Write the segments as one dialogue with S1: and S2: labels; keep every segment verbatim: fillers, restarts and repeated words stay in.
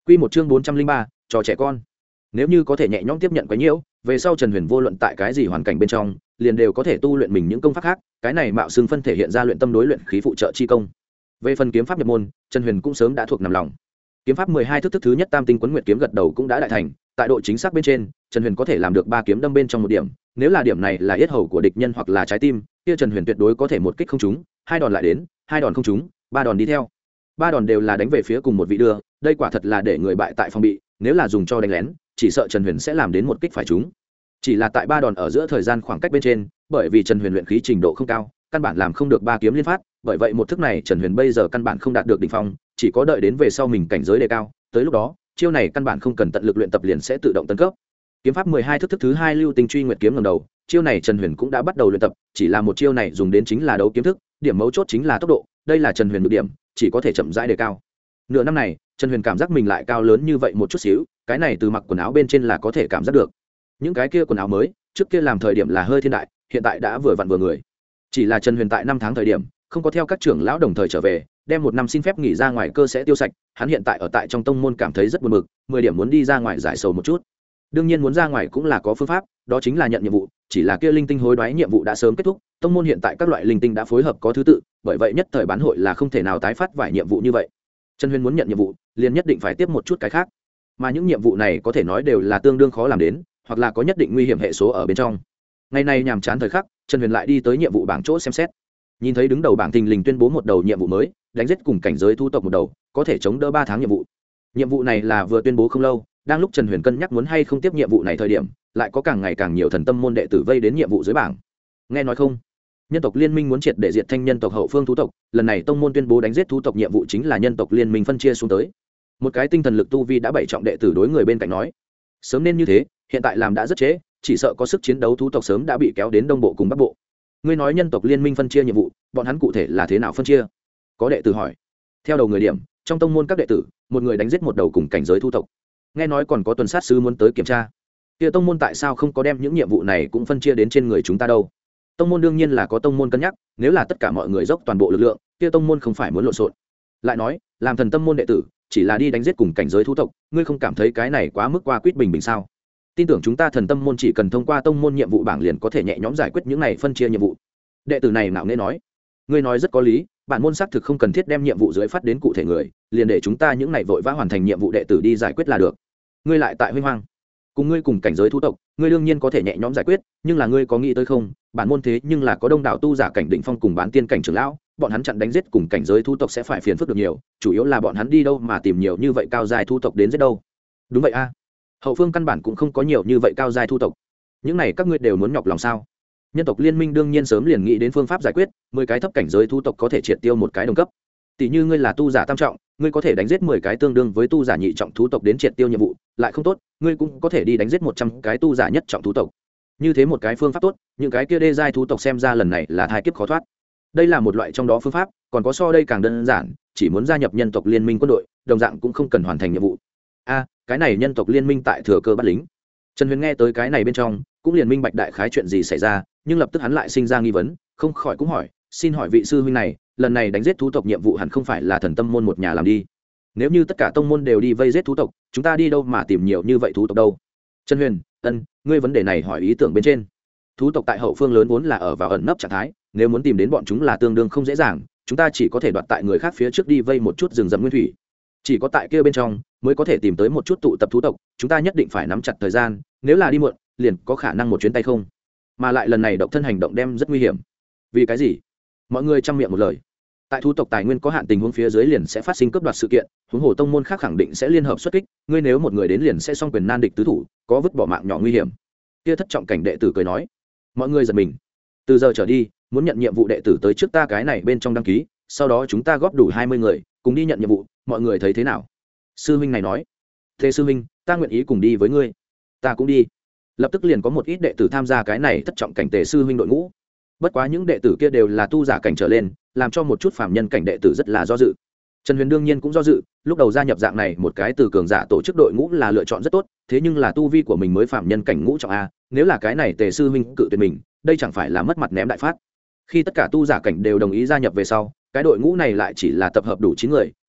S1: Quy một chương bốn trăm linh ba, trò trẻ con. Nếu như có thể nhẹ nhõm tiếp nhận quá nhiễu, về sau Trần Huyền vô luận tại cái gì hoàn cảnh bên trong, liền đều có thể tu luyện mình những công pháp khác, cái này mạo xương phân thể hiện ra luyện tâm đối luyện khí phụ trợ chi công. Về phần kiếm pháp nhập môn, Trần Huyền cũng sớm đã thuộc nằm lòng. Kiếm pháp mười hai thức thức thứ nhất Tam tinh quấn nguyệt kiếm gật đầu cũng đã đại thành, tại độ chính xác bên trên, Trần Huyền có thể làm được ba kiếm đâm bên trong một điểm, nếu là điểm này là yết hầu của địch nhân hoặc là trái tim, kia Trần Huyền tuyệt đối có thể một kích không trúng, hai đòn lại đến, hai đòn không trúng, ba đòn đi theo. Ba đòn đều là đánh về phía cùng một vị đưa, đây quả thật là để người bại tại phòng bị, nếu là dùng cho đánh lén, chỉ sợ Trần Huyền sẽ làm đến một kích phải trúng. Chỉ là tại ba đòn ở giữa thời gian khoảng cách bên trên, bởi vì Trần Huyền luyện khí trình độ không cao, căn bản làm không được ba kiếm liên phát, bởi vậy một thức này Trần Huyền bây giờ căn bản không đạt được đỉnh phong, chỉ có đợi đến về sau mình cảnh giới đề cao, tới lúc đó, chiêu này căn bản không cần tận lực luyện tập liền sẽ tự động tấn cấp. Kiếm pháp mười hai thức thức thứ hai Lưu Tinh Truy Nguyệt kiếm lần đầu, chiêu này Trần Huyền cũng đã bắt đầu luyện tập, chỉ là một chiêu này dùng đến chính là đấu kiếm thức, điểm mấu chốt chính là tốc độ, đây là Trần Huyền nhược điểm, chỉ có thể chậm rãi đề cao. Nửa năm này, Trần Huyền cảm giác mình lại cao lớn như vậy một chút xíu, cái này từ mặc quần áo bên trên là có thể cảm giác được. Những cái kia quần áo mới, trước kia làm thời điểm là hơi thiên đại, hiện tại đã vừa vặn vừa người. Chỉ là Trần Huyền tại năm tháng thời điểm, không có theo các trưởng lão đồng thời trở về, đem một năm xin phép nghỉ ra ngoài cơ sẽ tiêu sạch, hắn hiện tại ở tại trong tông môn cảm thấy rất buồn bực, mười điểm muốn đi ra ngoài giải sầu một chút. Đương nhiên muốn ra ngoài cũng là có phương pháp, đó chính là nhận nhiệm vụ, chỉ là kia linh tinh hối đoái nhiệm vụ đã sớm kết thúc, tông môn hiện tại các loại linh tinh đã phối hợp có thứ tự, bởi vậy nhất thời bán hội là không thể nào tái phát vài nhiệm vụ như vậy. Trần Huyền muốn nhận nhiệm vụ, liền nhất định phải tiếp một chút cái khác, mà những nhiệm vụ này có thể nói đều là tương đương khó làm đến, hoặc là có nhất định nguy hiểm hệ số ở bên trong. Ngày nay nhàm chán thời khắc, Trần Huyền lại đi tới nhiệm vụ bảng chỗ xem xét, nhìn thấy đứng đầu bảng thình lình tuyên bố một đầu nhiệm vụ mới, đánh giết cùng cảnh giới thu tộc một đầu, có thể chống đỡ ba tháng nhiệm vụ. Nhiệm vụ này là vừa tuyên bố không lâu, đang lúc Trần Huyền cân nhắc muốn hay không tiếp nhiệm vụ này thời điểm, lại có càng ngày càng nhiều thần tâm môn đệ tử vây đến nhiệm vụ dưới bảng. Nghe nói không? Nhân tộc liên minh muốn triệt để diệt thanh nhân tộc hậu phương thú tộc, lần này tông môn tuyên bố đánh giết thú tộc nhiệm vụ chính là nhân tộc liên minh phân chia xuống tới. Một cái tinh thần lực tu vi đã bảy trọng đệ tử đối người bên cạnh nói, sớm nên như thế, hiện tại làm đã rất trễ, chỉ sợ có sức chiến đấu thú tộc sớm đã bị kéo đến đông bộ cùng bắc bộ. Ngươi nói nhân tộc liên minh phân chia nhiệm vụ, bọn hắn cụ thể là thế nào phân chia? Có đệ tử hỏi. Theo đầu người điểm, trong tông môn các đệ tử, một người đánh giết một đầu cùng cảnh giới thú tộc. Nghe nói còn có tuần sát sứ muốn tới kiểm tra. Kia tông môn tại sao không có đem những nhiệm vụ này cũng phân chia đến trên người chúng ta đâu? Tông môn đương nhiên là có tông môn cân nhắc, nếu là tất cả mọi người dốc toàn bộ lực lượng, kia tông môn không phải muốn lộn xộn. Lại nói, làm thần tâm môn đệ tử, chỉ là đi đánh giết cùng cảnh giới thú tộc, ngươi không cảm thấy cái này quá mức qua quýt bình bình sao? Tin tưởng chúng ta thần tâm môn chỉ cần thông qua tông môn nhiệm vụ bảng liền có thể nhẹ nhõm giải quyết những này phân chia nhiệm vụ. Đệ tử này ngạo nghễ nói, ngươi nói rất có lý, bản môn xác thực không cần thiết đem nhiệm vụ dưới phát đến cụ thể người, liền để chúng ta những này vội vã hoàn thành nhiệm vụ đệ tử đi giải quyết là được. Ngươi lại tại huy hoang, cùng ngươi cùng cảnh giới thú tộc, ngươi đương nhiên có thể nhẹ nhõm giải quyết, nhưng là ngươi có nghĩ tới không, bản môn thế nhưng là có đông đảo tu giả cảnh định phong cùng bán tiên cảnh trưởng lão, bọn hắn chặn đánh giết cùng cảnh giới thú tộc sẽ phải phiền phức được nhiều, chủ yếu là bọn hắn đi đâu mà tìm nhiều như vậy cao dài thú tộc đến giết đâu? Đúng vậy a, hậu phương căn bản cũng không có nhiều như vậy cao dài thú tộc, những này các ngươi đều muốn nhọc lòng sao? Nhân tộc liên minh đương nhiên sớm liền nghĩ đến phương pháp giải quyết, mười cái thấp cảnh giới thú tộc có thể triệt tiêu một cái đồng cấp. Tỷ như ngươi là tu giả tam trọng, ngươi có thể đánh giết mười cái tương đương với tu giả nhị trọng thú tộc đến triệt tiêu nhiệm vụ, lại không tốt, ngươi cũng có thể đi đánh giết một trăm cái tu giả nhất trọng thú tộc. Như thế một cái phương pháp tốt, những cái kia đê giai thú tộc xem ra lần này là thai kiếp khó thoát. Đây là một loại trong đó phương pháp, còn có so đây càng đơn giản, chỉ muốn gia nhập nhân tộc liên minh quân đội, đồng dạng cũng không cần hoàn thành nhiệm vụ. A, cái này nhân tộc liên minh tại thừa cơ bắt lính. Trần Huyền nghe tới cái này bên trong, cũng liền minh bạch đại khái chuyện gì xảy ra, nhưng lập tức hắn lại sinh ra nghi vấn, không khỏi cũng hỏi, xin hỏi vị sư huynh này, lần này đánh giết thú tộc nhiệm vụ hẳn không phải là thần tâm môn một nhà làm đi? Nếu như tất cả tông môn đều đi vây giết thú tộc, chúng ta đi đâu mà tìm nhiều như vậy thú tộc đâu? Trần Huyền, ân, ngươi vấn đề này hỏi ý tưởng bên trên. Thú tộc tại hậu phương lớn vốn là ở vào ẩn nấp trạng thái, nếu muốn tìm đến bọn chúng là tương đương không dễ dàng, chúng ta chỉ có thể đoạt tại người khác phía trước đi vây một chút rừng rậm nguyên thủy. Chỉ có tại kia bên trong mới có thể tìm tới một chút tụ tập thú tộc, chúng ta nhất định phải nắm chặt thời gian, nếu là đi muộn, liền có khả năng một chuyến tay không. Mà lại lần này độc thân hành động đem rất nguy hiểm. Vì cái gì? Mọi người chăm miệng một lời. Tại thú tộc tài nguyên có hạn tình huống phía dưới liền sẽ phát sinh cướp đoạt sự kiện, huống hồ tông môn khác khẳng định sẽ liên hợp xuất kích, ngươi nếu một người đến liền sẽ song quyền nan địch tứ thủ, có vứt bỏ mạng nhỏ nguy hiểm. Kia thất trọng cảnh đệ tử cười nói. Mọi người giật mình. Từ giờ trở đi, muốn nhận nhiệm vụ đệ tử tới trước ta cái này bên trong đăng ký, sau đó chúng ta góp đủ hai mươi người, cùng đi nhận nhiệm vụ, mọi người thấy thế nào? Sư huynh này nói. Thế sư huynh, ta nguyện ý cùng đi với ngươi. Ta cũng đi. Lập tức liền có một ít đệ tử tham gia cái này thất trọng cảnh tề sư huynh đội ngũ. Bất quá những đệ tử kia đều là tu giả cảnh trở lên, làm cho một chút phàm nhân cảnh đệ tử rất là do dự. Trần Huyền đương nhiên cũng do dự, lúc đầu gia nhập dạng này một cái từ cường giả tổ chức đội ngũ là lựa chọn rất tốt, thế nhưng là tu vi của mình mới phàm nhân cảnh ngũ trọng a, nếu là cái này tề sư huynh cự tuyệt mình, đây chẳng phải là mất mặt ném đại phát. Khi tất cả tu giả cảnh đều đồng ý gia nhập về sau, cái đội ngũ này lại chỉ là tập hợp đủ chín người,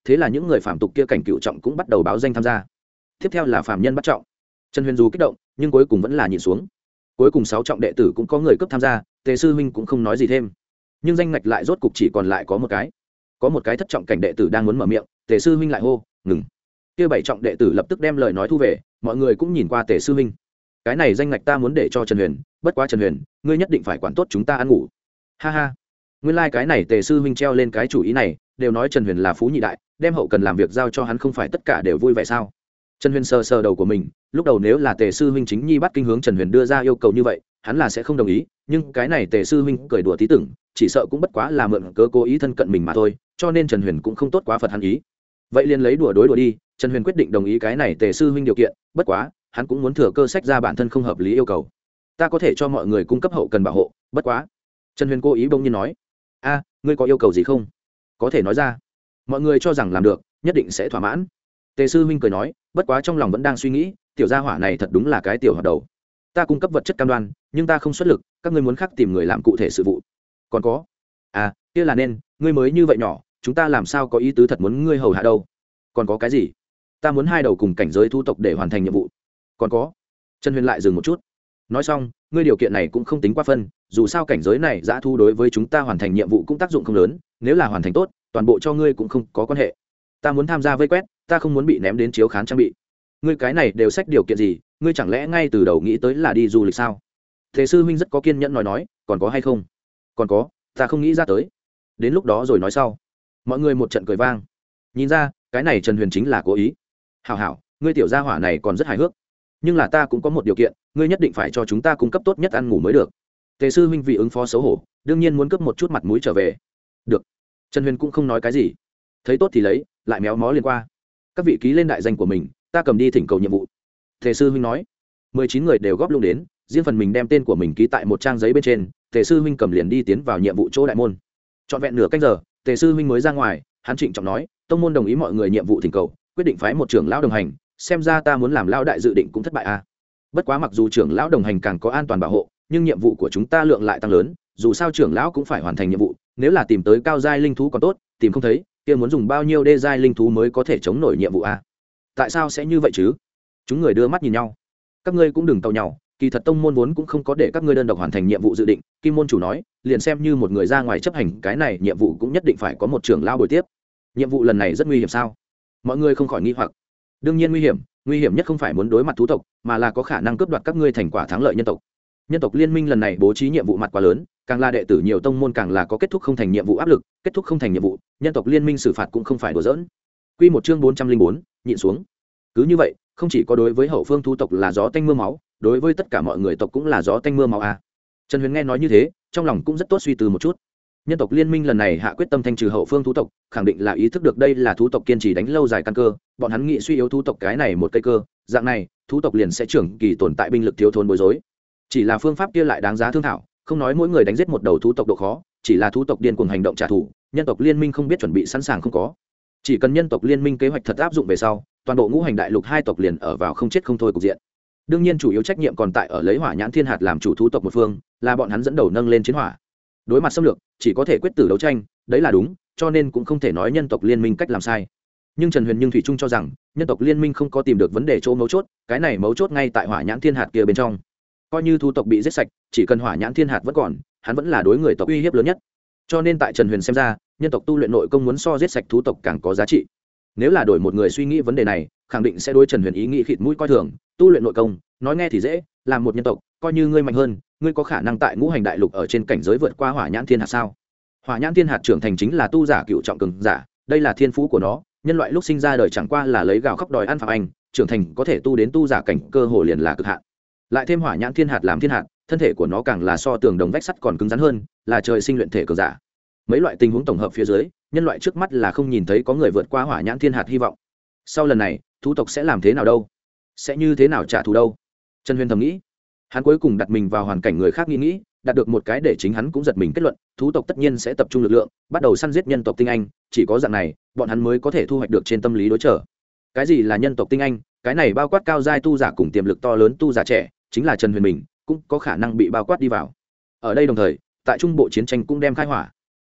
S1: thế là những người phạm tục kia cảnh cựu trọng cũng bắt đầu báo danh tham gia. Tiếp theo là phạm nhân bắt trọng. Trần Huyền dù kích động nhưng cuối cùng vẫn là nhịn xuống. Cuối cùng sáu trọng đệ tử cũng có người cấp tham gia, Tề sư huynh cũng không nói gì thêm, nhưng danh ngạch lại rốt cục chỉ còn lại có một cái. Có một cái thất trọng cảnh đệ tử đang muốn mở miệng, Tề sư huynh lại hô ngừng. Kia bảy trọng đệ tử lập tức đem lời nói thu về, mọi người cũng nhìn qua Tề sư huynh. Cái này danh ngạch ta muốn để cho Trần Huyền, bất quá Trần Huyền, ngươi nhất định phải quản tốt chúng ta ăn ngủ. Ha ha. Nguyên lai like cái này Tề sư huynh treo lên cái chủ ý này, đều nói Trần Huyền là phú nhị đại, đem hậu cần làm việc giao cho hắn không phải tất cả đều vui vẻ sao? Trần Huyền sờ sờ đầu của mình, lúc đầu nếu là Tề sư huynh chính nhi bắt kinh hướng Trần Huyền đưa ra yêu cầu như vậy, hắn là sẽ không đồng ý, nhưng cái này Tề sư huynh cười đùa tí tưởng, chỉ sợ cũng bất quá là mượn cớ cố ý thân cận mình mà thôi, cho nên Trần Huyền cũng không tốt quá phật hắn ý. Vậy liền lấy đùa đối đùa đi, Trần Huyền quyết định đồng ý cái này Tề sư huynh điều kiện, bất quá, hắn cũng muốn thừa cơ sách ra bản thân không hợp lý yêu cầu. Ta có thể cho mọi người cung cấp hậu cần bảo hộ, bất quá. Trần Huyền cố ý bỗng nhiên nói, a, ngươi có yêu cầu gì không? Có thể nói ra. Mọi người cho rằng làm được, nhất định sẽ thỏa mãn. Tề sư huynh cười nói, bất quá trong lòng vẫn đang suy nghĩ, tiểu gia hỏa này thật đúng là cái tiểu hoạt đầu. Ta cung cấp vật chất cam đoan, nhưng ta không xuất lực, các ngươi muốn khác tìm người làm cụ thể sự vụ. Còn có, à, kia là nên, ngươi mới như vậy nhỏ, chúng ta làm sao có ý tứ thật muốn ngươi hầu hạ đâu. Còn có cái gì? Ta muốn hai đầu cùng cảnh giới thu tộc để hoàn thành nhiệm vụ. Còn có. Trần Huyền lại dừng một chút. Nói xong, ngươi điều kiện này cũng không tính quá phân, dù sao cảnh giới này dã thu đối với chúng ta hoàn thành nhiệm vụ cũng tác dụng không lớn, nếu là hoàn thành tốt, toàn bộ cho ngươi cũng không có quan hệ. Ta muốn tham gia vây quét, ta không muốn bị ném đến chiếu khán trang bị. Ngươi cái này đều sách điều kiện gì, ngươi chẳng lẽ ngay từ đầu nghĩ tới là đi du lịch sao? Thế sư huynh rất có kiên nhẫn nói nói, còn có hay không? Còn có, ta không nghĩ ra tới. Đến lúc đó rồi nói sau. Mọi người một trận cười vang. Nhìn ra, cái này Trần Huyền chính là cố ý. Hảo hảo, ngươi tiểu gia hỏa này còn rất hài hước. Nhưng là ta cũng có một điều kiện, ngươi nhất định phải cho chúng ta cung cấp tốt nhất ăn ngủ mới được. Tề sư huynh vì ứng phó xấu hổ, đương nhiên muốn cấp một chút mặt mũi trở về. Được. Trần Huyền cũng không nói cái gì. Thấy tốt thì lấy, lại méo mó liền qua. Các vị ký lên đại danh của mình, ta cầm đi thỉnh cầu nhiệm vụ. Tề sư huynh nói. mười chín người đều góp lung đến, riêng phần mình đem tên của mình ký tại một trang giấy bên trên, Tề sư huynh cầm liền đi tiến vào nhiệm vụ chỗ đại môn. Trọn vẹn nửa canh giờ, Tề sư huynh mới ra ngoài, hắn trịnh trọng nói, tông môn đồng ý mọi người nhiệm vụ thỉnh cầu, quyết định phái một trưởng lão đồng hành, xem ra ta muốn làm lão đại dự định cũng thất bại a. À. Bất quá mặc dù trưởng lão đồng hành càng có an toàn bảo hộ, nhưng nhiệm vụ của chúng ta lượng lại tăng lớn, dù sao trưởng lão cũng phải hoàn thành nhiệm vụ, nếu là tìm tới cao giai linh thú còn tốt, tìm không thấy, kia muốn dùng bao nhiêu đê giai linh thú mới có thể chống nổi nhiệm vụ a? À? Tại sao sẽ như vậy chứ? Chúng người đưa mắt nhìn nhau. Các ngươi cũng đừng tàu nhau, kỳ thật tông môn vốn cũng không có để các ngươi đơn độc hoàn thành nhiệm vụ dự định, Kim môn chủ nói, liền xem như một người ra ngoài chấp hành cái này nhiệm vụ cũng nhất định phải có một trưởng lão bồi tiếp. Nhiệm vụ lần này rất nguy hiểm sao? Mọi người không khỏi nghi hoặc. Đương nhiên nguy hiểm, nguy hiểm nhất không phải muốn đối mặt thú tộc, mà là có khả năng cướp đoạt các ngươi thành quả thắng lợi nhân tộc. Nhân tộc liên minh lần này bố trí nhiệm vụ mặt quá lớn, càng là đệ tử nhiều tông môn càng là có kết thúc không thành nhiệm vụ áp lực, kết thúc không thành nhiệm vụ, nhân tộc liên minh xử phạt cũng không phải đùa giỡn. Quy một chương bốn trăm linh bốn, nhịn xuống. Cứ như vậy, không chỉ có đối với hậu phương thú tộc là gió tanh mưa máu, đối với tất cả mọi người tộc cũng là gió tanh mưa máu a. À. Trần Huyền nghe nói như thế, trong lòng cũng rất tốt suy tư một chút. Nhân tộc liên minh lần này hạ quyết tâm thanh trừ hậu phương thú tộc, khẳng định là ý thức được đây là thú tộc kiên trì đánh lâu dài căn cơ, bọn hắn nghĩ suy yếu thú tộc cái này một cây cơ, dạng này, thú tộc liền sẽ trưởng kỳ tồn tại binh lực thiếu thốn bối rối. Chỉ là phương pháp kia lại đáng giá thương thảo, không nói mỗi người đánh giết một đầu thú tộc độ khó, chỉ là thú tộc điên cuồng hành động trả thù, nhân tộc liên minh không biết chuẩn bị sẵn sàng không có. Chỉ cần nhân tộc liên minh kế hoạch thật áp dụng về sau, toàn bộ ngũ hành đại lục hai tộc liền ở vào không chết không thôi cục diện. Đương nhiên chủ yếu trách nhiệm còn tại ở lấy Hỏa Nhãn Thiên Hạt làm chủ thú tộc một phương, là bọn hắn dẫn đầu nâng lên chiến hỏa. Đối mặt xâm lược, chỉ có thể quyết tử đấu tranh, đấy là đúng, cho nên cũng không thể nói nhân tộc liên minh cách làm sai. Nhưng Trần Huyền nhưng thủy chung cho rằng, nhân tộc liên minh không có tìm được vấn đề chỗ mấu chốt, cái này mấu chốt ngay tại Hỏa Nhãn Thiên Hạt kia bên trong. Coi như thú tộc bị giết sạch, chỉ cần Hỏa Nhãn Thiên Hạt vẫn còn, hắn vẫn là đối người tộc uy hiếp lớn nhất. Cho nên tại Trần Huyền xem ra, nhân tộc tu luyện nội công muốn so giết sạch thú tộc càng có giá trị. Nếu là đổi một người suy nghĩ vấn đề này, khẳng định sẽ đối Trần Huyền ý nghĩ khịt mũi coi thường, tu luyện nội công, nói nghe thì dễ, làm một nhân tộc, coi như ngươi mạnh hơn, ngươi có khả năng tại ngũ hành đại lục ở trên cảnh giới vượt qua Hỏa Nhãn Thiên Hạt sao? Hỏa Nhãn Thiên Hạt trưởng thành chính là tu giả cựu trọng cường giả, đây là thiên phú của nó, nhân loại lúc sinh ra đời chẳng qua là lấy gạo khóc đòi ăn phạm anh, trưởng thành có thể tu đến tu giả cảnh cơ hồ liền là cực hạn. Lại thêm Hỏa Nhãn Thiên Hạt làm thiên hạt, thân thể của nó càng là so tường đồng vách sắt còn cứng rắn hơn, là trời sinh luyện thể cường giả. Mấy loại tình huống tổng hợp phía dưới, nhân loại trước mắt là không nhìn thấy có người vượt qua Hỏa Nhãn Thiên Hạt hy vọng. Sau lần này, thú tộc sẽ làm thế nào đâu? Sẽ như thế nào trả thù đâu? Trần Huyền thầm nghĩ. Hắn cuối cùng đặt mình vào hoàn cảnh người khác nghĩ nghĩ, đạt được một cái để chính hắn cũng giật mình kết luận, thú tộc tất nhiên sẽ tập trung lực lượng, bắt đầu săn giết nhân tộc tinh anh, chỉ có dạng này, bọn hắn mới có thể thu hoạch được trên tâm lý đối trở. Cái gì là nhân tộc tinh anh? Cái này bao quát cao giai tu giả cùng tiềm lực to lớn tu giả trẻ, chính là Trần Huyền mình, cũng có khả năng bị bao quát đi vào. Ở đây đồng thời, tại trung bộ chiến tranh cũng đem khai hỏa.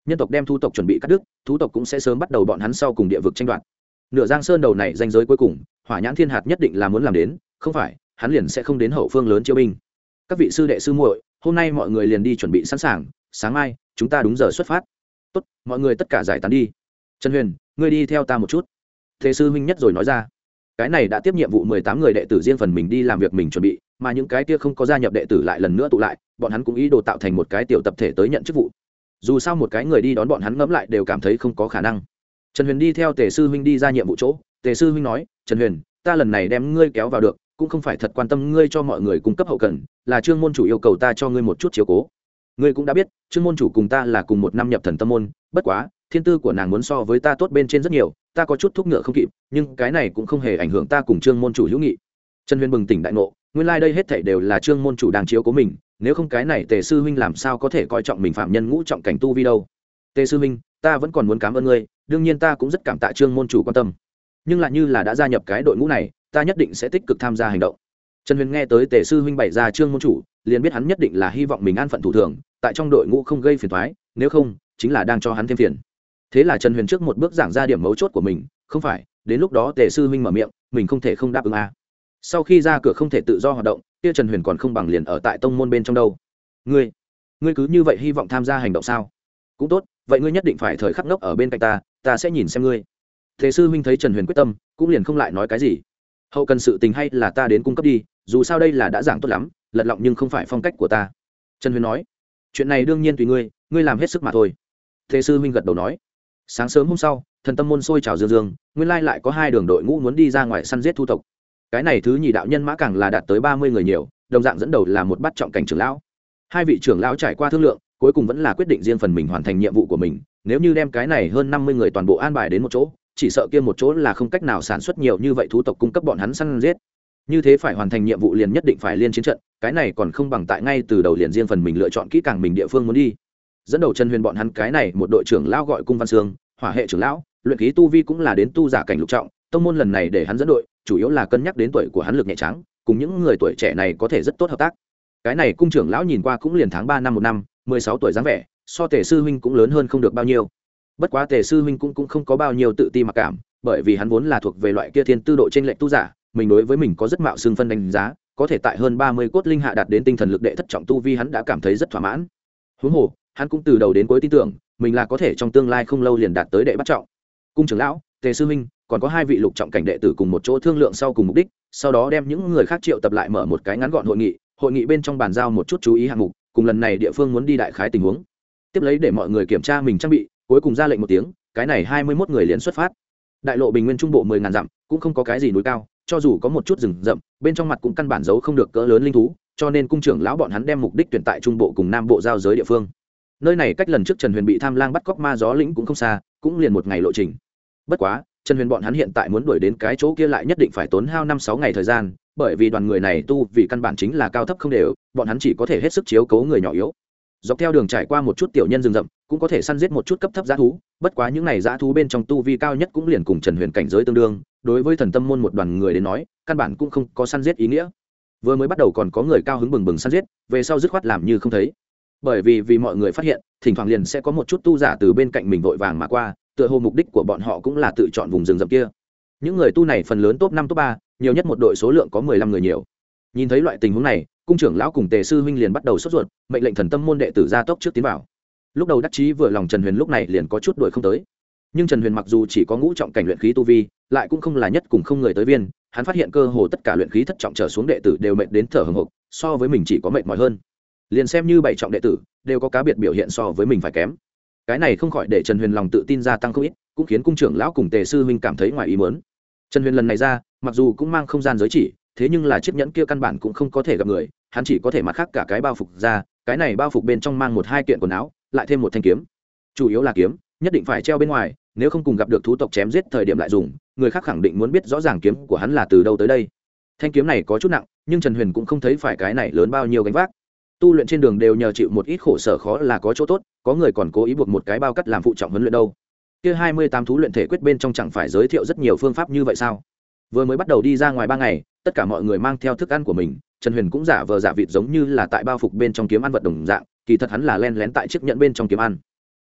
S1: nhân tộc đem thu tộc chuẩn bị cắt đứt, thú tộc cũng sẽ sớm bắt đầu bọn hắn sau cùng địa vực tranh đoạt. Nửa Giang Sơn đầu này danh giới cuối cùng, Hỏa Nhãn Thiên Hạt nhất định là muốn làm đến, không phải, hắn liền sẽ không đến hậu phương lớn chiêu binh. Các vị sư đệ sư muội, hôm nay mọi người liền đi chuẩn bị sẵn sàng, sáng mai chúng ta đúng giờ xuất phát. Tốt, mọi người tất cả giải tán đi. Trần Huyền, ngươi đi theo ta một chút. Thế sư huynh nhất rồi nói ra. Cái này đã tiếp nhiệm vụ mười tám người đệ tử riêng phần mình đi làm việc mình chuẩn bị, mà những cái kia không có gia nhập đệ tử lại lần nữa tụ lại, bọn hắn cũng ý đồ tạo thành một cái tiểu tập thể tới nhận chức vụ. Dù sao một cái người đi đón bọn hắn ngẫm lại đều cảm thấy không có khả năng. Trần Huyền đi theo Tề sư huynh đi ra nhiệm vụ chỗ, Tề sư huynh nói, "Trần Huyền, ta lần này đem ngươi kéo vào được, cũng không phải thật quan tâm ngươi cho mọi người cung cấp hậu cần, là Trương môn chủ yêu cầu ta cho ngươi một chút chiếu cố. Ngươi cũng đã biết, Trương môn chủ cùng ta là cùng một năm nhập Thần Tâm môn, bất quá, thiên tư của nàng muốn so với ta tốt bên trên rất nhiều, ta có chút thúc ngựa không kịp, nhưng cái này cũng không hề ảnh hưởng ta cùng Trương môn chủ hữu nghị." Trần Huyền bừng tỉnh đại ngộ, nguyên lai like đây hết thảy đều là Trương môn chủ đang chiếu cố mình, nếu không cái này Tề sư huynh làm sao có thể coi trọng mình phạm nhân ngũ trọng cảnh tu vi đâu. Tề sư huynh, ta vẫn còn muốn cảm ơn ngươi, đương nhiên ta cũng rất cảm tạ Trương môn chủ quan tâm, nhưng lại như là đã gia nhập cái đội ngũ này, ta nhất định sẽ tích cực tham gia hành động. Trần Huyền nghe tới Tề sư huynh bày ra Trương môn chủ, liền biết hắn nhất định là hy vọng mình an phận thủ thường, tại trong đội ngũ không gây phiền toái, nếu không, chính là đang cho hắn thêm phiền. Thế là Trần Huyền trước một bước giảng ra điểm mấu chốt của mình, không phải, đến lúc đó Tề sư huynh mở miệng, mình không thể không đáp ứng a. Sau khi ra cửa không thể tự do hoạt động, kia Trần Huyền còn không bằng liền ở tại tông môn bên trong đâu. Ngươi, ngươi cứ như vậy hy vọng tham gia hành động sao? Cũng tốt, vậy ngươi nhất định phải thời khắc ngốc ở bên cạnh ta, ta sẽ nhìn xem ngươi. Tề sư huynh thấy Trần Huyền quyết tâm, cũng liền không lại nói cái gì. Hậu cần sự tình hay là ta đến cung cấp đi, dù sao đây là đã giảng tốt lắm, lật lọng nhưng không phải phong cách của ta. Trần Huyền nói, chuyện này đương nhiên tùy ngươi, ngươi làm hết sức mà thôi. Tề sư huynh gật đầu nói. Sáng sớm hôm sau, Thần Tâm môn sôi trào dương dương, nguyên lai lại có hai đường đội ngũ muốn đi ra ngoài săn giết thu tộc. Cái này thứ nhì đạo nhân mã càng là đạt tới ba mươi người nhiều, đồng dạng dẫn đầu là một bát trọng cảnh trưởng lão. Hai vị trưởng lão trải qua thương lượng, cuối cùng vẫn là quyết định riêng phần mình hoàn thành nhiệm vụ của mình, nếu như đem cái này hơn năm mươi người toàn bộ an bài đến một chỗ, chỉ sợ kia một chỗ là không cách nào sản xuất nhiều như vậy thú tộc cung cấp bọn hắn săn giết. Như thế phải hoàn thành nhiệm vụ liền nhất định phải liên chiến trận, cái này còn không bằng tại ngay từ đầu liền riêng phần mình lựa chọn kỹ càng mình địa phương muốn đi. Dẫn đầu Trần Huyền bọn hắn cái này một đội trưởng lão gọi Cung Văn Sương, hỏa hệ trưởng lão, luyện khí tu vi cũng là đến tu giả cảnh lục trọng, tông môn lần này để hắn dẫn đội, chủ yếu là cân nhắc đến tuổi của hắn lực nhẹ trắng, cùng những người tuổi trẻ này có thể rất tốt hợp tác. Cái này cung trưởng lão nhìn qua cũng liền tháng ba năm một năm, mười sáu tuổi dáng vẻ, so Tề sư huynh cũng lớn hơn không được bao nhiêu. Bất quá Tề sư huynh cũng cũng không có bao nhiêu tự ti mặc cảm, bởi vì hắn vốn là thuộc về loại kia thiên tư độ trên lệch tu giả, mình đối với mình có rất mạo xương phân đánh giá, có thể tại hơn ba mươi cốt linh hạ đạt đến tinh thần lực đệ thất trọng tu vi hắn đã cảm thấy rất thỏa mãn. Huống hồ, hắn cũng từ đầu đến cuối tin tưởng, mình là có thể trong tương lai không lâu liền đạt tới đệ bắt trọng. Cung trưởng lão, Tề sư huynh, còn có hai vị lục trọng cảnh đệ tử cùng một chỗ thương lượng sau cùng mục đích, sau đó đem những người khác triệu tập lại mở một cái ngắn gọn hội nghị, hội nghị bên trong bàn giao một chút chú ý hạng mục, cùng lần này địa phương muốn đi đại khái tình huống. Tiếp lấy để mọi người kiểm tra mình trang bị, cuối cùng ra lệnh một tiếng, cái này hai mươi mốt người liền xuất phát. Đại lộ bình nguyên trung bộ mười ngàn dặm, cũng không có cái gì núi cao, cho dù có một chút rừng rậm, bên trong mặt cũng căn bản giấu không được cỡ lớn linh thú, cho nên cung trưởng lão bọn hắn đem mục đích tuyển tại trung bộ cùng nam bộ giao giới địa phương. Nơi này cách lần trước Trần Huyền bị tham lang bắt cóc ma gió lĩnh cũng không xa, cũng liền một ngày lộ trình. Bất quá, Trần Huyền bọn hắn hiện tại muốn đuổi đến cái chỗ kia lại nhất định phải tốn hao năm sáu ngày thời gian, bởi vì đoàn người này tu vì căn bản chính là cao thấp không đều, bọn hắn chỉ có thể hết sức chiếu cố người nhỏ yếu. Dọc theo đường trải qua một chút tiểu nhân rừng rậm, cũng có thể săn giết một chút cấp thấp dã thú, bất quá những này dã thú bên trong tu vi cao nhất cũng liền cùng Trần Huyền cảnh giới tương đương, đối với Thần Tâm môn một đoàn người đến nói, căn bản cũng không có săn giết ý nghĩa. Vừa mới bắt đầu còn có người cao hứng bừng bừng săn giết, về sau dứt khoát làm như không thấy. Bởi vì vì mọi người phát hiện, thỉnh thoảng liền sẽ có một chút tu giả từ bên cạnh mình vội vàng mà qua, tựa hồ mục đích của bọn họ cũng là tự chọn vùng rừng rậm kia. Những người tu này phần lớn top năm top ba, nhiều nhất một đội số lượng có mười lăm người nhiều. Nhìn thấy loại tình huống này, cung trưởng lão cùng Tề sư huynh liền bắt đầu sốt ruột, mệnh lệnh Thần Tâm môn đệ tử ra tốc trước tiến vào. Lúc đầu đắc chí vừa lòng Trần Huyền lúc này liền có chút đuổi không tới. Nhưng Trần Huyền mặc dù chỉ có ngũ trọng cảnh luyện khí tu vi, lại cũng không là nhất cùng không người tới viên, hắn phát hiện cơ hồ tất cả luyện khí thất trọng trở xuống đệ tử đều mệt đến thở hổn hộc, so với mình chỉ có mệt mỏi hơn. Liền xem như bảy trọng đệ tử, đều có cá biệt biểu hiện so với mình phải kém. Cái này không khỏi để Trần Huyền lòng tự tin gia tăng không ít, cũng khiến cung trưởng lão cùng Tề sư huynh cảm thấy ngoài ý muốn. Trần Huyền lần này ra, mặc dù cũng mang không gian giới chỉ, thế nhưng là chiếc nhẫn kia căn bản cũng không có thể gặp người, hắn chỉ có thể mặt khác cả cái bao phục ra, cái này bao phục bên trong mang một hai kiện quần áo, lại thêm một thanh kiếm. Chủ yếu là kiếm, nhất định phải treo bên ngoài, nếu không cùng gặp được thú tộc chém giết thời điểm lại dùng, người khác khẳng định muốn biết rõ ràng kiếm của hắn là từ đâu tới đây. Thanh kiếm này có chút nặng, nhưng Trần Huyền cũng không thấy phải cái này lớn bao nhiêu gánh vác. Tu luyện trên đường đều nhờ chịu một ít khổ sở khó là có chỗ tốt, có người còn cố ý buộc một cái bao cắt làm phụ trọng huấn luyện đâu. Kia hai mươi tám thú luyện thể quyết bên trong chẳng phải giới thiệu rất nhiều phương pháp như vậy sao? Vừa mới bắt đầu đi ra ngoài ba ngày, tất cả mọi người mang theo thức ăn của mình, Trần Huyền cũng giả vờ giả vịt giống như là tại bao phục bên trong kiếm ăn vật đồng dạng, kỳ thật hắn là len lén tại chiếc nhẫn bên trong kiếm ăn.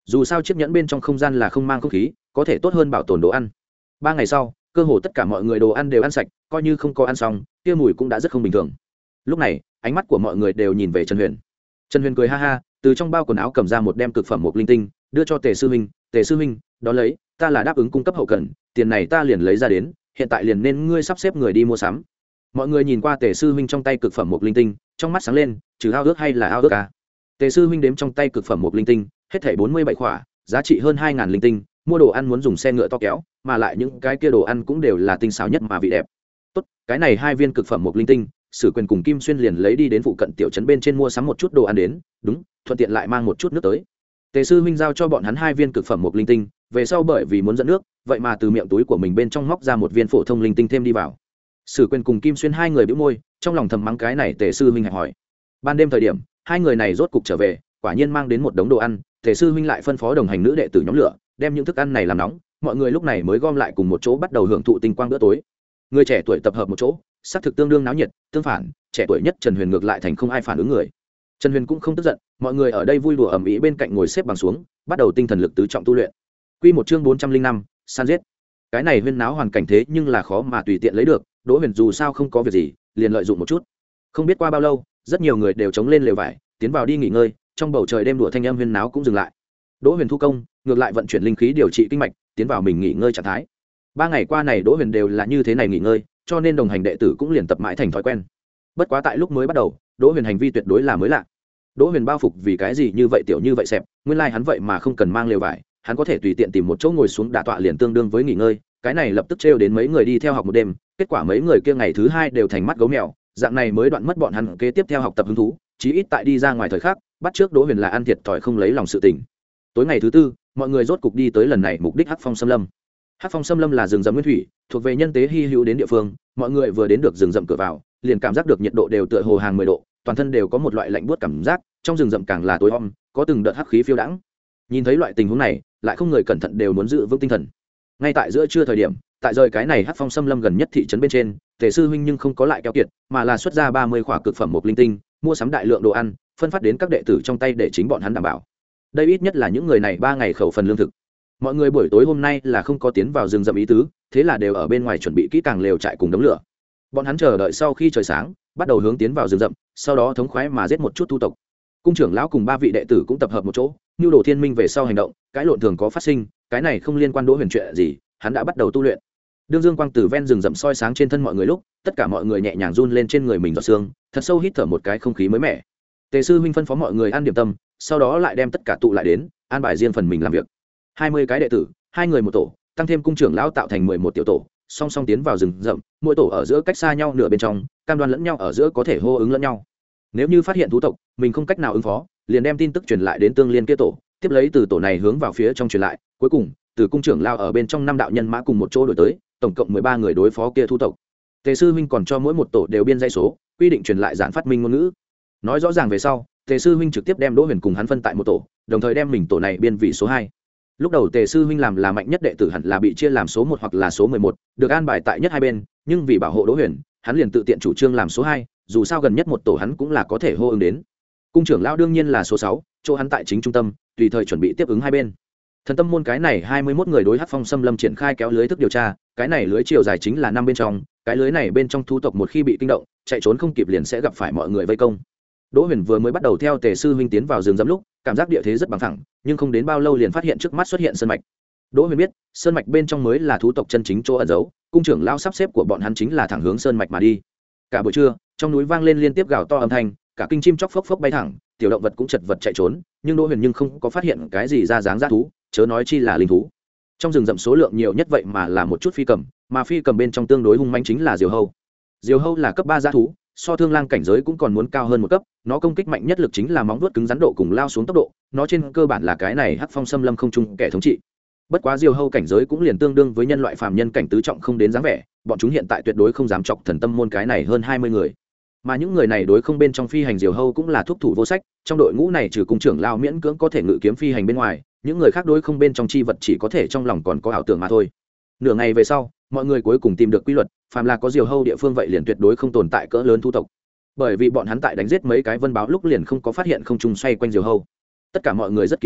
S1: dù sao chiếc nhẫn bên trong không gian là không mang không khí, có thể tốt hơn bảo tồn đồ ăn. Ba ngày sau, cơ hồ tất cả mọi người đồ ăn đều ăn sạch, coi như không có ăn xong, kia mùi cũng đã rất không bình thường. Lúc này, ánh mắt của mọi người đều nhìn về Trần Huyền. Trần Huyền cười ha ha, từ trong bao quần áo cầm ra một đem cực phẩm mục linh tinh, đưa cho Tề sư huynh. Tề sư huynh, đó lấy, ta là đáp ứng cung cấp hậu cần, tiền này ta liền lấy ra đến, hiện tại liền nên ngươi sắp xếp người đi mua sắm. Mọi người nhìn qua Tề sư huynh trong tay cực phẩm mục linh tinh, trong mắt sáng lên, trừ ao ước hay là ao ước à? Tề sư huynh đếm trong tay cực phẩm mục linh tinh, hết thảy bốn mươi bảy khỏa, giá trị hơn hai ngàn linh tinh, mua đồ ăn muốn dùng xe ngựa to kéo, mà lại những cái kia đồ ăn cũng đều là tinh xảo nhất mà vị đẹp. Tốt, cái này hai viên cực phẩm mục linh tinh, Sử Quyền cùng Kim Xuyên liền lấy đi đến phụ cận tiểu trấn bên trên mua sắm một chút đồ ăn đến, đúng, thuận tiện lại mang một chút nước tới. Tề sư huynh giao cho bọn hắn hai viên cực phẩm mục linh tinh, về sau bởi vì muốn dẫn nước, vậy mà từ miệng túi của mình bên trong móc ra một viên phổ thông linh tinh thêm đi vào. Sử Quyền cùng Kim Xuyên hai người bĩu môi, trong lòng thầm mắng cái này Tề sư huynh hẹp hỏi. Ban đêm thời điểm, hai người này rốt cục trở về, quả nhiên mang đến một đống đồ ăn. Tề sư huynh lại phân phó đồng hành nữ đệ tử nhóm lửa, đem những thức ăn này làm nóng, mọi người lúc này mới gom lại cùng một chỗ bắt đầu hưởng thụ tinh quang bữa tối. Người trẻ tuổi tập hợp một chỗ, xác thực tương đương náo nhiệt, tương phản, trẻ tuổi nhất Trần Huyền ngược lại thành không ai phản ứng người. Trần Huyền cũng không tức giận, mọi người ở đây vui đùa ầm ĩ bên cạnh ngồi xếp bằng xuống, bắt đầu tinh thần lực tứ trọng tu luyện. Quy một chương bốn trăm linh năm, san giết. Cái này huyên náo hoàn cảnh thế nhưng là khó mà tùy tiện lấy được, Đỗ Huyền dù sao không có việc gì, liền lợi dụng một chút. Không biết qua bao lâu, rất nhiều người đều chống lên lều vải, tiến vào đi nghỉ ngơi, trong bầu trời đêm đùa thanh âm huyên náo cũng dừng lại. Đỗ Huyền thu công, ngược lại vận chuyển linh khí điều trị kinh mạch, tiến vào mình nghỉ ngơi trạng thái. Ba ngày qua này Đỗ Huyền đều là như thế này nghỉ ngơi, cho nên đồng hành đệ tử cũng liền tập mãi thành thói quen. Bất quá tại lúc mới bắt đầu, Đỗ Huyền hành vi tuyệt đối là mới lạ. Đỗ Huyền bao phục vì cái gì như vậy tiểu như vậy xẹp, nguyên lai like hắn vậy mà không cần mang lều vải, hắn có thể tùy tiện tìm một chỗ ngồi xuống đả tọa liền tương đương với nghỉ ngơi. Cái này lập tức trêu đến mấy người đi theo học một đêm, kết quả mấy người kia ngày thứ hai đều thành mắt gấu mèo, dạng này mới đoạn mất bọn hắn kế tiếp theo học tập hứng thú, chí ít tại đi ra ngoài thời khắc, bắt trước Đỗ Huyền là ăn thiệt thòi không lấy lòng sự tình. Tối ngày thứ tư, mọi người rốt cục đi tới lần này mục đích Hắc Phong Sâm Lâm. Hắc Phong Sâm Lâm là rừng rậm nguyên thủy, thuộc về nhân tế hi hữu đến địa phương, mọi người vừa đến được rừng rậm cửa vào, liền cảm giác được nhiệt độ đều tựa hồ hàng mười độ, toàn thân đều có một loại lạnh buốt cảm giác, trong rừng rậm càng là tối om, có từng đợt hắc khí phiêu đãng. Nhìn thấy loại tình huống này, lại không người cẩn thận đều muốn giữ vững tinh thần. Ngay tại giữa trưa thời điểm, tại rời cái này Hắc Phong Sâm Lâm gần nhất thị trấn bên trên, Tề sư huynh nhưng không có lại keo kiệt, mà là xuất ra ba mươi khỏa cực phẩm mục linh tinh, mua sắm đại lượng đồ ăn, phân phát đến các đệ tử trong tay để chính bọn hắn đảm bảo. Đây ít nhất là những người này ba ngày khẩu phần lương thực. Mọi người buổi tối hôm nay là không có tiến vào rừng rậm ý tứ, thế là đều ở bên ngoài chuẩn bị kỹ càng lều trại cùng đống lửa. Bọn hắn chờ đợi sau khi trời sáng, bắt đầu hướng tiến vào rừng rậm, sau đó thống khoái mà giết một chút thu tộc. Cung trưởng lão cùng ba vị đệ tử cũng tập hợp một chỗ, nưu đồ thiên minh về sau hành động, cái lộn thường có phát sinh, cái này không liên quan Đỗ Huyền chuyện gì, hắn đã bắt đầu tu luyện. Đương dương quang từ ven rừng rậm soi sáng trên thân mọi người lúc, tất cả mọi người nhẹ nhàng run lên trên người mình giọt xương, thật sâu hít thở một cái không khí mới mẻ. Tề sư huynh phân phó mọi người ăn điểm tâm, sau đó lại đem tất cả tụ lại đến, an bài riêng phần mình làm việc. Hai mươi cái đệ tử, hai người một tổ, tăng thêm cung trưởng lão tạo thành mười một tiểu tổ, song song tiến vào rừng rậm, mỗi tổ ở giữa cách xa nhau nửa bên trong, cam đoan lẫn nhau ở giữa có thể hô ứng lẫn nhau. Nếu như phát hiện thú tộc, mình không cách nào ứng phó, liền đem tin tức truyền lại đến tương liên kia tổ, tiếp lấy từ tổ này hướng vào phía trong truyền lại, cuối cùng, từ cung trưởng lão ở bên trong năm đạo nhân mã cùng một chỗ đổi tới, tổng cộng mười ba người đối phó kia thú tộc. Tề sư huynh còn cho mỗi một tổ đều biên dây số, quy định truyền lại giản phát minh ngôn ngữ. Nói rõ ràng về sau, Tề sư huynh trực tiếp đem Đỗ Huyền cùng hắn phân tại một tổ, đồng thời đem mình tổ này biên vị số hai. Lúc đầu Tề sư huynh làm là mạnh nhất đệ tử hẳn là bị chia làm số một hoặc là số mười một, được an bài tại nhất hai bên, nhưng vì bảo hộ Đỗ Huyền, hắn liền tự tiện chủ trương làm số hai, dù sao gần nhất một tổ hắn cũng là có thể hô ứng đến. Cung trưởng lão đương nhiên là số sáu, chỗ hắn tại chính trung tâm, tùy thời chuẩn bị tiếp ứng hai bên. Thần tâm môn cái này hai mươi mốt người đối Hắc Phong Xâm Lâm triển khai kéo lưới thức điều tra, cái này lưới chiều dài chính là năm bên trong, cái lưới này bên trong thu tộc một khi bị kinh động, chạy trốn không kịp liền sẽ gặp phải mọi người vây công. Đỗ Huyền vừa mới bắt đầu theo Tề sư huynh tiến vào rừng rậm lúc, cảm giác địa thế rất bằng phẳng, nhưng không đến bao lâu liền phát hiện trước mắt xuất hiện sơn mạch. Đỗ Huyền biết, sơn mạch bên trong mới là thú tộc chân chính chỗ ẩn giấu, cung trưởng lão sắp xếp của bọn hắn chính là thẳng hướng sơn mạch mà đi. Cả buổi trưa, trong núi vang lên liên tiếp gào to âm thanh, cả kinh chim chóc phốc phốc bay thẳng, tiểu động vật cũng chật vật chạy trốn, nhưng Đỗ Huyền nhưng không có phát hiện cái gì ra dáng dã thú, chớ nói chi là linh thú. Trong rừng rậm số lượng nhiều nhất vậy mà là một chút phi cầm, mà phi cầm bên trong tương đối hung manh chính là diều hâu. Diều hâu là cấp ba dã thú, so thương lang cảnh giới cũng còn muốn cao hơn một cấp, nó công kích mạnh nhất lực chính là móng vuốt cứng rắn độ cùng lao xuống tốc độ, nó trên cơ bản là cái này Hắc Phong Xâm Lâm không chung kẻ thống trị. Bất quá diều hâu cảnh giới cũng liền tương đương với nhân loại phàm nhân cảnh tứ trọng không đến dáng vẻ, bọn chúng hiện tại tuyệt đối không dám chọc thần tâm môn cái này hơn hai mươi người. Mà những người này đối không bên trong phi hành diều hâu cũng là thuốc thủ vô sách, trong đội ngũ này trừ cung trưởng lao miễn cưỡng có thể ngự kiếm phi hành bên ngoài, những người khác đối không bên trong chi vật chỉ có thể trong lòng còn có ảo tưởng mà thôi. Nửa ngày về sau, mọi người cuối cùng tìm được quy luật, phàm là có diều hâu địa phương vậy liền tuyệt đối không tồn tại cỡ lớn thu tộc. Bởi vì bọn hắn tại đánh giết mấy cái vân báo lúc liền không có phát hiện không trung xoay quanh diều hâu. Tất cả mọi người rất kỳ quái,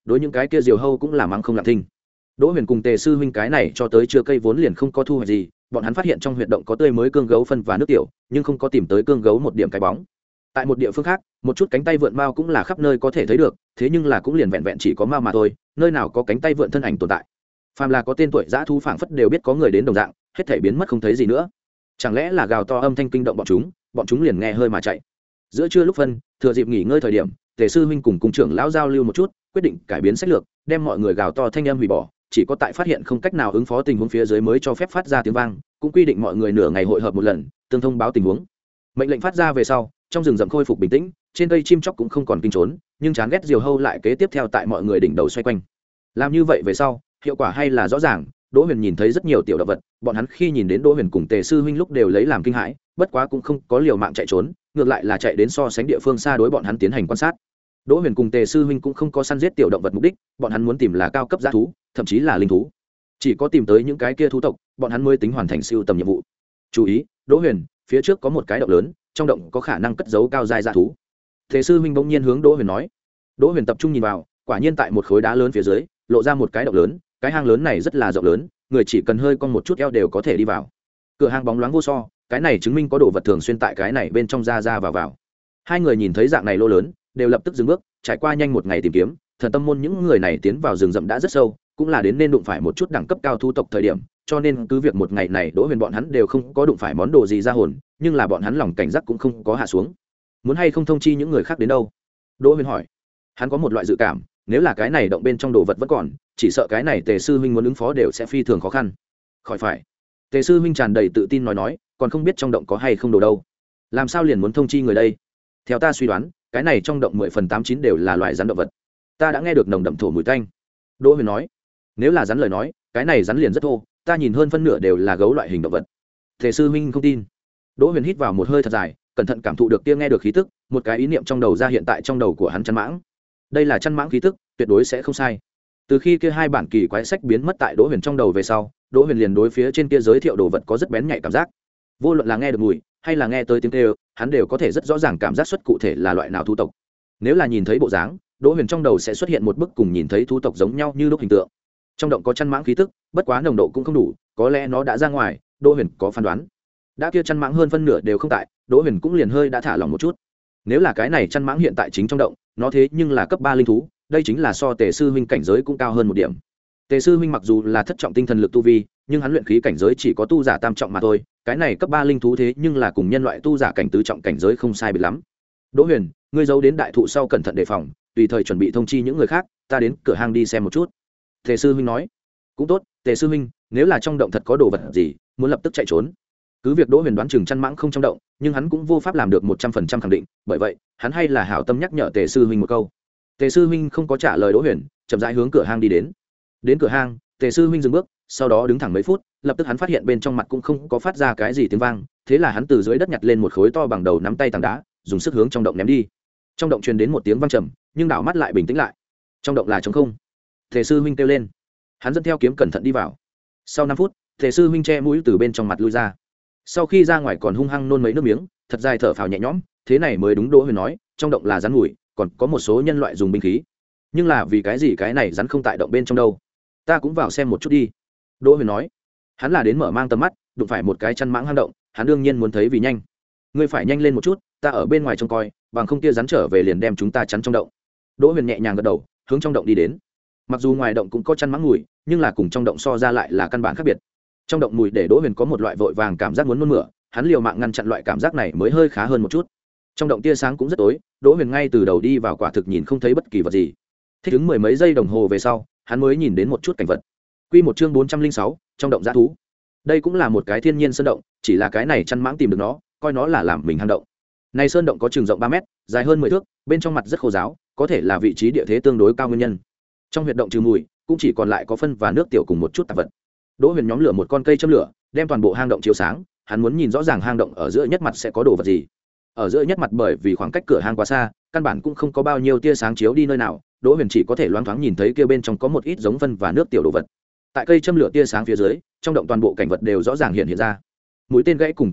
S1: đối những cái kia diều hâu cũng là mắng không lặng thinh. Đỗ Huyền cùng Tề sư huynh cái này cho tới chưa cây vốn liền không có thu hoạch gì, bọn hắn phát hiện trong huyệt động có tươi mới cương gấu phân và nước tiểu, nhưng không có tìm tới cương gấu một điểm cái bóng. Tại một địa phương khác, một chút cánh tay vượn mao cũng là khắp nơi có thể thấy được, thế nhưng là cũng liền vẹn vẹn chỉ có mao mà thôi, nơi nào có cánh tay vượn thân ảnh tồn tại. Phàm là có tên tuổi dã thú phảng phất đều biết có người đến đồng dạng, hết thảy biến mất không thấy gì nữa. Chẳng lẽ là gào to âm thanh kinh động bọn chúng, bọn chúng liền nghe hơi mà chạy. Giữa trưa lúc phân, thừa dịp nghỉ ngơi thời điểm, Tề sư huynh cùng cung trưởng lão giao lưu một chút, quyết định cải biến sách lược, đem mọi người gào to thanh âm hủy bỏ, chỉ có tại phát hiện không cách nào ứng phó tình huống phía dưới mới cho phép phát ra tiếng vang, cũng quy định mọi người nửa ngày hội hợp một lần, tương thông báo tình huống. Mệnh lệnh phát ra về sau, trong rừng rậm khôi phục bình tĩnh, trên cây chim chóc cũng không còn kinh trốn, nhưng chán ghét diều hâu lại kế tiếp theo tại mọi người đỉnh đầu xoay quanh. Làm như vậy về sau, hiệu quả hay là rõ ràng. Đỗ Huyền nhìn thấy rất nhiều tiểu động vật, bọn hắn khi nhìn đến Đỗ Huyền cùng Tề sư huynh lúc đều lấy làm kinh hãi, bất quá cũng không có liều mạng chạy trốn, ngược lại là chạy đến so sánh địa phương xa đối bọn hắn tiến hành quan sát. Đỗ Huyền cùng Tề sư huynh cũng không có săn giết tiểu động vật mục đích, bọn hắn muốn tìm là cao cấp dã thú, thậm chí là linh thú. Chỉ có tìm tới những cái kia thú tộc, bọn hắn mới tính hoàn thành siêu tầm nhiệm vụ. Chú ý, Đỗ Huyền, phía trước có một cái động lớn, trong động có khả năng cất giấu cao giai dã thú. Tề sư huynh bỗng nhiên hướng Đỗ Huyền nói. Đỗ Huyền tập trung nhìn vào, quả nhiên tại một khối đá lớn phía dưới, lộ ra một cái động lớn, cái hang lớn này rất là rộng lớn, người chỉ cần hơi cong một chút eo đều có thể đi vào. Cửa hang bóng loáng vô so, cái này chứng minh có đồ vật thường xuyên tại cái này bên trong ra ra vào vào. Hai người nhìn thấy dạng này lô lớn, đều lập tức dừng bước, trải qua nhanh một ngày tìm kiếm, thần tâm môn những người này tiến vào rừng rậm đã rất sâu, cũng là đến nên đụng phải một chút đẳng cấp cao thu tộc thời điểm, cho nên cứ việc một ngày này Đỗ Huyền bọn hắn đều không có đụng phải món đồ gì ra hồn, nhưng là bọn hắn lòng cảnh giác cũng không có hạ xuống. Muốn hay không thông chi những người khác đến đâu? Đỗ Huyền hỏi. Hắn có một loại dự cảm, nếu là cái này động bên trong đồ vật vẫn còn, chỉ sợ cái này Tề sư huynh muốn ứng phó đều sẽ phi thường khó khăn. Khỏi phải. Tề sư huynh tràn đầy tự tin nói nói, còn không biết trong động có hay không đồ đâu, làm sao liền muốn thông chi người đây? Theo ta suy đoán, cái này trong động mười phần tám chín đều là loài rắn động vật. Ta đã nghe được nồng đậm thổ mùi tanh. Đỗ Huyền nói. Nếu là rắn lời nói, cái này rắn liền rất thô, ta nhìn hơn phân nửa đều là gấu loại hình động vật. Tề sư huynh không tin. Đỗ Huyền hít vào một hơi thật dài, cẩn thận cảm thụ được kia nghe được khí tức, một cái ý niệm trong đầu ra hiện tại trong đầu của hắn chăn mãng. Đây là chăn mãng khí tức, tuyệt đối sẽ không sai. Từ khi kia hai bản kỳ quái sách biến mất tại Đỗ Huyền trong đầu về sau, Đỗ Huyền liền đối phía trên kia giới thiệu đồ vật có rất bén nhạy cảm giác. Vô luận là nghe được mùi hay là nghe tới tiếng kêu, hắn đều có thể rất rõ ràng cảm giác xuất cụ thể là loại nào thú tộc. Nếu là nhìn thấy bộ dáng, Đỗ Huyền trong đầu sẽ xuất hiện một bức cùng nhìn thấy thú tộc giống nhau như lúc hình tượng. Trong động có chăn mãng khí tức, bất quá nồng độ cũng không đủ, có lẽ nó đã ra ngoài. Đỗ Huyền có phán đoán. Đã kia chăn mãng hơn phân nửa đều không tại, Đỗ Huyền cũng liền hơi đã thả lòng một chút. Nếu là cái này chăn mãng hiện tại chính trong động, nó thế nhưng là cấp ba linh thú, đây chính là so Tề sư huynh cảnh giới cũng cao hơn một điểm. Tề sư huynh mặc dù là thất trọng tinh thần lực tu vi, nhưng hắn luyện khí cảnh giới chỉ có tu giả tam trọng mà thôi, cái này cấp ba linh thú thế nhưng là cùng nhân loại tu giả cảnh tứ trọng cảnh giới không sai biệt lắm. Đỗ Huyền, ngươi giấu đến đại thụ sau cẩn thận đề phòng, tùy thời chuẩn bị thông chi những người khác, ta đến cửa hang đi xem một chút. Tề sư huynh nói. Cũng tốt, Tề sư huynh, nếu là trong động thật có đồ vật gì, muốn lập tức chạy trốn. Cứ việc Đỗ Huyền đoán chừng chăn mãng không trong động, nhưng hắn cũng vô pháp làm được một trăm phần trăm khẳng định, bởi vậy, hắn hay là hảo tâm nhắc nhở Tề sư huynh một câu. Tề sư huynh không có trả lời Đỗ Huyền, chậm rãi hướng cửa hang đi đến. Đến cửa hang, Tề sư huynh dừng bước, sau đó đứng thẳng mấy phút, lập tức hắn phát hiện bên trong mặt cũng không có phát ra cái gì tiếng vang, thế là hắn từ dưới đất nhặt lên một khối to bằng đầu nắm tay tảng đá, dùng sức hướng trong động ném đi. Trong động truyền đến một tiếng vang trầm, nhưng đảo mắt lại bình tĩnh lại. Trong động là trống không. Tề sư huynh kêu lên. Hắn dẫn theo kiếm cẩn thận đi vào. Sau năm phút, Tề sư huynh che mũi từ bên trong mặt lui ra. Sau khi ra ngoài còn hung hăng nôn mấy nước miếng, thật dài thở phào nhẹ nhõm, thế này mới đúng. Đỗ Huyền nói, trong động là rắn mùi, còn có một số nhân loại dùng binh khí. Nhưng là vì cái gì cái này rắn không tại động bên trong đâu? Ta cũng vào xem một chút đi. Đỗ Huyền nói. Hắn là đến mở mang tầm mắt, đụng phải một cái chăn mãng hang động, hắn đương nhiên muốn thấy vì nhanh. Ngươi phải nhanh lên một chút, ta ở bên ngoài trông coi, bằng không kia rắn trở về liền đem chúng ta chắn trong động. Đỗ Huyền nhẹ nhàng gật đầu, hướng trong động đi đến. Mặc dù ngoài động cũng có chăn mãng mùi, nhưng là cùng trong động so ra lại là căn bản khác biệt. Trong động mùi để Đỗ Huyền có một loại vội vàng cảm giác muốn nôn mửa, hắn liều mạng ngăn chặn loại cảm giác này mới hơi khá hơn một chút. Trong động tia sáng cũng rất tối, Đỗ Huyền ngay từ đầu đi vào quả thực nhìn không thấy bất kỳ vật gì. Thích ứng mười mấy giây đồng hồ về sau, hắn mới nhìn đến một chút cảnh vật. Quy một chương bốn trăm linh sáu, trong động dã thú. Đây cũng là một cái thiên nhiên sơn động, chỉ là cái này chăn mãng tìm được nó, coi nó là làm mình hang động. Này sơn động có chừng rộng ba mét, dài hơn mười thước, bên trong mặt rất khô ráo, có thể là vị trí địa thế tương đối cao nguyên nhân. Trong huyệt động trừ mùi, cũng chỉ còn lại có phân và nước tiểu cùng một chút tạp vật. Đỗ Huyền nhóm lửa một con cây châm lửa, đem toàn bộ hang động chiếu sáng, hắn muốn nhìn rõ ràng hang động ở giữa nhất mặt sẽ có đồ vật gì. Ở giữa nhất mặt bởi vì khoảng cách cửa hang quá xa, căn bản cũng không có bao nhiêu tia sáng chiếu đi nơi nào, Đỗ Huyền chỉ có thể loáng thoáng nhìn thấy kia bên trong có một ít giống phân và nước tiểu đồ vật. Tại cây châm lửa tia sáng phía dưới, trong động toàn bộ cảnh vật đều rõ ràng hiện hiện ra. Mũi tên gãy cùng kiếm gãy,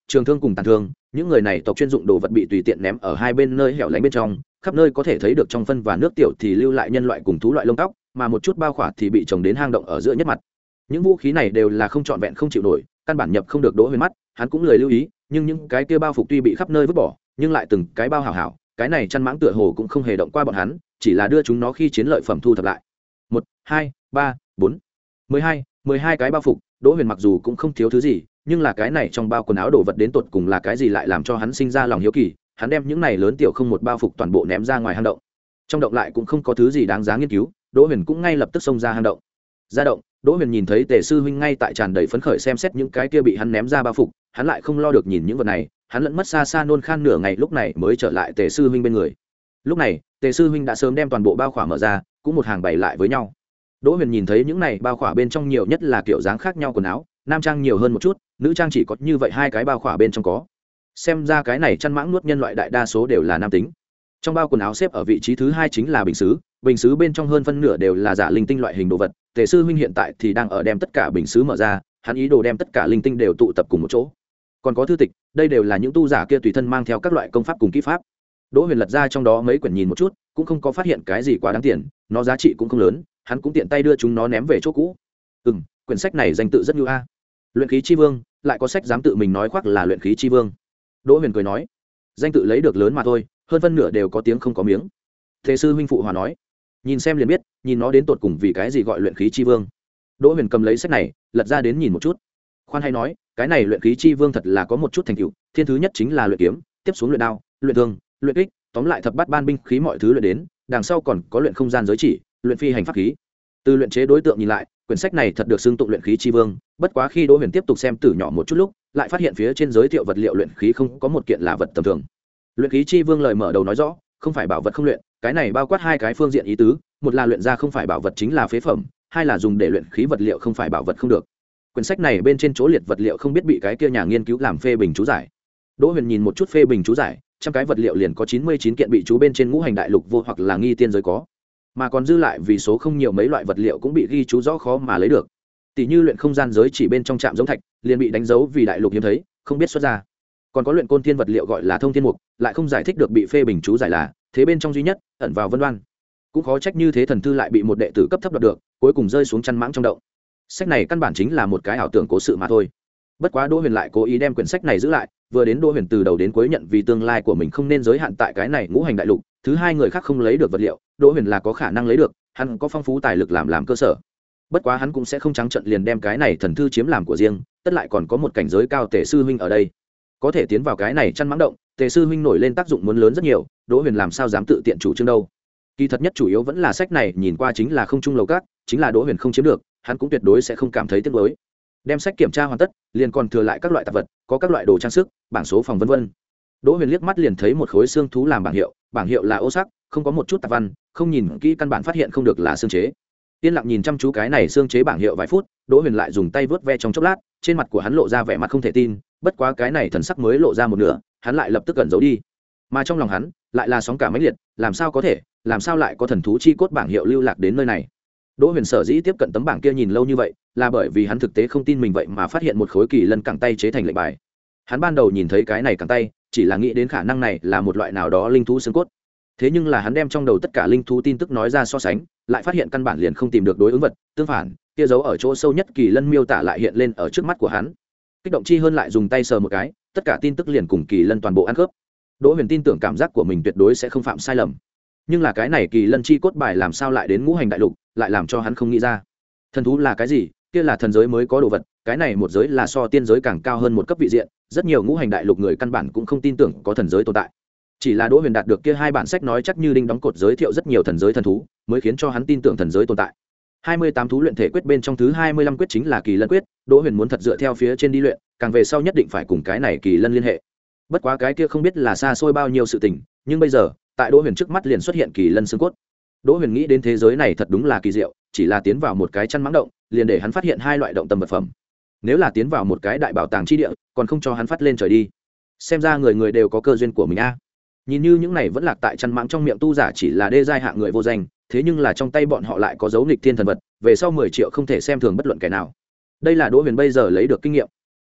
S1: trường thương cùng tàn thương, những người này tộc chuyên dụng đồ vật bị tùy tiện ném ở hai bên nơi hẻo lánh bên trong, khắp nơi có thể thấy được trong phân và nước tiểu thì lưu lại nhân loại cùng thú loại lông tóc, mà một chút bao khỏa thì bị trồng đến hang động ở giữa nhất mặt. Những vũ khí này đều là không trọn vẹn không chịu nổi, căn bản nhập không được Đỗ Huyền mắt, hắn cũng lười lưu ý, nhưng những cái kia bao phục tuy bị khắp nơi vứt bỏ, nhưng lại từng cái bao hảo hảo, cái này chăn mãng tựa hồ cũng không hề động qua bọn hắn, chỉ là đưa chúng nó khi chiến lợi phẩm thu thập lại. Một, hai, ba, bốn, mười hai, mười hai cái bao phục, Đỗ Huyền mặc dù cũng không thiếu thứ gì, nhưng là cái này trong bao quần áo đồ vật đến tột cùng là cái gì lại làm cho hắn sinh ra lòng hiếu kỳ, hắn đem những này lớn tiểu không một bao phục toàn bộ ném ra ngoài hang động. Trong động lại cũng không có thứ gì đáng giá nghiên cứu, Đỗ Huyền cũng ngay lập tức xông ra hang động. Ra động, Đỗ Huyền nhìn thấy Tề sư huynh ngay tại tràn đầy phấn khởi xem xét những cái kia bị hắn ném ra bao phục, hắn lại không lo được nhìn những vật này, hắn lẫn mất xa xa nôn khan nửa ngày lúc này mới trở lại Tề sư huynh bên người. Lúc này, Tề sư huynh đã sớm đem toàn bộ bao khỏa mở ra, cũng một hàng bày lại với nhau. Đỗ Huyền nhìn thấy những này bao khỏa bên trong nhiều nhất là kiểu dáng khác nhau quần áo, nam trang nhiều hơn một chút, nữ trang chỉ có như vậy hai cái bao khỏa bên trong có. Xem ra cái này chăn mãng nuốt nhân loại đại đa số đều là nam tính. Trong bao quần áo xếp ở vị trí thứ hai chính là bình sứ, bình sứ bên trong hơn phân nửa đều là giả linh tinh loại hình đồ vật. Tề sư huynh hiện tại thì đang ở đem tất cả bình sứ mở ra, hắn ý đồ đem tất cả linh tinh đều tụ tập cùng một chỗ. Còn có thư tịch, đây đều là những tu giả kia tùy thân mang theo các loại công pháp cùng kỹ pháp. Đỗ Huyền lật ra trong đó mấy quyển nhìn một chút, cũng không có phát hiện cái gì quá đáng tiền, nó giá trị cũng không lớn, hắn cũng tiện tay đưa chúng nó ném về chỗ cũ. Ừm, quyển sách này danh tự rất như a. Luyện khí chi vương, lại có sách dám tự mình nói khoác là luyện khí chi vương. Đỗ Huyền cười nói, danh tự lấy được lớn mà thôi, hơn phân nửa đều có tiếng không có miếng. Thế sư huynh phụ hòa nói, nhìn xem liền biết, nhìn nó đến tột cùng vì cái gì gọi luyện khí chi vương. Đỗ Huyền cầm lấy sách này, lật ra đến nhìn một chút. Khoan hay nói, cái này luyện khí chi vương thật là có một chút thành tựu, thiên thứ nhất chính là luyện kiếm, tiếp xuống luyện đao, luyện thương, luyện kích, tóm lại thập bát ban binh khí mọi thứ luyện đến, đằng sau còn có luyện không gian giới chỉ, luyện phi hành pháp khí. Từ luyện chế đối tượng nhìn lại, quyển sách này thật được xưng tụng luyện khí chi vương, bất quá khi Đỗ Huyền tiếp tục xem từ nhỏ một chút lúc, lại phát hiện phía trên giới thiệu vật liệu luyện khí không có một kiện là vật tầm thường. Luyện khí chi vương lời mở đầu nói rõ, không phải bảo vật không luyện, cái này bao quát hai cái phương diện ý tứ, một là luyện ra không phải bảo vật chính là phế phẩm, hai là dùng để luyện khí vật liệu không phải bảo vật không được. Quyển sách này bên trên chỗ liệt vật liệu không biết bị cái kia nhà nghiên cứu làm phê bình chú giải. Đỗ Huyền nhìn một chút phê bình chú giải, trăm cái vật liệu liền có chín mươi chín kiện bị chú bên trên ngũ hành đại lục vô hoặc là nghi tiên giới có, mà còn dư lại vì số không nhiều mấy loại vật liệu cũng bị ghi chú rõ khó mà lấy được. Tỷ như luyện không gian giới chỉ bên trong trạm giống thạch, liền bị đánh dấu vì đại lục hiếm thấy, không biết xuất ra. Còn có luyện côn thiên vật liệu gọi là thông thiên mục, lại không giải thích được bị phê bình chú giải là thế bên trong duy nhất, ẩn vào vân đoan. Cũng khó trách như thế thần thư lại bị một đệ tử cấp thấp đoạt được, cuối cùng rơi xuống chăn mãng trong động. Sách này căn bản chính là một cái ảo tưởng cố sự mà thôi. Bất quá Đỗ Huyền lại cố ý đem quyển sách này giữ lại, vừa đến Đỗ Huyền từ đầu đến cuối nhận vì tương lai của mình không nên giới hạn tại cái này ngũ hành đại lục, thứ hai người khác không lấy được vật liệu, Đỗ Huyền là có khả năng lấy được, hắn có phong phú tài lực làm làm cơ sở. Bất quá hắn cũng sẽ không trắng trợn liền đem cái này thần thư chiếm làm của riêng, tất lại còn có một cảnh giới cao Tề sư huynh ở đây, có thể tiến vào cái này chăn mãng động, Tề sư huynh nổi lên tác dụng muốn lớn rất nhiều, Đỗ Huyền làm sao dám tự tiện chủ trương đâu. Kỳ thật nhất chủ yếu vẫn là sách này nhìn qua chính là không trung lầu cát, chính là Đỗ Huyền không chiếm được, hắn cũng tuyệt đối sẽ không cảm thấy tiếc nuối. Đem sách kiểm tra hoàn tất, liền còn thừa lại các loại tạp vật, có các loại đồ trang sức, bảng số phòng vân vân. Đỗ Huyền liếc mắt liền thấy một khối xương thú làm bảng hiệu, bảng hiệu là ô sắc, không có một chút tạp văn, không nhìn kỹ căn bản phát hiện không được là xương chế. Yên lặng nhìn chăm chú cái này xương chế bảng hiệu vài phút, Đỗ Huyền lại dùng tay vớt ve trong chốc lát, trên mặt của hắn lộ ra vẻ mặt không thể tin, bất quá cái này thần sắc mới lộ ra một nửa, hắn lại lập tức gần giấu đi. Mà trong lòng hắn lại là sóng cả mãnh liệt, làm sao có thể, làm sao lại có thần thú chi cốt bảng hiệu lưu lạc đến nơi này. Đỗ Huyền sở dĩ tiếp cận tấm bảng kia nhìn lâu như vậy, là bởi vì hắn thực tế không tin mình vậy mà phát hiện một khối kỳ lân cẳng tay chế thành lệnh bài. Hắn ban đầu nhìn thấy cái này cẳng tay, chỉ là nghĩ đến khả năng này là một loại nào đó linh thú xương cốt. Thế nhưng là hắn đem trong đầu tất cả linh thú tin tức nói ra so sánh, lại phát hiện căn bản liền không tìm được đối ứng vật, tương phản, kia dấu ở chỗ sâu nhất kỳ lân miêu tả lại hiện lên ở trước mắt của hắn. Kích động chi hơn lại dùng tay sờ một cái, tất cả tin tức liền cùng kỳ lân toàn bộ ăn khớp. Đỗ Huyền tin tưởng cảm giác của mình tuyệt đối sẽ không phạm sai lầm. Nhưng là cái này kỳ lân chi cốt bài làm sao lại đến ngũ hành đại lục, lại làm cho hắn không nghĩ ra. Thần thú là cái gì? Kia là thần giới mới có đồ vật, cái này một giới là so tiên giới càng cao hơn một cấp vị diện, rất nhiều ngũ hành đại lục người căn bản cũng không tin tưởng có thần giới tồn tại. Chỉ là Đỗ Huyền đạt được kia hai bản sách nói chắc như đinh đóng cột giới thiệu rất nhiều thần giới thần thú, mới khiến cho hắn tin tưởng thần giới tồn tại. hai mươi tám thú luyện thể quyết bên trong thứ hai mươi lăm quyết chính là kỳ lân quyết, Đỗ Huyền muốn thật dựa theo phía trên đi luyện, càng về sau nhất định phải cùng cái này kỳ lân liên hệ. Bất quá cái kia không biết là xa xôi bao nhiêu sự tình, nhưng bây giờ, tại Đỗ Huyền trước mắt liền xuất hiện kỳ lân xương cốt. Đỗ Huyền nghĩ đến thế giới này thật đúng là kỳ diệu, chỉ là tiến vào một cái chăn mãng động, liền để hắn phát hiện hai loại động tâm vật phẩm. Nếu là tiến vào một cái đại bảo tàng chi địa, còn không cho hắn phát lên trời đi. Xem ra người người đều có cơ duyên của mình a. Nhìn như những này vẫn lạc tại chăn mãng trong miệng tu giả chỉ là đê giai hạng người vô danh, thế nhưng là trong tay bọn họ lại có dấu nghịch thiên thần vật, về sau mười triệu không thể xem thường bất luận kẻ nào. Đây là Đỗ Huyền bây giờ lấy được kinh nghiệm.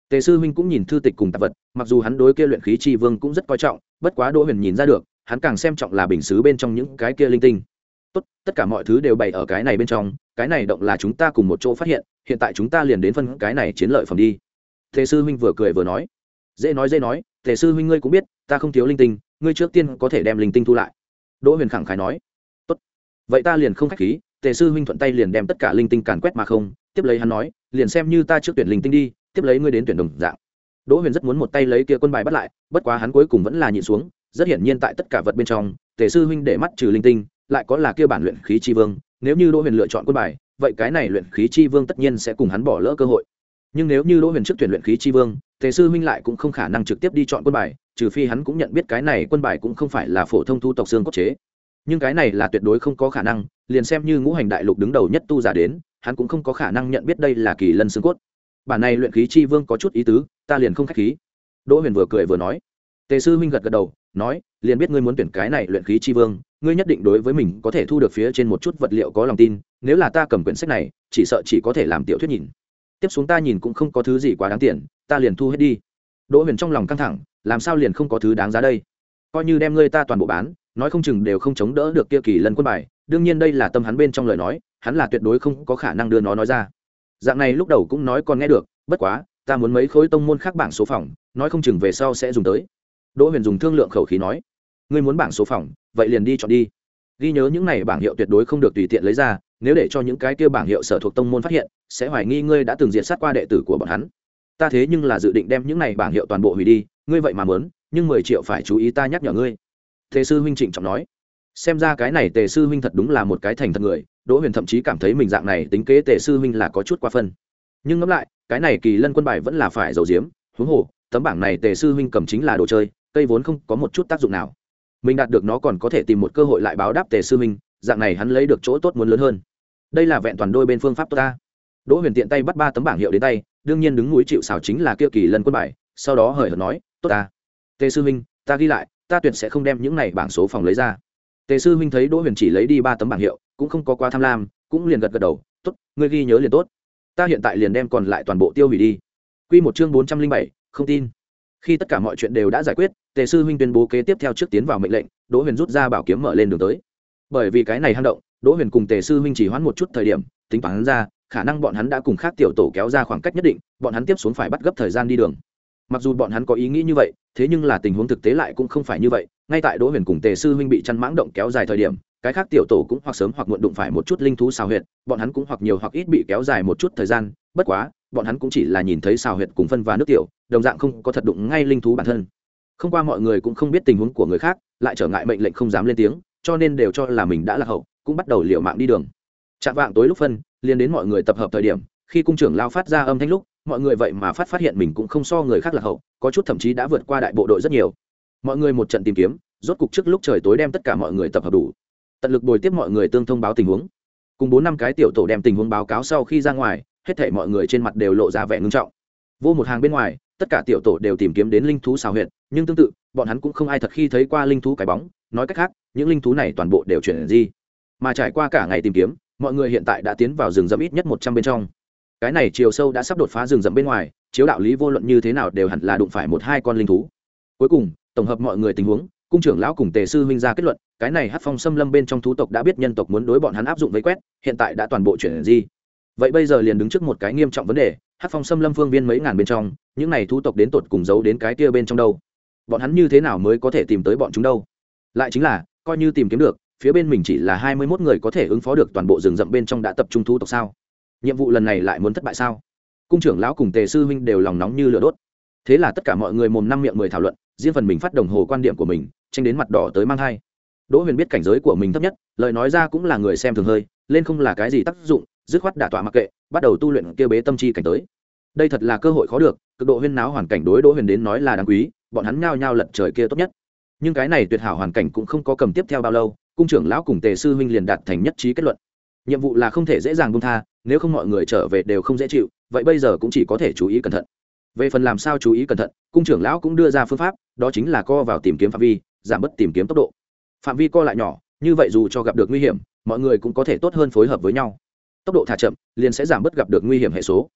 S1: Tề sư huynh cũng nhìn thư tịch cùng tạp vật, mặc dù hắn đối kia luyện khí chi vương cũng rất coi trọng, bất quá Đỗ Huyền nhìn ra được, hắn càng xem trọng là bình sứ bên trong những cái kia linh tinh. Tốt, tất cả mọi thứ đều bày ở cái này bên trong, cái này động là chúng ta cùng một chỗ phát hiện, hiện tại chúng ta liền đến phân cái này chiến lợi phẩm đi. Tề sư huynh vừa cười vừa nói. Dễ nói dễ nói, Tề sư huynh ngươi cũng biết, ta không thiếu linh tinh, ngươi trước tiên có thể đem linh tinh thu lại. Đỗ Huyền khẳng khái nói. Tốt, vậy ta liền không khách khí, Tề sư huynh thuận tay liền đem tất cả linh tinh càn quét mà không, tiếp lấy hắn nói, liền xem như ta trước tuyển linh tinh đi, tiếp lấy ngươi đến tuyển đồng dạng. Đỗ Huyền rất muốn một tay lấy kia quân bài bắt lại, bất quá hắn cuối cùng vẫn là nhịn xuống, rất hiển nhiên tại tất cả vật bên trong, Tề sư huynh để mắt trừ linh tinh, lại có là kia bản luyện khí chi vương, nếu như Đỗ Huyền lựa chọn quân bài, vậy cái này luyện khí chi vương tất nhiên sẽ cùng hắn bỏ lỡ cơ hội. Nhưng nếu như Đỗ Huyền trước tuyển luyện khí chi vương, Tề sư huynh lại cũng không khả năng trực tiếp đi chọn quân bài, trừ phi hắn cũng nhận biết cái này quân bài cũng không phải là phổ thông thu tộc xương cốt chế. Nhưng cái này là tuyệt đối không có khả năng, liền xem như ngũ hành đại lục đứng đầu nhất tu giả đến, hắn cũng không có khả năng nhận biết đây là kỳ lân xương cốt. Bản này luyện khí chi vương có chút ý tứ, ta liền không khách khí. Đỗ Huyền vừa cười vừa nói. Tề sư huynh gật gật đầu, nói, liền biết ngươi muốn tuyển cái này luyện khí chi vương, ngươi nhất định đối với mình có thể thu được phía trên một chút vật liệu có lòng tin, nếu là ta cầm quyển sách này, chỉ sợ chỉ có thể làm tiểu thuyết nhìn. Tiếp xuống ta nhìn cũng không có thứ gì quá đáng tiền, ta liền thu hết đi. Đỗ Huyền trong lòng căng thẳng, làm sao liền không có thứ đáng giá đây? Coi như đem ngươi ta toàn bộ bán, nói không chừng đều không chống đỡ được kia kỳ lân quân bài, đương nhiên đây là tâm hắn bên trong lời nói, hắn là tuyệt đối không có khả năng đưa nó nói ra. Dạng này lúc đầu cũng nói còn nghe được, bất quá, ta muốn mấy khối tông môn khác bảng số phòng, nói không chừng về sau sẽ dùng tới. Đỗ Huyền dùng thương lượng khẩu khí nói, ngươi muốn bảng số phòng, vậy liền đi chọn đi. Ghi nhớ những này bảng hiệu tuyệt đối không được tùy tiện lấy ra, nếu để cho những cái kia bảng hiệu sở thuộc tông môn phát hiện, sẽ hoài nghi ngươi đã từng diệt sát qua đệ tử của bọn hắn. Ta thế nhưng là dự định đem những này bảng hiệu toàn bộ hủy đi, ngươi vậy mà muốn, nhưng mười triệu phải chú ý ta nhắc nhở ngươi. Tề sư huynh trịnh trọng nói. Xem ra cái này Tề sư huynh thật đúng là một cái thành thật người, Đỗ Huyền thậm chí cảm thấy mình dạng này tính kế Tề sư huynh là có chút quá phân. Nhưng ngẫm lại, cái này kỳ lân quân bài vẫn là phải giấu giếm, huống hồ, tấm bảng này Tề sư huynh cầm chính là đồ chơi, cây vốn không có một chút tác dụng nào. Mình đạt được nó còn có thể tìm một cơ hội lại báo đáp Tề sư huynh, dạng này hắn lấy được chỗ tốt muốn lớn hơn. Đây là vẹn toàn đôi bên phương pháp tốt ta. Đỗ Huyền tiện tay bắt ba tấm bảng hiệu đến tay, đương nhiên đứng núi chịu sào chính là kia kỳ lân quân bài, sau đó hời hợt nói, tốt ta. Tề sư huynh, ta ghi lại, ta tuyệt sẽ không đem những này bảng số phòng lấy ra. Tề sư huynh thấy Đỗ Huyền chỉ lấy đi ba tấm bảng hiệu, cũng không có quá tham lam, cũng liền gật gật đầu, tốt, ngươi ghi nhớ liền tốt. Ta hiện tại liền đem còn lại toàn bộ tiêu hủy đi. Quy một chương bốn trăm linh bảy, không tin. Khi tất cả mọi chuyện đều đã giải quyết, Tề sư huynh tuyên bố kế tiếp theo trước tiến vào mệnh lệnh, Đỗ Huyền rút ra bảo kiếm mở lên đường tới. Bởi vì cái này hang động, Đỗ Huyền cùng Tề sư huynh chỉ hoãn một chút thời điểm, tính toán ra, khả năng bọn hắn đã cùng khác tiểu tổ kéo ra khoảng cách nhất định, bọn hắn tiếp xuống phải bắt gấp thời gian đi đường. Mặc dù bọn hắn có ý nghĩ như vậy, thế nhưng là tình huống thực tế lại cũng không phải như vậy. Ngay tại Đỗ Huyền cùng Tề sư huynh bị chăn mãng động kéo dài thời điểm, cái khác tiểu tổ cũng hoặc sớm hoặc muộn đụng phải một chút linh thú xào huyệt, bọn hắn cũng hoặc nhiều hoặc ít bị kéo dài một chút thời gian. Bất quá, bọn hắn cũng chỉ là nhìn thấy xào huyệt cùng phân và nước tiểu, đồng dạng không có thật đụng ngay linh thú bản thân. Không qua mọi người cũng không biết tình huống của người khác, lại trở ngại mệnh lệnh không dám lên tiếng, cho nên đều cho là mình đã lạc hậu, cũng bắt đầu liều mạng đi đường. Chạm vạng tối lúc phân, liền đến mọi người tập hợp thời điểm, khi cung trưởng lao phát ra âm thanh lúc, mọi người vậy mà phát phát hiện mình cũng không so người khác lạc hậu, có chút thậm chí đã vượt qua đại bộ đội rất nhiều. Mọi người một trận tìm kiếm, rốt cục trước lúc trời tối đem tất cả mọi người tập hợp đủ, tận lực bồi tiếp mọi người tương thông báo tình huống. Cùng bốn năm cái tiểu tổ đem tình huống báo cáo sau khi ra ngoài, hết thảy mọi người trên mặt đều lộ ra vẻ ngưng trọng. Vô một hàng bên ngoài, tất cả tiểu tổ đều tìm kiếm đến linh thú xào huyệt, nhưng tương tự, bọn hắn cũng không ai thật khi thấy qua linh thú cái bóng, nói cách khác, những linh thú này toàn bộ đều chuyển di. Mà trải qua cả ngày tìm kiếm, mọi người hiện tại đã tiến vào rừng rậm ít nhất một trăm bên trong. Cái này chiều sâu đã sắp đột phá rừng rậm bên ngoài, chiếu đạo lý vô luận như thế nào đều hẳn là đụng phải một hai con linh thú. Cuối cùng, tổng hợp mọi người tình huống, cung trưởng lão cùng Tề sư huynh ra kết luận, cái này Hắc Phong Xâm Lâm bên trong thú tộc đã biết nhân tộc muốn đối bọn hắn áp dụng vây quét, hiện tại đã toàn bộ chuyển di. Vậy bây giờ liền đứng trước một cái nghiêm trọng vấn đề, Hắc Phong Xâm Lâm phương viên mấy ngàn bên trong, những này thú tộc đến tột cùng giấu đến cái kia bên trong đâu? Bọn hắn như thế nào mới có thể tìm tới bọn chúng đâu? Lại chính là, coi như tìm kiếm được, phía bên mình chỉ là hai mươi mốt người có thể ứng phó được toàn bộ rừng rậm bên trong đã tập trung thú tộc sao? Nhiệm vụ lần này lại muốn thất bại sao? Cung trưởng lão cùng Tề sư huynh đều lòng nóng như lửa đốt. Thế là tất cả mọi người mồm năm miệng mười thảo luận, riêng phần mình phát đồng hồ quan điểm của mình, tranh đến mặt đỏ tới mang hai. Đỗ Huyền biết cảnh giới của mình thấp nhất, lời nói ra cũng là người xem thường hơi, lên không là cái gì tác dụng, dứt khoát đả tọa mặc kệ, bắt đầu tu luyện kia bế tâm chi cảnh tới. Đây thật là cơ hội khó được, cực độ huyên náo hoàn cảnh đối Đỗ Huyền đến nói là đáng quý, bọn hắn nhao nhao lật trời kia tốt nhất. Nhưng cái này tuyệt hảo hoàn cảnh cũng không có cầm tiếp theo bao lâu, cung trưởng lão cùng Tề sư huynh liền đạt thành nhất trí kết luận. Nhiệm vụ là không thể dễ dàng buông tha, nếu không mọi người trở về đều không dễ chịu, vậy bây giờ cũng chỉ có thể chú ý cẩn thận. Về phần làm sao chú ý cẩn thận, cung trưởng lão cũng đưa ra phương pháp, đó chính là co vào tìm kiếm phạm vi, giảm bớt tìm kiếm tốc độ. Phạm vi co lại nhỏ, như vậy dù cho gặp được nguy hiểm, mọi người cũng có thể tốt hơn phối hợp với nhau. Tốc độ thả chậm, liền sẽ giảm bớt gặp được nguy hiểm hệ số.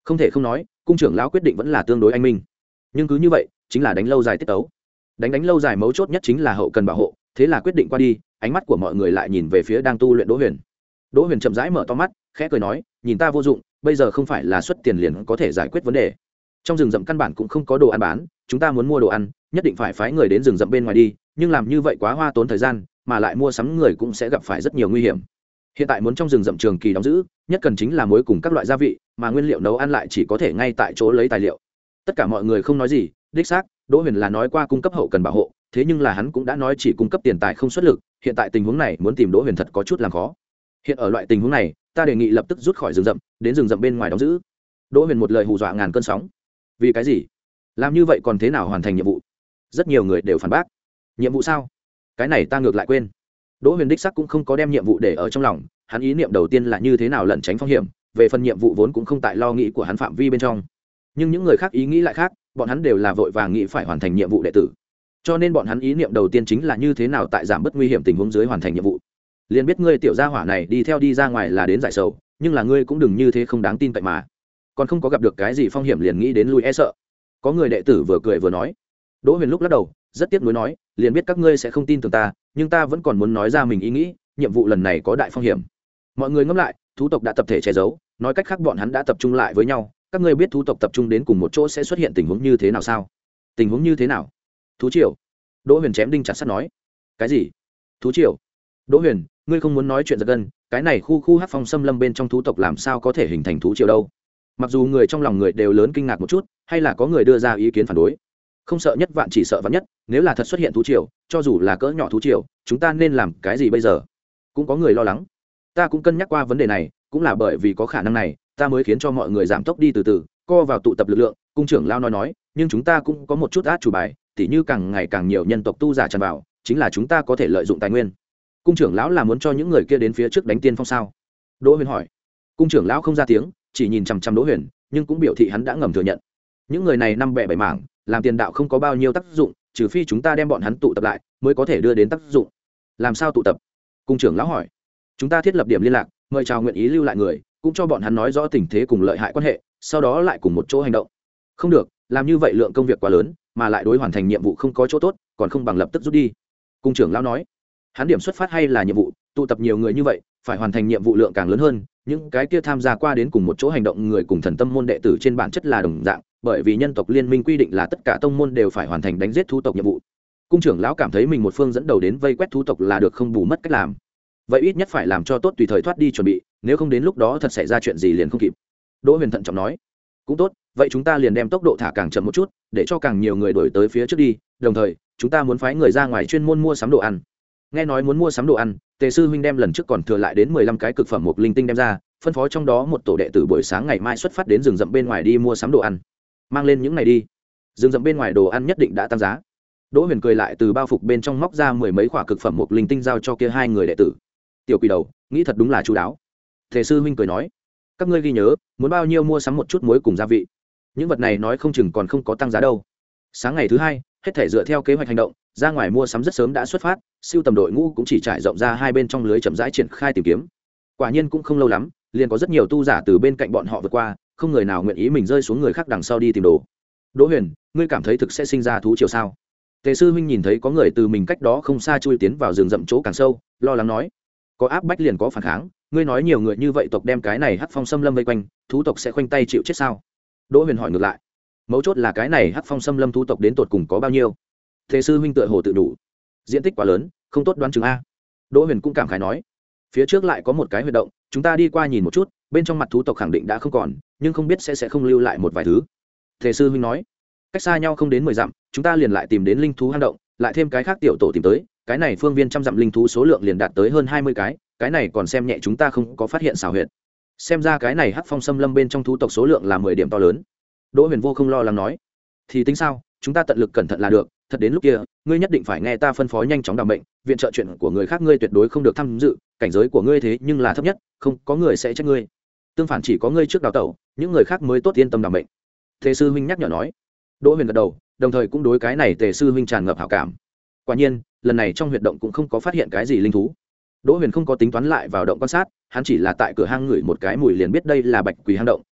S1: không thể không nói cung trưởng lão quyết định vẫn là tương đối anh minh, nhưng cứ như vậy chính là đánh lâu dài tiết tấu. Đánh đánh lâu dài mấu chốt nhất chính là hậu cần bảo hộ, thế là quyết định qua đi, ánh mắt của mọi người lại nhìn về phía đang tu luyện Đỗ Huyền. Đỗ Huyền chậm rãi mở to mắt, khẽ cười nói, nhìn ta vô dụng, bây giờ không phải là xuất tiền liền có thể giải quyết vấn đề. Trong rừng rậm căn bản cũng không có đồ ăn bán, chúng ta muốn mua đồ ăn, nhất định phải phái người đến rừng rậm bên ngoài đi, nhưng làm như vậy quá hoa tốn thời gian, mà lại mua sắm người cũng sẽ gặp phải rất nhiều nguy hiểm. Hiện tại muốn trong rừng rậm trường kỳ đóng giữ, nhất cần chính là muối cùng các loại gia vị, mà nguyên liệu nấu ăn lại chỉ có thể ngay tại chỗ lấy tài liệu. Tất cả mọi người không nói gì, đích xác, Đỗ Huyền là nói qua cung cấp hậu cần bảo hộ, thế nhưng là hắn cũng đã nói chỉ cung cấp tiền tài không xuất lực, hiện tại tình huống này muốn tìm Đỗ Huyền thật có chút làm khó. Hiện ở loại tình huống này, ta đề nghị lập tức rút khỏi rừng rậm, đến rừng rậm bên ngoài đóng giữ. Đỗ Huyền một lời hù dọa ngàn cơn sóng. Vì cái gì? Làm như vậy còn thế nào hoàn thành nhiệm vụ? Rất nhiều người đều phản bác. Nhiệm vụ sao? Cái này ta ngược lại quên. Đỗ Huyền đích xác cũng không có đem nhiệm vụ để ở trong lòng, hắn ý niệm đầu tiên là như thế nào lẩn tránh phong hiểm, về phần nhiệm vụ vốn cũng không tại lo nghĩ của hắn phạm vi bên trong. Nhưng những người khác ý nghĩ lại khác, bọn hắn đều là vội vàng nghĩ phải hoàn thành nhiệm vụ đệ tử, cho nên bọn hắn ý niệm đầu tiên chính là như thế nào tại giảm bớt nguy hiểm tình huống dưới hoàn thành nhiệm vụ. Liền biết ngươi tiểu gia hỏa này đi theo đi ra ngoài là đến giải sầu, nhưng là ngươi cũng đừng như thế không đáng tin cậy mà, còn không có gặp được cái gì phong hiểm liền nghĩ đến lui e sợ. Có người đệ tử vừa cười vừa nói. Đỗ Huyền lúc lắc đầu, rất tiếc nuối nói, liền biết các ngươi sẽ không tin tưởng ta, nhưng ta vẫn còn muốn nói ra mình ý nghĩ, nhiệm vụ lần này có đại phong hiểm. Mọi người ngẫm lại, thú tộc đã tập thể che giấu, nói cách khác bọn hắn đã tập trung lại với nhau, các ngươi biết thú tộc tập trung đến cùng một chỗ sẽ xuất hiện tình huống như thế nào sao? Tình huống như thế nào? Thú triều. Đỗ Huyền chém đinh chặt sắt nói. Cái gì? Thú triều? Đỗ Huyền, ngươi không muốn nói chuyện giật gân, cái này khu khu Hắc Phong Xâm Lâm bên trong thú tộc làm sao có thể hình thành thú triều đâu? Mặc dù người trong lòng người đều lớn kinh ngạc một chút, hay là có người đưa ra ý kiến phản đối. Không sợ nhất vạn chỉ sợ vạn nhất, nếu là thật xuất hiện thú triều, cho dù là cỡ nhỏ thú triều, chúng ta nên làm cái gì bây giờ? Cũng có người lo lắng. Ta cũng cân nhắc qua vấn đề này, cũng là bởi vì có khả năng này, ta mới khiến cho mọi người giảm tốc đi từ từ, co vào tụ tập lực lượng. Cung trưởng lao nói nói, nhưng chúng ta cũng có một chút át chủ bài, tỉ như càng ngày càng nhiều nhân tộc tu giả tràn vào, chính là chúng ta có thể lợi dụng tài nguyên. Cung trưởng lão là muốn cho những người kia đến phía trước đánh tiên phong sao? Đỗ Huyền hỏi. Cung trưởng lão không ra tiếng, chỉ nhìn chằm chằm Đỗ Huyền, nhưng cũng biểu thị hắn đã ngầm thừa nhận. Những người này năm bẻ bảy mảng, làm tiền đạo không có bao nhiêu tác dụng, trừ phi chúng ta đem bọn hắn tụ tập lại, mới có thể đưa đến tác dụng. Làm sao tụ tập? Cung trưởng lão hỏi. Chúng ta thiết lập điểm liên lạc, mời chào nguyện ý lưu lại người, cũng cho bọn hắn nói rõ tình thế cùng lợi hại quan hệ, sau đó lại cùng một chỗ hành động. Không được, làm như vậy lượng công việc quá lớn, mà lại đối hoàn thành nhiệm vụ không có chỗ tốt, còn không bằng lập tức rút đi. Cung trưởng lão nói. Hắn điểm xuất phát hay là nhiệm vụ, tụ tập nhiều người như vậy, phải hoàn thành nhiệm vụ lượng càng lớn hơn, những cái kia tham gia qua đến cùng một chỗ hành động người cùng thần tâm môn đệ tử trên bản chất là đồng dạng, bởi vì nhân tộc liên minh quy định là tất cả tông môn đều phải hoàn thành đánh giết thú tộc nhiệm vụ. Cung trưởng lão cảm thấy mình một phương dẫn đầu đến vây quét thú tộc là được không bù mất cách làm, vậy ít nhất phải làm cho tốt tùy thời thoát đi chuẩn bị, nếu không đến lúc đó thật xảy ra chuyện gì liền không kịp. Đỗ Huyền thận trọng nói. Cũng tốt, vậy chúng ta liền đem tốc độ thả càng chậm một chút, để cho càng nhiều người đuổi tới phía trước đi, đồng thời chúng ta muốn phái người ra ngoài chuyên môn mua sắm đồ ăn. Nghe nói muốn mua sắm đồ ăn, Tề sư huynh đem lần trước còn thừa lại đến mười lăm cái cực phẩm mục linh tinh đem ra, phân phó trong đó một tổ đệ tử buổi sáng ngày mai xuất phát đến rừng rậm bên ngoài đi mua sắm đồ ăn. Mang lên những này đi. Rừng rậm bên ngoài đồ ăn nhất định đã tăng giá. Đỗ Huyền cười lại từ bao phục bên trong móc ra mười mấy quả cực phẩm mục linh tinh giao cho kia hai người đệ tử. Tiểu quỷ đầu, nghĩ thật đúng là chu đáo. Tề sư huynh cười nói, các ngươi ghi nhớ, muốn bao nhiêu mua sắm một chút muối cùng gia vị. Những vật này nói không chừng còn không có tăng giá đâu. Sáng ngày thứ hai, hết thể dựa theo kế hoạch hành động, ra ngoài mua sắm rất sớm đã xuất phát, siêu tầm đội ngũ cũng chỉ trải rộng ra hai bên trong lưới chậm rãi triển khai tìm kiếm. Quả nhiên cũng không lâu lắm, liền có rất nhiều tu giả từ bên cạnh bọn họ vượt qua, không người nào nguyện ý mình rơi xuống người khác đằng sau đi tìm đồ. Đỗ Huyền, ngươi cảm thấy thực sẽ sinh ra thú triều sao? Tề sư huynh nhìn thấy có người từ mình cách đó không xa chui tiến vào rừng rậm chỗ càng sâu, lo lắng nói, có áp bách liền có phản kháng, ngươi nói nhiều người như vậy tộc đem cái này Hắc Phong Xâm Lâm vây quanh, thú tộc sẽ khoanh tay chịu chết sao? Đỗ Huyền hỏi ngược lại. Mấu chốt là cái này Hắc Phong Xâm Lâm thú tộc đến tột cùng có bao nhiêu? Tề sư huynh tựa hồ tự đủ, diện tích quá lớn, không tốt đoán chừng a. Đỗ Huyền cũng cảm khái nói, phía trước lại có một cái huy động, chúng ta đi qua nhìn một chút, bên trong mặt thú tộc khẳng định đã không còn, nhưng không biết sẽ sẽ không lưu lại một vài thứ. Tề sư huynh nói, cách xa nhau không đến mười dặm, chúng ta liền lại tìm đến linh thú hang động, lại thêm cái khác tiểu tổ tìm tới, cái này phương viên trăm dặm linh thú số lượng liền đạt tới hơn hai mươi cái, cái này còn xem nhẹ chúng ta không có phát hiện xảo huyệt. Xem ra cái này Hắc Phong Xâm Lâm bên trong thú tộc số lượng là mười điểm to lớn. Đỗ Huyền vô không lo lắng nói, thì tính sao, chúng ta tận lực cẩn thận là được, thật đến lúc kia, ngươi nhất định phải nghe ta phân phó nhanh chóng đảm bệnh, viện trợ chuyện của người khác ngươi tuyệt đối không được tham dự, cảnh giới của ngươi thế nhưng là thấp nhất, không có người sẽ trách ngươi. Tương phản chỉ có ngươi trước đào tẩu, những người khác mới tốt yên tâm đảm bệnh. Tề sư huynh nhắc nhở nói. Đỗ Huyền gật đầu, đồng thời cũng đối cái này Tề sư huynh tràn ngập hảo cảm. Quả nhiên, lần này trong huyệt động cũng không có phát hiện cái gì linh thú. Đỗ Huyền không có tính toán lại vào động quan sát, hắn chỉ là tại cửa hang ngửi một cái mùi liền biết đây là bạch quỷ hang động,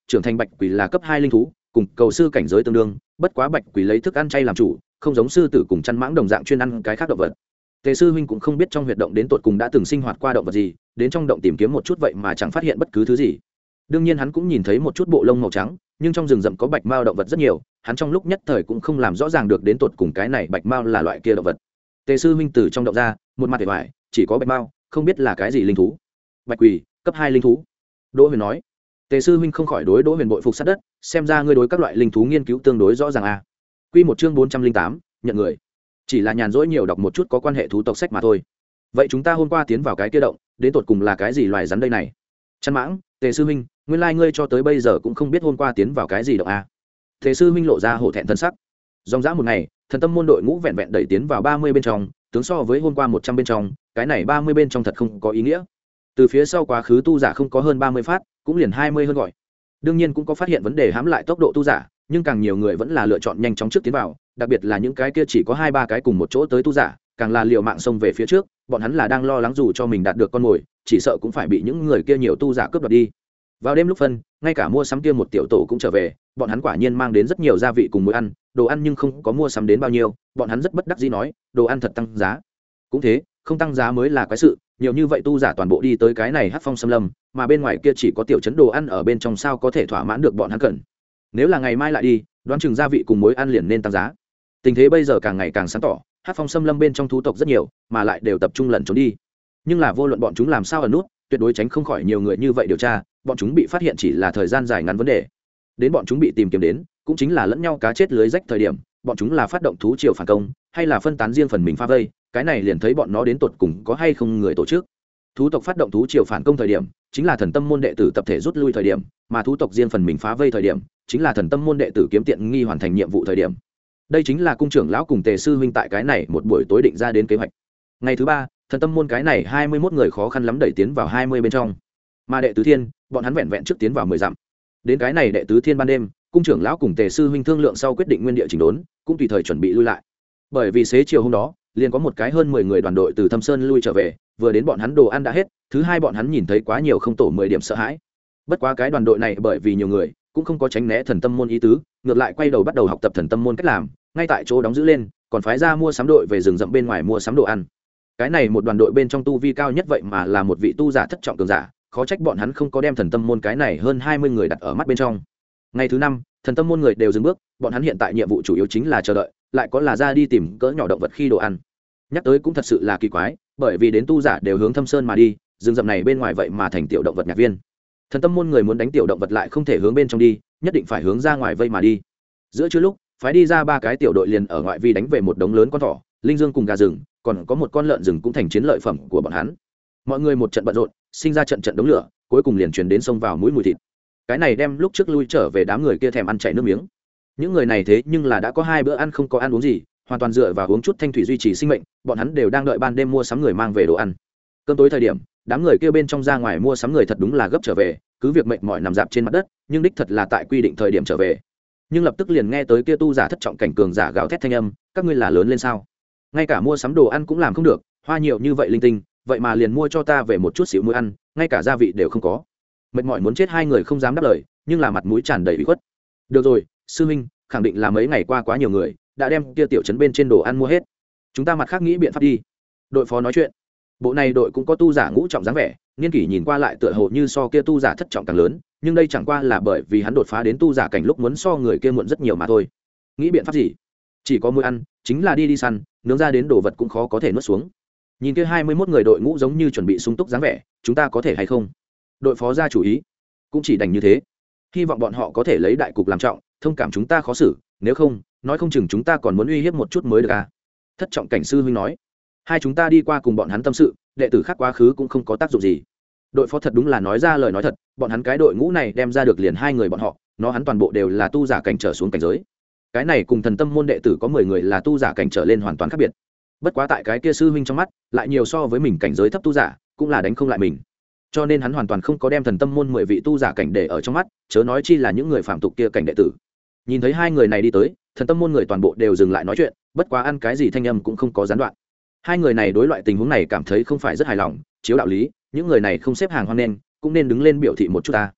S1: trưởng thành bạch quỷ là cấp hai linh thú, cùng cầu sư cảnh giới tương đương, bất quá bạch quỷ lấy thức ăn chay làm chủ, không giống sư tử cùng chăn mãng đồng dạng chuyên ăn cái khác động vật. Tề sư huynh cũng không biết trong huyệt động đến tột cùng đã từng sinh hoạt qua động vật gì, đến trong động tìm kiếm một chút vậy mà chẳng phát hiện bất cứ thứ gì. Đương nhiên hắn cũng nhìn thấy một chút bộ lông màu trắng, nhưng trong rừng rậm có bạch mao động vật rất nhiều, hắn trong lúc nhất thời cũng không làm rõ ràng được đến tột cùng cái này bạch mao là loại kia động vật. Tề sư huynh từ trong động ra, một mặt vẻ vải, chỉ có bạch mao, không biết là cái gì linh thú. Bạch quỷ, cấp hai linh thú. Đỗ Huyền nói. Tề sư huynh không khỏi đối Đỗ Huyền bội phục sát đất, xem ra ngươi đối các loại linh thú nghiên cứu tương đối rõ ràng a. À. Quy một chương bốn trăm linh tám, nhận người. Chỉ là nhàn rỗi nhiều đọc một chút có quan hệ thú tộc sách mà thôi. Vậy chúng ta hôm qua tiến vào cái kia động, đến tột cùng là cái gì loài rắn đây này? Chăn mãng, Tề sư huynh, nguyên lai ngươi cho tới bây giờ cũng không biết hôm qua tiến vào cái gì động a. À. Tề sư huynh lộ ra hổ thẹn thân sắc. Dòng dã một ngày, thần tâm môn đội ngũ vẹn vẹn đẩy tiến vào ba mươi bên trong, tướng so với hôm qua một trăm bên trong, cái này ba mươi bên trong thật không có ý nghĩa. Từ phía sau quá khứ tu giả không có hơn ba mươi phát, cũng liền hai mươi hơn gọi. Đương nhiên cũng có phát hiện vấn đề hãm lại tốc độ tu giả, nhưng càng nhiều người vẫn là lựa chọn nhanh chóng trước tiến vào, đặc biệt là những cái kia chỉ có hai ba cái cùng một chỗ tới tu giả, càng là liều mạng xông về phía trước, bọn hắn là đang lo lắng dù cho mình đạt được con mồi, chỉ sợ cũng phải bị những người kia nhiều tu giả cướp đoạt đi. Vào đêm lúc phân, ngay cả mua sắm kia một tiểu tổ cũng trở về, bọn hắn quả nhiên mang đến rất nhiều gia vị cùng muối ăn, đồ ăn nhưng không có mua sắm đến bao nhiêu, bọn hắn rất bất đắc dĩ nói, đồ ăn thật tăng giá. Cũng thế, không tăng giá mới là quái sự, nhiều như vậy tu giả toàn bộ đi tới cái này Hắc Phong Xâm Lâm, mà bên ngoài kia chỉ có tiểu trấn đồ ăn ở bên trong sao có thể thỏa mãn được bọn hắn cần. Nếu là ngày mai lại đi, đoán chừng gia vị cùng muối ăn liền nên tăng giá. Tình thế bây giờ càng ngày càng sáng tỏ, Hắc Phong Xâm Lâm bên trong thú tộc rất nhiều, mà lại đều tập trung lẩn trốn đi. Nhưng là vô luận bọn chúng làm sao ẩn nút, tuyệt đối tránh không khỏi nhiều người như vậy điều tra, bọn chúng bị phát hiện chỉ là thời gian dài ngắn vấn đề. Đến bọn chúng bị tìm kiếm đến, cũng chính là lẫn nhau cá chết lưới rách thời điểm, bọn chúng là phát động thú triều phản công, hay là phân tán riêng phần mình phá vây, cái này liền thấy bọn nó đến tột cùng có hay không người tổ chức. Thú tộc phát động thú triều phản công thời điểm, chính là thần tâm môn đệ tử tập thể rút lui thời điểm, mà thú tộc riêng phần mình phá vây thời điểm, chính là thần tâm môn đệ tử kiếm tiện nghi hoàn thành nhiệm vụ thời điểm. Đây chính là cung trưởng lão cùng Tề sư huynh tại cái này một buổi tối định ra đến kế hoạch. Ngày thứ ba, thần tâm môn cái này hai mươi mốt người khó khăn lắm đẩy tiến vào hai mươi bên trong, mà đệ tứ thiên, bọn hắn vẹn vẹn trước tiến vào mười dặm. Đến cái này đệ tứ thiên ban đêm, cung trưởng lão cùng Tề sư huynh thương lượng sau quyết định nguyên địa chỉnh đốn, cũng tùy thời chuẩn bị lui lại. Bởi vì xế chiều hôm đó, liền có một cái hơn mười người đoàn đội từ Thâm Sơn lui trở về, vừa đến bọn hắn đồ ăn đã hết, thứ hai bọn hắn nhìn thấy quá nhiều không tổ mười điểm sợ hãi. Bất quá cái đoàn đội này bởi vì nhiều người, cũng không có tránh né thần tâm môn ý tứ, ngược lại quay đầu bắt đầu học tập thần tâm môn cách làm, ngay tại chỗ đóng giữ lên, còn phái ra mua sắm đội về rừng rậm bên ngoài mua sắm đồ ăn. Cái này một đoàn đội bên trong tu vi cao nhất vậy mà là một vị tu giả thất trọng cường giả, khó trách bọn hắn không có đem thần tâm môn cái này hơn hai mươi người đặt ở mắt bên trong. Ngày thứ năm, thần tâm môn người đều dừng bước, bọn hắn hiện tại nhiệm vụ chủ yếu chính là chờ đợi, lại có là ra đi tìm cỡ nhỏ động vật khi đồ ăn. Nhắc tới cũng thật sự là kỳ quái, bởi vì đến tu giả đều hướng Thâm Sơn mà đi, rừng rậm này bên ngoài vậy mà thành tiểu động vật nhạc viên. Thần tâm môn người muốn đánh tiểu động vật lại không thể hướng bên trong đi, nhất định phải hướng ra ngoài vây mà đi. Giữa trưa lúc, phái đi ra ba cái tiểu đội liền ở ngoại vi đánh về một đống lớn con thỏ, linh dương cùng gà rừng, còn có một con lợn rừng cũng thành chiến lợi phẩm của bọn hắn. Mọi người một trận bận rộn, sinh ra trận trận đống lửa, cuối cùng liền truyền đến sông vào mũi mùi thịt. Cái này đem lúc trước lui trở về đám người kia thèm ăn chảy nước miếng. Những người này thế nhưng là đã có hai bữa ăn không có ăn uống gì, hoàn toàn dựa vào uống chút thanh thủy duy trì sinh mệnh, bọn hắn đều đang đợi ban đêm mua sắm người mang về đồ ăn. Cơm tối thời điểm, đám người kia bên trong ra ngoài mua sắm người thật đúng là gấp trở về, cứ việc mệt mỏi nằm dạp trên mặt đất, nhưng đích thật là tại quy định thời điểm trở về. Nhưng lập tức liền nghe tới kia tu giả thất trọng cảnh cường giả gào thét thanh âm, các ngươi là lớn lên sao? Ngay cả mua sắm đồ ăn cũng làm không được, hoa nhiều như vậy linh tinh, vậy mà liền mua cho ta về một chút xíu muối ăn, ngay cả gia vị đều không có. Mệt mỏi muốn chết hai người không dám đáp lời, nhưng là mặt mũi tràn đầy ủy khuất. Được rồi, sư huynh, khẳng định là mấy ngày qua quá nhiều người đã đem kia tiểu trấn bên trên đồ ăn mua hết, chúng ta mặt khác nghĩ biện pháp đi. Đội phó nói chuyện. Bộ này đội cũng có tu giả ngũ trọng dáng vẻ, niên kỷ nhìn qua lại tựa hồ như so kia tu giả thất trọng càng lớn, nhưng đây chẳng qua là bởi vì hắn đột phá đến tu giả cảnh lúc muốn so người kia muộn rất nhiều mà thôi. Nghĩ biện pháp gì? Chỉ có muối ăn, chính là đi đi săn, nướng ra đến đồ vật cũng khó có thể nuốt xuống. Nhìn kia hai mươi mốt người đội ngũ giống như chuẩn bị sung túc dáng vẻ, chúng ta có thể hay không? Đội phó ra chủ ý, cũng chỉ đành như thế. Hy vọng bọn họ có thể lấy đại cục làm trọng, thông cảm chúng ta khó xử, nếu không, nói không chừng chúng ta còn muốn uy hiếp một chút mới được à? Thất trọng cảnh sư huynh nói. Hai chúng ta đi qua cùng bọn hắn tâm sự, đệ tử khác quá khứ cũng không có tác dụng gì. Đội phó thật đúng là nói ra lời nói thật, bọn hắn cái đội ngũ này đem ra được liền hai người bọn họ, nó hắn toàn bộ đều là tu giả cảnh trở xuống cảnh giới. Cái này cùng thần tâm môn đệ tử có mười người là tu giả cảnh trở lên hoàn toàn khác biệt. Bất quá tại cái kia sư huynh trong mắt, lại nhiều so với mình cảnh giới thấp tu giả, cũng là đánh không lại mình. Cho nên hắn hoàn toàn không có đem thần tâm môn mười vị tu giả cảnh để ở trong mắt, chớ nói chi là những người phạm tục kia cảnh đệ tử. Nhìn thấy hai người này đi tới, thần tâm môn người toàn bộ đều dừng lại nói chuyện, bất quá ăn cái gì thanh âm cũng không có gián đoạn. Hai người này đối loại tình huống này cảm thấy không phải rất hài lòng, chiếu đạo lý, những người này không xếp hàng hoan nên, cũng nên đứng lên biểu thị một chút ta.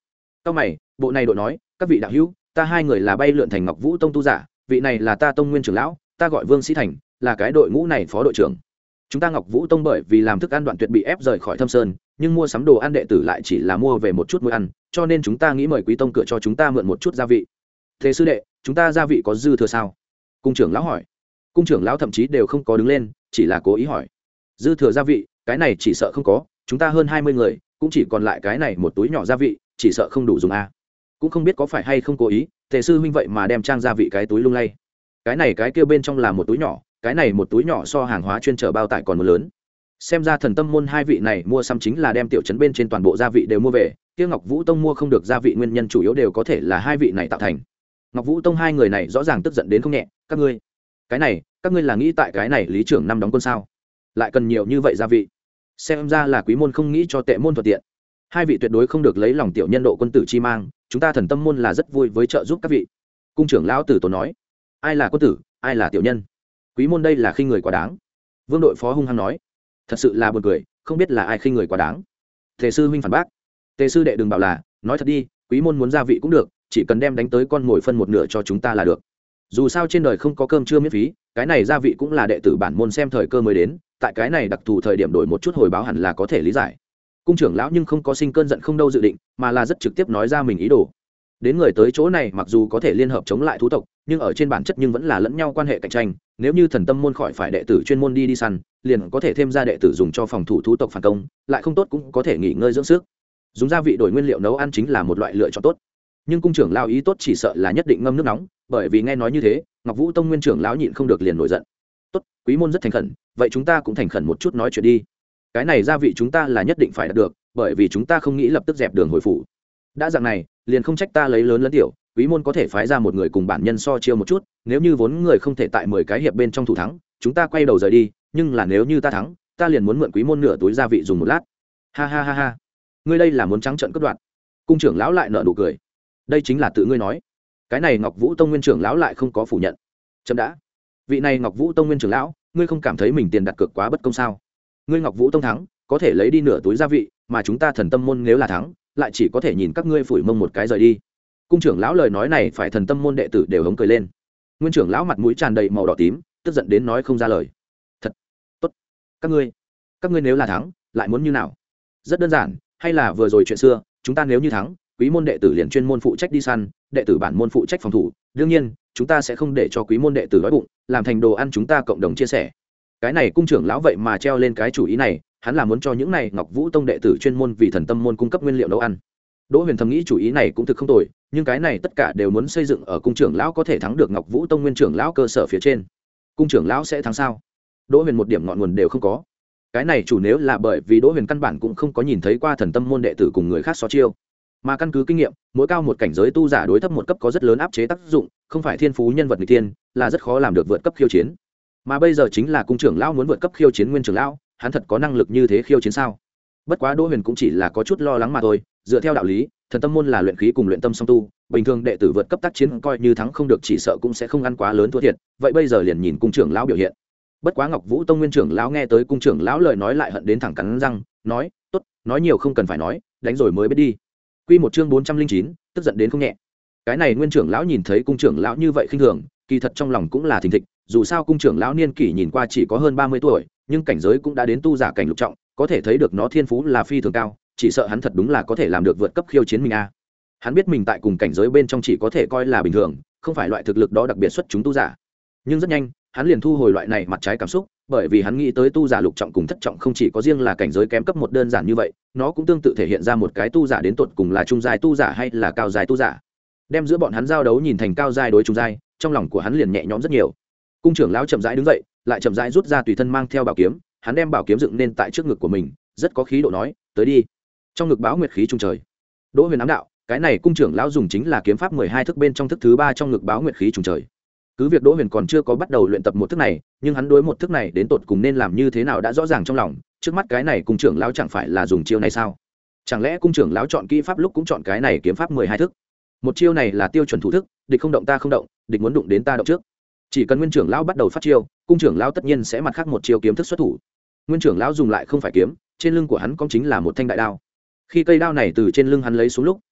S1: Cao mày, bộ này đội nói, các vị đạo hữu, ta hai người là bay lượn thành Ngọc Vũ Tông tu giả, vị này là ta tông nguyên trưởng lão, ta gọi Vương Sĩ Thành, là cái đội ngũ này phó đội trưởng. Chúng ta Ngọc Vũ Tông bởi vì làm thức ăn đoạn tuyệt bị ép rời khỏi Thâm Sơn, nhưng mua sắm đồ ăn đệ tử lại chỉ là mua về một chút muối ăn, cho nên chúng ta nghĩ mời Quý Tông cửa cho chúng ta mượn một chút gia vị. Thế sư đệ, chúng ta gia vị có dư thừa sao? Cung trưởng lão hỏi. Cung trưởng lão thậm chí đều không có đứng lên, chỉ là cố ý hỏi. Dư thừa gia vị, cái này chỉ sợ không có, chúng ta hơn hai mươi người, cũng chỉ còn lại cái này một túi nhỏ gia vị, chỉ sợ không đủ dùng a. Cũng không biết có phải hay không cố ý, Tề sư huynh vậy mà đem trang gia vị cái túi lung lay. Cái này cái kia bên trong là một túi nhỏ, cái này một túi nhỏ so hàng hóa chuyên chở bao tải còn một lớn. Xem ra Thần Tâm môn hai vị này mua sắm chính là đem tiểu trấn bên trên toàn bộ gia vị đều mua về, kia Ngọc Vũ Tông mua không được gia vị nguyên nhân chủ yếu đều có thể là hai vị này tạo thành. Ngọc Vũ Tông hai người này rõ ràng tức giận đến không nhẹ, các ngươi, cái này, các ngươi là nghĩ tại cái này lý trưởng năm đóng quân sao? Lại cần nhiều như vậy gia vị. Xem ra là quý môn không nghĩ cho tệ môn thuận tiện. Hai vị tuyệt đối không được lấy lòng tiểu nhân độ quân tử chi mang, chúng ta Thần Tâm môn là rất vui với trợ giúp các vị. Cung trưởng lão tử tốn nói, ai là quân tử, ai là tiểu nhân? Quý môn đây là khinh người quá đáng. Vương đội phó hung hăng nói, thật sự là buồn cười, không biết là ai khinh người quá đáng. Tề sư huynh phản bác, Tề sư đệ đừng bảo là, nói thật đi, quý môn muốn gia vị cũng được, chỉ cần đem đánh tới con mồi phân một nửa cho chúng ta là được. Dù sao trên đời không có cơm trưa miễn phí, cái này gia vị cũng là đệ tử bản môn xem thời cơ mới đến, tại cái này đặc thù thời điểm đổi một chút hồi báo hẳn là có thể lý giải. Cung trưởng lão nhưng không có sinh cơn giận không đâu dự định, mà là rất trực tiếp nói ra mình ý đồ. Đến người tới chỗ này mặc dù có thể liên hợp chống lại thú tộc, nhưng ở trên bản chất nhưng vẫn là lẫn nhau quan hệ cạnh tranh. Nếu như Thần Tâm môn khỏi phải đệ tử chuyên môn đi đi săn, liền có thể thêm ra đệ tử dùng cho phòng thủ thú tộc phản công, lại không tốt cũng có thể nghỉ ngơi dưỡng sức. Dùng gia vị đổi nguyên liệu nấu ăn chính là một loại lựa chọn tốt. Nhưng cung trưởng lão ý tốt chỉ sợ là nhất định ngâm nước nóng, bởi vì nghe nói như thế, Ngọc Vũ Tông nguyên trưởng lão nhịn không được liền nổi giận. Tốt, quý môn rất thành khẩn, vậy chúng ta cũng thành khẩn một chút nói chuyện đi. Cái này gia vị chúng ta là nhất định phải đạt được, bởi vì chúng ta không nghĩ lập tức dẹp đường hồi phủ. Đã dạng này, liền không trách ta lấy lớn lớn tiểu, quý môn có thể phái ra một người cùng bản nhân so chiêu một chút, nếu như vốn người không thể tại mười cái hiệp bên trong thủ thắng, chúng ta quay đầu rời đi, nhưng là nếu như ta thắng, ta liền muốn mượn quý môn nửa túi gia vị dùng một lát. Ha ha ha ha. Ngươi đây là muốn trắng trợn cướp đoạt. Cung trưởng lão lại nở nụ cười. Đây chính là tự ngươi nói. Cái này Ngọc Vũ Tông nguyên trưởng lão lại không có phủ nhận. Chấm đã. Vị này Ngọc Vũ Tông nguyên trưởng lão, ngươi không cảm thấy mình tiền đặt cược quá bất công sao? Ngươi Ngọc Vũ Tông thắng, có thể lấy đi nửa túi gia vị, mà chúng ta Thần Tâm môn nếu là thắng, lại chỉ có thể nhìn các ngươi phủi mông một cái rời đi. Cung trưởng lão lời nói này phải Thần Tâm môn đệ tử đều hống cười lên. Nguyên trưởng lão mặt mũi tràn đầy màu đỏ tím, tức giận đến nói không ra lời. Thật tốt, các ngươi, các ngươi nếu là thắng, lại muốn như nào? Rất đơn giản, hay là vừa rồi chuyện xưa, chúng ta nếu như thắng, quý môn đệ tử liền chuyên môn phụ trách đi săn, đệ tử bản môn phụ trách phòng thủ, đương nhiên, chúng ta sẽ không để cho quý môn đệ tử đói bụng, làm thành đồ ăn chúng ta cộng đồng chia sẻ. Cái này cung trưởng lão vậy mà treo lên cái chủ ý này, hắn là muốn cho những này Ngọc Vũ Tông đệ tử chuyên môn vì Thần Tâm môn cung cấp nguyên liệu nấu ăn. Đỗ Huyền thầm nghĩ chủ ý này cũng thực không tồi, nhưng cái này tất cả đều muốn xây dựng ở cung trưởng lão có thể thắng được Ngọc Vũ Tông nguyên trưởng lão cơ sở phía trên. Cung trưởng lão sẽ thắng sao? Đỗ Huyền một điểm ngọn nguồn đều không có. Cái này chủ nếu là bởi vì Đỗ Huyền căn bản cũng không có nhìn thấy qua Thần Tâm môn đệ tử cùng người khác so chiêu, mà căn cứ kinh nghiệm, mỗi cao một cảnh giới tu giả đối thấp một cấp có rất lớn áp chế tác dụng, không phải thiên phú nhân vật nghịch thiên, là rất khó làm được vượt cấp khiêu chiến. Mà bây giờ chính là cung trưởng lão muốn vượt cấp khiêu chiến nguyên trưởng lão, hắn thật có năng lực như thế khiêu chiến sao? Bất quá Đỗ Huyền cũng chỉ là có chút lo lắng mà thôi, dựa theo đạo lý, Thần Tâm môn là luyện khí cùng luyện tâm song tu, bình thường đệ tử vượt cấp tác chiến coi như thắng không được chỉ sợ cũng sẽ không ăn quá lớn thua thiệt, vậy bây giờ liền nhìn cung trưởng lão biểu hiện. Bất quá Ngọc Vũ Tông nguyên trưởng lão nghe tới cung trưởng lão lời nói lại hận đến thẳng cắn răng, nói, "Tốt, nói nhiều không cần phải nói, đánh rồi mới biết đi." Quy một chương bốn trăm linh chín, tức giận đến không nhẹ. Cái này nguyên trưởng lão nhìn thấy cung trưởng lão như vậy khinh thường, kỳ thật trong lòng cũng là thình thịch, dù sao cung trưởng lão niên kỷ nhìn qua chỉ có hơn ba mươi tuổi, nhưng cảnh giới cũng đã đến tu giả cảnh lục trọng, có thể thấy được nó thiên phú là phi thường cao, chỉ sợ hắn thật đúng là có thể làm được vượt cấp khiêu chiến mình a. Hắn biết mình tại cùng cảnh giới bên trong chỉ có thể coi là bình thường, không phải loại thực lực đó đặc biệt xuất chúng tu giả. Nhưng rất nhanh, hắn liền thu hồi loại này mặt trái cảm xúc, bởi vì hắn nghĩ tới tu giả lục trọng cùng thất trọng không chỉ có riêng là cảnh giới kém cấp một đơn giản như vậy, nó cũng tương tự thể hiện ra một cái tu giả đến tột cùng là trung giai tu giả hay là cao giai tu giả. Đem giữa bọn hắn giao đấu nhìn thành cao giai đối trung giai, trong lòng của hắn liền nhẹ nhõm rất nhiều. Cung trưởng lão chậm rãi đứng dậy, lại chậm rãi rút ra tùy thân mang theo bảo kiếm, hắn đem bảo kiếm dựng nên tại trước ngực của mình, rất có khí độ nói, "Tới đi." Trong ngực báo nguyệt khí trung trời. Đỗ Huyền ám đạo, cái này cung trưởng lão dùng chính là kiếm pháp mười hai thức bên trong thức thứ ba trong ngực báo nguyệt khí trung trời. Cứ việc Đỗ Huyền còn chưa có bắt đầu luyện tập một thức này, nhưng hắn đối một thức này đến tột cùng nên làm như thế nào đã rõ ràng trong lòng, trước mắt cái này cung trưởng lão chẳng phải là dùng chiêu này sao? Chẳng lẽ cung trưởng lão chọn kỹ pháp lúc cũng chọn cái này kiếm pháp mười hai thức? Một chiêu này là tiêu chuẩn thủ thức, địch không động ta không động, địch muốn đụng đến ta động trước. Chỉ cần nguyên trưởng lão bắt đầu phát chiêu, cung trưởng lão tất nhiên sẽ mặt khác một chiêu kiếm thức xuất thủ. Nguyên trưởng lão dùng lại không phải kiếm, trên lưng của hắn có chính là một thanh đại đao. Khi cây đao này từ trên lưng hắn lấy xuống lúc,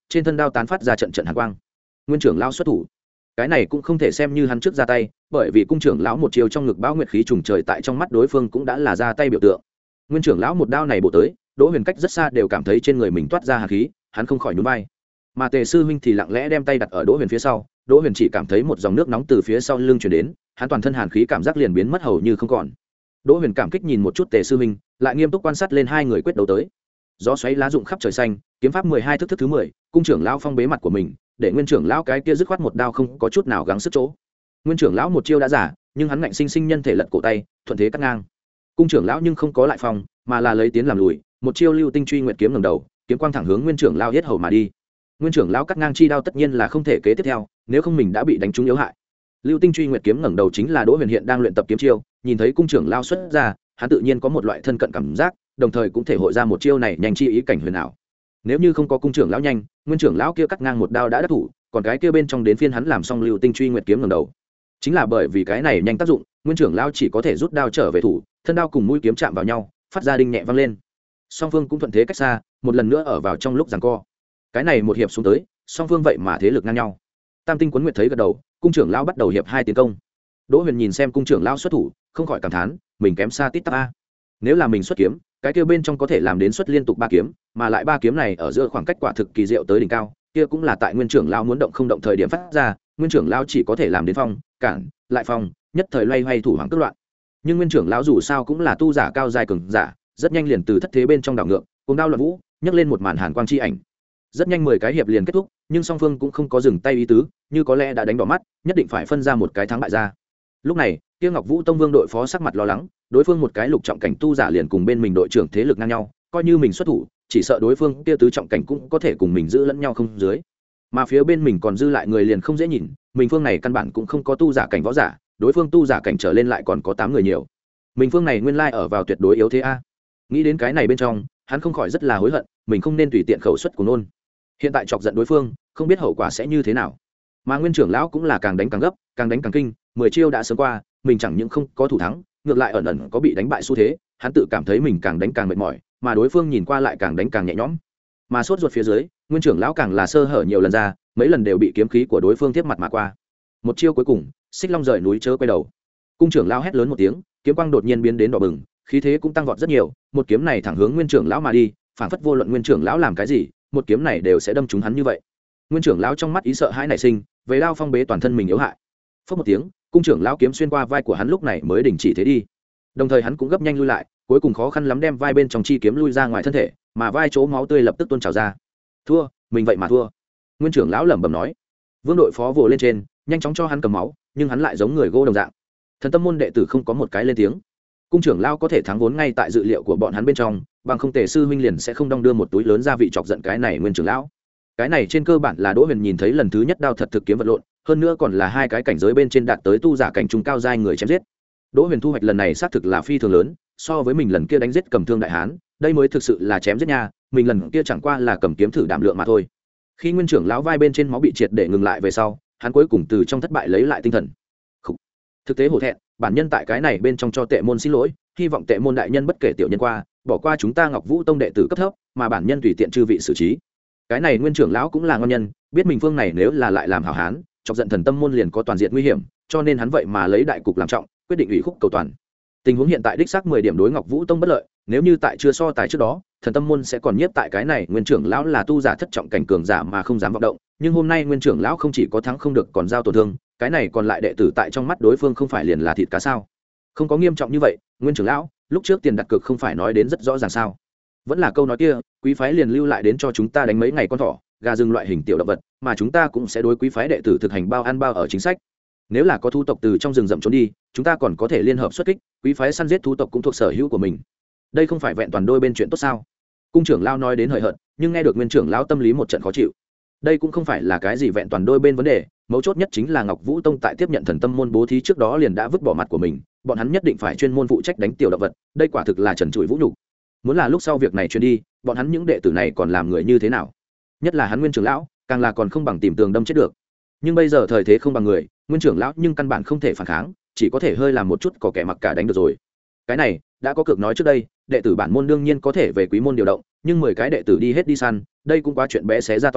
S1: trên thân đao tán phát ra trận trận hàn quang. Nguyên trưởng lão xuất thủ, cái này cũng không thể xem như hắn trước ra tay, bởi vì cung trưởng lão một chiều trong ngực bão nguyệt khí trùng trời tại trong mắt đối phương cũng đã là ra tay biểu tượng. Nguyên trưởng lão một đao này bổ tới, Đỗ Huyền cách rất xa đều cảm thấy trên người mình toát ra hàn khí, hắn không khỏi nhún vai. Mà Tề sư huynh thì lặng lẽ đem tay đặt ở Đỗ Huyền phía sau, Đỗ Huyền chỉ cảm thấy một dòng nước nóng từ phía sau lưng truyền đến, hắn toàn thân hàn khí cảm giác liền biến mất hầu như không còn. Đỗ Huyền cảm kích nhìn một chút Tề sư huynh, lại nghiêm túc quan sát lên hai người quyết đấu tới. Gió xoáy lá rụng khắp trời xanh, kiếm pháp mười hai thức thức thứ mười, cung trưởng lão phong bế mặt của mình, để nguyên trưởng lão cái kia dứt khoát một đao không có chút nào gắng sức chỗ. Nguyên trưởng lão một chiêu đã giả, nhưng hắn ngạnh sinh sinh nhân thể lật cổ tay, thuận thế cắt ngang. Cung trưởng lão nhưng không có lại phòng, mà là lấy tiến làm lùi, một chiêu lưu tinh truy nguyệt kiếm ngẩng đầu, kiếm quang thẳng hướng nguyên trưởng lão yết hầu mà đi. Nguyên trưởng lão cắt ngang chi đao tất nhiên là không thể kế tiếp theo, nếu không mình đã bị đánh trúng yếu hại. Lưu tinh truy nguyệt kiếm ngẩng đầu chính là Đỗ Huyền hiện đang luyện tập kiếm chiêu, nhìn thấy cung trưởng lão xuất ra, hắn tự nhiên có một loại thân cận cảm giác, đồng thời cũng thể hội ra một chiêu này nhanh chi ý cảnh huyền ảo. Nếu như không có cung trưởng lão nhanh, nguyên trưởng lão kia cắt ngang một đao đã đắc thủ, còn cái kia bên trong đến phiên hắn làm xong lưu tinh truy nguyệt kiếm ngẩng đầu. Chính là bởi vì cái này nhanh tác dụng, nguyên trưởng lão chỉ có thể rút đao trở về thủ, thân đao cùng mũi kiếm chạm vào nhau, phát ra đinh nhẹ vang lên. Song phương cũng thuận thế cách xa, một lần nữa ở vào trong lúc giằng co. Cái này một hiệp xuống tới, song phương vậy mà thế lực ngang nhau. Tam tinh quấn nguyệt thấy gật đầu, cung trưởng lão bắt đầu hiệp hai tiến công. Đỗ Huyền nhìn xem cung trưởng lão xuất thủ, không khỏi cảm thán, mình kém xa tít tắp a. Nếu là mình xuất kiếm, cái kia bên trong có thể làm đến xuất liên tục ba kiếm, mà lại ba kiếm này ở giữa khoảng cách quả thực kỳ diệu tới đỉnh cao, kia cũng là tại nguyên trưởng lão muốn động không động thời điểm phát ra, nguyên trưởng lão chỉ có thể làm đến phong, cản, lại phong, nhất thời loay hoay thủ hoàng cước loạn. Nhưng nguyên trưởng lão dù sao cũng là tu giả cao giai cường giả, rất nhanh liền từ thất thế bên trong đảo ngược, cùng đao loạn vũ, nhấc lên một màn hàn quang chi ảnh. Rất nhanh mười cái hiệp liền kết thúc, nhưng song phương cũng không có dừng tay ý tứ, như có lẽ đã đánh đỏ mắt, nhất định phải phân ra một cái thắng bại ra. Lúc này, kia Ngọc Vũ Tông Vương đội phó sắc mặt lo lắng, đối phương một cái lục trọng cảnh tu giả liền cùng bên mình đội trưởng thế lực ngang nhau, coi như mình xuất thủ, chỉ sợ đối phương kia tứ trọng cảnh cũng có thể cùng mình giữ lẫn nhau không dưới. Mà phía bên mình còn dư lại người liền không dễ nhìn, mình phương này căn bản cũng không có tu giả cảnh võ giả, đối phương tu giả cảnh trở lên lại còn có tám người nhiều. Mình phương này nguyên lai ở vào tuyệt đối yếu thế a. Nghĩ đến cái này bên trong, hắn không khỏi rất là hối hận, mình không nên tùy tiện khẩu xuất của nôn. Hiện tại chọc giận đối phương, không biết hậu quả sẽ như thế nào. Mà nguyên trưởng lão cũng là càng đánh càng gấp, càng đánh càng kinh, mười chiêu đã sớm qua, mình chẳng những không có thủ thắng, ngược lại ẩn ẩn có bị đánh bại xu thế, hắn tự cảm thấy mình càng đánh càng mệt mỏi, mà đối phương nhìn qua lại càng đánh càng nhẹ nhõm. Mà sốt ruột phía dưới, nguyên trưởng lão càng là sơ hở nhiều lần ra, mấy lần đều bị kiếm khí của đối phương tiếp mặt mà qua. Một chiêu cuối cùng, Xích Long rời núi chớ quay đầu. Cung trưởng lão hét lớn một tiếng, kiếm quang đột nhiên biến đến đỏ bừng, khí thế cũng tăng vọt rất nhiều, một kiếm này thẳng hướng nguyên trưởng lão mà đi, phảng phất vô luận nguyên trưởng lão làm cái gì, một kiếm này đều sẽ đâm trúng hắn như vậy. Nguyên trưởng lão trong mắt ý sợ hãi nảy sinh, về đao phong bế toàn thân mình yếu hại. Phất một tiếng, cung trưởng lão kiếm xuyên qua vai của hắn lúc này mới đình chỉ thế đi. Đồng thời hắn cũng gấp nhanh lui lại, cuối cùng khó khăn lắm đem vai bên trong chi kiếm lui ra ngoài thân thể, mà vai chỗ máu tươi lập tức tuôn trào ra. Thua, mình vậy mà thua. Nguyên trưởng lão lẩm bẩm nói. Vương đội phó vồ lên trên, nhanh chóng cho hắn cầm máu, nhưng hắn lại giống người gỗ đồng dạng. Thần tâm môn đệ tử không có một cái lên tiếng. Cung trưởng lão có thể thắng vốn ngay tại dự liệu của bọn hắn bên trong, bằng không Tề sư huynh liền sẽ không đong đưa một túi lớn gia vị chọc giận cái này nguyên trưởng lão. Cái này trên cơ bản là Đỗ Huyền nhìn thấy lần thứ nhất đao thật thực kiếm vật lộn, hơn nữa còn là hai cái cảnh giới bên trên đạt tới tu giả cảnh trung cao giai người chém giết. Đỗ Huyền thu hoạch lần này xác thực là phi thường lớn, so với mình lần kia đánh giết cầm thương đại hán, đây mới thực sự là chém giết nha, mình lần kia chẳng qua là cầm kiếm thử đảm lượng mà thôi. Khi nguyên trưởng lão vai bên trên máu bị triệt để ngừng lại về sau, hắn cuối cùng từ trong thất bại lấy lại tinh thần. Khủ. Thực tế hổ thẹn, bản nhân tại cái này bên trong cho Tệ môn xin lỗi, hy vọng Tệ môn đại nhân bất kể tiểu nhân qua, bỏ qua chúng ta Ngọc Vũ Tông đệ tử cấp thấp, mà bản nhân tùy tiện chư vị xử trí. Cái này nguyên trưởng lão cũng là ngon nhân, biết mình phương này nếu là lại làm hảo hán, chọc giận thần tâm môn liền có toàn diện nguy hiểm, cho nên hắn vậy mà lấy đại cục làm trọng, quyết định ủy khúc cầu toàn. Tình huống hiện tại đích xác mười điểm đối Ngọc Vũ Tông bất lợi, nếu như tại chưa so tài trước đó, thần tâm môn sẽ còn nhiếp tại cái này nguyên trưởng lão là tu giả thất trọng cảnh cường giả mà không dám vọng động, nhưng hôm nay nguyên trưởng lão không chỉ có thắng không được còn giao tổn thương, cái này còn lại đệ tử tại trong mắt đối phương không phải liền là thịt cá sao? Không có nghiêm trọng như vậy, nguyên trưởng lão, lúc trước tiền đặt cược không phải nói đến rất rõ ràng sao? Vẫn là câu nói kia, quý phái liền lưu lại đến cho chúng ta đánh mấy ngày con thỏ, gà rừng loại hình tiểu động vật, mà chúng ta cũng sẽ đối quý phái đệ tử thực hành bao ăn bao ở chính sách. Nếu là có thú tộc từ trong rừng rậm trốn đi, chúng ta còn có thể liên hợp xuất kích, quý phái săn giết thú tộc cũng thuộc sở hữu của mình. Đây không phải vẹn toàn đôi bên chuyện tốt sao? Cung trưởng lão nói đến hời hợt, nhưng nghe được nguyên trưởng lão tâm lý một trận khó chịu. Đây cũng không phải là cái gì vẹn toàn đôi bên vấn đề, mấu chốt nhất chính là Ngọc Vũ Tông tại tiếp nhận thần tâm môn bố thí trước đó liền đã vứt bỏ mặt của mình, bọn hắn nhất định phải chuyên môn phụ trách đánh tiểu động vật, đây quả thực là trần trụi vũ nhục. Muốn là lúc sau việc này truyền đi, bọn hắn những đệ tử này còn làm người như thế nào? Nhất là hắn nguyên trưởng lão, càng là còn không bằng tìm tường đâm chết được. Nhưng bây giờ thời thế không bằng người, nguyên trưởng lão nhưng căn bản không thể phản kháng, chỉ có thể hơi làm một chút có kẻ mặc cả đánh được rồi. Cái này đã có cược nói trước đây, đệ tử bản môn đương nhiên có thể về quý môn điều động, nhưng mười cái đệ tử đi hết đi săn, đây cũng quá chuyện bé xé ra to,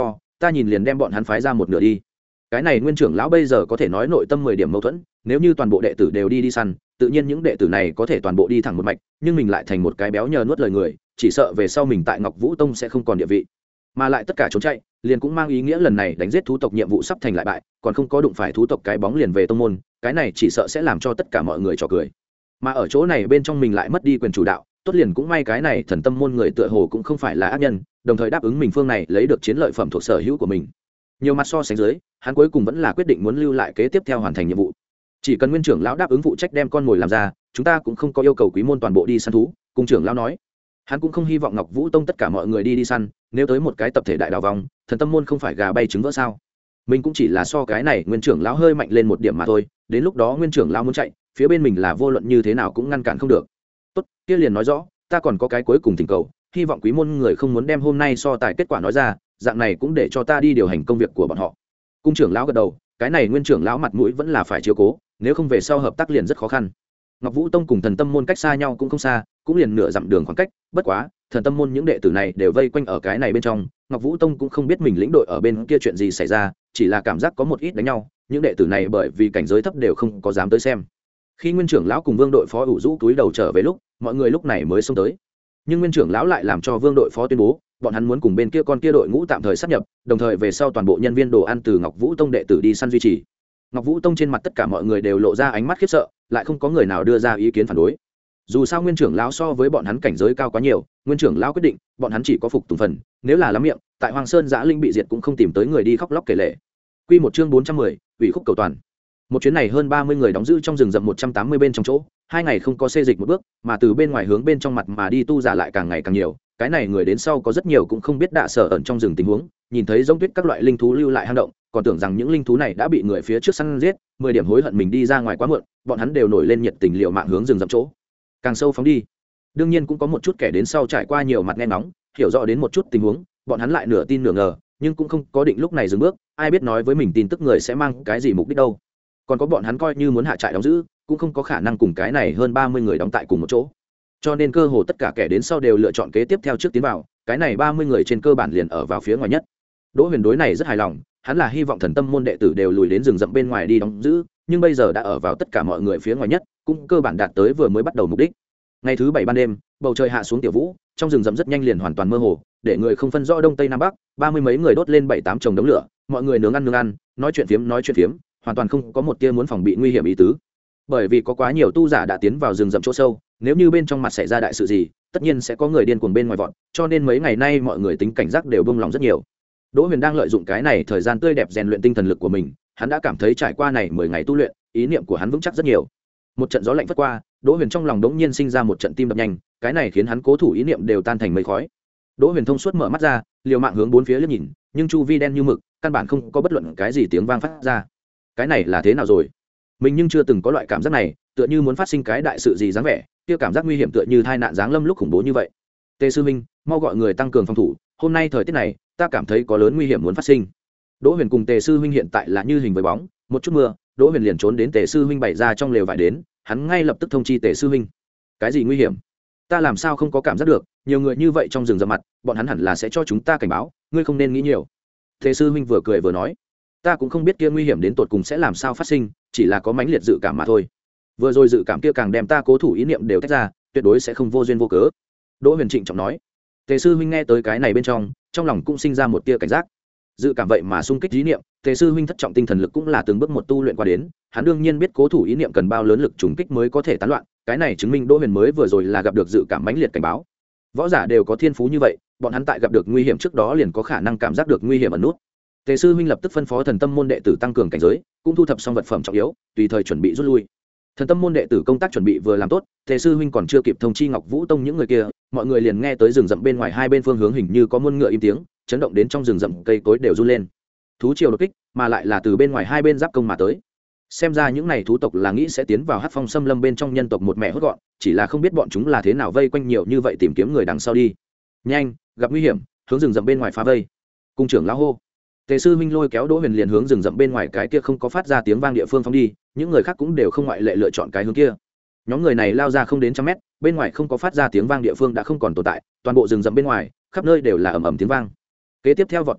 S1: ta nhìn liền đem bọn hắn phái ra một nửa đi. Cái này nguyên trưởng lão bây giờ có thể nói nội tâm mười điểm mâu thuẫn, nếu như toàn bộ đệ tử đều đi đi săn, tự nhiên những đệ tử này có thể toàn bộ đi thẳng một mạch, nhưng mình lại thành một cái béo nhờ nuốt lời người, chỉ sợ về sau mình tại Ngọc Vũ Tông sẽ không còn địa vị, mà lại tất cả trốn chạy, liền cũng mang ý nghĩa lần này đánh giết thú tộc nhiệm vụ sắp thành lại bại, còn không có đụng phải thú tộc cái bóng liền về tông môn, cái này chỉ sợ sẽ làm cho tất cả mọi người trò cười. Mà ở chỗ này bên trong mình lại mất đi quyền chủ đạo, tốt liền cũng may cái này thần tâm môn người tựa hồ cũng không phải là ác nhân, đồng thời đáp ứng mình phương này lấy được chiến lợi phẩm thuộc sở hữu của mình. Nhiều mặt so sánh dưới, hắn cuối cùng vẫn là quyết định muốn lưu lại kế tiếp theo hoàn thành nhiệm vụ. Chỉ cần nguyên trưởng lão đáp ứng phụ trách đem con mồi làm ra, chúng ta cũng không có yêu cầu quý môn toàn bộ đi săn thú. Cung trưởng lão nói, hắn cũng không hy vọng Ngọc Vũ Tông tất cả mọi người đi đi săn, nếu tới một cái tập thể đại đào vòng, thần tâm môn không phải gà bay trứng vỡ sao? Mình cũng chỉ là so cái này nguyên trưởng lão hơi mạnh lên một điểm mà thôi, đến lúc đó nguyên trưởng lão muốn chạy, phía bên mình là vô luận như thế nào cũng ngăn cản không được. Tốt, kia liền nói rõ, ta còn có cái cuối cùng thỉnh cầu, hy vọng quý môn người không muốn đem hôm nay so tài kết quả nói ra, dạng này cũng để cho ta đi điều hành công việc của bọn họ. Cung trưởng lão gật đầu, cái này nguyên trưởng lão mặt mũi vẫn là phải chiếu cố, nếu không về sau hợp tác liền rất khó khăn. Ngọc Vũ Tông cùng thần tâm môn cách xa nhau cũng không xa, cũng liền nửa dặm đường khoảng cách, bất quá thần tâm môn những đệ tử này đều vây quanh ở cái này bên trong, Ngọc Vũ Tông cũng không biết mình lĩnh đội ở bên kia chuyện gì xảy ra, chỉ là cảm giác có một ít đánh nhau, những đệ tử này bởi vì cảnh giới thấp đều không có dám tới xem. Khi nguyên trưởng lão cùng vương đội phó ủ rũ túi đầu trở về lúc, mọi người lúc này mới xông tới, nhưng nguyên trưởng lão lại làm cho vương đội phó tuyên bố bọn hắn muốn cùng bên kia con kia đội ngũ tạm thời sáp nhập, đồng thời về sau toàn bộ nhân viên đồ ăn từ Ngọc Vũ Tông đệ tử đi săn duy trì. Ngọc Vũ Tông trên mặt tất cả mọi người đều lộ ra ánh mắt khiếp sợ, lại không có người nào đưa ra ý kiến phản đối. Dù sao nguyên trưởng lão so với bọn hắn cảnh giới cao quá nhiều, nguyên trưởng lão quyết định, bọn hắn chỉ có phục tùng phần, nếu là lắm miệng, tại Hoàng Sơn Giã Linh bị diệt cũng không tìm tới người đi khóc lóc kể lể. Quy một chương bốn trăm mười, ủy khúc cầu toàn. Một chuyến này hơn ba mươi người đóng giữ trong rừng rậm một trăm tám mươi bên trong chỗ, hai ngày không có xê dịch một bước, mà từ bên ngoài hướng bên trong mặt mà đi tu giả lại càng ngày càng nhiều, cái này người đến sau có rất nhiều cũng không biết đạ sở ẩn trong rừng tình huống, nhìn thấy giống tuyết các loại linh thú lưu lại hang động, còn tưởng rằng những linh thú này đã bị người phía trước săn giết, mười điểm hối hận mình đi ra ngoài quá muộn, bọn hắn đều nổi lên nhiệt tình liều mạng hướng rừng rậm chỗ càng sâu phóng đi. Đương nhiên cũng có một chút kẻ đến sau trải qua nhiều mặt nghe nóng, hiểu rõ đến một chút tình huống, bọn hắn lại nửa tin nửa ngờ, nhưng cũng không có định lúc này dừng bước, ai biết nói với mình tin tức người sẽ mang cái gì mục đích đâu. Còn có bọn hắn coi như muốn hạ trại đóng giữ, cũng không có khả năng cùng cái này hơn ba mươi người đóng tại cùng một chỗ. Cho nên cơ hồ tất cả kẻ đến sau đều lựa chọn kế tiếp theo trước tiến vào, cái này ba mươi người trên cơ bản liền ở vào phía ngoài nhất. Đỗ Huyền đối này rất hài lòng, hắn là hy vọng thần tâm môn đệ tử đều lùi đến rừng rậm bên ngoài đi đóng giữ, nhưng bây giờ đã ở vào tất cả mọi người phía ngoài nhất, cũng cơ bản đạt tới vừa mới bắt đầu mục đích. Ngày thứ bảy ban đêm, bầu trời hạ xuống tiểu vũ, trong rừng rậm rất nhanh liền hoàn toàn mơ hồ, để người không phân rõ đông tây nam bắc, ba mươi mấy người đốt lên bảy tám chồng đống lửa, mọi người nướng ăn nướng ăn, nói chuyện phiếm nói chuyện phiếm, hoàn toàn không có một tia muốn phòng bị nguy hiểm ý tứ. Bởi vì có quá nhiều tu giả đã tiến vào rừng rậm chỗ sâu, nếu như bên trong mặt xảy ra đại sự gì, tất nhiên sẽ có người điên cuồng bên ngoài vọt, cho nên mấy ngày nay mọi người tính cảnh giác đều bông lòng rất nhiều. Đỗ Huyền đang lợi dụng cái này thời gian tươi đẹp rèn luyện tinh thần lực của mình, hắn đã cảm thấy trải qua này mười ngày tu luyện, ý niệm của hắn vững chắc rất nhiều. Một trận gió lạnh phất qua, Đỗ Huyền trong lòng đống nhiên sinh ra một trận tim đập nhanh, cái này khiến hắn cố thủ ý niệm đều tan thành mây khói. Đỗ Huyền thông suốt mở mắt ra, liều mạng hướng bốn phía liếc nhìn, nhưng chu vi đen như mực, căn bản không có bất luận cái gì tiếng vang phát ra. Cái này là thế nào rồi? Mình nhưng chưa từng có loại cảm giác này, tựa như muốn phát sinh cái đại sự gì dáng vẻ, kia cảm giác nguy hiểm tựa như tai nạn giáng lâm lúc khủng bố như vậy. Tề sư minh, mau gọi người tăng cường phòng thủ, hôm nay thời tiết này, ta cảm thấy có lớn nguy hiểm muốn phát sinh. Đỗ Huyền cùng Tề sư huynh hiện tại là như hình với bóng, một chút mưa, Đỗ Huyền liền trốn đến Tề sư huynh bày ra trong lều vải đến, hắn ngay lập tức thông chi Tề sư huynh. Cái gì nguy hiểm? Ta làm sao không có cảm giác được, nhiều người như vậy trong rừng rậm mặt, bọn hắn hẳn là sẽ cho chúng ta cảnh báo, ngươi không nên nghĩ nhiều. Tề sư huynh vừa cười vừa nói, ta cũng không biết kia nguy hiểm đến tột cùng sẽ làm sao phát sinh, chỉ là có mãnh liệt dự cảm mà thôi. Vừa rồi dự cảm kia càng đem ta cố thủ ý niệm đều tách ra, tuyệt đối sẽ không vô duyên vô cớ. Đỗ Huyền trịnh trọng nói. Tề sư huynh nghe tới cái này bên trong, trong lòng cũng sinh ra một tia cảnh giác. Dự cảm vậy mà xung kích ý niệm, Tề sư huynh thất trọng tinh thần lực cũng là từng bước một tu luyện qua đến, hắn đương nhiên biết cố thủ ý niệm cần bao lớn lực trùng kích mới có thể tán loạn, cái này chứng minh Đỗ Huyền mới vừa rồi là gặp được dự cảm mãnh liệt cảnh báo. Võ giả đều có thiên phú như vậy, bọn hắn tại gặp được nguy hiểm trước đó liền có khả năng cảm giác được nguy hiểm ẩn nút. Tề sư huynh lập tức phân phó thần tâm môn đệ tử tăng cường cảnh giới, cũng thu thập xong vật phẩm trọng yếu, tùy thời chuẩn bị rút lui. Thần tâm môn đệ tử công tác chuẩn bị vừa làm tốt, Tề sư huynh còn chưa kịp thông chi Ngọc Vũ Tông những người kia, mọi người liền nghe tới rừng rậm bên ngoài hai bên phương hướng hình như có muôn ngựa im tiếng, chấn động đến trong rừng rậm cây cối đều run lên. Thú triều đột kích, mà lại là từ bên ngoài hai bên giáp công mà tới. Xem ra những này thú tộc là nghĩ sẽ tiến vào Hắc Phong Xâm Lâm bên trong nhân tộc một mẹ hốt gọn, chỉ là không biết bọn chúng là thế nào vây quanh nhiều như vậy tìm kiếm người đằng sau đi. Nhanh, gặp nguy hiểm, hướng rừng rậm bên ngoài phá vây. Cung trưởng lão hô. Tề sư huynh lôi kéo Đỗ Huyền liền hướng rừng rậm bên ngoài cái kia không có phát ra tiếng vang địa phương phóng đi, những người khác cũng đều không ngoại lệ lựa chọn cái hướng kia. Nhóm người này lao ra không đến trăm mét, bên ngoài không có phát ra tiếng vang địa phương đã không còn tồn tại, toàn bộ rừng rậm bên ngoài, khắp nơi đều là ầm ầm tiếng vang. Kế tiếp theo vọt tới trước,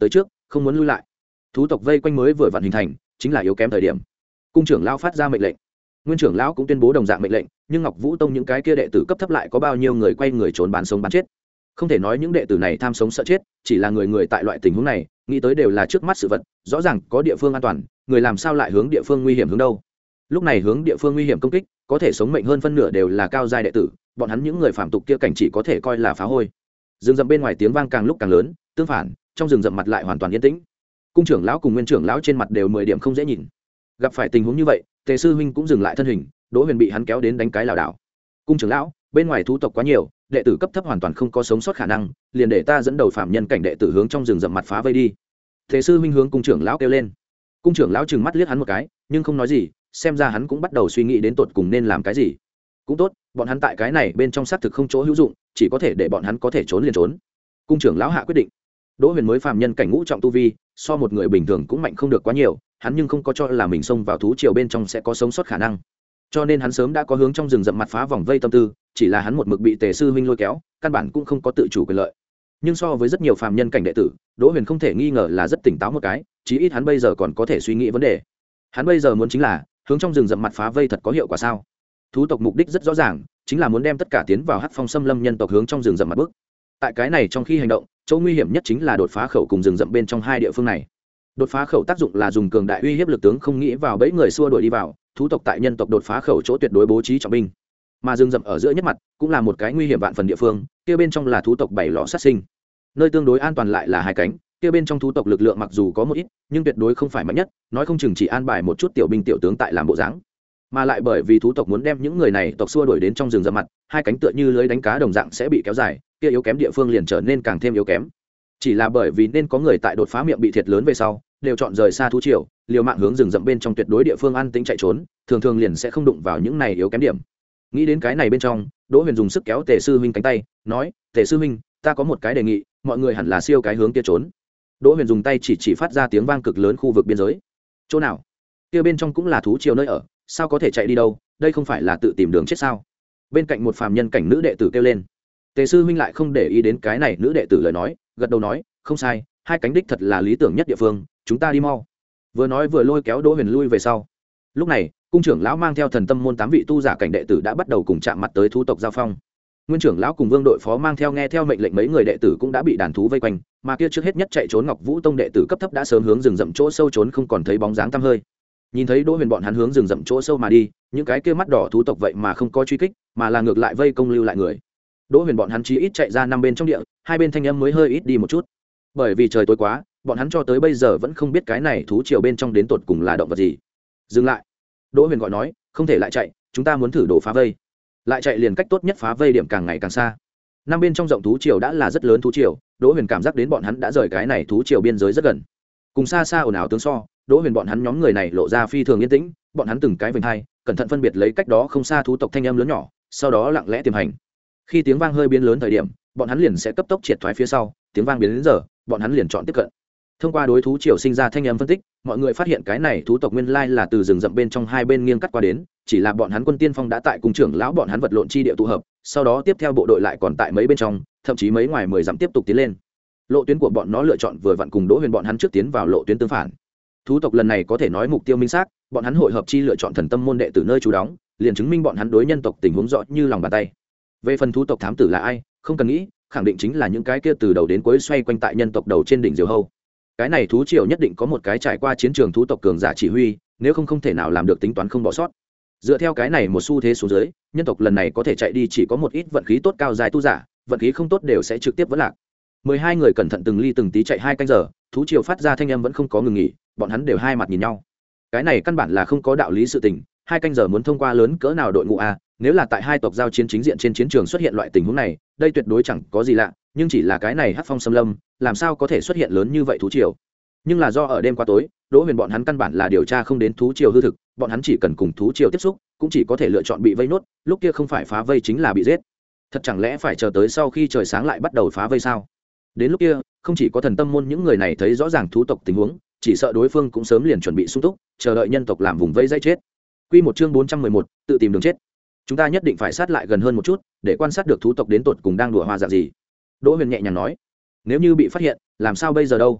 S1: không muốn lui lại. Thú tộc vây quanh mới vừa vặn hình thành, chính là yếu kém thời điểm. Cung trưởng lão phát ra mệnh lệnh, nguyên trưởng lão cũng tuyên bố đồng dạng mệnh lệnh, nhưng Ngọc Vũ Tông những cái kia đệ tử cấp thấp lại có bao nhiêu người quay người trốn bán sống bán chết. Không thể nói những đệ tử này tham sống sợ chết, chỉ là người người tại loại tình huống này nghĩ tới đều là trước mắt sự vật, rõ ràng có địa phương an toàn, người làm sao lại hướng địa phương nguy hiểm hướng đâu. Lúc này hướng địa phương nguy hiểm công kích, có thể sống mệnh hơn phân nửa đều là cao giai đệ tử, bọn hắn những người phạm tục kia cảnh chỉ có thể coi là phá hôi. Rừng rậm bên ngoài tiếng vang càng lúc càng lớn, tương phản trong rừng rậm mặt lại hoàn toàn yên tĩnh. Cung trưởng lão cùng nguyên trưởng lão trên mặt đều mười điểm không dễ nhìn. Gặp phải tình huống như vậy, Tề sư huynh cũng dừng lại thân hình, Đỗ Huyền bị hắn kéo đến đánh cái lảo đảo. Cung trưởng lão, bên ngoài thú tộc quá nhiều, đệ tử cấp thấp hoàn toàn không có sống sót khả năng, liền để ta dẫn đầu phạm nhân cảnh đệ tử hướng trong rừng rậm mặt phá vây đi. Tề sư huynh hướng cung trưởng lão kêu lên. Cung trưởng lão trừng mắt liếc hắn một cái, nhưng không nói gì, xem ra hắn cũng bắt đầu suy nghĩ đến tột cùng nên làm cái gì. Cũng tốt, bọn hắn tại cái này bên trong xác thực không chỗ hữu dụng, chỉ có thể để bọn hắn có thể trốn liền trốn. Cung trưởng lão hạ quyết định. Đỗ Huyền mới phàm nhân cảnh ngũ trọng tu vi, so một người bình thường cũng mạnh không được quá nhiều, hắn nhưng không có cho là mình xông vào thú triều bên trong sẽ có sống sót khả năng. Cho nên hắn sớm đã có hướng trong rừng rậm mặt phá vòng vây tâm tư, chỉ là hắn một mực bị Tề sư huynh lôi kéo, căn bản cũng không có tự chủ quyền lợi. Nhưng so với rất nhiều phàm nhân cảnh đệ tử, Đỗ Huyền không thể nghi ngờ là rất tỉnh táo một cái, chí ít hắn bây giờ còn có thể suy nghĩ vấn đề. Hắn bây giờ muốn chính là hướng trong rừng rậm mặt phá vây thật có hiệu quả sao? Thú tộc mục đích rất rõ ràng, chính là muốn đem tất cả tiến vào Hắc Phong Xâm Lâm nhân tộc hướng trong rừng rậm mặt bước. Tại cái này trong khi hành động, chỗ nguy hiểm nhất chính là đột phá khẩu cùng rừng rậm bên trong hai địa phương này. Đột phá khẩu tác dụng là dùng cường đại uy hiếp lực tướng không nghĩ vào bẫy người xua đuổi đi vào, thú tộc tại nhân tộc đột phá khẩu chỗ tuyệt đối bố trí trọng binh. Mà rừng rậm ở giữa nhất mặt cũng là một cái nguy hiểm vạn phần địa phương, kia bên trong là thú tộc bảy lọ sát sinh. Nơi tương đối an toàn lại là hai cánh, kia bên trong thú tộc lực lượng mặc dù có một ít, nhưng tuyệt đối không phải mạnh nhất, nói không chừng chỉ an bài một chút tiểu binh tiểu tướng tại làm bộ dáng. Mà lại bởi vì thú tộc muốn đem những người này tộc xua đuổi đến trong rừng rậm mặt, hai cánh tựa như lưới đánh cá đồng dạng sẽ bị kéo dài, kia yếu kém địa phương liền trở nên càng thêm yếu kém. Chỉ là bởi vì nên có người tại đột phá miệng bị thiệt lớn về sau, đều chọn rời xa thú triều, liều mạng hướng rừng rậm bên trong tuyệt đối địa phương an tĩnh chạy trốn, thường thường liền sẽ không đụng vào những này yếu kém điểm. Nghĩ đến cái này bên trong, Đỗ Huyền dùng sức kéo Tề sư huynh cánh tay, nói: "Tề sư huynh, ta có một cái đề nghị, mọi người hẳn là siêu cái hướng kia trốn." Đỗ Huyền dùng tay chỉ chỉ phát ra tiếng vang cực lớn khu vực biên giới. "Chỗ nào?" "Kia bên trong cũng là thú triều nơi ở, sao có thể chạy đi đâu, đây không phải là tự tìm đường chết sao?" Bên cạnh một phàm nhân cảnh nữ đệ tử kêu lên. Tề sư huynh lại không để ý đến cái này nữ đệ tử lời nói, gật đầu nói: "Không sai, hai cánh đích thật là lý tưởng nhất địa phương, chúng ta đi mau." Vừa nói vừa lôi kéo Đỗ Huyền lui về sau. Lúc này, cung trưởng lão mang theo thần tâm môn tám vị tu giả cảnh đệ tử đã bắt đầu cùng chạm mặt tới thú tộc giao phong. Nguyên trưởng lão cùng Vương đội phó mang theo nghe theo mệnh lệnh mấy người đệ tử cũng đã bị đàn thú vây quanh, mà kia trước hết nhất chạy trốn Ngọc Vũ Tông đệ tử cấp thấp đã sớm hướng rừng rậm chỗ sâu trốn không còn thấy bóng dáng tăm hơi. Nhìn thấy Đỗ Huyền bọn hắn hướng rừng rậm chỗ sâu mà đi, những cái kia mắt đỏ thú tộc vậy mà không có truy kích, mà là ngược lại vây công lưu lại người. Đỗ Huyền bọn hắn chí ít chạy ra năm bên trong địa, hai bên thanh âm mới hơi ít đi một chút. Bởi vì trời tối quá, bọn hắn cho tới bây giờ vẫn không biết cái này thú triều bên trong đến tột cùng là động vật gì. Dừng lại. Đỗ Huyền gọi nói, không thể lại chạy, chúng ta muốn thử đổ phá vây. Lại chạy liền cách tốt nhất phá vây điểm càng ngày càng xa. Năm bên trong rộng thú triều đã là rất lớn thú triều, Đỗ Huyền cảm giác đến bọn hắn đã rời cái này thú triều biên giới rất gần. Cùng xa xa ồn ào tướng so, Đỗ Huyền bọn hắn nhóm người này lộ ra phi thường yên tĩnh, bọn hắn từng cái vểnh hai, cẩn thận phân biệt lấy cách đó không xa thú tộc thanh âm lớn nhỏ, sau đó lặng lẽ tiềm hành. Khi tiếng vang hơi biến lớn thời điểm, bọn hắn liền sẽ cấp tốc triệt thoái phía sau, tiếng vang biến đến giờ, bọn hắn liền chọn tiếp cận. Thông qua đối thú triều sinh ra thanh âm phân tích, mọi người phát hiện cái này thú tộc nguyên lai là từ rừng rậm bên trong hai bên nghiêng cắt qua đến, chỉ là bọn hắn quân tiên phong đã tại cùng trưởng lão bọn hắn vật lộn chi địa tụ hợp, sau đó tiếp theo bộ đội lại còn tại mấy bên trong, thậm chí mấy ngoài mười dặm tiếp tục tiến lên. Lộ tuyến của bọn nó lựa chọn vừa vặn cùng Đỗ Huyền bọn hắn trước tiến vào lộ tuyến tương phản. Thú tộc lần này có thể nói mục tiêu minh xác, bọn hắn hội hợp chi lựa chọn thần tâm môn đệ từ nơi trú đóng, liền chứng minh bọn hắn đối nhân tộc tình huống rõ như lòng bàn tay. Về phần thú tộc thám tử là ai, không cần nghĩ, khẳng định chính là những cái kia từ đầu đến cuối xoay quanh tại nhân tộc đầu trên đỉnh diều hâu. Cái này thú triều nhất định có một cái trải qua chiến trường thú tộc cường giả chỉ huy, nếu không không thể nào làm được tính toán không bỏ sót. Dựa theo cái này một xu thế xuống dưới, nhân tộc lần này có thể chạy đi chỉ có một ít vận khí tốt cao dài tu giả, vận khí không tốt đều sẽ trực tiếp vỡ lạc. Mười hai người cẩn thận từng ly từng tí chạy hai canh giờ, thú triều phát ra thanh âm vẫn không có ngừng nghỉ, bọn hắn đều hai mặt nhìn nhau. Cái này căn bản là không có đạo lý sự tình, hai canh giờ muốn thông qua lớn cỡ nào đội ngũ a, nếu là tại hai tộc giao chiến chính diện trên chiến trường xuất hiện loại tình huống này, đây tuyệt đối chẳng có gì lạ, nhưng chỉ là cái này Hắc Phong Xâm Lâm, làm sao có thể xuất hiện lớn như vậy thú triều? Nhưng là do ở đêm qua tối, Đỗ Huyền bọn hắn căn bản là điều tra không đến thú triều hư thực, bọn hắn chỉ cần cùng thú triều tiếp xúc, cũng chỉ có thể lựa chọn bị vây nốt, lúc kia không phải phá vây chính là bị giết. Thật chẳng lẽ phải chờ tới sau khi trời sáng lại bắt đầu phá vây sao? Đến lúc kia, không chỉ có thần tâm môn những người này thấy rõ ràng thú tộc tình huống, chỉ sợ đối phương cũng sớm liền chuẩn bị sung túc, chờ đợi nhân tộc làm vùng vây dây chết. Quy một chương bốn trăm mười một, tự tìm đường chết. Chúng ta nhất định phải sát lại gần hơn một chút, để quan sát được thú tộc đến tột cùng đang đùa hoa dạng gì. Đỗ Huyền nhẹ nhàng nói, nếu như bị phát hiện, làm sao bây giờ đâu?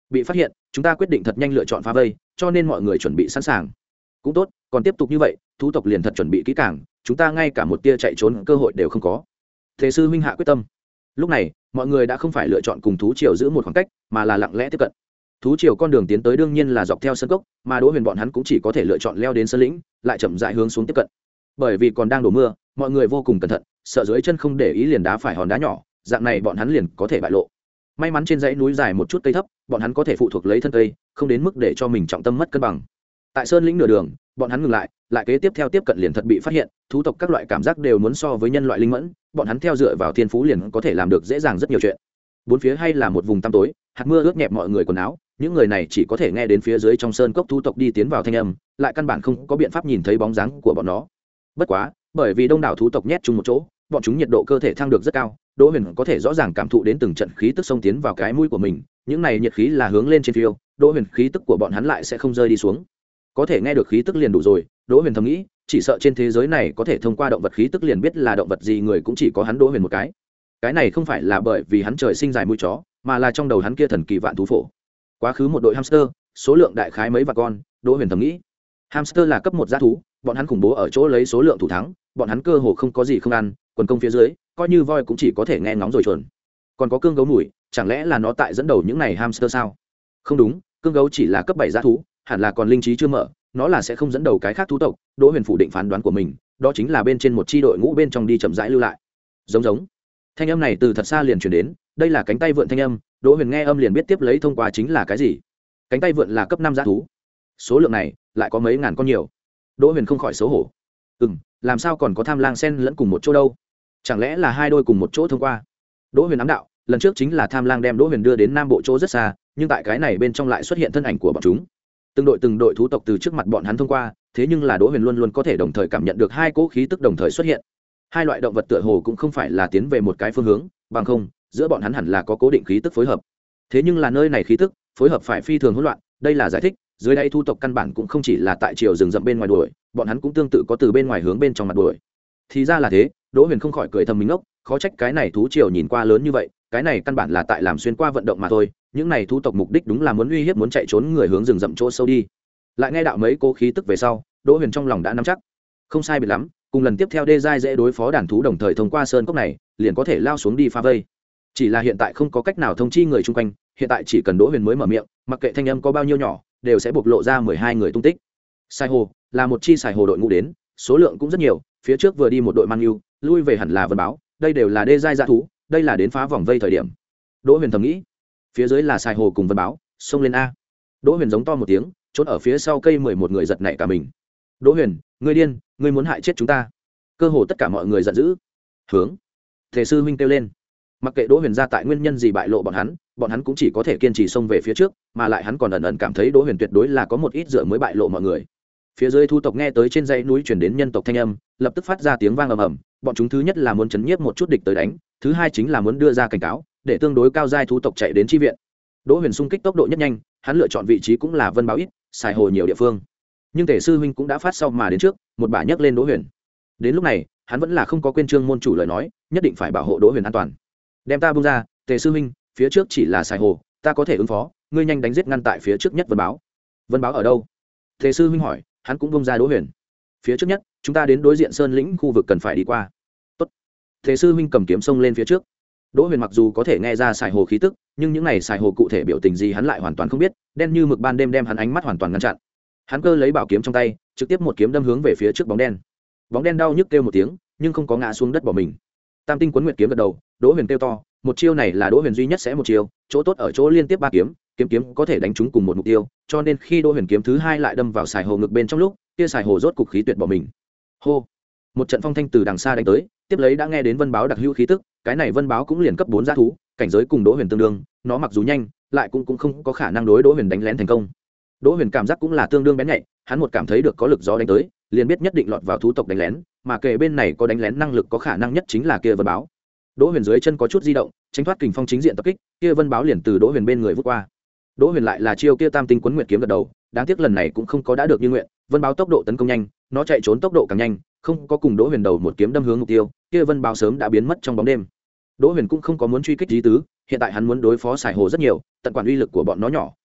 S1: bị phát hiện chúng ta quyết định thật nhanh lựa chọn phá vây, cho nên mọi người chuẩn bị sẵn sàng. Cũng tốt, còn tiếp tục như vậy thú tộc liền thật chuẩn bị kỹ càng, chúng ta ngay cả một tia chạy trốn cơ hội đều không có. Thế sư huynh hạ quyết tâm. Lúc này mọi người đã không phải lựa chọn cùng thú triều giữ một khoảng cách, mà là lặng lẽ tiếp cận. Thú triều con đường tiến tới đương nhiên là dọc theo sân cốc, mà Đỗ Huyền bọn hắn cũng chỉ có thể lựa chọn leo đến sơn lĩnh, lại chậm rãi hướng xuống tiếp cận. Bởi vì còn đang đổ mưa, mọi người vô cùng cẩn thận, sợ dưới chân không để ý liền đá phải hòn đá nhỏ, dạng này bọn hắn liền có thể bại lộ. May mắn trên dãy núi dài một chút cây thấp, bọn hắn có thể phụ thuộc lấy thân cây, không đến mức để cho mình trọng tâm mất cân bằng. Tại sơn lĩnh nửa đường, bọn hắn ngừng lại, lại kế tiếp theo tiếp cận liền thật bị phát hiện, thú tộc các loại cảm giác đều muốn so với nhân loại linh mẫn, bọn hắn theo dựa vào thiên phú liền có thể làm được dễ dàng rất nhiều chuyện. Bốn phía hay là một vùng tăm tối, hạt mưa ướt nhẹp mọi người quần áo, những người này chỉ có thể nghe đến phía dưới trong sơn cốc thú tộc đi tiến vào thanh âm, lại căn bản không có biện pháp nhìn thấy bóng dáng của bọn nó. Bất quá, bởi vì đông đảo thú tộc nhét chung một chỗ, bọn chúng nhiệt độ cơ thể thăng được rất cao, Đỗ Huyền có thể rõ ràng cảm thụ đến từng trận khí tức xông tiến vào cái mũi của mình, những này nhiệt khí là hướng lên trên phiêu, Đỗ Huyền khí tức của bọn hắn lại sẽ không rơi đi xuống. Có thể nghe được khí tức liền đủ rồi, Đỗ Huyền thầm nghĩ, chỉ sợ trên thế giới này có thể thông qua động vật khí tức liền biết là động vật gì người cũng chỉ có hắn Đỗ Huyền một cái. Cái này không phải là bởi vì hắn trời sinh dài mũi chó, mà là trong đầu hắn kia thần kỳ vạn thú phổ. Quá khứ một đội hamster, số lượng đại khái mấy vạn con, Đỗ Huyền thầm nghĩ. Hamster là cấp một dã thú, bọn hắn khủng bố ở chỗ lấy số lượng thủ thắng, bọn hắn cơ hồ không có gì không ăn, quần công phía dưới, coi như voi cũng chỉ có thể nghe ngóng rồi chuồn. Còn có cương gấu mùi, chẳng lẽ là nó tại dẫn đầu những này hamster sao? Không đúng, cương gấu chỉ là cấp bảy dã thú, hẳn là còn linh trí chưa mở, nó là sẽ không dẫn đầu cái khác thú tộc. Đỗ Huyền phủ định phán đoán của mình, đó chính là bên trên một chi đội ngũ bên trong đi chậm rãi lưu lại. Giống giống. Thanh âm này từ thật xa liền truyền đến, đây là cánh tay vượn thanh âm, Đỗ Huyền nghe âm liền biết tiếp lấy thông qua chính là cái gì. Cánh tay vượn là cấp năm dã thú. Số lượng này lại có mấy ngàn con nhiều. Đỗ Huyền không khỏi xấu hổ. Ừm, làm sao còn có tham lang sen lẫn cùng một chỗ đâu? Chẳng lẽ là hai đôi cùng một chỗ thông qua? Đỗ Huyền ám đạo, lần trước chính là tham lang đem Đỗ Huyền đưa đến nam bộ chỗ rất xa, nhưng tại cái này bên trong lại xuất hiện thân ảnh của bọn chúng. Từng đội từng đội thú tộc từ trước mặt bọn hắn thông qua, thế nhưng là Đỗ Huyền luôn luôn có thể đồng thời cảm nhận được hai cỗ khí tức đồng thời xuất hiện. Hai loại động vật tựa hồ cũng không phải là tiến về một cái phương hướng, bằng không, giữa bọn hắn hẳn là có cố định khí tức phối hợp. Thế nhưng là nơi này khí tức phối hợp phải phi thường hỗn loạn, đây là giải thích, dưới đây thu tộc căn bản cũng không chỉ là tại chiều rừng rậm bên ngoài đuổi, bọn hắn cũng tương tự có từ bên ngoài hướng bên trong mặt đuổi. Thì ra là thế, Đỗ Huyền không khỏi cười thầm mình ngốc, khó trách cái này thú triều nhìn qua lớn như vậy, cái này căn bản là tại làm xuyên qua vận động mà thôi, những này thú tộc mục đích đúng là muốn uy hiếp muốn chạy trốn người hướng rừng rậm chỗ sâu đi. Lại nghe đạo mấy cố khí tức về sau, Đỗ Huyền trong lòng đã nắm chắc, không sai biệt lắm, cùng lần tiếp theo đê giai dễ đối phó đàn thú đồng thời thông qua sơn cốc này, liền có thể lao xuống đi phá vây. Chỉ là hiện tại không có cách nào thông chi người chung quanh, hiện tại chỉ cần Đỗ Huyền mới mở miệng, mặc kệ thanh âm có bao nhiêu nhỏ, đều sẽ bộc lộ ra mười hai người tung tích. Sai hồ là một chi xài hồ đội ngũ đến, số lượng cũng rất nhiều, phía trước vừa đi một đội mang yêu, lui về hẳn là vân báo, đây đều là đê giai dã thú, đây là đến phá vòng vây thời điểm. Đỗ Huyền thầm nghĩ, phía dưới là xài hồ cùng vân báo, xông lên a. Đỗ Huyền giống to một tiếng, trốn ở phía sau cây mười một người giật nảy cả mình. Đỗ Huyền, ngươi điên, ngươi muốn hại chết chúng ta. Cơ hồ tất cả mọi người giận dữ. Hướng Thể sư huynh kêu lên. Mặc kệ Đỗ Huyền ra tại nguyên nhân gì bại lộ bọn hắn, bọn hắn cũng chỉ có thể kiên trì xông về phía trước, mà lại hắn còn ẩn ẩn cảm thấy Đỗ Huyền tuyệt đối là có một ít dựa mới bại lộ mọi người. Phía dưới thu tộc nghe tới trên dãy núi truyền đến nhân tộc thanh âm, lập tức phát ra tiếng vang ầm ầm, bọn chúng thứ nhất là muốn chấn nhiếp một chút địch tới đánh, thứ hai chính là muốn đưa ra cảnh cáo, để tương đối cao giai thu tộc chạy đến chi viện. Đỗ Huyền xung kích tốc độ nhất nhanh, hắn lựa chọn vị trí cũng là vân báo ít, xài hồ nhiều địa phương. Nhưng Thể sư huynh cũng đã phát sau mà đến trước, một bà nhấc lên Đỗ Huyền. Đến lúc này, hắn vẫn là không có quên trương môn chủ lời nói, nhất định phải bảo hộ Đỗ Huyền an toàn. Đem ta buông ra, Tề sư huynh, phía trước chỉ là xài hồ, ta có thể ứng phó, ngươi nhanh đánh giết ngăn tại phía trước nhất vân báo. Vân báo ở đâu? Tề sư huynh hỏi, hắn cũng buông ra Đỗ Huyền. Phía trước nhất, chúng ta đến đối diện sơn lĩnh khu vực cần phải đi qua. Tốt. Tề sư huynh cầm kiếm xông lên phía trước. Đỗ Huyền mặc dù có thể nghe ra xài hồ khí tức, nhưng những này xài hồ cụ thể biểu tình gì hắn lại hoàn toàn không biết, đen như mực ban đêm đem hắn ánh mắt hoàn toàn ngăn chặn. Hắn cơ lấy bảo kiếm trong tay, trực tiếp một kiếm đâm hướng về phía trước bóng đen. Bóng đen đau nhức kêu một tiếng, nhưng không có ngã xuống đất bỏ mình. Tam tinh quấn nguyệt kiếm gật đầu, Đỗ Huyền kêu to, một chiêu này là Đỗ Huyền duy nhất sẽ một chiêu, chỗ tốt ở chỗ liên tiếp ba kiếm, kiếm kiếm có thể đánh trúng cùng một mục tiêu, cho nên khi Đỗ Huyền kiếm thứ hai lại đâm vào xài hồ ngực bên trong lúc, kia xài hồ rốt cục khí tuyệt bỏ mình. Hô! Một trận phong thanh từ đằng xa đánh tới, tiếp lấy đã nghe đến vân báo đặc hữu khí tức, cái này vân báo cũng liền cấp bốn dã thú, cảnh giới cùng Đỗ Huyền tương đương, nó mặc dù nhanh, lại cũng cũng không có khả năng đối Đỗ Huyền đánh lén thành công. Đỗ Huyền cảm giác cũng là tương đương bén nhạy, hắn một cảm thấy được có lực gió đánh tới, liền biết nhất định lọt vào thú tộc đánh lén, mà kề bên này có đánh lén năng lực có khả năng nhất chính là kia vân báo. Đỗ Huyền dưới chân có chút di động, tránh thoát kình phong chính diện tập kích, kia vân báo liền từ Đỗ Huyền bên người vút qua. Đỗ Huyền lại là chiêu kia tam tinh quấn nguyệt kiếm gật đầu, đáng tiếc lần này cũng không có đã được như nguyện, vân báo tốc độ tấn công nhanh, nó chạy trốn tốc độ càng nhanh, không có cùng Đỗ Huyền đầu một kiếm đâm hướng mục tiêu, kia vân báo sớm đã biến mất trong bóng đêm. Đỗ Huyền cũng không có muốn truy kích lý tứ, hiện tại hắn muốn đối phó xài hồ rất nhiều, tận quản uy lực của bọn nó nhỏ,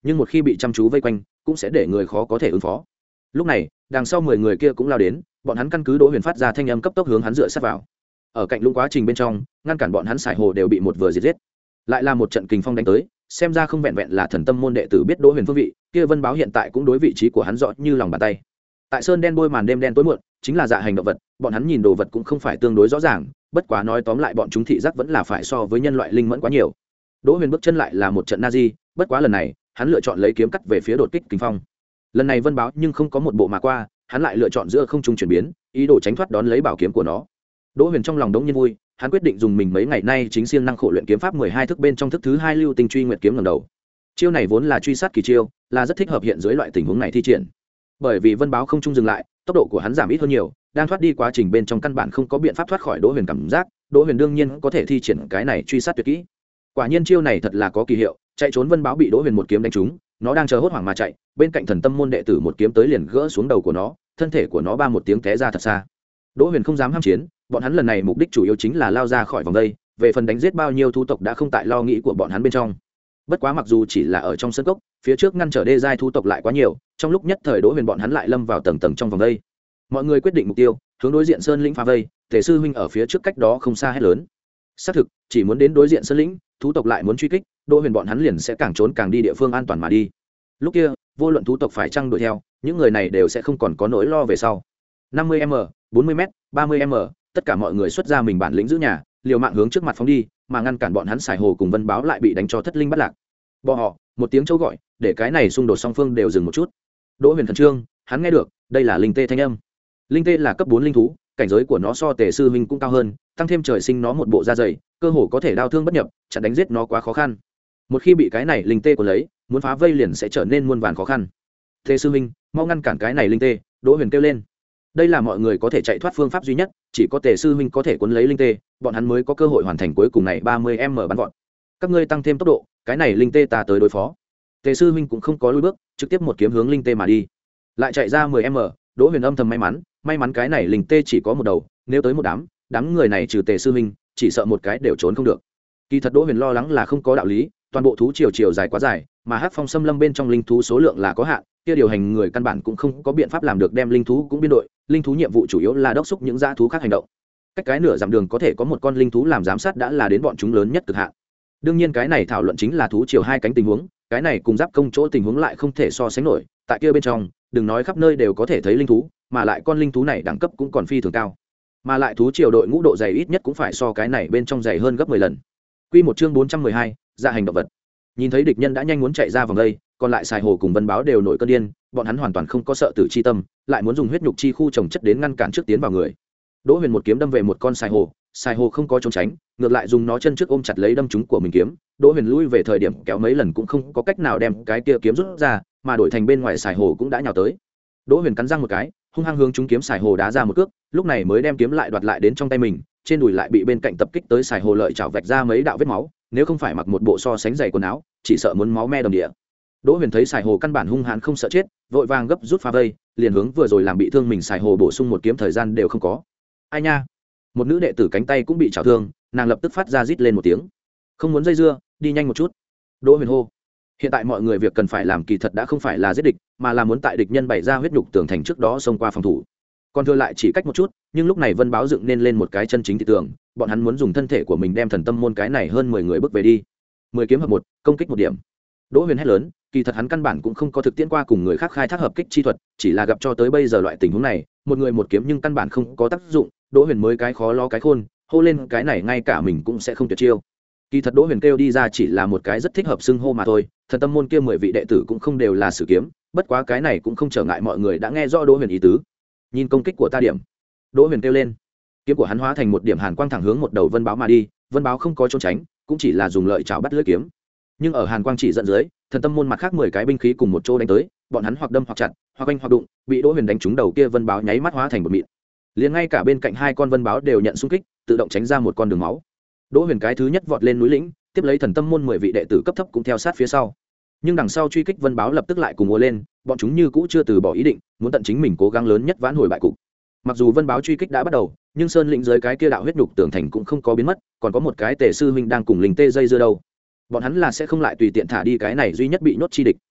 S1: nhưng một khi bị chăm chú vây quanh cũng sẽ để người khó có thể ứng phó. Lúc này đằng sau mười người kia cũng lao đến, bọn hắn căn cứ Đỗ Huyền phát ra thanh âm cấp tốc hướng hắn dựa sát vào. Ở cạnh lũng quá trình bên trong ngăn cản bọn hắn xài hồ đều bị một vừa diệt giết. Lại là một trận kình phong đánh tới, xem ra không vẹn vẹn là thần tâm môn đệ tử biết Đỗ Huyền phương vị, kia Vân Báo hiện tại cũng đối vị trí của hắn rõ như lòng bàn tay. Tại sơn đen bôi màn đêm đen tối muộn, chính là dạ hành động vật, bọn hắn nhìn đồ vật cũng không phải tương đối rõ ràng, bất quá nói tóm lại bọn chúng thị giác vẫn là phải so với nhân loại linh mẫn quá nhiều. Đỗ Huyền bước chân lại là một trận Nazi, bất quá lần này hắn lựa chọn lấy kiếm cắt về phía đột kích kình phong. Lần này Vân Báo nhưng không có một bộ mà qua, hắn lại lựa chọn giữa không trung chuyển biến, ý đồ tránh thoát đón lấy bảo kiếm của nó. Đỗ Huyền trong lòng đống nhiên vui, hắn quyết định dùng mình mấy ngày nay chính siêng năng khổ luyện kiếm pháp mười hai thức bên trong thức thứ hai lưu tinh truy nguyệt kiếm lần đầu. Chiêu này vốn là truy sát kỳ chiêu, là rất thích hợp hiện dưới loại tình huống này thi triển. Bởi vì Vân Báo không trung dừng lại, tốc độ của hắn giảm ít hơn nhiều, đang thoát đi quá trình bên trong căn bản không có biện pháp thoát khỏi Đỗ Huyền cảm giác, Đỗ Huyền đương nhiên có thể thi triển cái này truy sát tuyệt kỹ. Quả nhiên chiêu này thật là có kỳ hiệu, chạy trốn Vân Báo bị Đỗ Huyền một kiếm đánh trúng, nó đang chờ hốt hoảng mà chạy, bên cạnh thần tâm môn đệ tử một kiếm tới liền gỡ xuống đầu của nó, thân thể của nó ba một tiếng té ra thật xa. Đỗ Huyền không dám ham chiến, bọn hắn lần này mục đích chủ yếu chính là lao ra khỏi vòng đây, về phần đánh giết bao nhiêu thú tộc đã không tại lo nghĩ của bọn hắn bên trong. Bất quá mặc dù chỉ là ở trong sân cốc, phía trước ngăn trở đê giai thú tộc lại quá nhiều, trong lúc nhất thời Đỗ Huyền bọn hắn lại lâm vào tầng tầng trong vòng đây. Mọi người quyết định mục tiêu, hướng đối diện sơn lĩnh phá vây, Tề sư huynh ở phía trước cách đó không xa hết lớn. Xác thực, chỉ muốn đến đối diện sơn lĩnh, thú tộc lại muốn truy kích, Đỗ Huyền bọn hắn liền sẽ càng trốn càng đi địa phương an toàn mà đi. Lúc kia, vô luận thú tộc phải chăng đuổi theo, những người này đều sẽ không còn có nỗi lo về sau. năm mươi mét, bốn mươi mét, ba mươi mét, tất cả mọi người xuất ra mình bản lĩnh giữ nhà, liều mạng hướng trước mặt phóng đi, mà ngăn cản bọn hắn xài hồ cùng Vân Báo lại bị đánh cho thất linh bắt lạc. Bỏ họ, một tiếng châu gọi, để cái này xung đột song phương đều dừng một chút. Đỗ Huyền khẩn trương, hắn nghe được, đây là linh tê thanh âm. Linh tê là cấp bốn linh thú, cảnh giới của nó so Tề sư huynh cũng cao hơn, tăng thêm trời sinh nó một bộ da dày, cơ hồ có thể đao thương bất nhập, chặn đánh giết nó quá khó khăn. Một khi bị cái này linh tê của lấy, muốn phá vây liền sẽ trở nên muôn vàn khó khăn. Tề sư huynh, mau ngăn cản cái này linh tê, Đỗ Huyền kêu lên. Đây là mọi người có thể chạy thoát phương pháp duy nhất, chỉ có Tề sư huynh có thể cuốn lấy linh tê, bọn hắn mới có cơ hội hoàn thành cuối cùng này ba mươi mét bắn vọt. Các ngươi tăng thêm tốc độ, cái này linh tê ta tới đối phó. Tề sư huynh cũng không có lùi bước, trực tiếp một kiếm hướng linh tê mà đi. Lại chạy ra mười mét, Đỗ Huyền âm thầm may mắn, may mắn cái này linh tê chỉ có một đầu, nếu tới một đám, đám người này trừ Tề sư huynh, chỉ sợ một cái đều trốn không được. Kỳ thật Đỗ Huyền lo lắng là không có đạo lý, toàn bộ thú triều chiều dài quá dài, mà Hắc Phong Xâm Lâm bên trong linh thú số lượng là có hạn, kia điều hành người căn bản cũng không có biện pháp làm được đem linh thú cũng biên đội, linh thú nhiệm vụ chủ yếu là đốc thúc những dã thú khác hành động. Cách cái nửa dặm đường có thể có một con linh thú làm giám sát đã là đến bọn chúng lớn nhất cực hạn. Đương nhiên cái này thảo luận chính là thú triều hai cánh tình huống, cái này cùng giáp công chỗ tình huống lại không thể so sánh nổi, tại kia bên trong, đừng nói khắp nơi đều có thể thấy linh thú, mà lại con linh thú này đẳng cấp cũng còn phi thường cao. Mà lại thú triều đội ngũ độ dày ít nhất cũng phải so cái này bên trong dày hơn gấp mười lần. Quy một chương bốn trăm mười hai, dạ hành động vật. Nhìn thấy địch nhân đã nhanh muốn chạy ra vòng đây, còn lại xài hồ cùng Vân Báo đều nổi cơn điên, bọn hắn hoàn toàn không có sợ tử chi tâm, lại muốn dùng huyết nhục chi khu trồng chất đến ngăn cản trước tiến vào người. Đỗ Huyền một kiếm đâm về một con xài hồ, xài hồ không có trốn tránh, ngược lại dùng nó chân trước ôm chặt lấy đâm trúng của mình kiếm. Đỗ Huyền lui về thời điểm kéo mấy lần cũng không có cách nào đem cái kia kiếm rút ra, mà đổi thành bên ngoài xài hồ cũng đã nhào tới. Đỗ Huyền cắn răng một cái, hung hăng hướng trúng kiếm xài hồ đá ra một cước, lúc này mới đem kiếm lại đoạt lại đến trong tay mình, trên đùi lại bị bên cạnh tập kích tới xài hồ lợi chảo vạch ra mấy đạo vết máu, nếu không phải mặc một bộ so sánh dày quần áo, chỉ sợ muốn máu me đầm địa. Đỗ Huyền thấy xài hồ căn bản hung hãn không sợ chết, vội vàng gấp rút phá vây, liền hướng vừa rồi làm bị thương mình xài hồ bổ sung một kiếm thời gian đều không có. Ai nha, một nữ đệ tử cánh tay cũng bị chảo thương, nàng lập tức phát ra rít lên một tiếng, không muốn dây dưa, đi nhanh một chút. Đỗ Huyền hô, hiện tại mọi người việc cần phải làm kỳ thật đã không phải là giết địch, mà là muốn tại địch nhân bày ra huyết nhục tường thành trước đó xông qua phòng thủ. Còn thừa lại chỉ cách một chút, nhưng lúc này Vân Báo dựng nên lên một cái chân chính thị tường, bọn hắn muốn dùng thân thể của mình đem thần tâm môn cái này hơn mười người bước về đi. Mười kiếm hợp một, công kích một điểm. Đỗ Huyền hét lớn, kỳ thật hắn căn bản cũng không có thực tiễn qua cùng người khác khai thác hợp kích chi thuật, chỉ là gặp cho tới bây giờ loại tình huống này, một người một kiếm nhưng căn bản không có tác dụng, Đỗ Huyền mới cái khó lo cái khôn, hô lên cái này ngay cả mình cũng sẽ không tuyệt chiêu. Kỳ thật Đỗ Huyền kêu đi ra chỉ là một cái rất thích hợp xưng hô mà thôi, thần tâm môn kia mười vị đệ tử cũng không đều là sử kiếm, bất quá cái này cũng không trở ngại mọi người đã nghe rõ Đỗ Huyền ý tứ. Nhìn công kích của ta điểm. Đỗ Huyền kêu lên. Kiếm của hắn hóa thành một điểm hàn quang thẳng hướng một đầu Vân Báo mà đi, Vân Báo không có trốn tránh, cũng chỉ là dùng lợi chảo bắt lưỡi kiếm. Nhưng ở hàn quang chỉ dẫn dưới, thần tâm môn mặt khác mười cái binh khí cùng một chỗ đánh tới, bọn hắn hoặc đâm hoặc chặt, hoặc anh hoặc đụng, bị Đỗ Huyền đánh trúng đầu kia Vân Báo nháy mắt hóa thành một mịn. Liền ngay cả bên cạnh hai con Vân Báo đều nhận xung kích, tự động tránh ra một con đường máu. Đỗ Huyền cái thứ nhất vọt lên núi lĩnh, tiếp lấy thần tâm môn mười vị đệ tử cấp thấp cũng theo sát phía sau. Nhưng đằng sau truy kích Vân Báo lập tức lại cùng ùa lên, bọn chúng như cũ chưa từ bỏ ý định, muốn tận chính mình cố gắng lớn nhất vãn hồi bại cục. Mặc dù Vân Báo truy kích đã bắt đầu, nhưng sơn lĩnh dưới cái kia đạo huyết nhục tường thành cũng không có biến mất, còn có một cái Tề sư huynh đang cùng linh tê dây dưa đâu. Bọn hắn là sẽ không lại tùy tiện thả đi cái này duy nhất bị nhốt chi địch.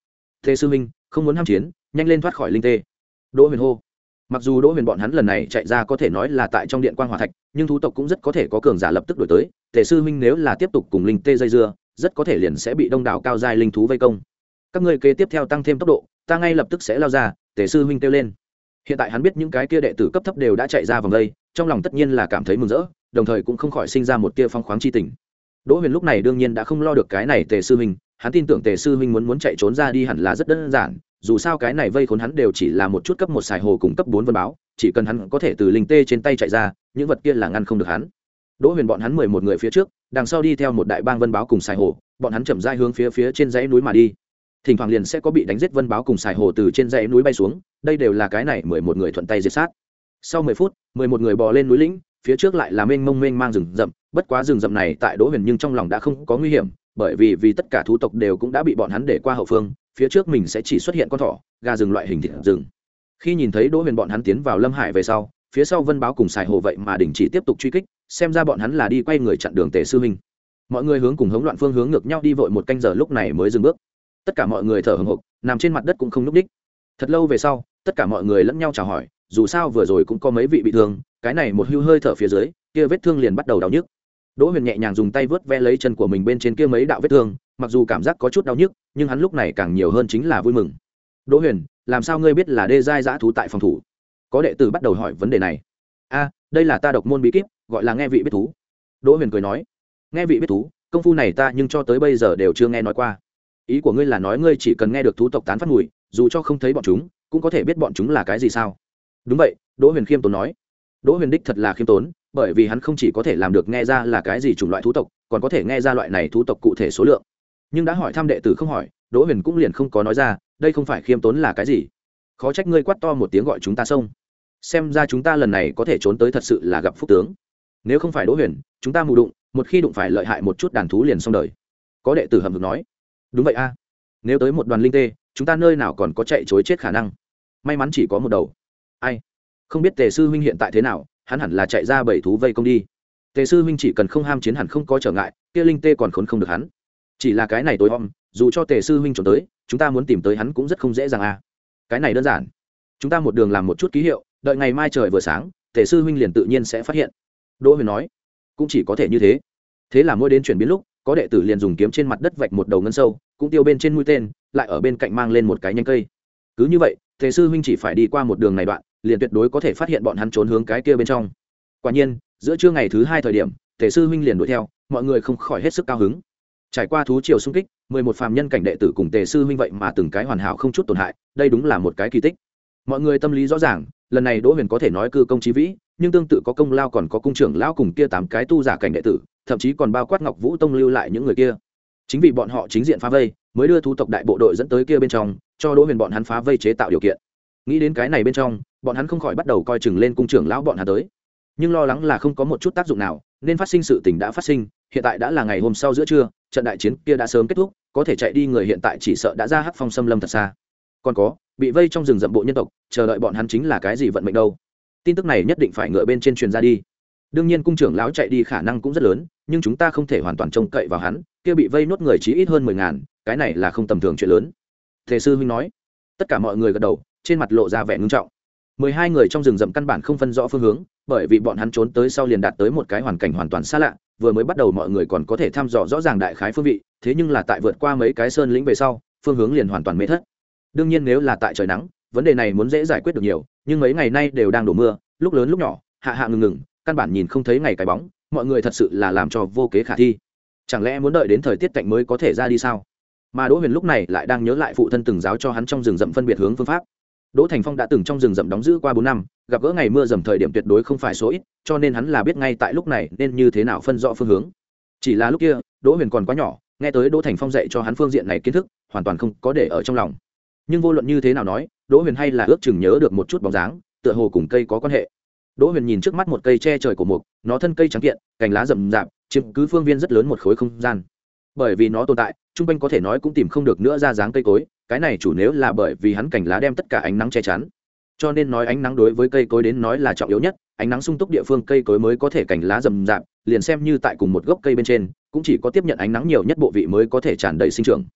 S1: Tề sư huynh không muốn ham chiến, nhanh lên thoát khỏi linh tê. Đỗ Huyền hô. Mặc dù Đỗ Huyền bọn hắn lần này chạy ra có thể nói là tại trong điện quang hỏa thạch, nhưng thú tộc cũng rất có thể có cường giả lập tức đuổi tới. Tề sư huynh nếu là tiếp tục cùng linh tê dây dưa, rất có thể liền sẽ bị đông đảo cao giai linh thú vây công. Các ngươi kế tiếp theo tăng thêm tốc độ, ta ngay lập tức sẽ lao ra. Tề sư huynh kêu lên. Hiện tại hắn biết những cái kia đệ tử cấp thấp đều đã chạy ra vòng đây, trong lòng tất nhiên là cảm thấy mừng rỡ, đồng thời cũng không khỏi sinh ra một tia phong khoáng chi tình. Đỗ Huyền lúc này đương nhiên đã không lo được cái này Tề sư huynh, hắn tin tưởng Tề sư huynh muốn muốn chạy trốn ra đi hẳn là rất đơn giản, dù sao cái này vây khốn hắn đều chỉ là một chút cấp một xài hồ cùng cấp bốn vân báo, chỉ cần hắn có thể từ linh tê trên tay chạy ra, những vật kia là ngăn không được hắn. Đỗ Huyền bọn hắn mười một người phía trước, đằng sau đi theo một đại bang vân báo cùng xài hồ, bọn hắn chậm rãi hướng phía phía trên dãy núi mà đi. Thỉnh thoảng liền sẽ có bị đánh giết vân báo cùng xài hồ từ trên dãy núi bay xuống, đây đều là cái này mười một người thuận tay diệt sát. Sau mười phút, mười một người bò lên núi lĩnh, phía trước lại là mênh mông mênh mang rừng rậm, bất quá rừng rậm này tại Đỗ Huyền nhưng trong lòng đã không có nguy hiểm, bởi vì vì tất cả thú tộc đều cũng đã bị bọn hắn để qua hậu phương, phía trước mình sẽ chỉ xuất hiện con thỏ, gà rừng loại hình thịt rừng. Khi nhìn thấy Đỗ Huyền bọn hắn tiến vào Lâm Hải về sau, phía sau vân báo cùng xài hồ vậy mà đình chỉ tiếp tục truy kích, xem ra bọn hắn là đi quay người chặn đường Tề sư huynh. Mọi người hướng cùng hống loạn phương hướng ngược nhau đi vội một canh giờ lúc này mới dừng bước. Tất cả mọi người thở hổn hộc, nằm trên mặt đất cũng không nhúc nhích. Thật lâu về sau, tất cả mọi người lẫn nhau chào hỏi, dù sao vừa rồi cũng có mấy vị bị thương, cái này một hưu hơi thở phía dưới, kia vết thương liền bắt đầu đau nhức. Đỗ Huyền nhẹ nhàng dùng tay vớt ve lấy chân của mình bên trên kia mấy đạo vết thương, mặc dù cảm giác có chút đau nhức, nhưng hắn lúc này càng nhiều hơn chính là vui mừng. Đỗ Huyền, làm sao ngươi biết là đê giai dã thú tại phòng thủ? Có đệ tử bắt đầu hỏi vấn đề này. A, đây là ta độc môn bí kíp, gọi là nghe vị biết thú. Đỗ Huyền cười nói, nghe vị biết thú, công phu này ta nhưng cho tới bây giờ đều chưa nghe nói qua. Ý của ngươi là nói ngươi chỉ cần nghe được thú tộc tán phát mùi, dù cho không thấy bọn chúng, cũng có thể biết bọn chúng là cái gì sao? Đúng vậy, Đỗ Huyền khiêm tốn nói. Đỗ Huyền đích thật là khiêm tốn, bởi vì hắn không chỉ có thể làm được nghe ra là cái gì chủng loại thú tộc, còn có thể nghe ra loại này thú tộc cụ thể số lượng. Nhưng đã hỏi thăm đệ tử không hỏi, Đỗ Huyền cũng liền không có nói ra, đây không phải khiêm tốn là cái gì? Khó trách ngươi quát to một tiếng gọi chúng ta xông. Xem ra chúng ta lần này có thể trốn tới thật sự là gặp phúc tướng. Nếu không phải Đỗ Huyền, chúng ta mù đụng, một khi đụng phải lợi hại một chút đàn thú liền xong đời. Có đệ tử hậm hực nói. Đúng vậy a. Nếu tới một đoàn linh tê, chúng ta nơi nào còn có chạy chối chết khả năng. May mắn chỉ có một đầu. Ai? Không biết Tề sư huynh hiện tại thế nào, hắn hẳn là chạy ra bảy thú vây công đi. Tề sư huynh chỉ cần không ham chiến hẳn không có trở ngại, kia linh tê còn khốn không được hắn. Chỉ là cái này tối om, dù cho Tề sư huynh trốn tới, chúng ta muốn tìm tới hắn cũng rất không dễ dàng a. Cái này đơn giản. Chúng ta một đường làm một chút ký hiệu, đợi ngày mai trời vừa sáng, Tề sư huynh liền tự nhiên sẽ phát hiện. Đỗ Huyền nói, cũng chỉ có thể như thế. Thế là mỗi đến chuyển biến lúc, có đệ tử liền dùng kiếm trên mặt đất vạch một đầu ngân sâu, cũng tiêu bên trên mũi tên, lại ở bên cạnh mang lên một cái nhánh cây. Cứ như vậy, Tề sư huynh chỉ phải đi qua một đường này đoạn, liền tuyệt đối có thể phát hiện bọn hắn trốn hướng cái kia bên trong. Quả nhiên, giữa trưa ngày thứ hai thời điểm, Tề sư huynh liền đuổi theo, mọi người không khỏi hết sức cao hứng. Trải qua thú triều xung kích, mười một phàm nhân cảnh đệ tử cùng Tề sư huynh vậy mà từng cái hoàn hảo không chút tổn hại, đây đúng là một cái kỳ tích. Mọi người tâm lý rõ ràng, lần này Đỗ Huyền có thể nói cư công chí vĩ, nhưng tương tự có công lao còn có cung trưởng lão cùng kia tám cái tu giả cảnh đệ tử, thậm chí còn bao quát Ngọc Vũ Tông lưu lại những người kia. Chính vì bọn họ chính diện phá vây, mới đưa thú tộc đại bộ đội dẫn tới kia bên trong, cho Đỗ Huyền bọn hắn phá vây chế tạo điều kiện. Nghĩ đến cái này bên trong, bọn hắn không khỏi bắt đầu coi chừng lên cung trưởng lão bọn hắn tới. Nhưng lo lắng là không có một chút tác dụng nào, nên phát sinh sự tình đã phát sinh, hiện tại đã là ngày hôm sau giữa trưa, trận đại chiến kia đã sớm kết thúc, có thể chạy đi người hiện tại chỉ sợ đã ra hắc phong xâm lâm thật xa. Còn có, bị vây trong rừng rậm bộ nhân tộc, chờ đợi bọn hắn chính là cái gì vận mệnh đâu. Tin tức này nhất định phải ngựa bên trên truyền ra đi. Đương nhiên cung trưởng lão chạy đi khả năng cũng rất lớn, nhưng chúng ta không thể hoàn toàn trông cậy vào hắn, kia bị vây nốt người chí ít hơn mười ngàn, cái này là không tầm thường chuyện lớn. Tề sư huynh nói. Tất cả mọi người gật đầu, trên mặt lộ ra vẻ ngưng trọng. Mười hai người trong rừng rậm căn bản không phân rõ phương hướng, bởi vì bọn hắn trốn tới sau liền đạt tới một cái hoàn cảnh hoàn toàn xa lạ, vừa mới bắt đầu mọi người còn có thể thăm dò rõ ràng đại khái phương vị, thế nhưng là tại vượt qua mấy cái sơn lĩnh về sau, phương hướng liền hoàn toàn mê thất. Đương nhiên nếu là tại trời nắng, vấn đề này muốn dễ giải quyết được nhiều, nhưng mấy ngày nay đều đang đổ mưa, lúc lớn lúc nhỏ, hạ hạ ngừng ngừng, căn bản nhìn không thấy ngày cái bóng, mọi người thật sự là làm cho vô kế khả thi. Chẳng lẽ muốn đợi đến thời tiết cạnh mới có thể ra đi sao? Mà Đỗ Huyền lúc này lại đang nhớ lại phụ thân từng giáo cho hắn trong rừng rậm phân biệt hướng phương pháp. Đỗ Thành Phong đã từng trong rừng rậm đóng giữ qua bốn năm, gặp gỡ ngày mưa dầm thời điểm tuyệt đối không phải số ít, cho nên hắn là biết ngay tại lúc này nên như thế nào phân rõ phương hướng. Chỉ là lúc kia, Đỗ Huyền còn quá nhỏ, nghe tới Đỗ Thành Phong dạy cho hắn phương diện này kiến thức, hoàn toàn không có để ở trong lòng. Nhưng vô luận như thế nào nói, Đỗ Huyền hay là ước chừng nhớ được một chút bóng dáng, tựa hồ cùng cây có quan hệ. Đỗ Huyền nhìn trước mắt một cây che trời cổ mục, nó thân cây trắng kiện, cành lá rậm rạp, chiếm cứ phương viên rất lớn một khối không gian. Bởi vì nó tồn tại, trung quanh có thể nói cũng tìm không được nữa ra dáng cây cối, cái này chủ nếu là bởi vì hắn cành lá đem tất cả ánh nắng che chắn. Cho nên nói ánh nắng đối với cây cối đến nói là trọng yếu nhất, ánh nắng sung túc địa phương cây cối mới có thể cành lá rậm rạp, liền xem như tại cùng một gốc cây bên trên, cũng chỉ có tiếp nhận ánh nắng nhiều nhất bộ vị mới có thể tràn đầy sinh trưởng.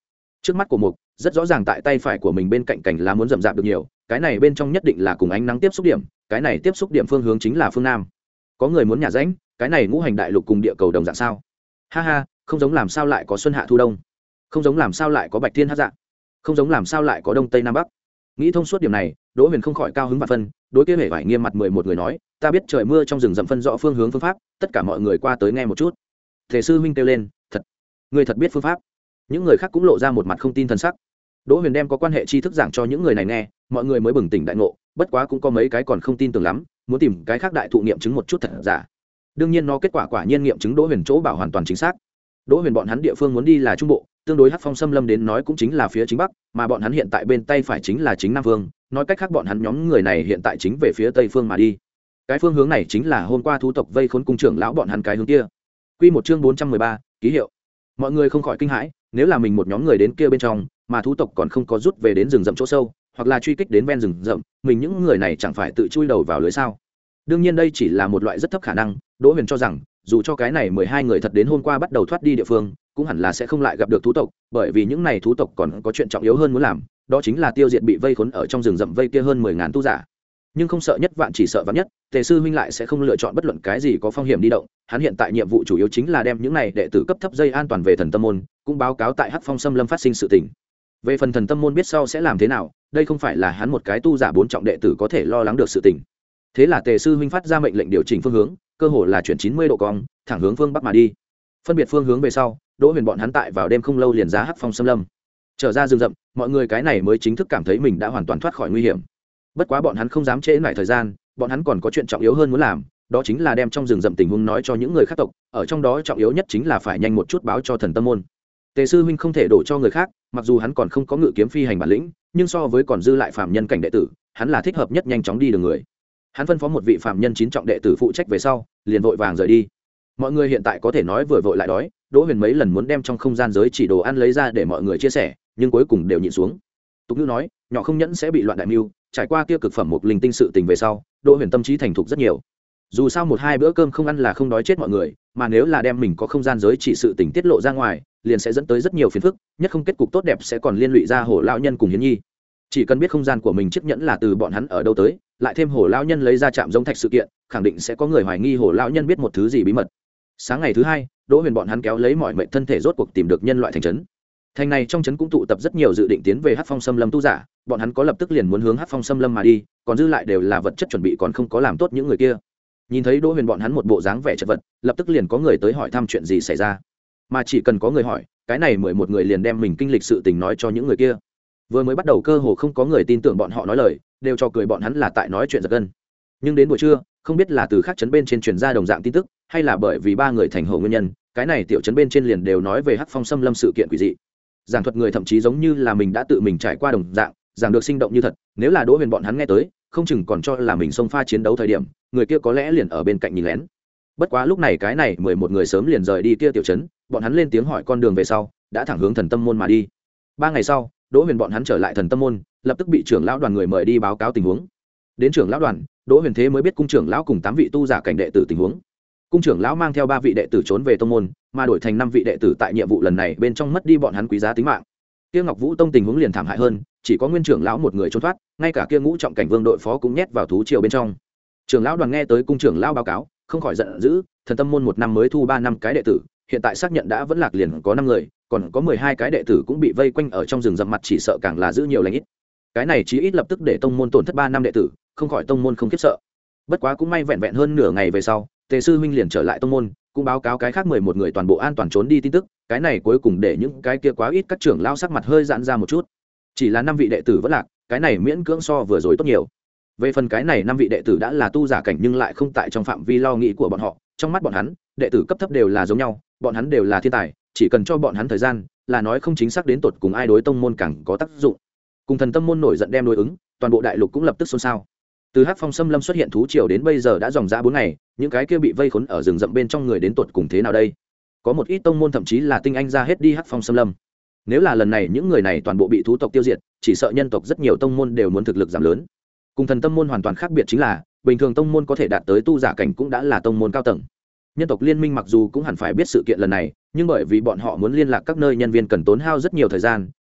S1: trước mắt của mục rất rõ ràng tại tay phải của mình bên cạnh cành lá muốn rậm rạp được nhiều, cái này bên trong nhất định là cùng ánh nắng tiếp xúc điểm, cái này tiếp xúc điểm phương hướng chính là phương nam. Có người muốn nhả rãnh, cái này ngũ hành đại lục cùng địa cầu đồng dạng sao? Ha ha, không giống làm sao lại có xuân hạ thu đông, không giống làm sao lại có bạch thiên hát dạng, không giống làm sao lại có đông tây nam bắc. Nghĩ thông suốt điểm này, Đỗ Huyền không khỏi cao hứng và phân, đối kia hề phải nghiêm mặt mười một người nói, ta biết trời mưa trong rừng rậm phân rõ phương hướng phương pháp, tất cả mọi người qua tới nghe một chút. Thể sư huynh kêu lên, thật, người thật biết phương pháp. Những người khác cũng lộ ra một mặt không tin thần sắc. Đỗ Huyền đem có quan hệ tri thức giảng cho những người này nghe, mọi người mới bừng tỉnh đại ngộ, bất quá cũng có mấy cái còn không tin tưởng lắm, muốn tìm cái khác đại thụ nghiệm chứng một chút thật giả. Đương nhiên nó kết quả quả nhiên nghiệm chứng Đỗ Huyền chỗ bảo hoàn toàn chính xác. Đỗ Huyền bọn hắn địa phương muốn đi là trung bộ, tương đối Hắc Phong Xâm Lâm đến nói cũng chính là phía chính bắc, mà bọn hắn hiện tại bên tay phải chính là chính nam phương, nói cách khác bọn hắn nhóm người này hiện tại chính về phía tây phương mà đi. Cái phương hướng này chính là hôm qua thú tộc vây khốn cung trưởng lão bọn hắn cái hướng kia. Quy một chương bốn trăm mười ba, ký hiệu. Mọi người không khỏi kinh hãi, nếu là mình một nhóm người đến kia bên trong, mà thú tộc còn không có rút về đến rừng rậm chỗ sâu, hoặc là truy kích đến ven rừng rậm, mình những người này chẳng phải tự chui đầu vào lưới sao? Đương nhiên đây chỉ là một loại rất thấp khả năng, Đỗ Huyền cho rằng, dù cho cái này mười hai người thật đến hôm qua bắt đầu thoát đi địa phương, cũng hẳn là sẽ không lại gặp được thú tộc, bởi vì những này thú tộc còn có chuyện trọng yếu hơn muốn làm, đó chính là tiêu diệt bị vây khốn ở trong rừng rậm vây kia hơn mười ngàn tu giả. Nhưng không sợ nhất vạn chỉ sợ vạn nhất, Tề sư huynh lại sẽ không lựa chọn bất luận cái gì có phong hiểm đi động, hắn hiện tại nhiệm vụ chủ yếu chính là đem những này đệ tử cấp thấp dây an toàn về Thần Tâm môn, cũng báo cáo tại Hắc Phong Xâm Lâm phát sinh sự tình. Về phần Thần Tâm môn biết sau sẽ làm thế nào, đây không phải là hắn một cái tu giả bốn trọng đệ tử có thể lo lắng được sự tình. Thế là Tề sư huynh phát ra mệnh lệnh điều chỉnh phương hướng, cơ hồ là chuyển chín mươi độ cong, thẳng hướng phương bắc mà đi. Phân biệt phương hướng về sau, Đỗ Huyền bọn hắn tại vào đêm không lâu liền ra Hắc Phong Xâm Lâm. Trở ra rừng rậm, mọi người cái này mới chính thức cảm thấy mình đã hoàn toàn thoát khỏi nguy hiểm. Bất quá bọn hắn không dám trễ nải thời gian, bọn hắn còn có chuyện trọng yếu hơn muốn làm, đó chính là đem trong rừng rậm tình huống nói cho những người khác tộc, ở trong đó trọng yếu nhất chính là phải nhanh một chút báo cho Thần Tâm môn. Tề sư huynh không thể đổ cho người khác, mặc dù hắn còn không có ngự kiếm phi hành bản lĩnh, nhưng so với còn dư lại phàm nhân cảnh đệ tử, hắn là thích hợp nhất nhanh chóng đi đường người. Hắn phân phó một vị phàm nhân chín trọng đệ tử phụ trách về sau, liền vội vàng rời đi. Mọi người hiện tại có thể nói vừa vội lại đói, Đỗ Huyền mấy lần muốn đem trong không gian giới chỉ đồ ăn lấy ra để mọi người chia sẻ, nhưng cuối cùng đều nhịn xuống. Tục ngữ nói, nhỏ không nhẫn sẽ bị loạn đại mưu, trải qua kia cực phẩm một linh tinh sự tình về sau, Đỗ Huyền tâm trí thành thục rất nhiều. Dù sao một hai bữa cơm không ăn là không đói chết mọi người, mà nếu là đem mình có không gian giới chỉ sự tình tiết lộ ra ngoài, liền sẽ dẫn tới rất nhiều phiền phức, nhất không kết cục tốt đẹp sẽ còn liên lụy ra Hổ lão nhân cùng Hiến Nhi. Chỉ cần biết không gian của mình chiếc nhẫn là từ bọn hắn ở đâu tới, lại thêm Hổ lão nhân lấy ra chạm giống thạch sự kiện, khẳng định sẽ có người hoài nghi Hổ lão nhân biết một thứ gì bí mật. Sáng ngày thứ hai, Đỗ Huyền bọn hắn kéo lấy mọi mệnh thân thể rốt cuộc tìm được nhân loại thành trấn. Thành này trong trấn cũng tụ tập rất nhiều dự định tiến về Hắc Phong Xâm Lâm tu giả, bọn hắn có lập tức liền muốn hướng Hắc Phong Xâm Lâm mà đi, còn dư lại đều là vật chất chuẩn bị còn không có làm tốt những người kia. Nhìn thấy Đỗ Huyền bọn hắn một bộ dáng vẻ chật vật, lập tức liền có người tới hỏi thăm chuyện gì xảy ra. Mà chỉ cần có người hỏi, cái này mười một người liền đem mình kinh lịch sự tình nói cho những người kia. Vừa mới bắt đầu cơ hồ không có người tin tưởng bọn họ nói lời, đều cho cười bọn hắn là tại nói chuyện giật gân. Nhưng đến buổi trưa, không biết là từ khác trấn bên trên truyền ra đồng dạng tin tức, hay là bởi vì ba người thành hổ nguyên nhân, cái này tiểu trấn bên trên liền đều nói về Hắc Phong Xâm Lâm sự kiện quỷ dị. Giảng thuật người thậm chí giống như là mình đã tự mình trải qua đồng dạng, giảng được sinh động như thật, nếu là Đỗ Huyền bọn hắn nghe tới, không chừng còn cho là mình xông pha chiến đấu thời điểm, người kia có lẽ liền ở bên cạnh nhìn lén. Bất quá lúc này cái này mười một người sớm liền rời đi kia tiểu trấn, bọn hắn lên tiếng hỏi con đường về sau, đã thẳng hướng Thần Tâm môn mà đi. Ba ngày sau, Đỗ Huyền bọn hắn trở lại Thần Tâm môn, lập tức bị trưởng lão đoàn người mời đi báo cáo tình huống. Đến trưởng lão đoàn, Đỗ Huyền thế mới biết cung trưởng lão cùng tám vị tu giả cảnh đệ tử tình huống. Cung trưởng lão mang theo ba vị đệ tử trốn về tông môn, mà đổi thành năm vị đệ tử tại nhiệm vụ lần này bên trong mất đi bọn hắn quý giá tính mạng. Kia Ngọc Vũ tông tình huống liền thảm hại hơn, chỉ có nguyên trưởng lão một người trốn thoát, ngay cả kia ngũ trọng cảnh vương đội phó cũng nhét vào thú triều bên trong. Trưởng lão đoàn nghe tới cung trưởng lão báo cáo, không khỏi giận dữ, Thần Tâm môn một năm mới thu ba năm cái đệ tử, hiện tại xác nhận đã vẫn lạc liền có năm người, còn có mười hai cái đệ tử cũng bị vây quanh ở trong rừng rậm mặt, chỉ sợ càng là giữ nhiều lành ít. Cái này chí ít lập tức để tông môn tổn thất ba năm đệ tử, không khỏi tông môn không khiếp sợ. Bất quá cũng may vẹn vẹn hơn nửa ngày về sau, Tề sư huynh liền trở lại tông môn, cũng báo cáo cái khác mười một người toàn bộ an toàn trốn đi tin tức, cái này cuối cùng để những cái kia quá ít các trưởng lão sắc mặt hơi giãn ra một chút. Chỉ là năm vị đệ tử vẫn lạc, cái này miễn cưỡng so vừa rồi tốt nhiều. Về phần cái này năm vị đệ tử đã là tu giả cảnh nhưng lại không tại trong phạm vi lo nghĩ của bọn họ, trong mắt bọn hắn, đệ tử cấp thấp đều là giống nhau, bọn hắn đều là thiên tài, chỉ cần cho bọn hắn thời gian, là nói không chính xác đến tột cùng ai đối tông môn càng có tác dụng. Cùng Thần Tâm môn nổi giận đem đối ứng, toàn bộ đại lục cũng lập tức xôn xao. Từ Hắc Phong Xâm Lâm xuất hiện thú triều đến bây giờ đã dòng dã bốn ngày, những cái kia bị vây khốn ở rừng rậm bên trong người đến tột cùng thế nào đây? Có một ít tông môn thậm chí là tinh anh ra hết đi Hắc Phong Xâm Lâm. Nếu là lần này những người này toàn bộ bị thú tộc tiêu diệt, chỉ sợ nhân tộc rất nhiều tông môn đều muốn thực lực giảm lớn. Cùng Thần Tâm môn hoàn toàn khác biệt chính là, bình thường tông môn có thể đạt tới tu giả cảnh cũng đã là tông môn cao tầng. Nhân tộc liên minh mặc dù cũng hẳn phải biết sự kiện lần này, nhưng bởi vì bọn họ muốn liên lạc các nơi nhân viên cần tốn hao rất nhiều thời gian,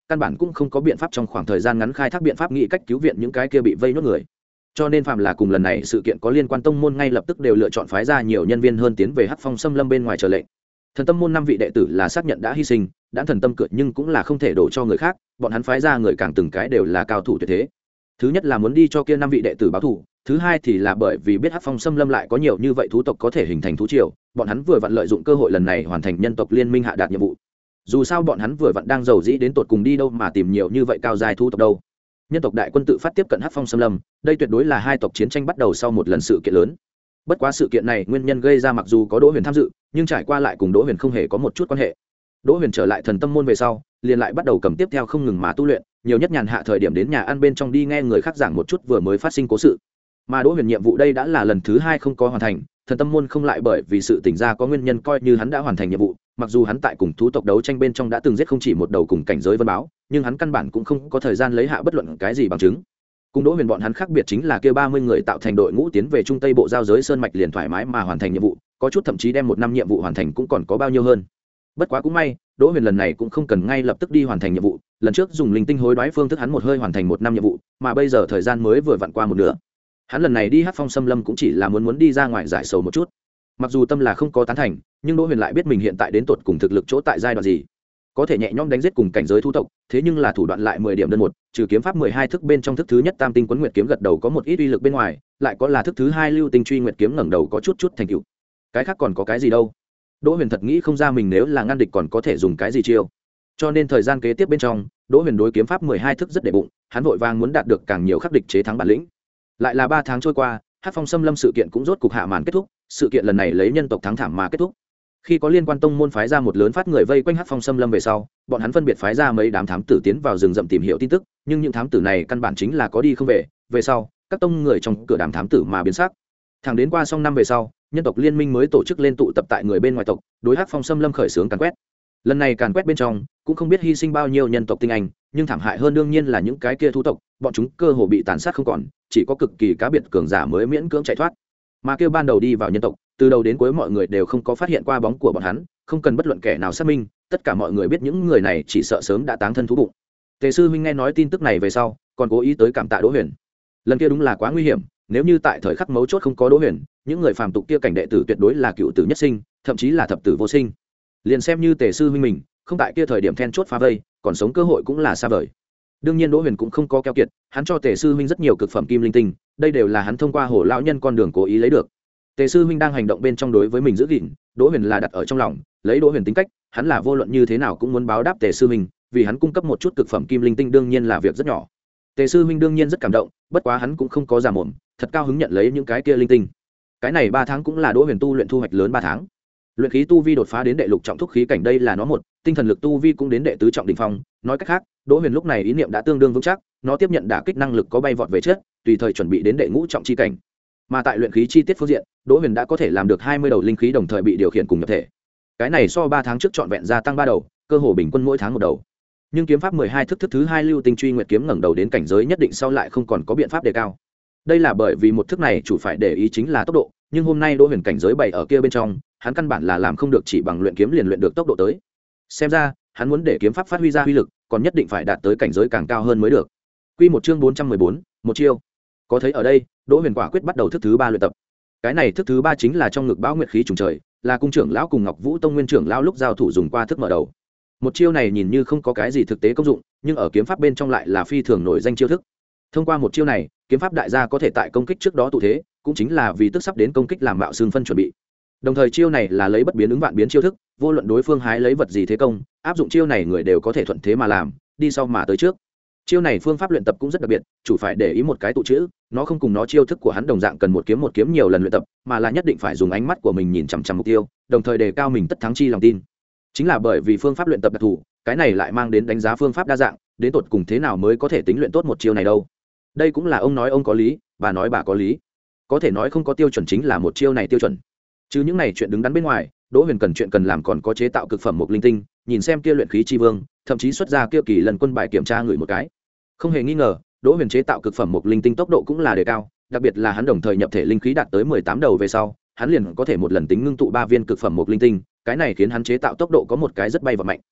S1: căn bản cũng không có biện pháp trong khoảng thời gian ngắn khai thác biện pháp nghĩ cách cứu viện những cái kia bị vây nhốt người. Cho nên phạm là cùng lần này sự kiện có liên quan tông môn ngay lập tức đều lựa chọn phái ra nhiều nhân viên hơn tiến về Hắc Phong Xâm Lâm bên ngoài chờ lệnh. Thần Tâm môn năm vị đệ tử là xác nhận đã hy sinh, đã thần tâm cự nhưng cũng là không thể đổ cho người khác, bọn hắn phái ra người càng từng cái đều là cao thủ tuyệt thế. Thứ nhất là muốn đi cho kia năm vị đệ tử báo thù, thứ hai thì là bởi vì biết Hắc Phong Xâm Lâm lại có nhiều như vậy thú tộc có thể hình thành thú triều, bọn hắn vừa vặn lợi dụng cơ hội lần này hoàn thành nhân tộc liên minh hạ đạt nhiệm vụ. Dù sao bọn hắn vừa vặn đang giàu dĩ đến tột cùng đi đâu mà tìm nhiều như vậy cao dài thú tộc đâu. Nhân tộc đại quân tự phát tiếp cận Hắc Phong Xâm Lâm, đây tuyệt đối là hai tộc chiến tranh bắt đầu sau một lần sự kiện lớn. Bất quá sự kiện này nguyên nhân gây ra mặc dù có Đỗ Huyền tham dự, nhưng trải qua lại cùng Đỗ Huyền không hề có một chút quan hệ. Đỗ Huyền trở lại Thần Tâm môn về sau, liền lại bắt đầu cầm tiếp theo không ngừng mà tu luyện, nhiều nhất nhàn hạ thời điểm đến nhà ăn bên trong đi nghe người khác giảng một chút vừa mới phát sinh cố sự. Mà Đỗ Huyền nhiệm vụ đây đã là lần thứ hai không có hoàn thành, Thần Tâm môn không lại bởi vì sự tỉnh ra có nguyên nhân coi như hắn đã hoàn thành nhiệm vụ, mặc dù hắn tại cùng thú tộc đấu tranh bên trong đã từng giết không chỉ một đầu cùng cảnh giới vân báo, nhưng hắn căn bản cũng không có thời gian lấy hạ bất luận cái gì bằng chứng. Cùng Đỗ Huyền bọn hắn khác biệt chính là kia ba mươi người tạo thành đội ngũ tiến về trung tây bộ giao giới sơn mạch liền thoải mái mà hoàn thành nhiệm vụ, có chút thậm chí đem một năm nhiệm vụ hoàn thành cũng còn có bao nhiêu hơn. Bất quá cũng may, Đỗ Huyền lần này cũng không cần ngay lập tức đi hoàn thành nhiệm vụ, lần trước dùng linh tinh hối đoái phương thức hắn một hơi hoàn thành một năm nhiệm vụ, mà bây giờ thời gian mới vừa vặn qua một nửa. Hắn lần này đi Hắc Phong Xâm Lâm cũng chỉ là muốn muốn đi ra ngoài giải sầu một chút. Mặc dù tâm là không có tán thành, nhưng Đỗ Huyền lại biết mình hiện tại đến tột cùng thực lực chỗ tại giai đoạn gì, có thể nhẹ nhõm đánh giết cùng cảnh giới thu tộc, thế nhưng là thủ đoạn lại mười điểm đơn một, trừ kiếm pháp mười hai thức bên trong thức thứ nhất Tam Tinh Quấn Nguyệt kiếm gật đầu có một ít uy lực bên ngoài, lại có là thức thứ hai Lưu Tinh Truy Nguyệt kiếm ngẩng đầu có chút chút thành tựu. Cái khác còn có cái gì đâu? Đỗ Huyền thật nghĩ không ra mình nếu là ngăn địch còn có thể dùng cái gì chiêu. Cho nên thời gian kế tiếp bên trong, Đỗ Huyền đối kiếm pháp mười hai thức rất để bụng, hắn vội vàng muốn đạt được càng nhiều khắc địch chế thắng bản lĩnh. Lại là ba tháng trôi qua, Hắc Phong Xâm Lâm sự kiện cũng rốt cục hạ màn kết thúc, sự kiện lần này lấy nhân tộc thắng thảm mà kết thúc. Khi có liên quan tông môn phái ra một lớn phát người vây quanh Hắc Phong Xâm Lâm về sau, bọn hắn phân biệt phái ra mấy đám thám tử tiến vào rừng rậm tìm hiểu tin tức, nhưng những thám tử này căn bản chính là có đi không về, về sau, các tông người trong cửa đám thám tử mà biến sắc. Thẳng đến qua xong năm về sau, nhân tộc liên minh mới tổ chức lên tụ tập tại người bên ngoài tộc, đối Hắc Phong Xâm Lâm khởi xướng càn quét. Lần này càn quét bên trong, cũng không biết hy sinh bao nhiêu nhân tộc tinh anh, nhưng thảm hại hơn đương nhiên là những cái kia thú tộc, bọn chúng cơ hồ bị tàn sát không còn, chỉ có cực kỳ cá biệt cường giả mới miễn cưỡng chạy thoát. Mà kêu ban đầu đi vào nhân tộc, từ đầu đến cuối mọi người đều không có phát hiện qua bóng của bọn hắn, không cần bất luận kẻ nào xác minh, tất cả mọi người biết những người này chỉ sợ sớm đã táng thân thú bụng. Tề sư huynh nghe nói tin tức này về sau, còn cố ý tới cảm tạ Đỗ Huyền. Lần kia đúng là quá nguy hiểm, nếu như tại thời khắc mấu chốt không có Đỗ Huyền, những người phàm tục kia cảnh đệ tử tuyệt đối là cựu tử nhất sinh, thậm chí là thập tử vô sinh. Liền xem như Tề sư huynh mình, không tại kia thời điểm then chốt phá vây, còn sống cơ hội cũng là xa vời. Đương nhiên Đỗ Huyền cũng không có keo kiệt, hắn cho Tề sư huynh rất nhiều cực phẩm kim linh tinh, đây đều là hắn thông qua Hổ lão nhân con đường cố ý lấy được. Tề sư huynh đang hành động bên trong đối với mình giữ gìn, Đỗ Huyền là đặt ở trong lòng, lấy Đỗ Huyền tính cách, hắn là vô luận như thế nào cũng muốn báo đáp Tề sư huynh, vì hắn cung cấp một chút cực phẩm kim linh tinh đương nhiên là việc rất nhỏ. Tề sư huynh đương nhiên rất cảm động, bất quá hắn cũng không có giả mồm, thật cao hứng nhận lấy những cái kia linh tinh. Cái này ba tháng cũng là Đỗ Huyền tu luyện thu hoạch lớn ba tháng. Luyện khí tu vi đột phá đến đệ lục trọng thúc khí cảnh đây là nó một, tinh thần lực tu vi cũng đến đệ tứ trọng đỉnh phong, nói cách khác, Đỗ Huyền lúc này ý niệm đã tương đương vững chắc, nó tiếp nhận đả kích năng lực có bay vọt về trước, tùy thời chuẩn bị đến đệ ngũ trọng chi cảnh. Mà tại luyện khí chi tiết phương diện, Đỗ Huyền đã có thể làm được hai mươi đầu linh khí đồng thời bị điều khiển cùng nhập thể. Cái này so ba tháng trước trọn vẹn gia tăng ba đầu, cơ hồ bình quân mỗi tháng một đầu. Nhưng kiếm pháp mười hai thức thức thứ hai Lưu Tinh Truy Nguyệt kiếm ngẩng đầu đến cảnh giới nhất định sau lại không còn có biện pháp đề cao. Đây là bởi vì một thức này chủ phải để ý chính là tốc độ, nhưng hôm nay Đỗ Huyền cảnh giới bảy ở kia bên trong, hắn căn bản là làm không được chỉ bằng luyện kiếm liền luyện được tốc độ tới. Xem ra, hắn muốn để kiếm pháp phát huy ra uy lực, còn nhất định phải đạt tới cảnh giới càng cao hơn mới được. Quy một chương bốn trăm mười bốn, một chiêu. Có thấy ở đây, Đỗ Huyền quả quyết bắt đầu thức thứ ba luyện tập. Cái này thức thứ ba chính là trong ngực bão nguyệt khí trùng trời, là cung trưởng lão cùng Ngọc Vũ Tông nguyên trưởng lão lúc giao thủ dùng qua thức mở đầu. Một chiêu này nhìn như không có cái gì thực tế công dụng, nhưng ở kiếm pháp bên trong lại là phi thường nổi danh chiêu thức. Thông qua một chiêu này, kiếm pháp đại gia có thể tại công kích trước đó tụ thế, cũng chính là vì tức sắp đến công kích làm mạo xương phân chuẩn bị. Đồng thời chiêu này là lấy bất biến ứng vạn biến chiêu thức, vô luận đối phương hái lấy vật gì thế công, áp dụng chiêu này người đều có thể thuận thế mà làm, đi sau mà tới trước. Chiêu này phương pháp luyện tập cũng rất đặc biệt, chủ phải để ý một cái tụ chữ, nó không cùng nó chiêu thức của hắn đồng dạng cần một kiếm một kiếm nhiều lần luyện tập, mà là nhất định phải dùng ánh mắt của mình nhìn chằm chằm mục tiêu, đồng thời đề cao mình tất thắng chi lòng tin. Chính là bởi vì phương pháp luyện tập đặc thù, cái này lại mang đến đánh giá phương pháp đa dạng, đến tột cùng thế nào mới có thể tính luyện tốt một chiêu này đâu. Đây cũng là ông nói ông có lý, bà nói bà có lý. Có thể nói không có tiêu chuẩn chính là một chiêu này tiêu chuẩn. Chứ những này chuyện đứng đắn bên ngoài, Đỗ Huyền cần chuyện cần làm còn có chế tạo cực phẩm một linh tinh, nhìn xem kia luyện khí chi vương, thậm chí xuất ra kia kỳ lần quân bài kiểm tra người một cái. Không hề nghi ngờ, Đỗ Huyền chế tạo cực phẩm một linh tinh tốc độ cũng là đề cao, đặc biệt là hắn đồng thời nhập thể linh khí đạt tới mười tám đầu về sau, hắn liền có thể một lần tính ngưng tụ ba viên cực phẩm một linh tinh, cái này khiến hắn chế tạo tốc độ có một cái rất bay và mạnh.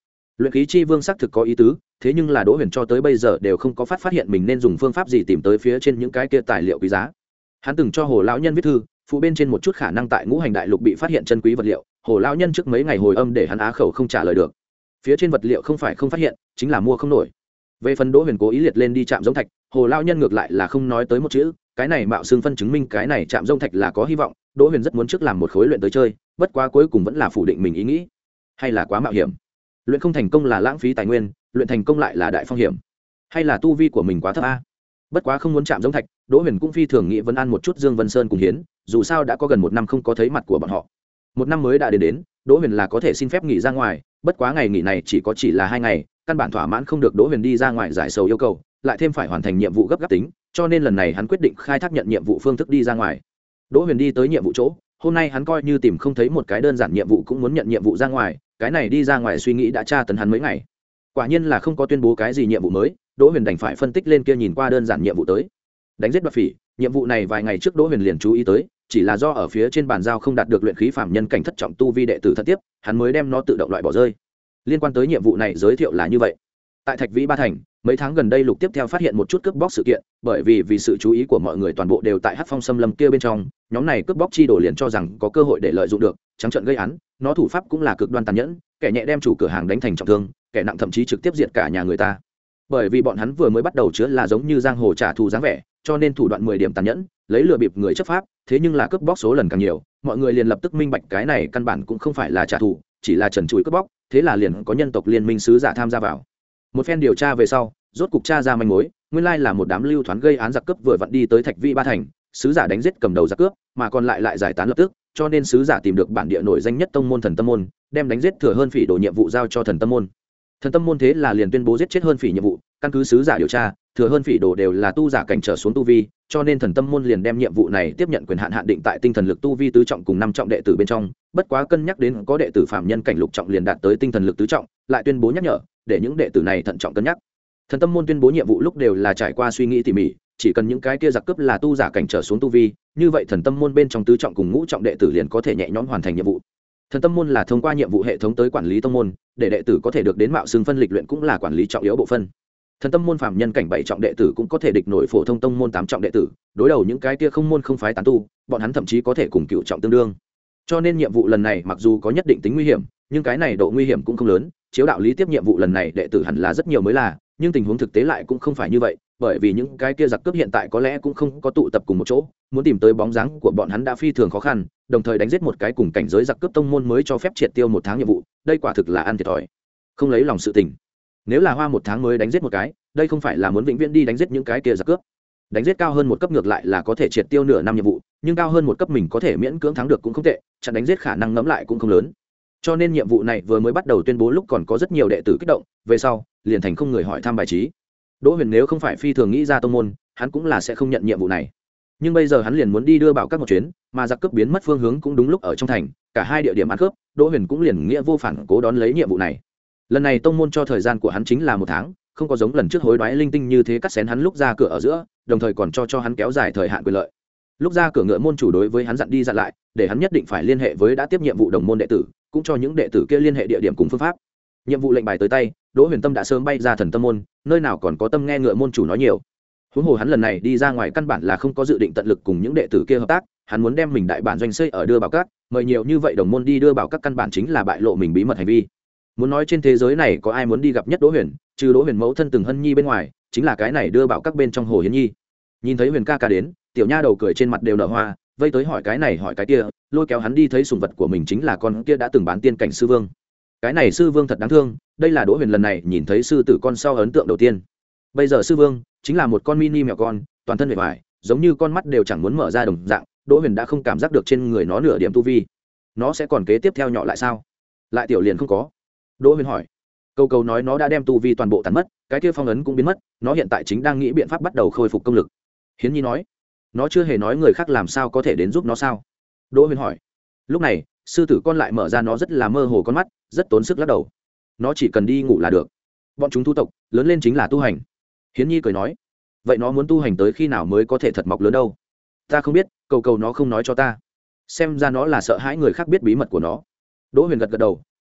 S1: luyện khí chi vương xác thực có ý tứ, thế nhưng là Đỗ Huyền cho tới bây giờ đều không có phát phát hiện mình nên dùng phương pháp gì tìm tới phía trên những cái kia tài liệu quý giá. Hắn từng cho Hồ lão nhân viết thư, phụ bên trên một chút khả năng tại Ngũ Hành Đại Lục bị phát hiện chân quý vật liệu, Hồ lão nhân trước mấy ngày hồi âm để hắn á khẩu không trả lời được. Phía trên vật liệu không phải không phát hiện, chính là mua không nổi. Về phần Đỗ Huyền cố ý liệt lên đi chạm giống thạch, Hồ lão nhân ngược lại là không nói tới một chữ, cái này mạo xương phân chứng minh cái này chạm giống thạch là có hy vọng. Đỗ Huyền rất muốn trước làm một khối luyện tới chơi, bất quá cuối cùng vẫn là phủ định mình ý nghĩ, hay là quá mạo hiểm. Luyện không thành công là lãng phí tài nguyên, luyện thành công lại là đại phong hiểm, hay là tu vi của mình quá thấp a? Bất quá không muốn chạm giống thạch, Đỗ Huyền cũng phi thường nghĩ vấn an một chút Dương Vân Sơn cùng Hiến, dù sao đã có gần một năm không có thấy mặt của bọn họ. Một năm mới đã đến đến, Đỗ Huyền là có thể xin phép nghỉ ra ngoài, bất quá ngày nghỉ này chỉ có chỉ là hai ngày, căn bản thỏa mãn không được Đỗ Huyền đi ra ngoài giải sầu yêu cầu, lại thêm phải hoàn thành nhiệm vụ gấp gáp tính, cho nên lần này hắn quyết định khai thác nhận nhiệm vụ phương thức đi ra ngoài. Đỗ Huyền đi tới nhiệm vụ chỗ, hôm nay hắn coi như tìm không thấy một cái đơn giản nhiệm vụ cũng muốn nhận nhiệm vụ ra ngoài, cái này đi ra ngoài suy nghĩ đã tra tấn hắn mấy ngày. Quả nhiên là không có tuyên bố cái gì nhiệm vụ mới, Đỗ Huyền đành phải phân tích lên kia nhìn qua đơn giản nhiệm vụ tới. Đánh giết đoạt phỉ, nhiệm vụ này vài ngày trước Đỗ Huyền liền chú ý tới, chỉ là do ở phía trên bàn giao không đạt được luyện khí phàm nhân cảnh thất trọng tu vi đệ tử thật tiếp, hắn mới đem nó tự động loại bỏ rơi. Liên quan tới nhiệm vụ này giới thiệu là như vậy. Tại Thạch Vĩ Ba Thành, mấy tháng gần đây Lục tiếp theo phát hiện một chút cướp bóc sự kiện, bởi vì vì sự chú ý của mọi người toàn bộ đều tại Hắc Phong Xâm Lâm kia bên trong, nhóm này cướp bóc chi đồ liền cho rằng có cơ hội để lợi dụng được, trắng trợn gây án, nó thủ pháp cũng là cực đoan tàn nhẫn, kẻ nhẹ đem chủ cửa hàng đánh thành trọng thương, kẻ nặng thậm chí trực tiếp diệt cả nhà người ta. Bởi vì bọn hắn vừa mới bắt đầu chứa là giống như giang hồ trả thù dáng vẻ, cho nên thủ đoạn mười điểm tàn nhẫn, lấy lừa bịp người chấp pháp, thế nhưng là cướp bóc số lần càng nhiều, mọi người liền lập tức minh bạch cái này căn bản cũng không phải là trả thù, chỉ là trần trụi cướp bóc, thế là liền có nhân tộc liên minh sứ giả tham gia vào. Một phen điều tra về sau, rốt cục tra ra manh mối, nguyên lai là một đám lưu thoán gây án giặc cướp vừa vặn đi tới Thạch Vĩ Ba Thành, sứ giả đánh giết cầm đầu giặc cướp, mà còn lại lại giải tán lập tức, cho nên sứ giả tìm được bản địa nổi danh nhất tông môn Thần Tâm môn, đem đánh giết thừa hơn phỉ đồ nhiệm vụ giao cho Thần Tâm môn. Thần Tâm môn thế là liền tuyên bố giết chết hơn phỉ nhiệm vụ, căn cứ sứ giả điều tra, thừa hơn phỉ đồ đều là tu giả cảnh trở xuống tu vi, cho nên Thần Tâm môn liền đem nhiệm vụ này tiếp nhận quyền hạn hạn định tại tinh thần lực tu vi tứ trọng cùng năm trọng đệ tử bên trong, bất quá cân nhắc đến có đệ tử phạm nhân cảnh lục trọng liền đạt tới tinh thần lực tứ trọng, lại tuyên bố nhắc nhở, để những đệ tử này thận trọng cân nhắc. Thần Tâm môn tuyên bố nhiệm vụ lúc đều là trải qua suy nghĩ tỉ mỉ, chỉ cần những cái kia giặc cướp là tu giả cảnh trở xuống tu vi, như vậy Thần Tâm môn bên trong tứ trọng cùng ngũ trọng đệ tử liền có thể nhẹ nhõm hoàn thành nhiệm vụ. Thần Tâm môn là thông qua nhiệm vụ hệ thống tới quản lý tông môn, để đệ tử có thể được đến mạo xương phân lịch luyện cũng là quản lý trọng yếu bộ phân. Thần Tâm môn phạm nhân cảnh bảy trọng đệ tử cũng có thể địch nổi phổ thông tông môn tám trọng đệ tử, đối đầu những cái kia không môn không phái tán tu, bọn hắn thậm chí có thể cùng cựu trọng tương đương. Cho nên nhiệm vụ lần này mặc dù có nhất định tính nguy hiểm, nhưng cái này độ nguy hiểm cũng không lớn, chiếu đạo lý tiếp nhiệm vụ lần này đệ tử hẳn là rất nhiều mới là, nhưng tình huống thực tế lại cũng không phải như vậy, bởi vì những cái kia giặc cướp hiện tại có lẽ cũng không có tụ tập cùng một chỗ, muốn tìm tới bóng dáng của bọn hắn đã phi thường khó khăn, đồng thời đánh giết một cái cùng cảnh giới giặc cướp tông môn mới cho phép triệt tiêu một tháng nhiệm vụ, đây quả thực là ăn thiệt thòi, không lấy lòng sự tình. Nếu là hoa một tháng mới đánh giết một cái, đây không phải là muốn vĩnh viễn đi đánh giết những cái kia giặc cướp. Đánh giết cao hơn một cấp ngược lại là có thể triệt tiêu nửa năm nhiệm vụ, nhưng cao hơn một cấp mình có thể miễn cưỡng thắng được cũng không tệ, chặn đánh giết khả năng ngẫm lại cũng không lớn. Cho nên nhiệm vụ này vừa mới bắt đầu tuyên bố lúc còn có rất nhiều đệ tử kích động, về sau liền thành không người hỏi thăm bài trí. Đỗ Huyền nếu không phải phi thường nghĩ ra tông môn, hắn cũng là sẽ không nhận nhiệm vụ này. Nhưng bây giờ hắn liền muốn đi đưa bảo các một chuyến, mà giặc cướp biến mất phương hướng cũng đúng lúc ở trong thành, cả hai địa điểm ăn cướp, Đỗ Huyền cũng liền nghĩa vô phản cố đón lấy nhiệm vụ này. Lần này tông môn cho thời gian của hắn chính là một tháng, không có giống lần trước hối đoái linh tinh như thế cắt xén hắn lúc ra cửa ở giữa, đồng thời còn cho cho hắn kéo dài thời hạn quyền lợi. Lúc ra cửa ngựa môn chủ đối với hắn dặn đi dặn lại, để hắn nhất định phải liên hệ với đã tiếp nhiệm vụ đồng môn đệ tử, cũng cho những đệ tử kia liên hệ địa điểm cùng phương pháp. Nhiệm vụ lệnh bài tới tay, Đỗ Huyền Tâm đã sớm bay ra Thần Tâm môn, nơi nào còn có tâm nghe ngựa môn chủ nói nhiều. Huống hồ hắn lần này đi ra ngoài căn bản là không có dự định tận lực cùng những đệ tử kia hợp tác, hắn muốn đem mình đại bản doanh xây ở đưa bảo các, mời nhiều như vậy đồng môn đi đưa bảo các căn bản chính là bại lộ mình bí mật hành vi. Muốn nói trên thế giới này có ai muốn đi gặp nhất Đỗ Huyền, trừ Đỗ Huyền mẫu thân Từng Hân Nhi bên ngoài, chính là cái này đưa bảo các bên trong Hồ Hiến Nhi. Nhìn thấy Huyền ca ca đến, tiểu nha đầu cười trên mặt đều nở hoa, vây tới hỏi cái này hỏi cái kia, lôi kéo hắn đi thấy sủng vật của mình chính là con kia đã từng bán tiên cảnh sư vương. Cái này sư vương thật đáng thương, đây là Đỗ Huyền lần này nhìn thấy sư tử con sau ấn tượng đầu tiên. Bây giờ sư vương chính là một con mini mèo con, toàn thân vẻ vải, giống như con mắt đều chẳng muốn mở ra đồng dạng, Đỗ Huyền đã không cảm giác được trên người nó nửa điểm tu vi. Nó sẽ còn kế tiếp theo nhỏ lại sao? Lại tiểu liền không có. Đỗ Huyền hỏi. Câu câu nói nó đã đem tu vi toàn bộ tàn mất, cái kia phong ấn cũng biến mất, nó hiện tại chính đang nghĩ biện pháp bắt đầu khôi phục công lực. Hiến Nhi nói. Nó chưa hề nói người khác làm sao có thể đến giúp nó sao? Đỗ Huyền hỏi. Lúc này sư tử con lại mở ra nó rất là mơ hồ con mắt, rất tốn sức lắc đầu. Nó chỉ cần đi ngủ là được. Bọn chúng thu tộc lớn lên chính là tu hành. Hiến Nhi cười nói. Vậy nó muốn tu hành tới khi nào mới có thể thật mọc lớn đâu? Ta không biết, cầu cầu nó không nói cho ta. Xem ra nó là sợ hãi người khác biết bí mật của nó. Đỗ Huyền gật gật đầu,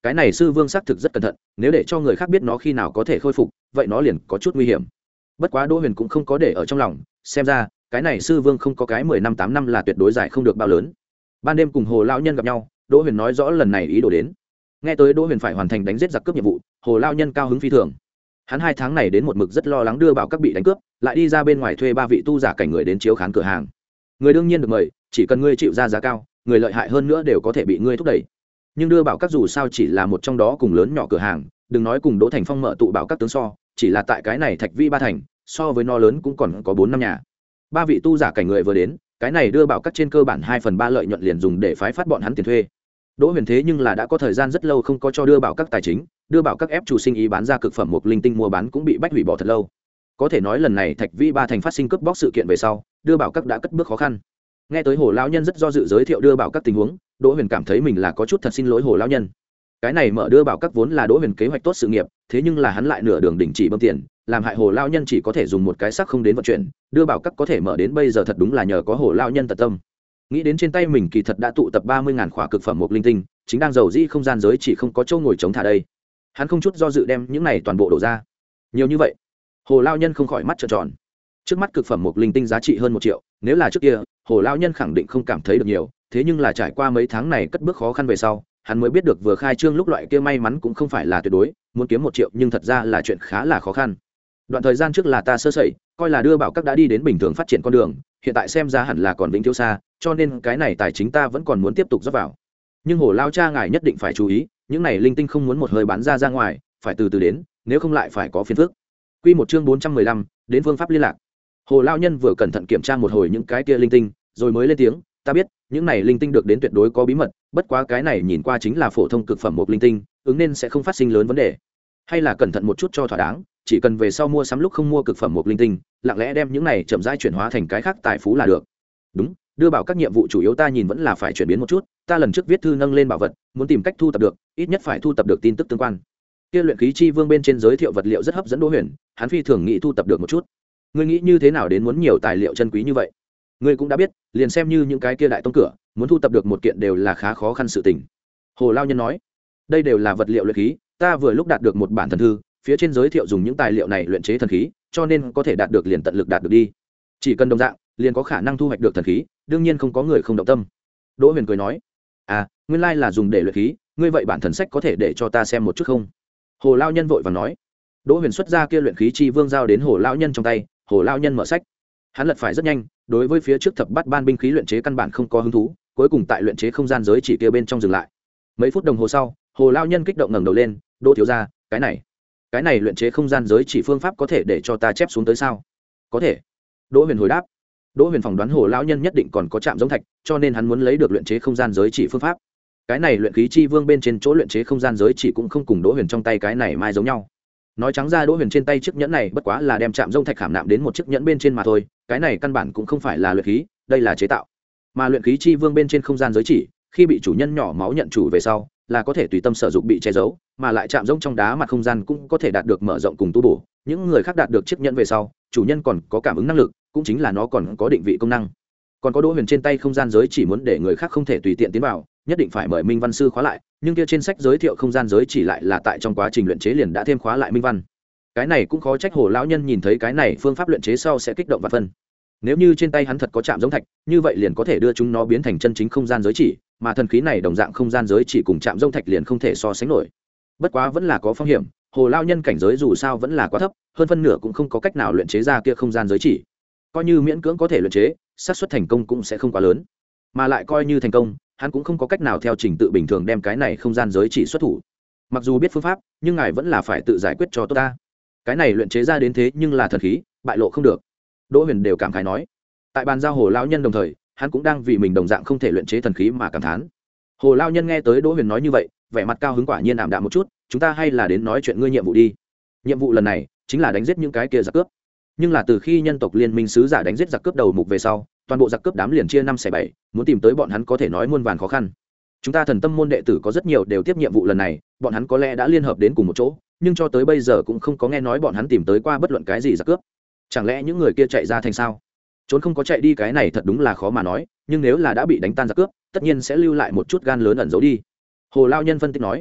S1: cái này sư vương xác thực rất cẩn thận, nếu để cho người khác biết nó khi nào có thể khôi phục vậy nó liền có chút nguy hiểm. Bất quá Đỗ Huyền cũng không có để ở trong lòng, xem ra cái này sư vương không có cái mười năm tám năm là tuyệt đối dài không được bao lớn. Ban đêm cùng Hồ lão nhân gặp nhau, Đỗ Huyền nói rõ lần này ý đồ đến. Nghe tới Đỗ Huyền phải hoàn thành đánh giết giặc cướp nhiệm vụ, Hồ lão nhân cao hứng phi thường. Hắn hai tháng này đến một mực rất lo lắng đưa bảo các bị đánh cướp, lại đi ra bên ngoài thuê ba vị tu giả cảnh người đến chiếu khán cửa hàng. Người đương nhiên được mời, chỉ cần ngươi chịu ra giá cao, người lợi hại hơn nữa đều có thể bị ngươi thúc đẩy. Nhưng đưa bảo các dù sao chỉ là một trong đó cùng lớn nhỏ cửa hàng, đừng nói cùng Đỗ Thành Phong mở tụ bảo các tướng so, chỉ là tại cái này Thạch Vi ba thành, so với nó lớn cũng còn có bốn năm nhà. Ba vị tu giả cảnh người vừa đến, cái này đưa bảo các trên cơ bản hai phần ba lợi nhuận liền dùng để phái phát bọn hắn tiền thuê. Đỗ Huyền thế nhưng là đã có thời gian rất lâu không có cho đưa bảo các tài chính, đưa bảo các ép chủ sinh ý bán ra cực phẩm một linh tinh mua bán cũng bị bách hủy bỏ thật lâu. Có thể nói lần này Thạch Vi ba thành phát sinh cướp bóc sự kiện về sau, đưa bảo các đã cất bước khó khăn. Nghe tới Hồ lão nhân rất do dự giới thiệu đưa bảo các tình huống, Đỗ Huyền cảm thấy mình là có chút thật xin lỗi Hồ lão nhân. Cái này mở đưa bảo các vốn là Đỗ Huyền kế hoạch tốt sự nghiệp, thế nhưng là hắn lại nửa đường đình chỉ bơm tiền, làm hại Hồ lão nhân chỉ có thể dùng một cái xác không đến vận chuyển, đưa bảo các có thể mở đến bây giờ thật đúng là nhờ có Hồ lão nhân tận tâm. Nghĩ đến trên tay mình kỳ thật đã tụ tập ba mươi ngàn khỏa cực phẩm một linh tinh, chính đang giàu dĩ không gian giới chỉ không có chỗ ngồi chống thả đây. Hắn không chút do dự đem những này toàn bộ đổ ra. Nhiều như vậy, Hồ lão nhân không khỏi mắt trợn tròn. Trước mắt cực phẩm một linh tinh giá trị hơn một triệu, nếu là trước kia, Hồ lão nhân khẳng định không cảm thấy được nhiều, thế nhưng là trải qua mấy tháng này cất bước khó khăn về sau, hắn mới biết được vừa khai trương lúc loại kia may mắn cũng không phải là tuyệt đối, muốn kiếm một triệu nhưng thật ra là chuyện khá là khó khăn. Đoạn thời gian trước là ta sơ sẩy, coi là đưa bảo các đã đi đến bình thường phát triển con đường, hiện tại xem ra hẳn là còn vĩnh thiếu xa, cho nên cái này tài chính ta vẫn còn muốn tiếp tục rót vào. Nhưng Hồ lão cha ngài nhất định phải chú ý, những này linh tinh không muốn một hơi bán ra ra ngoài, phải từ từ đến, nếu không lại phải có phiền phức. Quy một chương bốn trăm mười lăm, đến phương pháp liên lạc. Hồ lão nhân vừa cẩn thận kiểm tra một hồi những cái kia linh tinh, rồi mới lên tiếng, ta biết, những này linh tinh được đến tuyệt đối có bí mật, bất quá cái này nhìn qua chính là phổ thông cực phẩm một linh tinh, ứng nên sẽ không phát sinh lớn vấn đề. Hay là cẩn thận một chút cho thỏa đáng, chỉ cần về sau mua sắm lúc không mua cực phẩm một linh tinh, lặng lẽ đem những này chậm rãi chuyển hóa thành cái khác tài phú là được. Đúng, đưa bảo các nhiệm vụ chủ yếu ta nhìn vẫn là phải chuyển biến một chút, ta lần trước viết thư nâng lên bảo vật, muốn tìm cách thu tập được, ít nhất phải thu tập được tin tức tương quan. Kia luyện khí chi vương bên trên giới thiệu vật liệu rất hấp dẫn Đỗ Huyền, hắn phi thường nghĩ thu tập được một chút. Ngươi nghĩ như thế nào đến muốn nhiều tài liệu chân quý như vậy? Ngươi cũng đã biết, liền xem như những cái kia đại tông cửa, muốn thu tập được một kiện đều là khá khó khăn sự tình. Hồ lão nhân nói, đây đều là vật liệu luyện khí, ta vừa lúc đạt được một bản thần thư, phía trên giới thiệu dùng những tài liệu này luyện chế thần khí, cho nên có thể đạt được liền tận lực đạt được đi. Chỉ cần đồng dạng, liền có khả năng thu hoạch được thần khí, đương nhiên không có người không động tâm. Đỗ Huyền cười nói, à, nguyên lai là dùng để luyện khí, ngươi vậy bản thần sách có thể để cho ta xem một chút không? Hồ lão nhân vội vàng nói. Đỗ Huyền xuất ra kia luyện khí chi vương giao đến Hồ lão nhân trong tay, Hồ lão nhân mở sách. Hắn lật phải rất nhanh, đối với phía trước thập bát ban binh khí luyện chế căn bản không có hứng thú, cuối cùng tại luyện chế không gian giới chỉ kia bên trong dừng lại. Mấy phút đồng hồ sau, Hồ lão nhân kích động ngẩng đầu lên, "Đỗ thiếu gia, cái này, cái này luyện chế không gian giới chỉ phương pháp có thể để cho ta chép xuống tới sao?" "Có thể." Đỗ Huyền hồi đáp. Đỗ Huyền phỏng đoán Hồ lão nhân nhất định còn có chạm giống thạch, cho nên hắn muốn lấy được luyện chế không gian giới chỉ phương pháp. Cái này luyện khí chi vương bên trên chỗ luyện chế không gian giới chỉ cũng không cùng Đỗ Huyền trong tay cái này mai giống nhau. Nói trắng ra Đỗ Huyền trên tay chiếc nhẫn này bất quá là đem chạm rông thạch khảm nạm đến một chiếc nhẫn bên trên mà thôi, cái này căn bản cũng không phải là luyện khí, đây là chế tạo. Mà luyện khí chi vương bên trên không gian giới chỉ, khi bị chủ nhân nhỏ máu nhận chủ về sau, là có thể tùy tâm sử dụng bị che giấu, mà lại chạm rông trong đá mặt không gian cũng có thể đạt được mở rộng cùng tu bổ. Những người khác đạt được chiếc nhẫn về sau, chủ nhân còn có cảm ứng năng lực, cũng chính là nó còn có định vị công năng. Còn có Đỗ Huyền trên tay không gian giới chỉ muốn để người khác không thể tùy tiện tiến vào, nhất định phải mời minh văn sư khóa lại, nhưng kia trên sách giới thiệu không gian giới chỉ lại là tại trong quá trình luyện chế liền đã thêm khóa lại minh văn. Cái này cũng khó trách Hồ lão nhân nhìn thấy cái này phương pháp luyện chế sau sẽ kích động và phân. Nếu như trên tay hắn thật có chạm giống thạch, như vậy liền có thể đưa chúng nó biến thành chân chính không gian giới chỉ, mà thần khí này đồng dạng không gian giới chỉ cùng chạm giống thạch liền không thể so sánh nổi. Bất quá vẫn là có phong hiểm, Hồ lão nhân cảnh giới dù sao vẫn là quá thấp, hơn phân nửa cũng không có cách nào luyện chế ra kia không gian giới chỉ. Coi như miễn cưỡng có thể luyện chế, xác suất thành công cũng sẽ không quá lớn. Mà lại coi như thành công, hắn cũng không có cách nào theo trình tự bình thường đem cái này không gian giới chỉ xuất thủ. Mặc dù biết phương pháp, nhưng ngài vẫn là phải tự giải quyết cho tốt ta. Cái này luyện chế ra đến thế nhưng là thần khí, bại lộ không được. Đỗ Huyền đều cảm khái nói. Tại bàn giao Hồ lão nhân đồng thời, hắn cũng đang vì mình đồng dạng không thể luyện chế thần khí mà cảm thán. Hồ lão nhân nghe tới Đỗ Huyền nói như vậy, vẻ mặt cao hứng quả nhiên ảm đạm một chút, chúng ta hay là đến nói chuyện ngươi nhiệm vụ đi. Nhiệm vụ lần này chính là đánh giết những cái kia giặc cướp. Nhưng là từ khi nhân tộc liên minh sứ giả đánh giết giặc cướp đầu mục về sau, toàn bộ giặc cướp đám liền chia năm xẻ bảy, muốn tìm tới bọn hắn có thể nói muôn vàn khó khăn. Chúng ta Thần Tâm môn đệ tử có rất nhiều đều tiếp nhiệm vụ lần này, bọn hắn có lẽ đã liên hợp đến cùng một chỗ, nhưng cho tới bây giờ cũng không có nghe nói bọn hắn tìm tới qua bất luận cái gì giặc cướp. Chẳng lẽ những người kia chạy ra thành sao? Trốn không có chạy đi cái này thật đúng là khó mà nói, nhưng nếu là đã bị đánh tan giặc cướp, tất nhiên sẽ lưu lại một chút gan lớn ẩn giấu đi. Hồ lão nhân phân tích nói.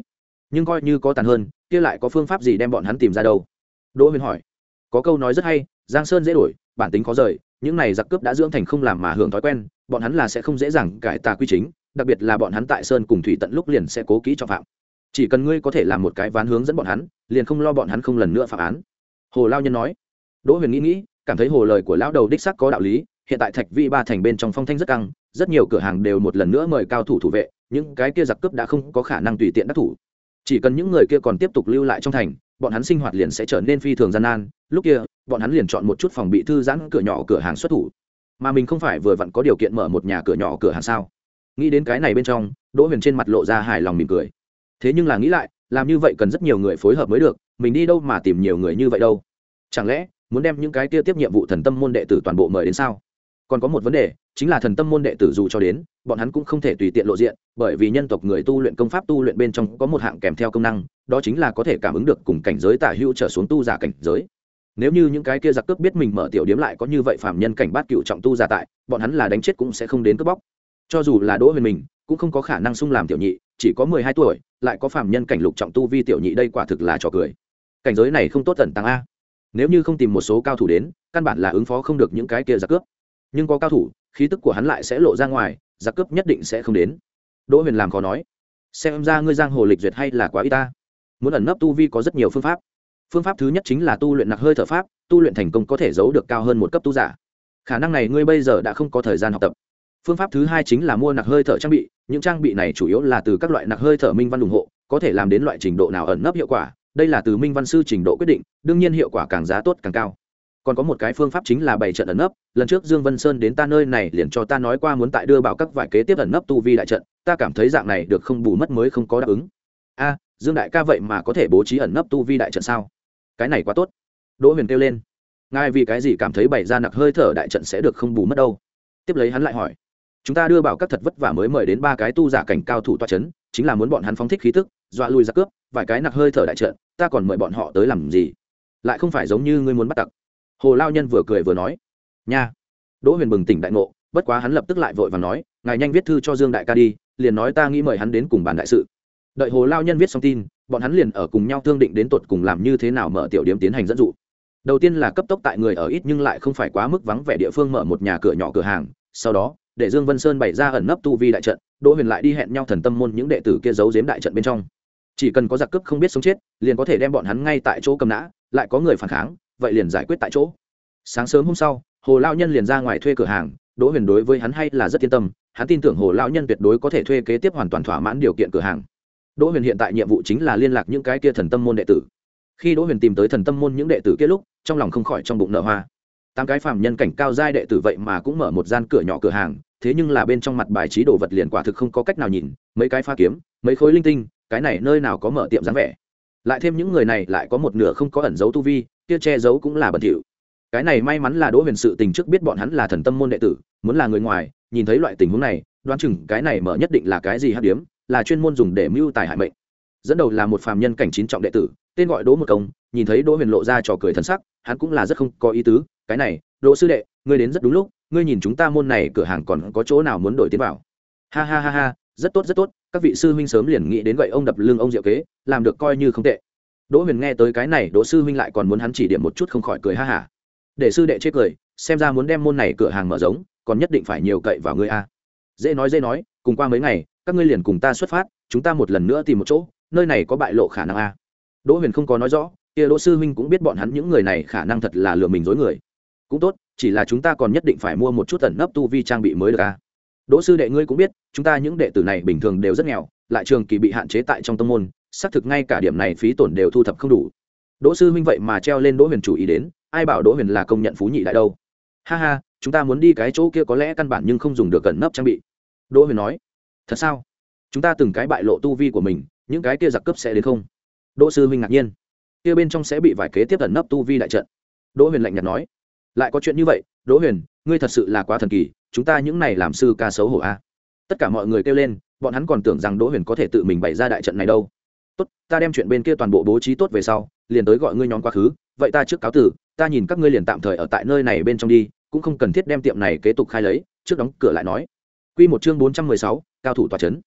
S1: nhưng coi như có tàn hơn kia lại có phương pháp gì đem bọn hắn tìm ra đâu? Đỗ Huyền hỏi. Có câu nói rất hay, giang sơn dễ đổi bản tính khó rời, những này giặc cướp đã dưỡng thành không làm mà hưởng thói quen, bọn hắn là sẽ không dễ dàng cải tà quy chính, đặc biệt là bọn hắn tại sơn cùng thủy tận lúc liền sẽ cố kỹ trọng phạm. Chỉ cần ngươi có thể làm một cái ván hướng dẫn bọn hắn, liền không lo bọn hắn không lần nữa phạm án. Hồ Lao Nhân nói. Đỗ Huyền nghĩ nghĩ, cảm thấy hồ lời của lão đầu đích xác có đạo lý, hiện tại Thạch Vi ba thành bên trong phong thanh rất căng, rất nhiều cửa hàng đều một lần nữa mời cao thủ thủ vệ, những cái kia giặc cướp đã không có khả năng tùy tiện đắc thủ. Chỉ cần những người kia còn tiếp tục lưu lại trong thành, bọn hắn sinh hoạt liền sẽ trở nên phi thường gian nan, lúc kia bọn hắn liền chọn một chút phòng bị thư giãn cửa nhỏ cửa hàng xuất thủ. Mà mình không phải vừa vặn có điều kiện mở một nhà cửa nhỏ cửa hàng sao? Nghĩ đến cái này bên trong, Đỗ Huyền trên mặt lộ ra hài lòng mỉm cười. Thế nhưng là nghĩ lại, làm như vậy cần rất nhiều người phối hợp mới được, mình đi đâu mà tìm nhiều người như vậy đâu? Chẳng lẽ muốn đem những cái kia tiếp nhiệm vụ thần tâm môn đệ tử toàn bộ mời đến sao? Còn có một vấn đề, chính là thần tâm môn đệ tử dù cho đến, bọn hắn cũng không thể tùy tiện lộ diện, bởi vì nhân tộc người tu luyện công pháp tu luyện bên trong có một hạng kèm theo công năng, đó chính là có thể cảm ứng được cùng cảnh giới tả hữu trở xuống tu giả cảnh giới. Nếu như những cái kia giặc cướp biết mình mở tiểu điếm lại có như vậy phạm nhân cảnh bát cựu trọng tu giả tại, bọn hắn là đánh chết cũng sẽ không đến cướp bóc. Cho dù là Đỗ Huyền mình, cũng không có khả năng xung làm tiểu nhị, chỉ có mười hai tuổi, lại có phạm nhân cảnh lục trọng tu vi tiểu nhị, đây quả thực là trò cười. Cảnh giới này không tốt tận tăng a. Nếu như không tìm một số cao thủ đến, căn bản là ứng phó không được những cái kia giặc cướp. Nhưng có cao thủ, khí tức của hắn lại sẽ lộ ra ngoài, giặc cướp nhất định sẽ không đến. Đỗ Huyền làm khó nói, xem ra ngươi giang hồ lịch duyệt hay là quá ít ta. Muốn ẩn nấp tu vi có rất nhiều phương pháp. Phương pháp thứ nhất chính là tu luyện nặc hơi thở pháp, tu luyện thành công có thể giấu được cao hơn một cấp tu giả. Khả năng này ngươi bây giờ đã không có thời gian học tập. Phương pháp thứ hai chính là mua nặc hơi thở trang bị, những trang bị này chủ yếu là từ các loại nặc hơi thở minh văn ủng hộ, có thể làm đến loại trình độ nào ẩn nấp hiệu quả, đây là từ minh văn sư trình độ quyết định, đương nhiên hiệu quả càng giá tốt càng cao. Còn có một cái phương pháp chính là bày trận ẩn nấp, lần trước Dương Vân Sơn đến ta nơi này liền cho ta nói qua muốn tại đưa bảo các vài kế tiếp ẩn nấp tu vi đại trận, ta cảm thấy dạng này được không bù mất mới không có đáp ứng. A, Dương đại ca vậy mà có thể bố trí ẩn nấp tu vi đại trận sao? Cái này quá tốt. Đỗ Huyền kêu lên. Ngài vì cái gì cảm thấy bày ra nặc hơi thở đại trận sẽ được không bù mất đâu? Tiếp lấy hắn lại hỏi. Chúng ta đưa bảo các thật vất vả mới mời đến ba cái tu giả cảnh cao thủ tọa chấn, chính là muốn bọn hắn phóng thích khí tức, dọa lui giặc cướp, vài cái nặc hơi thở đại trận, ta còn mời bọn họ tới làm gì? Lại không phải giống như ngươi muốn bắt tặc. Hồ Lao Nhân vừa cười vừa nói. Nha. Đỗ Huyền bừng tỉnh đại ngộ, bất quá hắn lập tức lại vội vàng nói, ngài nhanh viết thư cho Dương đại ca đi, liền nói ta nghĩ mời hắn đến cùng bàn đại sự. Đợi Hồ Lao Nhân viết xong tin, bọn hắn liền ở cùng nhau thương định đến tột cùng làm như thế nào mở tiểu điểm tiến hành dẫn dụ. Đầu tiên là cấp tốc tại người ở ít nhưng lại không phải quá mức vắng vẻ địa phương mở một nhà cửa nhỏ cửa hàng, sau đó để Dương Vân Sơn bày ra ẩn nấp tu vi đại trận, Đỗ Huyền lại đi hẹn nhau thần tâm môn những đệ tử kia giấu giếm đại trận bên trong. Chỉ cần có giặc cướp không biết sống chết, liền có thể đem bọn hắn ngay tại chỗ cầm nã, lại có người phản kháng, vậy liền giải quyết tại chỗ. Sáng sớm hôm sau, Hồ Lão Nhân liền ra ngoài thuê cửa hàng, Đỗ Huyền đối với hắn hay là rất yên tâm, hắn tin tưởng Hồ Lão Nhân tuyệt đối có thể thuê kế tiếp hoàn toàn thỏa mãn điều kiện cửa hàng. Đỗ Huyền hiện tại nhiệm vụ chính là liên lạc những cái kia thần tâm môn đệ tử. Khi Đỗ Huyền tìm tới thần tâm môn những đệ tử kia lúc, trong lòng không khỏi trong bụng nở hoa. Tám cái phàm nhân cảnh cao giai đệ tử vậy mà cũng mở một gian cửa nhỏ cửa hàng, thế nhưng là bên trong mặt bài trí đồ vật liền quả thực không có cách nào nhìn, mấy cái pha kiếm, mấy khối linh tinh, cái này nơi nào có mở tiệm dáng vẻ. Lại thêm những người này lại có một nửa không có ẩn giấu tu vi, kia che giấu cũng là bẩn thỉu. Cái này may mắn là Đỗ Huyền sự tình trước biết bọn hắn là thần tâm môn đệ tử, muốn là người ngoài, nhìn thấy loại tình huống này, đoán chừng cái này mở nhất định là cái gì hắc điếm, là chuyên môn dùng để mưu tài hại mệnh. Dẫn đầu là một phàm nhân cảnh chín trọng đệ tử, tên gọi Đỗ Một Công, nhìn thấy Đỗ Huyền lộ ra trò cười thần sắc, hắn cũng là rất không có ý tứ, cái này, Đỗ sư đệ, ngươi đến rất đúng lúc, ngươi nhìn chúng ta môn này cửa hàng còn có chỗ nào muốn đổi tiến vào. Ha ha ha ha, rất tốt rất tốt, các vị sư huynh sớm liền nghĩ đến gậy ông đập lưng ông diệu kế, làm được coi như không tệ. Đỗ Huyền nghe tới cái này, Đỗ sư huynh lại còn muốn hắn chỉ điểm một chút không khỏi cười ha hả. Để sư đệ chế cười, xem ra muốn đem môn này cửa hàng mở rộng, còn nhất định phải nhiều cậy vào ngươi a. Dễ nói dễ nói, cùng qua mấy ngày, các ngươi liền cùng ta xuất phát, chúng ta một lần nữa tìm một chỗ, nơi này có bại lộ khả năng a. Đỗ Huyền không có nói rõ, kia Đỗ sư huynh cũng biết bọn hắn những người này khả năng thật là lừa mình dối người. Cũng tốt, chỉ là chúng ta còn nhất định phải mua một chút ẩn nấp tu vi trang bị mới được a. Đỗ sư đệ ngươi cũng biết, chúng ta những đệ tử này bình thường đều rất nghèo, lại trường kỳ bị hạn chế tại trong tông môn, xác thực ngay cả điểm này phí tổn đều thu thập không đủ. Đỗ sư huynh vậy mà treo lên Đỗ Huyền chủ ý đến, ai bảo Đỗ Huyền là công nhận phú nhị đại đâu. Ha ha, chúng ta muốn đi cái chỗ kia có lẽ căn bản nhưng không dùng được ẩn nấp trang bị. Đỗ Huyền nói. Thật sao? Chúng ta từng cái bại lộ tu vi của mình, những cái kia giặc cướp sẽ đến không? Đỗ sư huynh ngạc nhiên. Kia bên trong sẽ bị vài kế tiếp ẩn nấp tu vi đại trận. Đỗ Huyền lạnh nhạt nói. Lại có chuyện như vậy, Đỗ Huyền, ngươi thật sự là quá thần kỳ, chúng ta những này làm sư ca xấu hổ a. Tất cả mọi người kêu lên, bọn hắn còn tưởng rằng Đỗ Huyền có thể tự mình bày ra đại trận này đâu. Tốt, ta đem chuyện bên kia toàn bộ bố trí tốt về sau, liền tới gọi ngươi nhóm quá khứ, vậy ta trước cáo tử, ta nhìn các ngươi liền tạm thời ở tại nơi này bên trong đi, cũng không cần thiết đem tiệm này kế tục khai lấy, trước đóng cửa lại nói. Quy một chương bốn trăm mười sáu, cao thủ tọa trấn.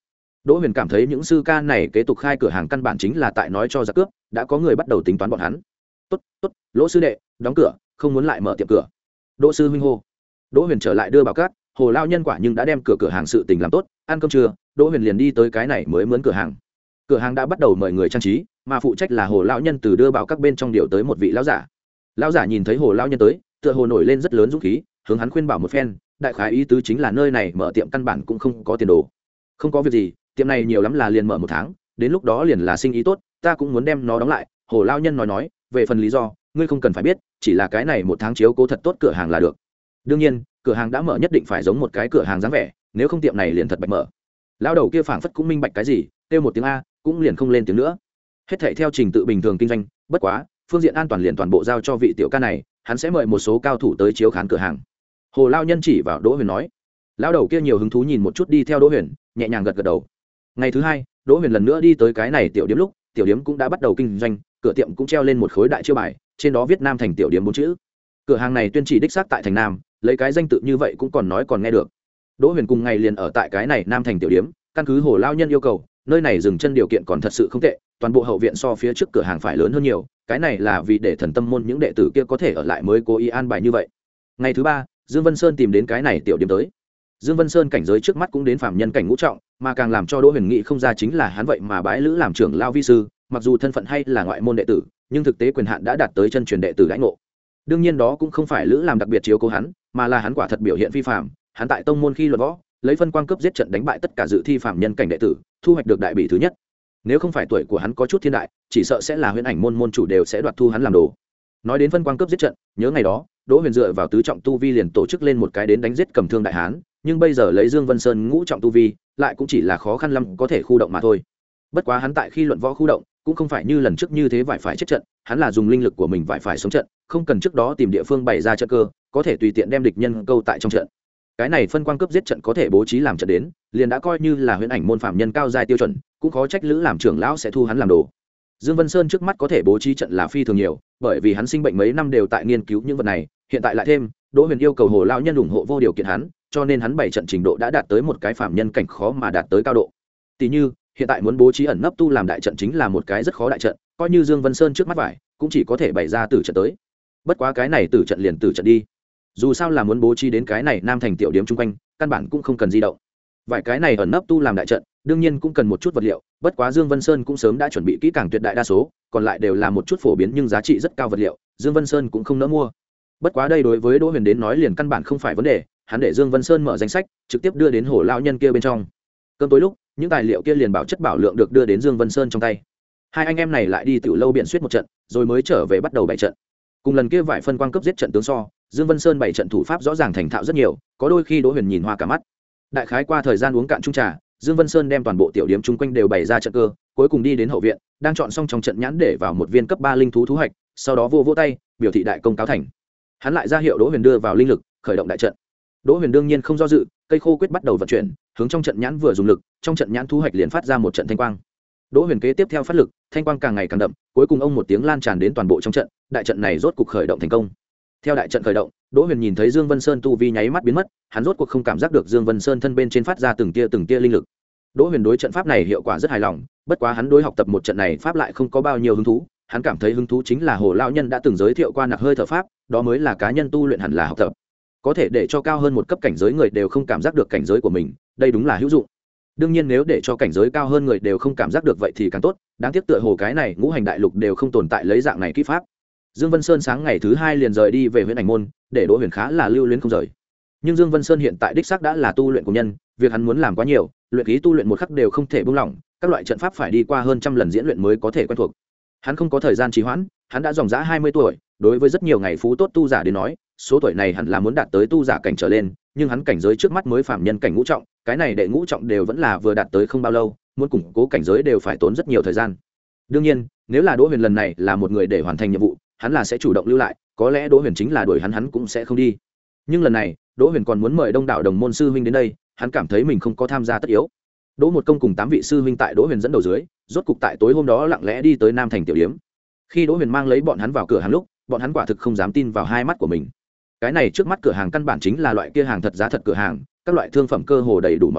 S1: Đỗ Huyền cảm thấy những sư ca này kế tục khai cửa hàng căn bản chính là tại nói cho giặc cướp, đã có người bắt đầu tính toán bọn hắn. Tốt, tốt, Lỗ sư đệ, đóng cửa, không muốn lại mở tiệm cửa. Đỗ sư huynh hô. Đỗ Huyền trở lại đưa bảo cát, Hồ lao nhân quả nhưng đã đem cửa cửa hàng sự tình làm tốt, ăn cơm trưa, Đỗ Huyền liền đi tới cái này mới mướn cửa hàng. Cửa hàng đã bắt đầu mời người trang trí, mà phụ trách là Hồ lão nhân từ đưa bảo các bên trong điều tới một vị lão giả. Lão giả nhìn thấy Hồ lão nhân tới, tựa hồ nổi lên rất lớn dũng khí, hướng hắn khuyên bảo một phen, đại khái ý tứ chính là nơi này mở tiệm căn bản cũng không có tiền đồ. Không có việc gì, tiệm này nhiều lắm là liền mở một tháng, đến lúc đó liền là sinh ý tốt, ta cũng muốn đem nó đóng lại. Hồ lão nhân nói nói, về phần lý do, ngươi không cần phải biết, chỉ là cái này một tháng chiếu cố thật tốt cửa hàng là được. Đương nhiên, cửa hàng đã mở nhất định phải giống một cái cửa hàng dáng vẻ, nếu không tiệm này liền thật bạch mở. Lão đầu kia phảng phất cũng minh bạch cái gì, kêu một tiếng a, cũng liền không lên tiếng nữa. Hết thảy theo trình tự bình thường kinh doanh, bất quá, phương diện an toàn liền toàn bộ giao cho vị tiểu ca này, hắn sẽ mời một số cao thủ tới chiếu khán cửa hàng. Hồ lão nhân chỉ vào Đỗ Huyền nói. Lão đầu kia nhiều hứng thú nhìn một chút đi theo Đỗ Huyền, nhẹ nhàng gật gật đầu. Ngày thứ hai, Đỗ Huyền lần nữa đi tới cái này tiểu điếm lúc, tiểu điếm cũng đã bắt đầu kinh doanh, cửa tiệm cũng treo lên một khối đại chiêu bài, trên đó viết Nam Thành tiểu điếm bốn chữ. Cửa hàng này tuyên chỉ đích xác tại thành Nam, lấy cái danh tự như vậy cũng còn nói còn nghe được. Đỗ Huyền cùng ngày liền ở tại cái này Nam Thành tiểu điếm, căn cứ Hồ lão nhân yêu cầu, nơi này dừng chân điều kiện còn thật sự không tệ, toàn bộ hậu viện so phía trước cửa hàng phải lớn hơn nhiều, cái này là vì để thần tâm môn những đệ tử kia có thể ở lại mới cố ý an bài như vậy. Ngày thứ ba, Dương Vân Sơn tìm đến cái này tiểu điểm tới. Dương Vân Sơn cảnh giới trước mắt cũng đến phàm nhân cảnh ngũ trọng, mà càng làm cho Đỗ Huyền nghĩ không ra chính là hắn vậy mà bái lữ làm trưởng lao vi sư, mặc dù thân phận hay là ngoại môn đệ tử, nhưng thực tế quyền hạn đã đạt tới chân truyền đệ tử đãi ngộ. Đương nhiên đó cũng không phải lữ làm đặc biệt chiếu cố hắn, mà là hắn quả thật biểu hiện phi phàm, hắn tại tông môn khi luật võ, lấy phân quang cướp giết trận đánh bại tất cả dự thi phàm nhân cảnh đệ tử, thu hoạch được đại bỉ thứ nhất. Nếu không phải tuổi của hắn có chút thiên đại, chỉ sợ sẽ là Huyền Ảnh môn môn chủ đều sẽ đoạt thu hắn làm đồ. Nói đến phân quang cướp giết trận, nhớ ngày đó, Đỗ Huyền dựa vào tứ trọng tu vi liền tổ chức lên một cái đến đánh giết cầm thương đại hán, nhưng bây giờ lấy Dương Vân Sơn ngũ trọng tu vi, lại cũng chỉ là khó khăn lắm có thể khu động mà thôi. Bất quá hắn tại khi luận võ khu động, cũng không phải như lần trước như thế vải phải chết trận, hắn là dùng linh lực của mình vải phải sống trận, không cần trước đó tìm địa phương bày ra trận cơ, có thể tùy tiện đem địch nhân câu tại trong trận. Cái này phân quang cướp giết trận có thể bố trí làm trận đến, liền đã coi như là Huyền Ảnh môn phạm nhân cao giai tiêu chuẩn, cũng khó trách lữ làm trưởng lão sẽ thu hắn làm đồ. Dương Vân Sơn trước mắt có thể bố trí trận là phi thường nhiều, bởi vì hắn sinh bệnh mấy năm đều tại nghiên cứu những vật này, hiện tại lại thêm, Đỗ Huyền yêu cầu Hồ lão nhân ủng hộ vô điều kiện hắn, cho nên hắn bảy trận trình độ đã đạt tới một cái phạm nhân cảnh khó mà đạt tới cao độ. Tỷ như, hiện tại muốn bố trí ẩn nấp tu làm đại trận chính là một cái rất khó đại trận, coi như Dương Vân Sơn trước mắt vải, cũng chỉ có thể bày ra tử trận tới. Bất quá cái này tử trận liền tử trận đi. Dù sao là muốn bố trí đến cái này Nam Thành tiểu điểm chung quanh, căn bản cũng không cần di động. Vài cái này ẩn nấp tu làm đại trận, đương nhiên cũng cần một chút vật liệu, bất quá Dương Vân Sơn cũng sớm đã chuẩn bị kỹ càng tuyệt đại đa số, còn lại đều là một chút phổ biến nhưng giá trị rất cao vật liệu, Dương Vân Sơn cũng không nỡ mua. Bất quá đây đối với Đỗ Huyền đến nói liền căn bản không phải vấn đề, hắn để Dương Vân Sơn mở danh sách, trực tiếp đưa đến Hồ lão nhân kia bên trong. Cơm tối lúc, những tài liệu kia liền bảo chất bảo lượng được đưa đến Dương Vân Sơn trong tay. Hai anh em này lại đi tiểu lâu biện suýt một trận, rồi mới trở về bắt đầu bày trận. Cùng lần kia vài phân quang cấp giết trận tướng so, Dương Vân Sơn bày trận thủ pháp rõ ràng thành thạo rất nhiều, có đôi khi Đỗ Huyền nhìn hoa cả mắt. Đại khái qua thời gian uống cạn chung trà, Dương Vân Sơn đem toàn bộ tiểu điểm chung quanh đều bày ra trận cơ, cuối cùng đi đến hậu viện, đang chọn xong trong trận nhãn để vào một viên cấp ba linh thú thú hạch, sau đó vô vô tay, biểu thị đại công cáo thành. Hắn lại ra hiệu Đỗ Huyền đưa vào linh lực, khởi động đại trận. Đỗ Huyền đương nhiên không do dự, cây khô quyết bắt đầu vận chuyển, hướng trong trận nhãn vừa dùng lực, trong trận nhãn thú hạch liền phát ra một trận thanh quang. Đỗ Huyền kế tiếp theo phát lực, thanh quang càng ngày càng đậm, cuối cùng ông một tiếng lan tràn đến toàn bộ trong trận, đại trận này rốt cục khởi động thành công. Theo đại trận khởi động, Đỗ Huyền nhìn thấy Dương Vân Sơn tu vi nháy mắt biến mất, hắn rốt cuộc không cảm giác được Dương Vân Sơn thân bên trên phát ra từng tia từng tia linh lực. Đỗ Huyền đối trận pháp này hiệu quả rất hài lòng, bất quá hắn đối học tập một trận này pháp lại không có bao nhiêu hứng thú, hắn cảm thấy hứng thú chính là Hồ lão nhân đã từng giới thiệu qua nặc hơi thở pháp, đó mới là cá nhân tu luyện hẳn là học tập. Có thể để cho cao hơn một cấp cảnh giới người đều không cảm giác được cảnh giới của mình, đây đúng là hữu dụng. Đương nhiên nếu để cho cảnh giới cao hơn người đều không cảm giác được vậy thì càng tốt, đáng tiếc tựa hồ cái này ngũ hành đại lục đều không tồn tại lấy dạng này kỹ pháp. Dương Vân Sơn sáng ngày thứ hai liền rời đi về Huyền Ảnh môn, để Đỗ Huyền khá là lưu luyến không rời. Nhưng Dương Vân Sơn hiện tại đích xác đã là tu luyện của nhân, việc hắn muốn làm quá nhiều, luyện khí tu luyện một khắc đều không thể buông lỏng, các loại trận pháp phải đi qua hơn trăm lần diễn luyện mới có thể quen thuộc. Hắn không có thời gian trì hoãn, hắn đã dòng dã hai mươi tuổi, đối với rất nhiều ngày phú tốt tu giả đến nói, số tuổi này hẳn là muốn đạt tới tu giả cảnh trở lên, nhưng hắn cảnh giới trước mắt mới phạm nhân cảnh ngũ trọng, cái này đệ ngũ trọng đều vẫn là vừa đạt tới không bao lâu, muốn củng cố cảnh giới đều phải tốn rất nhiều thời gian. Đương nhiên, nếu là Đỗ Huyền lần này là một người để hoàn thành nhiệm vụ, hắn là sẽ chủ động lưu lại, có lẽ Đỗ Huyền chính là đuổi hắn hắn cũng sẽ không đi. Nhưng lần này, Đỗ Huyền còn muốn mời đông đảo đồng môn sư huynh đến đây, hắn cảm thấy mình không có tham gia tất yếu. Đỗ Một Công cùng tám vị sư huynh tại Đỗ Huyền dẫn đầu dưới, rốt cục tại tối hôm đó lặng lẽ đi tới Nam Thành tiểu điếm. Khi Đỗ Huyền mang lấy bọn hắn vào cửa hàng lúc, bọn hắn quả thực không dám tin vào hai mắt của mình. Cái này trước mắt cửa hàng căn bản chính là loại kia hàng thật giá thật cửa hàng, các loại thương phẩm cơ hồ đầy đủ mọi thứ,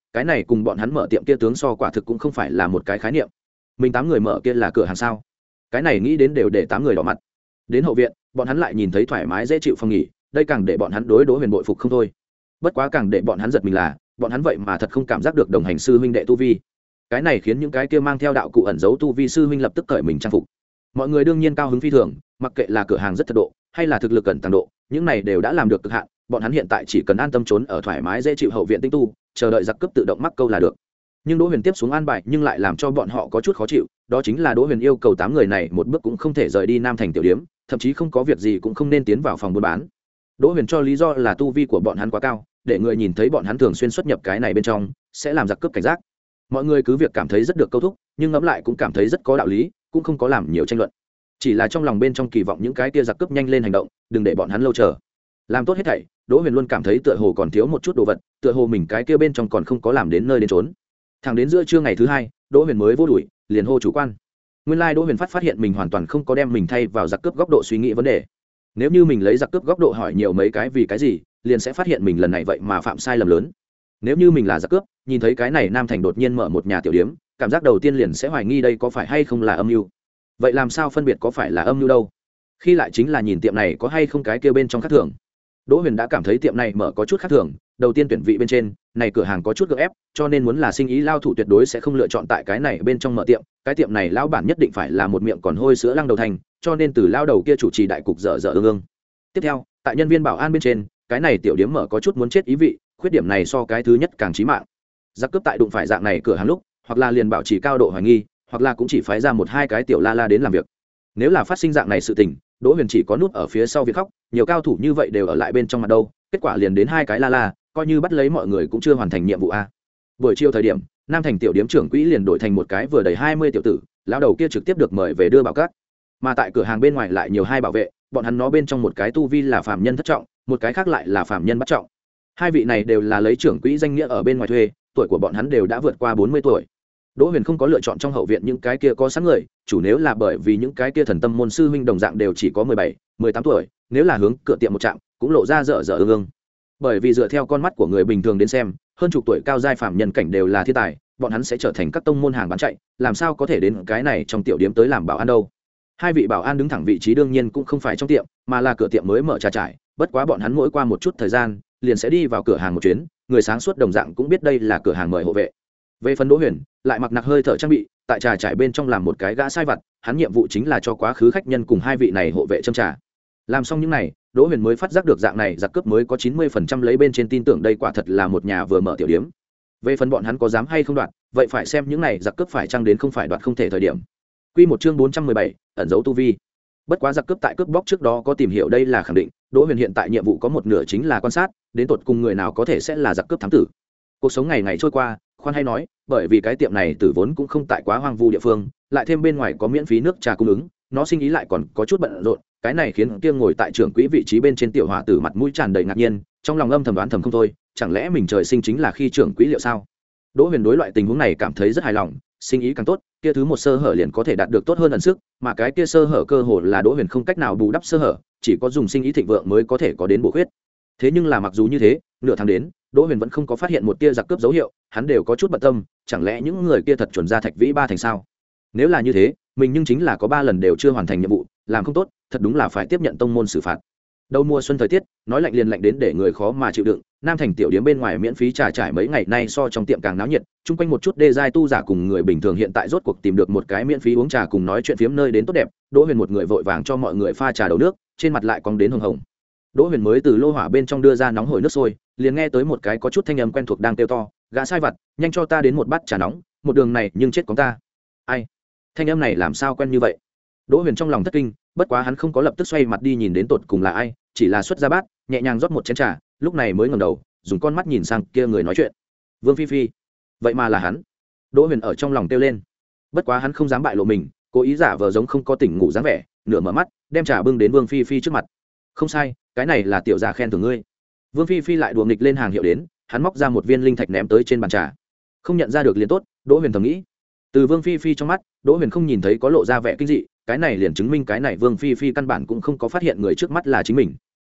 S1: cái này cùng bọn hắn mở tiệm kia tướng so quả thực cũng không phải là một cái khái niệm. Mình tám người mở kia là cửa hàng sao? Cái này nghĩ đến đều để tám người đỏ mặt. Đến hậu viện, bọn hắn lại nhìn thấy thoải mái dễ chịu phòng nghỉ, đây càng để bọn hắn đối Đỗ Huyền bội phục không thôi. Bất quá càng để bọn hắn giật mình là, bọn hắn vậy mà thật không cảm giác được đồng hành sư huynh đệ tu vi. Cái này khiến những cái kia mang theo đạo cụ ẩn giấu tu vi sư huynh lập tức cởi mình trang phục. Mọi người đương nhiên cao hứng phi thường, mặc kệ là cửa hàng rất thật độ, hay là thực lực cẩn tăng độ, những này đều đã làm được cực hạn, bọn hắn hiện tại chỉ cần an tâm trốn ở thoải mái dễ chịu hậu viện tinh tu, chờ đợi giặc cướp tự động mắc câu là được. Nhưng Đỗ Huyền tiếp xuống an bài nhưng lại làm cho bọn họ có chút khó chịu, đó chính là Đỗ Huyền yêu cầu tám người này một bước cũng không thể rời đi Nam Thành tiểu điếm, thậm chí không có việc gì cũng không nên tiến vào phòng buôn bán. Đỗ Huyền cho lý do là tu vi của bọn hắn quá cao, để người nhìn thấy bọn hắn thường xuyên xuất nhập cái này bên trong, sẽ làm giặc cướp cảnh giác. Mọi người cứ việc cảm thấy rất được câu thúc, nhưng ngẫm lại cũng cảm thấy rất có đạo lý, cũng không có làm nhiều tranh luận. Chỉ là trong lòng bên trong kỳ vọng những cái kia giặc cướp nhanh lên hành động, đừng để bọn hắn lâu chờ. Làm tốt hết thảy, Đỗ Huyền luôn cảm thấy tựa hồ còn thiếu một chút đồ vật, tựa hồ mình cái kia bên trong còn không có làm đến nơi đến trốn. Thẳng đến giữa trưa ngày thứ hai, Đỗ Huyền mới vô đuổi, liền hô chủ quan. Nguyên lai like Đỗ Huyền phát phát hiện mình hoàn toàn không có đem mình thay vào giặc cướp góc độ suy nghĩ vấn đề. Nếu như mình lấy giặc cướp góc độ hỏi nhiều mấy cái vì cái gì, liền sẽ phát hiện mình lần này vậy mà phạm sai lầm lớn. Nếu như mình là giặc cướp, nhìn thấy cái này Nam Thành đột nhiên mở một nhà tiểu điếm, cảm giác đầu tiên liền sẽ hoài nghi đây có phải hay không là âm mưu. Vậy làm sao phân biệt có phải là âm mưu đâu? Khi lại chính là nhìn tiệm này có hay không cái kia bên trong khác thường. Đỗ Huyền đã cảm thấy tiệm này mở có chút khác thường, đầu tiên tuyển vị bên trên, này cửa hàng có chút gượng ép, cho nên muốn là sinh ý lao thủ tuyệt đối sẽ không lựa chọn tại cái này bên trong mở tiệm, cái tiệm này lão bản nhất định phải là một miệng còn hôi sữa lăng đầu thành, cho nên từ lao đầu kia chủ trì đại cục dở dở ương ương. Tiếp theo, tại nhân viên bảo an bên trên, cái này tiểu điếm mở có chút muốn chết ý vị, khuyết điểm này so cái thứ nhất càng chí mạng. Giặc cướp tại đụng phải dạng này cửa hàng lúc, hoặc là liền bảo trì cao độ hoài nghi, hoặc là cũng chỉ phái ra một hai cái tiểu la la đến làm việc. Nếu là phát sinh dạng này sự tình, Đỗ Huyền chỉ có nút ở phía sau việc khóc, nhiều cao thủ như vậy đều ở lại bên trong mặt đâu, kết quả liền đến hai cái la la, coi như bắt lấy mọi người cũng chưa hoàn thành nhiệm vụ a. Buổi chiều thời điểm, Nam Thành tiểu điếm trưởng quỹ liền đổi thành một cái vừa đầy hai mươi tiểu tử, lão đầu kia trực tiếp được mời về đưa bảo cát. Mà tại cửa hàng bên ngoài lại nhiều hai bảo vệ, bọn hắn nó bên trong một cái tu vi là phàm nhân thất trọng, một cái khác lại là phàm nhân bắt trọng. Hai vị này đều là lấy trưởng quỹ danh nghĩa ở bên ngoài thuê, tuổi của bọn hắn đều đã vượt qua bốn mươi tuổi. Đỗ Huyền không có lựa chọn trong hậu viện những cái kia có sẵn người, chủ nếu là bởi vì những cái kia thần tâm môn sư huynh đồng dạng đều chỉ có mười bảy, mười tám tuổi, nếu là hướng cửa tiệm một trạm, cũng lộ ra dở dở ương ương. Bởi vì dựa theo con mắt của người bình thường đến xem, hơn chục tuổi cao giai phàm nhân cảnh đều là thiên tài, bọn hắn sẽ trở thành các tông môn hàng bán chạy, làm sao có thể đến cái này trong tiểu điếm tới làm bảo an đâu. Hai vị bảo an đứng thẳng vị trí đương nhiên cũng không phải trong tiệm, mà là cửa tiệm mới mở trà trải, bất quá bọn hắn mỗi qua một chút thời gian, liền sẽ đi vào cửa hàng một chuyến, người sáng suốt đồng dạng cũng biết đây là cửa hàng mời hộ vệ. Về phần Đỗ Huyền, lại mặc nặc hơi thở trang bị, tại trà trải bên trong làm một cái gã sai vặt, hắn nhiệm vụ chính là cho quá khứ khách nhân cùng hai vị này hộ vệ châm trà. Làm xong những này, Đỗ Huyền mới phát giác được dạng này giặc cướp mới có chín mươi phần trăm lấy bên trên tin tưởng đây quả thật là một nhà vừa mở tiểu điếm. Về phần bọn hắn có dám hay không đoạt, vậy phải xem những này giặc cướp phải chăng đến không phải đoạt không thể thời điểm. Quy một chương bốn trăm mười bảy, ẩn dấu tu vi. Bất quá giặc cướp tại cướp bóc trước đó có tìm hiểu đây là khẳng định, Đỗ Huyền hiện tại nhiệm vụ có một nửa chính là quan sát, đến tột cùng người nào có thể sẽ là giặc cướp thám tử. Cuộc sống ngày ngày trôi qua, khoan hay nói, bởi vì cái tiệm này tử vốn cũng không tại quá hoang vu địa phương, lại thêm bên ngoài có miễn phí nước trà cung ứng, nó sinh ý lại còn có chút bận rộn, cái này khiến kia ngồi tại trưởng quỹ vị trí bên trên tiểu hòa tử mặt mũi tràn đầy ngạc nhiên, trong lòng âm thầm đoán thầm không thôi, chẳng lẽ mình trời sinh chính là khi trưởng quỹ liệu sao? Đỗ Huyền đối loại tình huống này cảm thấy rất hài lòng, sinh ý càng tốt, kia thứ một sơ hở liền có thể đạt được tốt hơn ẩn sức, mà cái kia sơ hở cơ hồ là Đỗ Huyền không cách nào bù đắp sơ hở, chỉ có dùng sinh ý thịnh vượng mới có thể có đến bổ khuyết. Thế nhưng là mặc dù như thế, nửa tháng đến, Đỗ Huyền vẫn không có phát hiện một tia giặc cướp dấu hiệu, hắn đều có chút bận tâm, chẳng lẽ những người kia thật chuẩn ra Thạch Vĩ ba thành sao? Nếu là như thế, mình nhưng chính là có ba lần đều chưa hoàn thành nhiệm vụ, làm không tốt, thật đúng là phải tiếp nhận tông môn xử phạt. Đầu mùa xuân thời tiết, nói lạnh liền lạnh đến để người khó mà chịu đựng, Nam Thành tiểu điếm bên ngoài miễn phí trà trải mấy ngày nay so trong tiệm càng náo nhiệt, chung quanh một chút đê giai tu giả cùng người bình thường hiện tại rốt cuộc tìm được một cái miễn phí uống trà cùng nói chuyện phiếm nơi đến tốt đẹp, Đỗ Huyền một người vội vàng cho mọi người pha trà đầu nước, trên mặt lại cong đến hồng hồng. Đỗ Huyền mới từ lô hỏa bên trong đưa ra nóng hổi nước sôi, liền nghe tới một cái có chút thanh âm quen thuộc đang kêu to, "Gã sai vặt, nhanh cho ta đến một bát trà nóng, một đường này nhưng chết có ta." Ai? Thanh âm này làm sao quen như vậy? Đỗ Huyền trong lòng thất kinh, bất quá hắn không có lập tức xoay mặt đi nhìn đến tột cùng là ai, chỉ là xuất ra bát, nhẹ nhàng rót một chén trà, lúc này mới ngẩng đầu, dùng con mắt nhìn sang kia người nói chuyện. Vương Phi Phi. Vậy mà là hắn. Đỗ Huyền ở trong lòng kêu lên. Bất quá hắn không dám bại lộ mình, cố ý giả vờ giống không có tỉnh ngủ dáng vẻ, nửa mở mắt, đem trà bưng đến Vương Phi Phi trước mặt. "Không sai, cái này là tiểu gia khen thưởng ngươi." Vương Phi Phi lại đùa nghịch lên hàng hiệu đến, hắn móc ra một viên linh thạch ném tới trên bàn trà. Không nhận ra được liền tốt, Đỗ Huyền thầm nghĩ. Từ Vương Phi Phi trong mắt, Đỗ Huyền không nhìn thấy có lộ ra vẻ kinh dị, cái này liền chứng minh cái này Vương Phi Phi căn bản cũng không có phát hiện người trước mắt là chính mình.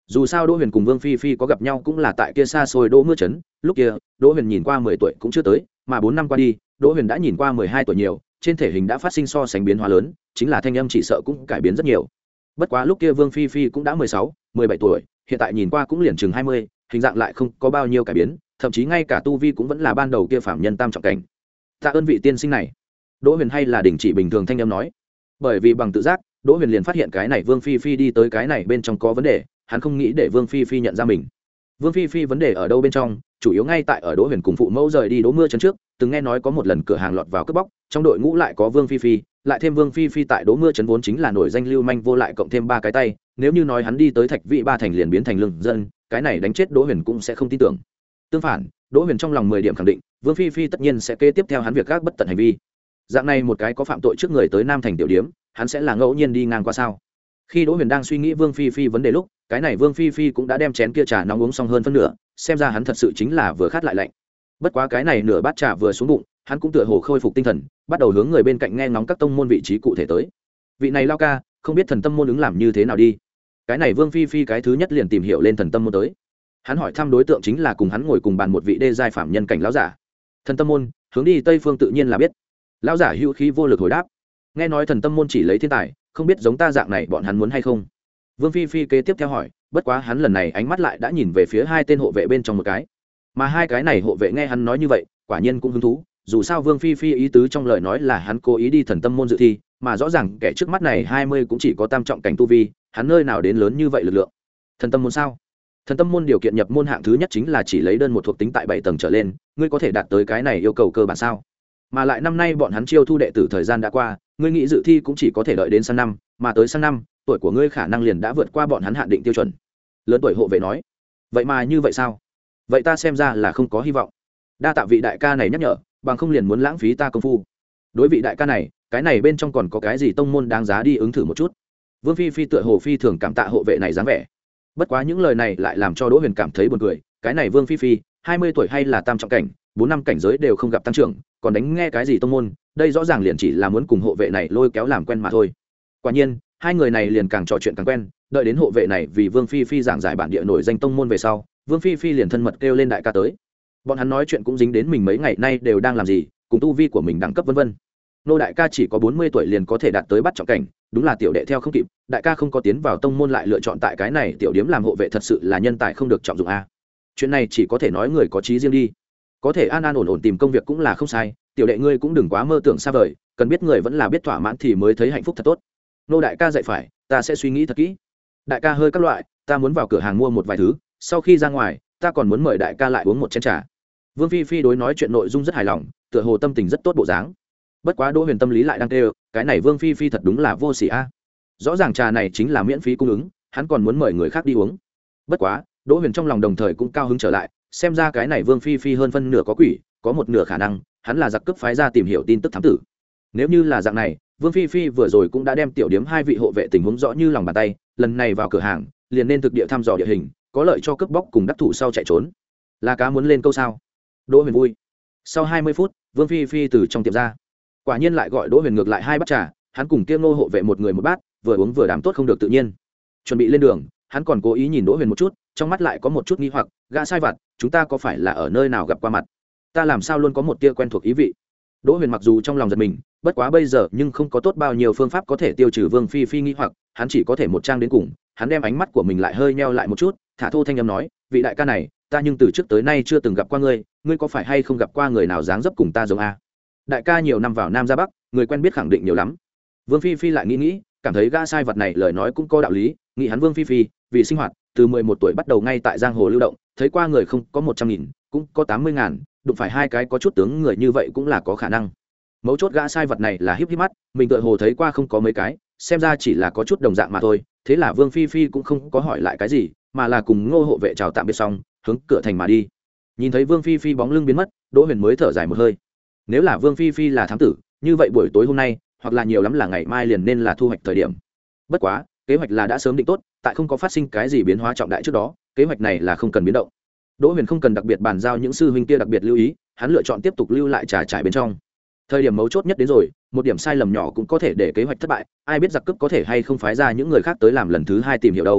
S1: dù sao đỗ huyền cùng vương phi phi có gặp nhau cũng là tại kia xa xôi đỗ mưa trấn, lúc kia đỗ huyền nhìn qua mười tuổi cũng chưa tới, mà bốn năm qua đi đỗ huyền đã nhìn qua mười hai tuổi nhiều, trên thể hình đã phát sinh so sánh biến hóa lớn, chính là thanh âm chỉ sợ cũng cải biến rất nhiều. Bất quá lúc kia vương phi phi cũng đã mười sáu mười bảy tuổi, hiện tại nhìn qua cũng liền chừng hai mươi, hình dạng lại không có bao nhiêu cải biến, thậm chí ngay cả tu vi cũng vẫn là ban đầu kia phạm nhân tam trọng cảnh. Tạ ơn vị tiên sinh này. Đỗ huyền hay là đình chỉ bình thường thanh âm nói, bởi vì bằng tự giác đỗ huyền liền phát hiện cái này vương phi phi đi tới cái này bên trong có vấn đề, hắn không nghĩ để vương phi phi nhận ra mình. Vương phi phi vấn đề ở đâu bên trong, chủ yếu ngay tại ở đỗ huyền cùng phụ mẫu rời đi đỗ mưa trấn trước, từng nghe nói có một lần cửa hàng lọt vào cướp bóc, trong đội ngũ lại có vương phi phi, lại thêm vương phi phi tại đỗ mưa trấn vốn chính là nổi danh lưu manh vô lại, cộng thêm ba cái tay, nếu như nói hắn đi tới thạch vị ba thành liền biến thành lương dân, cái này đánh chết đỗ huyền cũng sẽ không tin tưởng. Tương phản, đỗ huyền trong lòng mười điểm khẳng định vương phi phi tất nhiên sẽ kế tiếp theo hắn việc gác bất tận hành vi. Dạng này một cái có phạm tội trước người tới nam thành tiểu điếm, hắn sẽ là ngẫu nhiên đi ngang qua sao? Khi đỗ huyền đang suy nghĩ vương phi phi vấn đề lúc, cái này vương phi phi cũng đã đem chén kia trà nóng uống xong hơn phân nửa, xem ra hắn thật sự chính là vừa khát lại lạnh. Bất quá cái này nửa bát trà vừa xuống bụng, hắn cũng tựa hồ khôi phục tinh thần, bắt đầu hướng người bên cạnh nghe ngóng các tông môn vị trí cụ thể tới. Vị này lao ca, không biết thần tâm môn ứng làm như thế nào đi? Cái này vương phi phi cái thứ nhất liền tìm hiểu lên thần tâm môn tới. Hắn hỏi thăm đối tượng chính là cùng hắn ngồi cùng bàn một vị đê giai phạm nhân cảnh lão giả. Thần tâm môn hướng đi tây phương tự nhiên là biết. Lão giả hữu khí vô lực hồi đáp, nghe nói thần tâm môn chỉ lấy thiên tài, không biết giống ta dạng này bọn hắn muốn hay không? Vương phi phi kế tiếp theo hỏi, bất quá hắn lần này ánh mắt lại đã nhìn về phía hai tên hộ vệ bên trong một cái, mà hai cái này hộ vệ nghe hắn nói như vậy quả nhiên cũng hứng thú, dù sao vương phi phi ý tứ trong lời nói là hắn cố ý đi thần tâm môn dự thi, mà rõ ràng kẻ trước mắt này hai mươi cũng chỉ có tam trọng cảnh tu vi, hắn nơi nào đến lớn như vậy lực lượng? Thần tâm môn sao? Thần tâm môn điều kiện nhập môn hạng thứ nhất chính là chỉ lấy đơn một thuộc tính tại bảy tầng trở lên, ngươi có thể đạt tới cái này yêu cầu cơ bản sao? Mà lại năm nay bọn hắn chiêu thu đệ tử thời gian đã qua, ngươi nghĩ dự thi cũng chỉ có thể đợi đến sang năm, mà tới sang năm tuổi của ngươi khả năng liền đã vượt qua bọn hắn hạn định tiêu chuẩn. Lớn tuổi hộ vệ nói, vậy mà như vậy sao? Vậy ta xem ra là không có hy vọng. Đa tạ vị đại ca này nhắc nhở, bằng không liền muốn lãng phí ta công phu. Đối vị đại ca này, cái này bên trong còn có cái gì tông môn đáng giá đi ứng thử một chút? Vương phi phi tựa hồ phi thường cảm tạ hộ vệ này dáng vẻ. Bất quá những lời này lại làm cho Đỗ Huyền cảm thấy buồn cười, cái này Vương phi phi hai mươi tuổi hay là tam trọng cảnh, bốn năm cảnh giới đều không gặp tăng trưởng, còn đánh nghe cái gì tông môn, đây rõ ràng liền chỉ là muốn cùng hộ vệ này lôi kéo làm quen mà thôi. Quả nhiên hai người này liền càng trò chuyện càng quen, đợi đến hộ vệ này vì Vương phi phi giảng giải bản địa nổi danh tông môn về sau, Vương phi phi liền thân mật kêu lên đại ca tới. Bọn hắn nói chuyện cũng dính đến mình mấy ngày nay đều đang làm gì, cùng tu vi của mình đẳng cấp vân vân. Nô đại ca chỉ có bốn mươi tuổi liền có thể đạt tới bắt trọng cảnh, đúng là tiểu đệ theo không kịp, đại ca không có tiến vào tông môn lại lựa chọn tại cái này tiểu điếm làm hộ vệ, thật sự là nhân tài không được trọng dụng a. Chuyện này chỉ có thể nói người có chí riêng đi, có thể an an ổn ổn tìm công việc cũng là không sai, tiểu đệ ngươi cũng đừng quá mơ tưởng xa vời, cần biết người vẫn là biết thỏa mãn thì mới thấy hạnh phúc thật tốt. Nô đại ca dạy phải, ta sẽ suy nghĩ thật kỹ. Đại ca hơi các loại, ta muốn vào cửa hàng mua một vài thứ, sau khi ra ngoài ta còn muốn mời đại ca lại uống một chén trà. Vương phi phi đối nói chuyện nội dung rất hài lòng, tựa hồ tâm tình rất tốt bộ dáng. Bất quá Đỗ Huyền tâm lý lại đang kêu, cái này Vương phi phi thật đúng là vô sỉ a. Rõ ràng trà này chính là miễn phí cung ứng, hắn còn muốn mời người khác đi uống. Bất quá Đỗ Huyền trong lòng đồng thời cũng cao hứng trở lại, xem ra cái này Vương phi phi hơn phân nửa có quỷ, có một nửa khả năng hắn là giặc cướp phái ra tìm hiểu tin tức thám tử. Nếu như là dạng này, Vương phi phi vừa rồi cũng đã đem tiểu điếm hai vị hộ vệ tình huống rõ như lòng bàn tay, lần này vào cửa hàng liền nên thực địa thăm dò địa hình, có lợi cho cướp bóc cùng đắc thủ sau chạy trốn. Là cá muốn lên câu sao? Đỗ Huyền vui. Sau hai mươi phút, Vương phi phi từ trong tiệm ra, quả nhiên lại gọi Đỗ Huyền ngược lại hai bát trà, hắn cùng Kiêm Nô hộ vệ một người một bát, vừa uống vừa đàm tốt không được tự nhiên. Chuẩn bị lên đường, hắn còn cố ý nhìn Đỗ Huyền một chút, trong mắt lại có một chút nghi hoặc, gã sai vặt, chúng ta có phải là ở nơi nào gặp qua mặt? Ta làm sao luôn có một tia quen thuộc ý vị? Đỗ Huyền mặc dù trong lòng giật mình, bất quá bây giờ nhưng không có tốt bao nhiêu phương pháp có thể tiêu trừ Vương phi phi nghi hoặc, hắn chỉ có thể một trang đến cùng, hắn đem ánh mắt của mình lại hơi nheo lại một chút, thả thô thanh âm nói, vị đại ca này, ta nhưng từ trước tới nay chưa từng gặp qua ngươi, ngươi có phải hay không gặp qua người nào dáng dấp cùng ta giống a? Đại ca nhiều năm vào Nam ra Bắc, người quen biết khẳng định nhiều lắm. Vương phi phi lại nghĩ nghĩ, cảm thấy gã sai vật này lời nói cũng có đạo lý, nghĩ hắn Vương phi phi vì sinh hoạt từ mười một tuổi bắt đầu ngay tại giang hồ lưu động, thấy qua người không có một trăm nghìn cũng có tám mươi ngàn, đụng phải hai cái có chút tướng người như vậy cũng là có khả năng. Mấu chốt gã sai vật này là híp híp mắt, mình tựa hồ thấy qua không có mấy cái, xem ra chỉ là có chút đồng dạng mà thôi. Thế là Vương phi phi cũng không có hỏi lại cái gì, mà là cùng Ngô hộ vệ chào tạm biệt xong, hướng cửa thành mà đi. Nhìn thấy Vương phi phi bóng lưng biến mất, Đỗ Huyền mới thở dài một hơi. Nếu là Vương phi phi là thám tử, như vậy buổi tối hôm nay hoặc là nhiều lắm là ngày mai liền nên là thu hoạch thời điểm. Bất quá kế hoạch là đã sớm định tốt, tại không có phát sinh cái gì biến hóa trọng đại trước đó, kế hoạch này là không cần biến động. Đỗ Huyền không cần đặc biệt bàn giao những sư huynh kia đặc biệt lưu ý, hắn lựa chọn tiếp tục lưu lại trà trải bên trong. Thời điểm mấu chốt nhất đến rồi, một điểm sai lầm nhỏ cũng có thể để kế hoạch thất bại, ai biết giặc cướp có thể hay không phái ra những người khác tới làm lần thứ hai tìm hiểu đâu.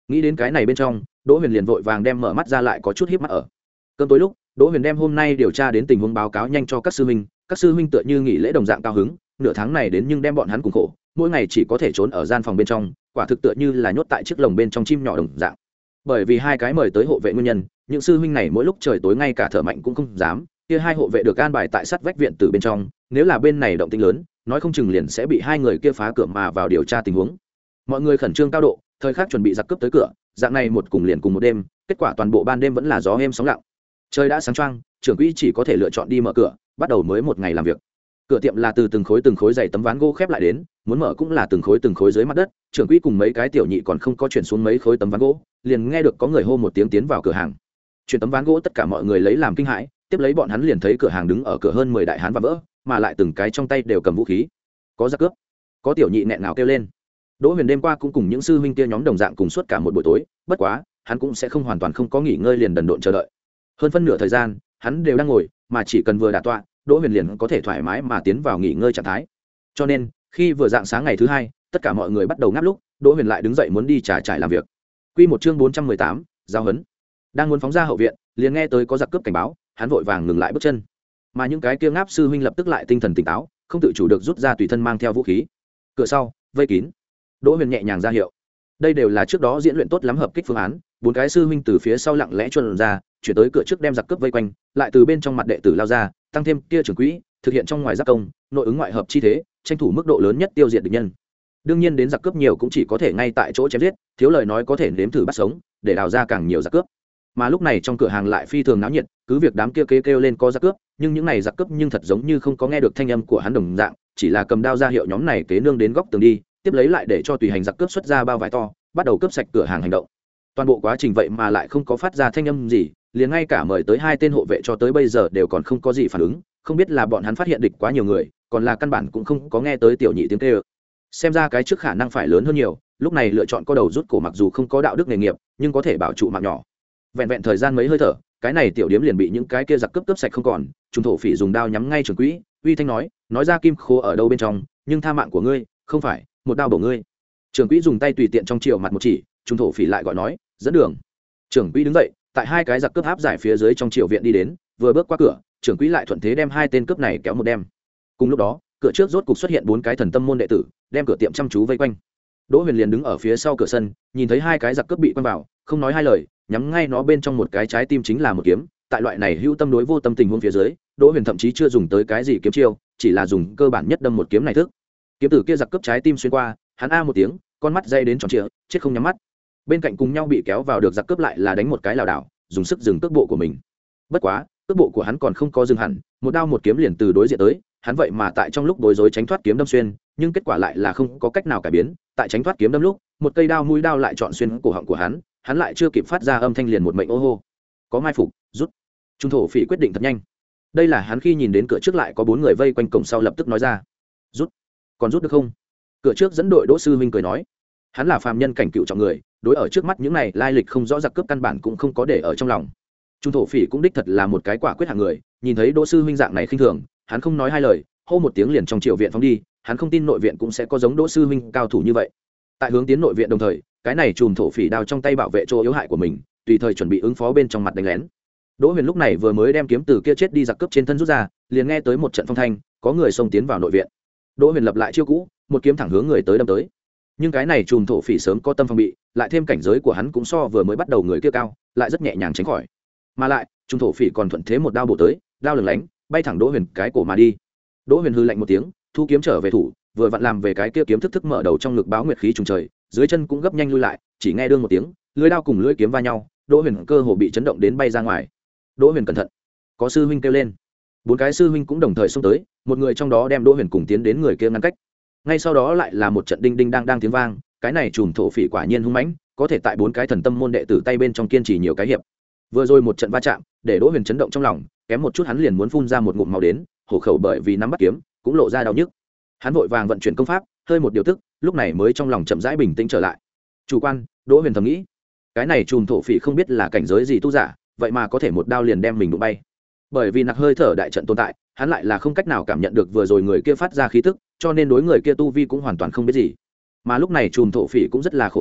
S1: nghĩ đến cái này bên trong, Đỗ Huyền liền vội vàng đem mở mắt ra lại có chút híp mắt ở. Cơm tối lúc, Đỗ Huyền đem hôm nay điều tra đến tình huống báo cáo nhanh cho các sư huynh, các sư huynh tựa như nghỉ lễ đồng dạng cao hứng, nửa tháng này đến nhưng đem bọn hắn cùng khổ, mỗi ngày chỉ có thể trốn ở gian phòng bên trong, quả thực tựa như là nhốt tại chiếc lồng bên trong chim nhỏ đồng dạng. Bởi vì hai cái mời tới hộ vệ nguyên nhân, những sư huynh này mỗi lúc trời tối ngay cả thở mạnh cũng không dám, kia hai hộ vệ được an bài tại sát vách viện từ bên trong, nếu là bên này động tĩnh lớn, nói không chừng liền sẽ bị hai người kia phá cửa mà vào điều tra tình huống. Mọi người khẩn trương cao độ, thời khắc chuẩn bị giặc cướp tới cửa, dạng này một cùng liền cùng một đêm, kết quả toàn bộ ban đêm vẫn là gió êm sóng lặng. Trời đã sáng choang, trưởng quỹ chỉ có thể lựa chọn đi mở cửa, bắt đầu mới một ngày làm việc. Cửa tiệm là từ từng khối từng khối dày tấm ván gỗ khép lại đến, muốn mở cũng là từng khối từng khối dưới mặt đất, trưởng quỹ cùng mấy cái tiểu nhị còn không có chuyển xuống mấy khối tấm ván gỗ, liền nghe được có người hô một tiếng tiến vào cửa hàng. Chuyển tấm ván gỗ tất cả mọi người lấy làm kinh hãi, tiếp lấy bọn hắn liền thấy cửa hàng đứng ở cửa hơn mười đại hán và vỡ, mà lại từng cái trong tay đều cầm vũ khí. Có giặc cướp. Có tiểu nhị nghẹn ngào kêu lên. Đỗ Huyền đêm qua cũng cùng những sư huynh kia nhóm đồng dạng cùng suốt cả một buổi tối, bất quá, hắn cũng sẽ không hoàn toàn không có nghỉ ngơi liền đần độn chờ đợi. Hơn phân nửa thời gian, hắn đều đang ngồi, mà chỉ cần vừa đả tọa, Đỗ Huyền liền có thể thoải mái mà tiến vào nghỉ ngơi trạng thái. Cho nên, khi vừa dạng sáng ngày thứ hai, tất cả mọi người bắt đầu ngáp lúc, Đỗ Huyền lại đứng dậy muốn đi trà trải làm việc. Quy một chương bốn trăm mười tám, giao hấn. Đang muốn phóng ra hậu viện, liền nghe tới có giặc cướp cảnh báo, hắn vội vàng ngừng lại bước chân. Mà những cái kia ngáp sư huynh lập tức lại tinh thần tỉnh táo, không tự chủ được rút ra tùy thân mang theo vũ khí. Cửa sau, vây kín. Đỗ Huyền nhẹ nhàng ra hiệu. Đây đều là trước đó diễn luyện tốt lắm hợp kích phương án, bốn cái sư huynh từ phía sau lặng lẽ chuồn ra, chuyển tới cửa trước đem giặc cướp vây quanh, lại từ bên trong mặt đệ tử lao ra, tăng thêm kia trưởng quỹ, thực hiện trong ngoài giáp công, nội ứng ngoại hợp chi thế, tranh thủ mức độ lớn nhất tiêu diệt địch nhân. Đương nhiên đến giặc cướp nhiều cũng chỉ có thể ngay tại chỗ chém giết, thiếu lời nói có thể nếm thử bắt sống, để đào ra càng nhiều giặc cướp. Mà lúc này trong cửa hàng lại phi thường náo nhiệt, cứ việc đám kia kêu kêu lên có giặc cướp, nhưng những này giặc cướp nhưng thật giống như không có nghe được thanh âm của hắn đồng dạng, chỉ là cầm đao ra hiệu nhóm này kế nương đến góc tường đi, tiếp lấy lại để cho tùy hành giặc cướp xuất ra bao vải to, bắt đầu cướp sạch cửa hàng hành động. Toàn bộ quá trình vậy mà lại không có phát ra thanh âm gì, liền ngay cả mời tới hai tên hộ vệ cho tới bây giờ đều còn không có gì phản ứng, không biết là bọn hắn phát hiện địch quá nhiều người, còn là căn bản cũng không có nghe tới tiểu nhị tiếng kêu. Xem ra cái trước khả năng phải lớn hơn nhiều, lúc này lựa chọn co đầu rút cổ mặc dù không có đạo đức nghề nghiệp, nhưng có thể bảo trụ mạng nhỏ. Vẹn vẹn thời gian mấy hơi thở, cái này tiểu điếm liền bị những cái kia giặc cướp cướp sạch không còn. Trung thổ phỉ dùng đao nhắm ngay trưởng quỹ, uy thanh nói, nói ra kim khố ở đâu bên trong, nhưng tha mạng của ngươi, không phải một đao bổ ngươi. Trưởng quỹ dùng tay tùy tiện trong chiều mặt một chỉ, trung thổ phỉ lại gọi nói, dẫn đường. Trưởng quỹ đứng dậy, tại hai cái giặc cướp áp giải phía dưới trong triều viện đi đến, vừa bước qua cửa, trưởng quỹ lại thuận thế đem hai tên cướp này kéo một đem. Cùng lúc đó, cửa trước rốt cục xuất hiện bốn cái thần tâm môn đệ tử, đem cửa tiệm chăm chú vây quanh. Đỗ Huyền liền đứng ở phía sau cửa sân, nhìn thấy hai cái giặc cướp bị quăng vào, không nói hai lời, nhắm ngay nó bên trong một cái trái tim chính là một kiếm. Tại loại này hữu tâm đối vô tâm tình huống phía dưới, Đỗ Huyền thậm chí chưa dùng tới cái gì kiếm chiêu, chỉ là dùng cơ bản nhất đâm một kiếm này thức. Kiếm tử kia giặc cướp trái tim xuyên qua, hắn a một tiếng, con mắt dây đến tròn trịa, chết không nhắm mắt. Bên cạnh cùng nhau bị kéo vào được giặc cướp lại là đánh một cái lảo đảo, dùng sức dừng cước bộ của mình. Bất quá, cước bộ của hắn còn không có dừng hẳn, một đao một kiếm liền từ đối diện tới, hắn vậy mà tại trong lúc bối rối tránh thoát kiếm đâm xuyên, nhưng kết quả lại là không có cách nào cải biến, tại tránh thoát kiếm đâm lúc, một cây đao mũi đao lại chọn xuyên cổ họng của hắn, hắn lại chưa kịp phát ra âm thanh liền một mệnh ô hô. Có mai phục, rút. Trung thổ phỉ quyết định thật nhanh. Đây là hắn khi nhìn đến cửa trước lại có bốn người vây quanh cổng sau lập tức nói ra. Rút. Còn rút được không? Cửa trước dẫn đội Đỗ sư huynh cười nói. Hắn là phàm nhân cảnh cựu trọng người, đối ở trước mắt những này lai lịch không rõ giặc cướp căn bản cũng không có để ở trong lòng. Trung thổ phỉ cũng đích thật là một cái quả quyết hạng người, nhìn thấy Đỗ sư huynh dạng này khinh thường, hắn không nói hai lời, hô một tiếng liền trong triều viện phóng đi, hắn không tin nội viện cũng sẽ có giống Đỗ sư huynh cao thủ như vậy. Tại hướng tiến nội viện đồng thời, cái này chùm thổ phỉ đao trong tay bảo vệ chỗ yếu hại của mình, tùy thời chuẩn bị ứng phó bên trong mặt đánh lén. Đỗ Huyền lúc này vừa mới đem kiếm từ kia chết đi giặc cướp trên thân rút ra, liền nghe tới một trận phong thanh, có người xông tiến vào nội viện. Đỗ Huyền lập lại chiêu cũ, một kiếm thẳng hướng người tới đâm tới. Nhưng cái này chùm thổ phỉ sớm có tâm phòng bị, lại thêm cảnh giới của hắn cũng so vừa mới bắt đầu người kia cao, lại rất nhẹ nhàng tránh khỏi. Mà lại, chùm thổ phỉ còn thuận thế một đao bổ tới, đao lừng lánh, bay thẳng Đỗ Huyền cái cổ mà đi. Đỗ Huyền hư lạnh một tiếng, thu kiếm trở về thủ, vừa vặn làm về cái kia kiếm thức thức mở đầu trong ngực báo nguyệt khí trùng trời, dưới chân cũng gấp nhanh lui lại, chỉ nghe đương một tiếng, lưỡi đao cùng lưỡi kiếm va nhau, Đỗ Huyền cơ hồ bị chấn động đến bay ra ngoài. Đỗ Huyền cẩn thận, có sư huynh kêu lên. Bốn cái sư huynh cũng đồng thời xông tới, một người trong đó đem Đỗ Huyền cùng tiến đến người kia ngăn cách. Ngay sau đó lại là một trận đinh đinh đang đang tiếng vang, cái này chùm thổ phỉ quả nhiên hung mãnh, có thể tại bốn cái thần tâm môn đệ tử tay bên trong kiên trì nhiều cái hiệp. Vừa rồi một trận va chạm, để Đỗ Huyền chấn động trong lòng, kém một chút hắn liền muốn phun ra một ngụm máu đến, hổ khẩu bởi vì nắm bắt kiếm, cũng lộ ra đau nhức. Hắn vội vàng vận chuyển công pháp, hơi một điều tức, lúc này mới trong lòng chậm rãi bình tĩnh trở lại. Chủ quan, Đỗ Huyền thầm nghĩ, cái này chùm thổ phỉ không biết là cảnh giới gì tu giả, vậy mà có thể một đao liền đem mình đụng bay. Bởi vì nặc hơi thở đại trận tồn tại, hắn lại là không cách nào cảm nhận được vừa rồi người kia phát ra khí tức, cho nên đối người kia tu vi cũng hoàn toàn không biết gì. Mà lúc này chùm thổ phỉ cũng rất là khổ sở,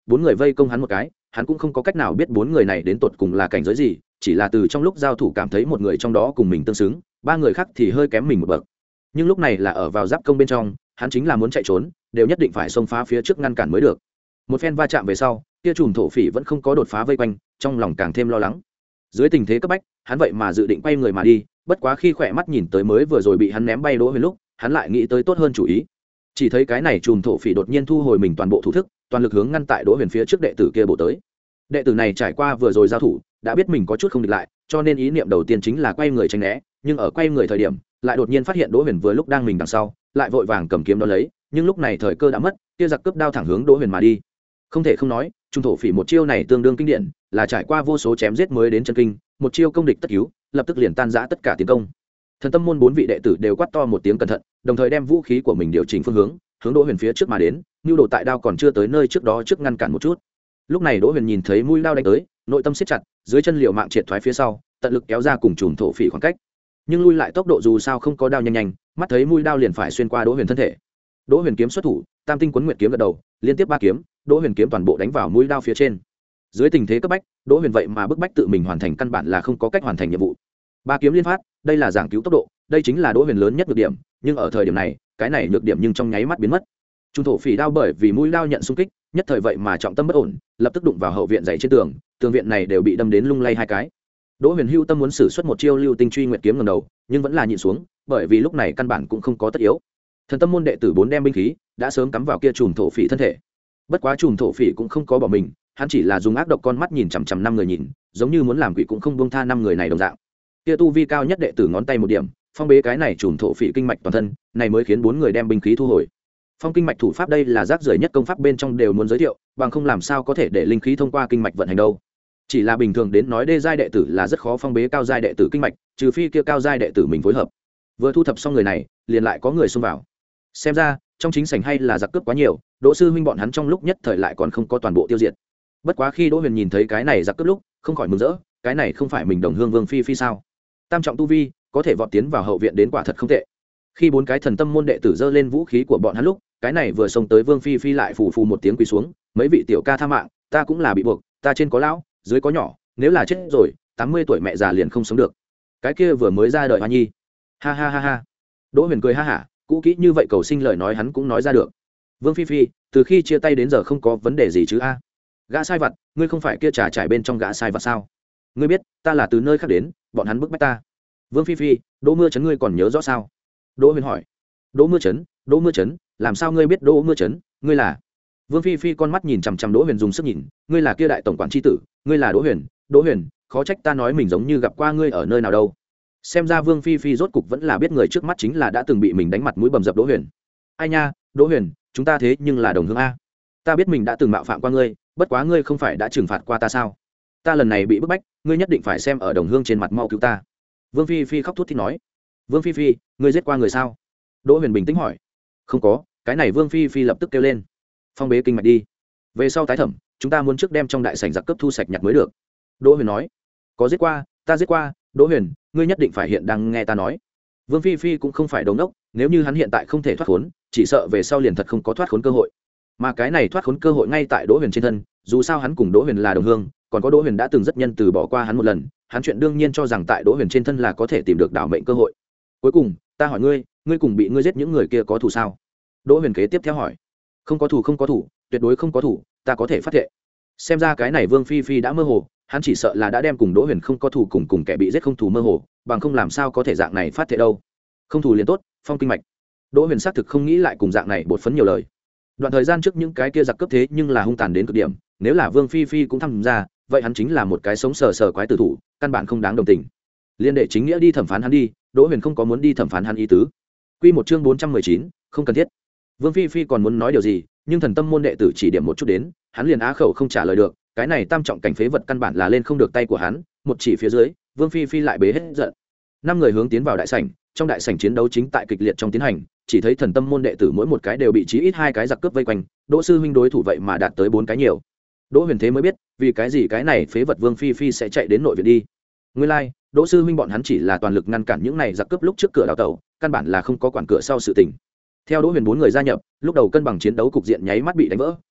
S1: bốn người vây công hắn một cái, hắn cũng không có cách nào biết bốn người này đến tột cùng là cảnh giới gì, chỉ là từ trong lúc giao thủ cảm thấy một người trong đó cùng mình tương xứng, ba người khác thì hơi kém mình một bậc. Nhưng lúc này là ở vào giáp công bên trong, hắn chính là muốn chạy trốn đều nhất định phải xông phá phía trước ngăn cản mới được. Một phen va chạm về sau, kia chùm thổ phỉ vẫn không có đột phá vây quanh, trong lòng càng thêm lo lắng. Dưới tình thế cấp bách, hắn vậy mà dự định quay người mà đi, bất quá khi khỏe mắt nhìn tới mới vừa rồi bị hắn ném bay Đỗ Huyền lúc, hắn lại nghĩ tới tốt hơn chủ ý. Chỉ thấy cái này chùm thổ phỉ đột nhiên thu hồi mình toàn bộ thủ thức, toàn lực hướng ngăn tại Đỗ Huyền phía trước đệ tử kia bổ tới. Đệ tử này trải qua vừa rồi giao thủ, đã biết mình có chút không địch lại, cho nên ý niệm đầu tiên chính là quay người tránh né, nhưng ở quay người thời điểm, lại đột nhiên phát hiện Đỗ Huyền vừa lúc đang mình đằng sau, lại vội vàng cầm kiếm đó lấy, nhưng lúc này thời cơ đã mất, kia giặc cướp đao thẳng hướng Đỗ Huyền mà đi. Không thể không nói, trung thổ phỉ một chiêu này tương đương kinh điển, là trải qua vô số chém giết mới đến chân kinh, một chiêu công địch tất cứu, lập tức liền tan rã tất cả tiến công. Thần tâm môn bốn vị đệ tử đều quát to một tiếng cẩn thận, đồng thời đem vũ khí của mình điều chỉnh phương hướng, hướng Đỗ Huyền phía trước mà đến, nhu đồ tại đao còn chưa tới nơi trước đó trước ngăn cản một chút. Lúc này Đỗ Huyền nhìn thấy mũi đao đánh tới, nội tâm siết chặt, dưới chân liều mạng triệt thoái phía sau, tận lực kéo ra cùng chùm thổ phỉ khoảng cách. Nhưng lui lại tốc độ dù sao không có đao nhanh nhanh, mắt thấy mũi đao liền phải xuyên qua Đỗ Huyền thân thể. Đỗ Huyền kiếm xuất thủ, tam tinh quấn nguyệt kiếm gật đầu, liên tiếp ba kiếm, Đỗ Huyền kiếm toàn bộ đánh vào mũi đao phía trên. Dưới tình thế cấp bách, Đỗ Huyền vậy mà bức bách tự mình hoàn thành căn bản là không có cách hoàn thành nhiệm vụ. Ba kiếm liên phát, đây là giảng cứu tốc độ, đây chính là Đỗ Huyền lớn nhất nhược điểm, nhưng ở thời điểm này, cái này nhược điểm nhưng trong nháy mắt biến mất. Trung thổ phỉ đao bởi vì mũi đao nhận xung kích, nhất thời vậy mà trọng tâm bất ổn, lập tức đụng vào hậu viện dày trên tường, tường viện này đều bị đâm đến lung lay hai cái. Đỗ Huyền hưu tâm muốn sử xuất một chiêu lưu tinh truy nguyệt kiếm ngẩng đầu, nhưng vẫn là nhịn xuống, bởi vì lúc này căn bản cũng không có tất yếu. Thần tâm môn đệ tử bốn đem binh khí, đã sớm cắm vào kia chùm thổ phỉ thân thể. Bất quá chùm thổ phỉ cũng không có bỏ mình, hắn chỉ là dùng ác độc con mắt nhìn chằm chằm năm người nhìn, giống như muốn làm quỷ cũng không buông tha năm người này đồng dạng. Kia tu vi cao nhất đệ tử ngón tay một điểm, phong bế cái này chùm thổ phỉ kinh mạch toàn thân, này mới khiến bốn người đem binh khí thu hồi. Phong kinh mạch thủ pháp đây là rác rưởi nhất công pháp bên trong đều muốn giới thiệu, bằng không làm sao có thể để linh khí thông qua kinh mạch vận hành đâu. Chỉ là bình thường đến nói đê giai đệ tử là rất khó phong bế cao giai đệ tử kinh mạch, trừ phi kia cao giai đệ tử mình phối hợp. Vừa thu thập xong người này, liền lại có người xông vào. Xem ra, trong chính sảnh hay là giặc cướp quá nhiều, Đỗ sư huynh bọn hắn trong lúc nhất thời lại còn không có toàn bộ tiêu diệt. Bất quá khi Đỗ Huyền nhìn thấy cái này giặc cướp lúc, không khỏi mừng rỡ, cái này không phải mình đồng hương Vương phi phi sao? Tam trọng tu vi, có thể vọt tiến vào hậu viện đến quả thật không tệ. Khi bốn cái thần tâm môn đệ tử giơ lên vũ khí của bọn hắn lúc, cái này vừa xông tới Vương phi phi lại phù phù một tiếng quỳ xuống, mấy vị tiểu ca tha mạng, ta cũng là bị buộc, ta trên có lão, dưới có nhỏ, nếu là chết rồi, tám mươi tuổi mẹ già liền không sống được. Cái kia vừa mới ra đời Hoa Nhi. Ha ha ha ha. Đỗ Huyền cười ha hả, cũ kỹ như vậy cầu sinh lời nói hắn cũng nói ra được. Vương phi phi, từ khi chia tay đến giờ không có vấn đề gì chứ a? Gã sai vặt, ngươi không phải kia trà trải bên trong gã sai vặt sao? Ngươi biết, ta là từ nơi khác đến, bọn hắn bức bách ta. Vương phi phi, Đỗ Mưa Chấn ngươi còn nhớ rõ sao? Đỗ Huyền hỏi. Đỗ Mưa Chấn, Đỗ Mưa Chấn, làm sao ngươi biết Đỗ Mưa Chấn? Ngươi là? Vương phi phi con mắt nhìn chằm chằm Đỗ Huyền dùng sức nhìn, ngươi là kia đại tổng quản tri tử, ngươi là Đỗ Huyền, Đỗ Huyền, khó trách ta nói mình giống như gặp qua ngươi ở nơi nào đâu. Xem ra Vương phi phi rốt cục vẫn là biết người trước mắt chính là đã từng bị mình đánh mặt mũi bầm dập Đỗ Huyền. Ai nha, Đỗ Huyền, chúng ta thế nhưng là đồng hương a. Ta biết mình đã từng mạo phạm qua ngươi, bất quá ngươi không phải đã trừng phạt qua ta sao? Ta lần này bị bức bách, ngươi nhất định phải xem ở đồng hương trên mặt mau cứu ta. Vương phi phi khóc thút thít nói. Vương phi phi, ngươi giết qua người sao? Đỗ Huyền bình tĩnh hỏi. Không có, cái này Vương phi phi lập tức kêu lên. Phong bế kinh mạch đi. Về sau tái thẩm, chúng ta muốn trước đem trong đại sảnh giặc cướp thu sạch nhặt mới được. Đỗ Huyền nói. Có giết qua, ta giết qua, Đỗ Huyền, ngươi nhất định phải hiện đang nghe ta nói. Vương phi phi cũng không phải đống đốc, nếu như hắn hiện tại không thể thoát khốn, chỉ sợ về sau liền thật không có thoát khốn cơ hội. Mà cái này thoát khốn cơ hội ngay tại Đỗ Huyền trên thân, dù sao hắn cùng Đỗ Huyền là đồng hương, còn có Đỗ Huyền đã từng rất nhân từ bỏ qua hắn một lần, hắn chuyện đương nhiên cho rằng tại Đỗ Huyền trên thân là có thể tìm được đảo mệnh cơ hội. Cuối cùng, ta hỏi ngươi, ngươi cùng bị ngươi giết những người kia có thù sao? Đỗ Huyền kế tiếp theo hỏi. Không có thù, không có thù, tuyệt đối không có thù, ta có thể phát thệ. Xem ra cái này Vương phi phi đã mơ hồ, hắn chỉ sợ là đã đem cùng Đỗ Huyền không có thù cùng cùng kẻ bị giết không thù mơ hồ, bằng không làm sao có thể dạng này phát thệ đâu. Không thù liền tốt, phong kinh mạch. Đỗ Huyền xác thực không nghĩ lại cùng dạng này bột phấn nhiều lời. Đoạn thời gian trước những cái kia giặc cướp thế nhưng là hung tàn đến cực điểm, nếu là Vương phi phi cũng tham gia, vậy hắn chính là một cái sống sờ sờ quái tử thủ, căn bản không đáng đồng tình. Liên đệ chính nghĩa đi thẩm phán hắn đi, Đỗ Huyền không có muốn đi thẩm phán hắn ý tứ. Quy một chương bốn trăm mười chín, không cần thiết. Vương phi phi còn muốn nói điều gì, nhưng thần tâm môn đệ tử chỉ điểm một chút đến, hắn liền á khẩu không trả lời được, cái này tam trọng cảnh phế vật căn bản là lên không được tay của hắn, một chỉ phía dưới, Vương phi phi lại bế hết giận. Năm người hướng tiến vào đại sảnh, trong đại sảnh chiến đấu chính tại kịch liệt trong tiến hành, chỉ thấy thần tâm môn đệ tử mỗi một cái đều bị chí ít hai cái giặc cướp vây quanh, Đỗ sư huynh đối thủ vậy mà đạt tới bốn cái nhiều. Đỗ Huyền thế mới biết, vì cái gì cái này phế vật Vương phi phi sẽ chạy đến nội viện đi. Nguyên lai, like, Đỗ sư huynh bọn hắn chỉ là toàn lực ngăn cản những này giặc cướp lúc trước cửa đào tẩu, căn bản là không có quản cửa sau sự tình. Theo Đỗ Huyền bốn người gia nhập, lúc đầu cân bằng chiến đấu cục diện nháy mắt bị đánh vỡ,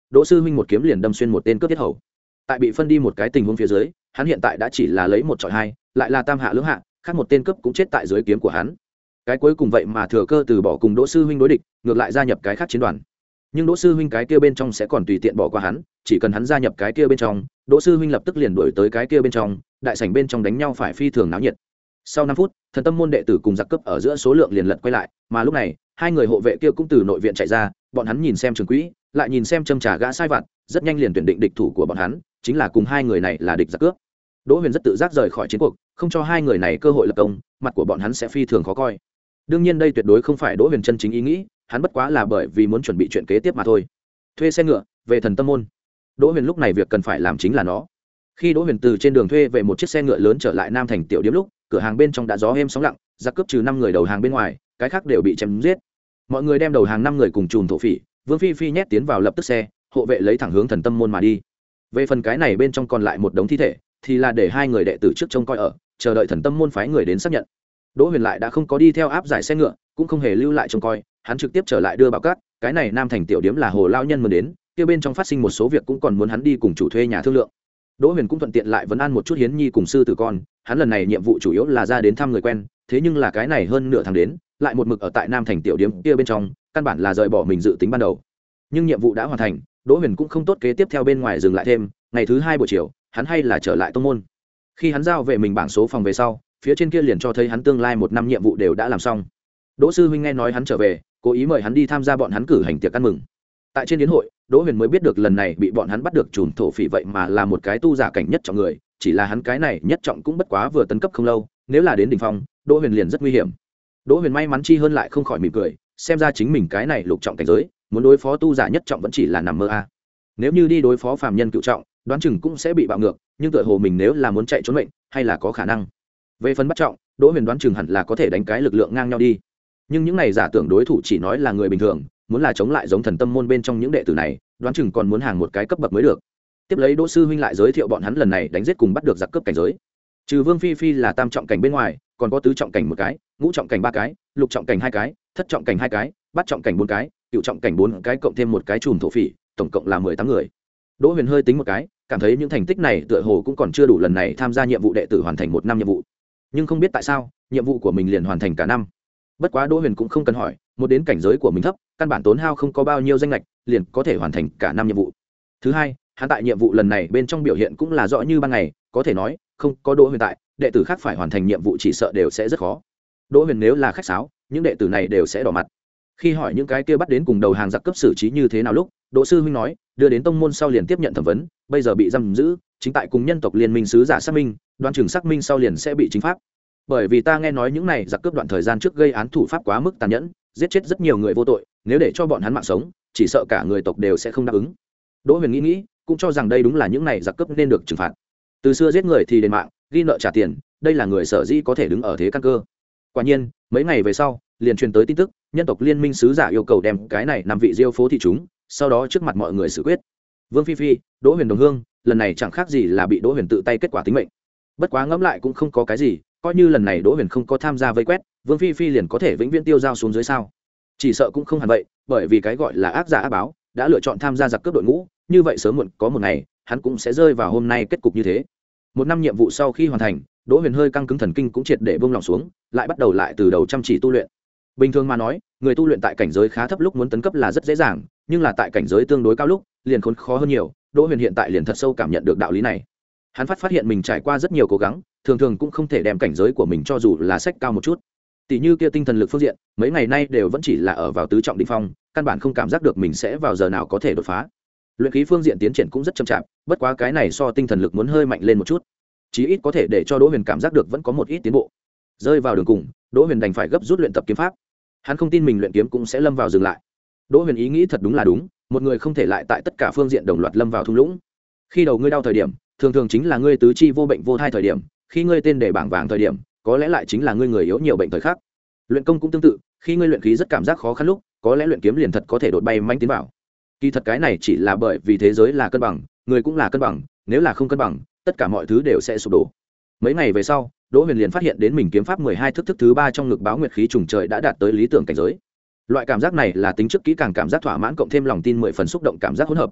S1: đỗ sư huynh một kiếm liền đâm xuyên một tên cướp tiết hầu. Tại bị phân đi một cái tình huống phía dưới, hắn hiện tại đã chỉ là lấy một chọi hai, lại là tam hạ lưỡng hạ, khác một tên cướp cũng chết tại dưới kiếm của hắn. Cái cuối cùng vậy mà thừa cơ từ bỏ cùng đỗ sư huynh đối địch, ngược lại gia nhập cái khác chiến đoàn. Nhưng đỗ sư huynh cái kia bên trong sẽ còn tùy tiện bỏ qua hắn, chỉ cần hắn gia nhập cái kia bên trong, đỗ sư huynh lập tức liền đuổi tới cái kia bên trong, đại sảnh bên trong đánh nhau phải phi thường náo nhiệt. Sau năm phút, thần tâm môn đệ tử cùng giặc cướp ở giữa số lượng liền lật quay lại, mà lúc này hai người hộ vệ kia cũng từ nội viện chạy ra, bọn hắn nhìn xem trường quỹ, lại nhìn xem châm trà gã sai vặt, rất nhanh liền tuyển định địch thủ của bọn hắn, chính là cùng hai người này là địch giặc cướp. Đỗ Huyền rất tự giác rời khỏi chiến cuộc, không cho hai người này cơ hội lập công, mặt của bọn hắn sẽ phi thường khó coi. Đương nhiên đây tuyệt đối không phải Đỗ Huyền chân chính ý nghĩ, hắn bất quá là bởi vì muốn chuẩn bị chuyện kế tiếp mà thôi. Thuê xe ngựa về thần tâm môn. Đỗ Huyền lúc này việc cần phải làm chính là nó. Khi Đỗ Huyền từ trên đường thuê về một chiếc xe ngựa lớn trở lại Nam Thành tiểu điếm lúc, cửa hàng bên trong đã gió êm sóng lặng, giặc cướp trừ năm người đầu hàng bên ngoài, cái khác đều bị chém giết. Mọi người đem đầu hàng năm người cùng chùm thổ phỉ, Vương Phi Phi nhét tiến vào lập tức xe, hộ vệ lấy thẳng hướng thần tâm môn mà đi. Về phần cái này bên trong còn lại một đống thi thể, thì là để hai người đệ tử trước trông coi ở, chờ đợi thần tâm môn phái người đến xác nhận. Đỗ Huyền lại đã không có đi theo áp giải xe ngựa, cũng không hề lưu lại trông coi, hắn trực tiếp trở lại đưa báo cát, cái này Nam Thành tiểu điếm là Hồ lão nhân mời đến, kia bên trong phát sinh một số việc cũng còn muốn hắn đi cùng chủ thuê nhà thương lượng. Đỗ Huyền cũng thuận tiện lại vấn an một chút Hiến Nhi cùng sư tử con, hắn lần này nhiệm vụ chủ yếu là ra đến thăm người quen, thế nhưng là cái này hơn nửa tháng đến, lại một mực ở tại Nam Thành tiểu điếm kia bên trong, căn bản là rời bỏ mình dự tính ban đầu. Nhưng nhiệm vụ đã hoàn thành, Đỗ Huyền cũng không tốt kế tiếp theo bên ngoài dừng lại thêm, ngày thứ hai buổi chiều, hắn hay là trở lại tông môn. Khi hắn giao về mình bảng số phòng về sau, phía trên kia liền cho thấy hắn tương lai một năm nhiệm vụ đều đã làm xong. Đỗ sư huynh nghe nói hắn trở về, cố ý mời hắn đi tham gia bọn hắn cử hành tiệc ăn mừng. Tại trên yến hội, Đỗ Huyền mới biết được lần này bị bọn hắn bắt được trùm thổ phỉ vậy mà là một cái tu giả cảnh nhất trọng người, chỉ là hắn cái này nhất trọng cũng bất quá vừa tấn cấp không lâu, nếu là đến đỉnh phong, Đỗ Huyền liền rất nguy hiểm. Đỗ Huyền may mắn chi hơn lại không khỏi mỉm cười, xem ra chính mình cái này lục trọng cảnh giới, muốn đối phó tu giả nhất trọng vẫn chỉ là nằm mơ a. Nếu như đi đối phó phàm nhân cựu trọng, đoán chừng cũng sẽ bị bạo ngược, nhưng tựa hồ mình nếu là muốn chạy trốn mệnh, hay là có khả năng. Về phần bắt trọng, Đỗ Huyền đoán chừng hẳn là có thể đánh cái lực lượng ngang nhau đi. Nhưng những này giả tưởng đối thủ chỉ nói là người bình thường, muốn là chống lại giống thần tâm môn bên trong những đệ tử này, đoán chừng còn muốn hàng một cái cấp bậc mới được. Tiếp lấy Đỗ sư huynh lại giới thiệu bọn hắn lần này đánh giết cùng bắt được giặc cướp cảnh giới. Trừ Vương Phi Phi là tam trọng cảnh bên ngoài, còn có tứ trọng cảnh một cái, ngũ trọng cảnh ba cái, lục trọng cảnh hai cái, thất trọng cảnh hai cái, bát trọng cảnh bốn cái, cửu trọng cảnh bốn cái, cộng thêm một cái chùm thổ phỉ, tổng cộng là mười tám người. Đỗ Huyền hơi tính một cái, cảm thấy những thành tích này tựa hồ cũng còn chưa đủ lần này tham gia nhiệm vụ đệ tử hoàn thành một năm nhiệm vụ. Nhưng không biết tại sao, nhiệm vụ của mình liền hoàn thành cả năm. Bất quá Đỗ Huyền cũng không cần hỏi, một đến cảnh giới của mình thấp, căn bản tốn hao không có bao nhiêu danh lệch, liền có thể hoàn thành cả năm nhiệm vụ. Thứ hai, hắn tại nhiệm vụ lần này bên trong biểu hiện cũng là rõ như ban ngày, có thể nói, không có Đỗ Huyền tại, đệ tử khác phải hoàn thành nhiệm vụ chỉ sợ đều sẽ rất khó. Đỗ Huyền nếu là khách sáo, những đệ tử này đều sẽ đỏ mặt. Khi hỏi những cái kia bắt đến cùng đầu hàng giặc cấp xử trí như thế nào lúc, Đỗ sư huynh nói, đưa đến tông môn sau liền tiếp nhận thẩm vấn, bây giờ bị giam giữ, chính tại cùng nhân tộc liên minh sứ giả xác minh, đoan chừng xác minh sau liền sẽ bị chính pháp. Bởi vì ta nghe nói những này giặc cướp đoạn thời gian trước gây án thủ pháp quá mức tàn nhẫn, giết chết rất nhiều người vô tội, nếu để cho bọn hắn mạng sống, chỉ sợ cả người tộc đều sẽ không đáp ứng. Đỗ Huyền nghĩ nghĩ, cũng cho rằng đây đúng là những này giặc cướp nên được trừng phạt. Từ xưa giết người thì đền mạng, ghi nợ trả tiền, đây là người sở dĩ có thể đứng ở thế căn cơ. Quả nhiên, mấy ngày về sau, liền truyền tới tin tức, nhân tộc liên minh sứ giả yêu cầu đem cái này năm vị diêu phố thị chúng, sau đó trước mặt mọi người xử quyết. Vương Phi Phi, Đỗ Huyền đồng hương, lần này chẳng khác gì là bị Đỗ Huyền tự tay kết quả tính mệnh. Bất quá ngẫm lại cũng không có cái gì, coi như lần này Đỗ Huyền không có tham gia vây quét, Vương Phi Phi liền có thể vĩnh viễn tiêu dao xuống dưới sao? Chỉ sợ cũng không hẳn vậy, bởi vì cái gọi là ác giả ác báo, đã lựa chọn tham gia giặc cướp đội ngũ, như vậy sớm muộn có một ngày, hắn cũng sẽ rơi vào hôm nay kết cục như thế. Một năm nhiệm vụ sau khi hoàn thành, Đỗ Huyền hơi căng cứng thần kinh cũng triệt để buông lòng xuống, lại bắt đầu lại từ đầu chăm chỉ tu luyện. Bình thường mà nói, người tu luyện tại cảnh giới khá thấp lúc muốn tấn cấp là rất dễ dàng, nhưng là tại cảnh giới tương đối cao lúc, liền khốn khó hơn nhiều. Đỗ Huyền hiện tại liền thật sâu cảm nhận được đạo lý này. Hắn phát phát hiện mình trải qua rất nhiều cố gắng, thường thường cũng không thể đem cảnh giới của mình cho dù là sách cao một chút. Tỷ như kia tinh thần lực phương diện, mấy ngày nay đều vẫn chỉ là ở vào tứ trọng đỉnh phong, căn bản không cảm giác được mình sẽ vào giờ nào có thể đột phá. Luyện khí phương diện tiến triển cũng rất chậm chạp, bất quá cái này so tinh thần lực muốn hơi mạnh lên một chút, chí ít có thể để cho Đỗ Huyền cảm giác được vẫn có một ít tiến bộ. Rơi vào đường cùng, Đỗ Huyền đành phải gấp rút luyện tập kiếm pháp. Hắn không tin mình luyện kiếm cũng sẽ lâm vào dừng lại. Đỗ Huyền ý nghĩ thật đúng là đúng, một người không thể lại tại tất cả phương diện đồng loạt lâm vào thung lũng. Khi đầu ngươi đau thời điểm, thường thường chính là ngươi tứ chi vô bệnh vô thai thời điểm, khi ngươi tên để bảng vàng thời điểm, có lẽ lại chính là ngươi người yếu nhiều bệnh thời khắc. Luyện công cũng tương tự, khi ngươi luyện khí rất cảm giác khó khăn lúc, có lẽ luyện kiếm liền thật có thể đột bay manh tiến vào. Kỳ thật cái này chỉ là bởi vì thế giới là cân bằng, người cũng là cân bằng, nếu là không cân bằng, tất cả mọi thứ đều sẽ sụp đổ. Mấy ngày về sau, Đỗ Huyền liền phát hiện đến mình kiếm pháp mười hai thức thức thứ ba trong ngực báo nguyệt khí trùng trời đã đạt tới lý tưởng cảnh giới. Loại cảm giác này là tính trước kỹ càng cảm giác thỏa mãn cộng thêm lòng tin mười phần xúc động cảm giác hỗn hợp.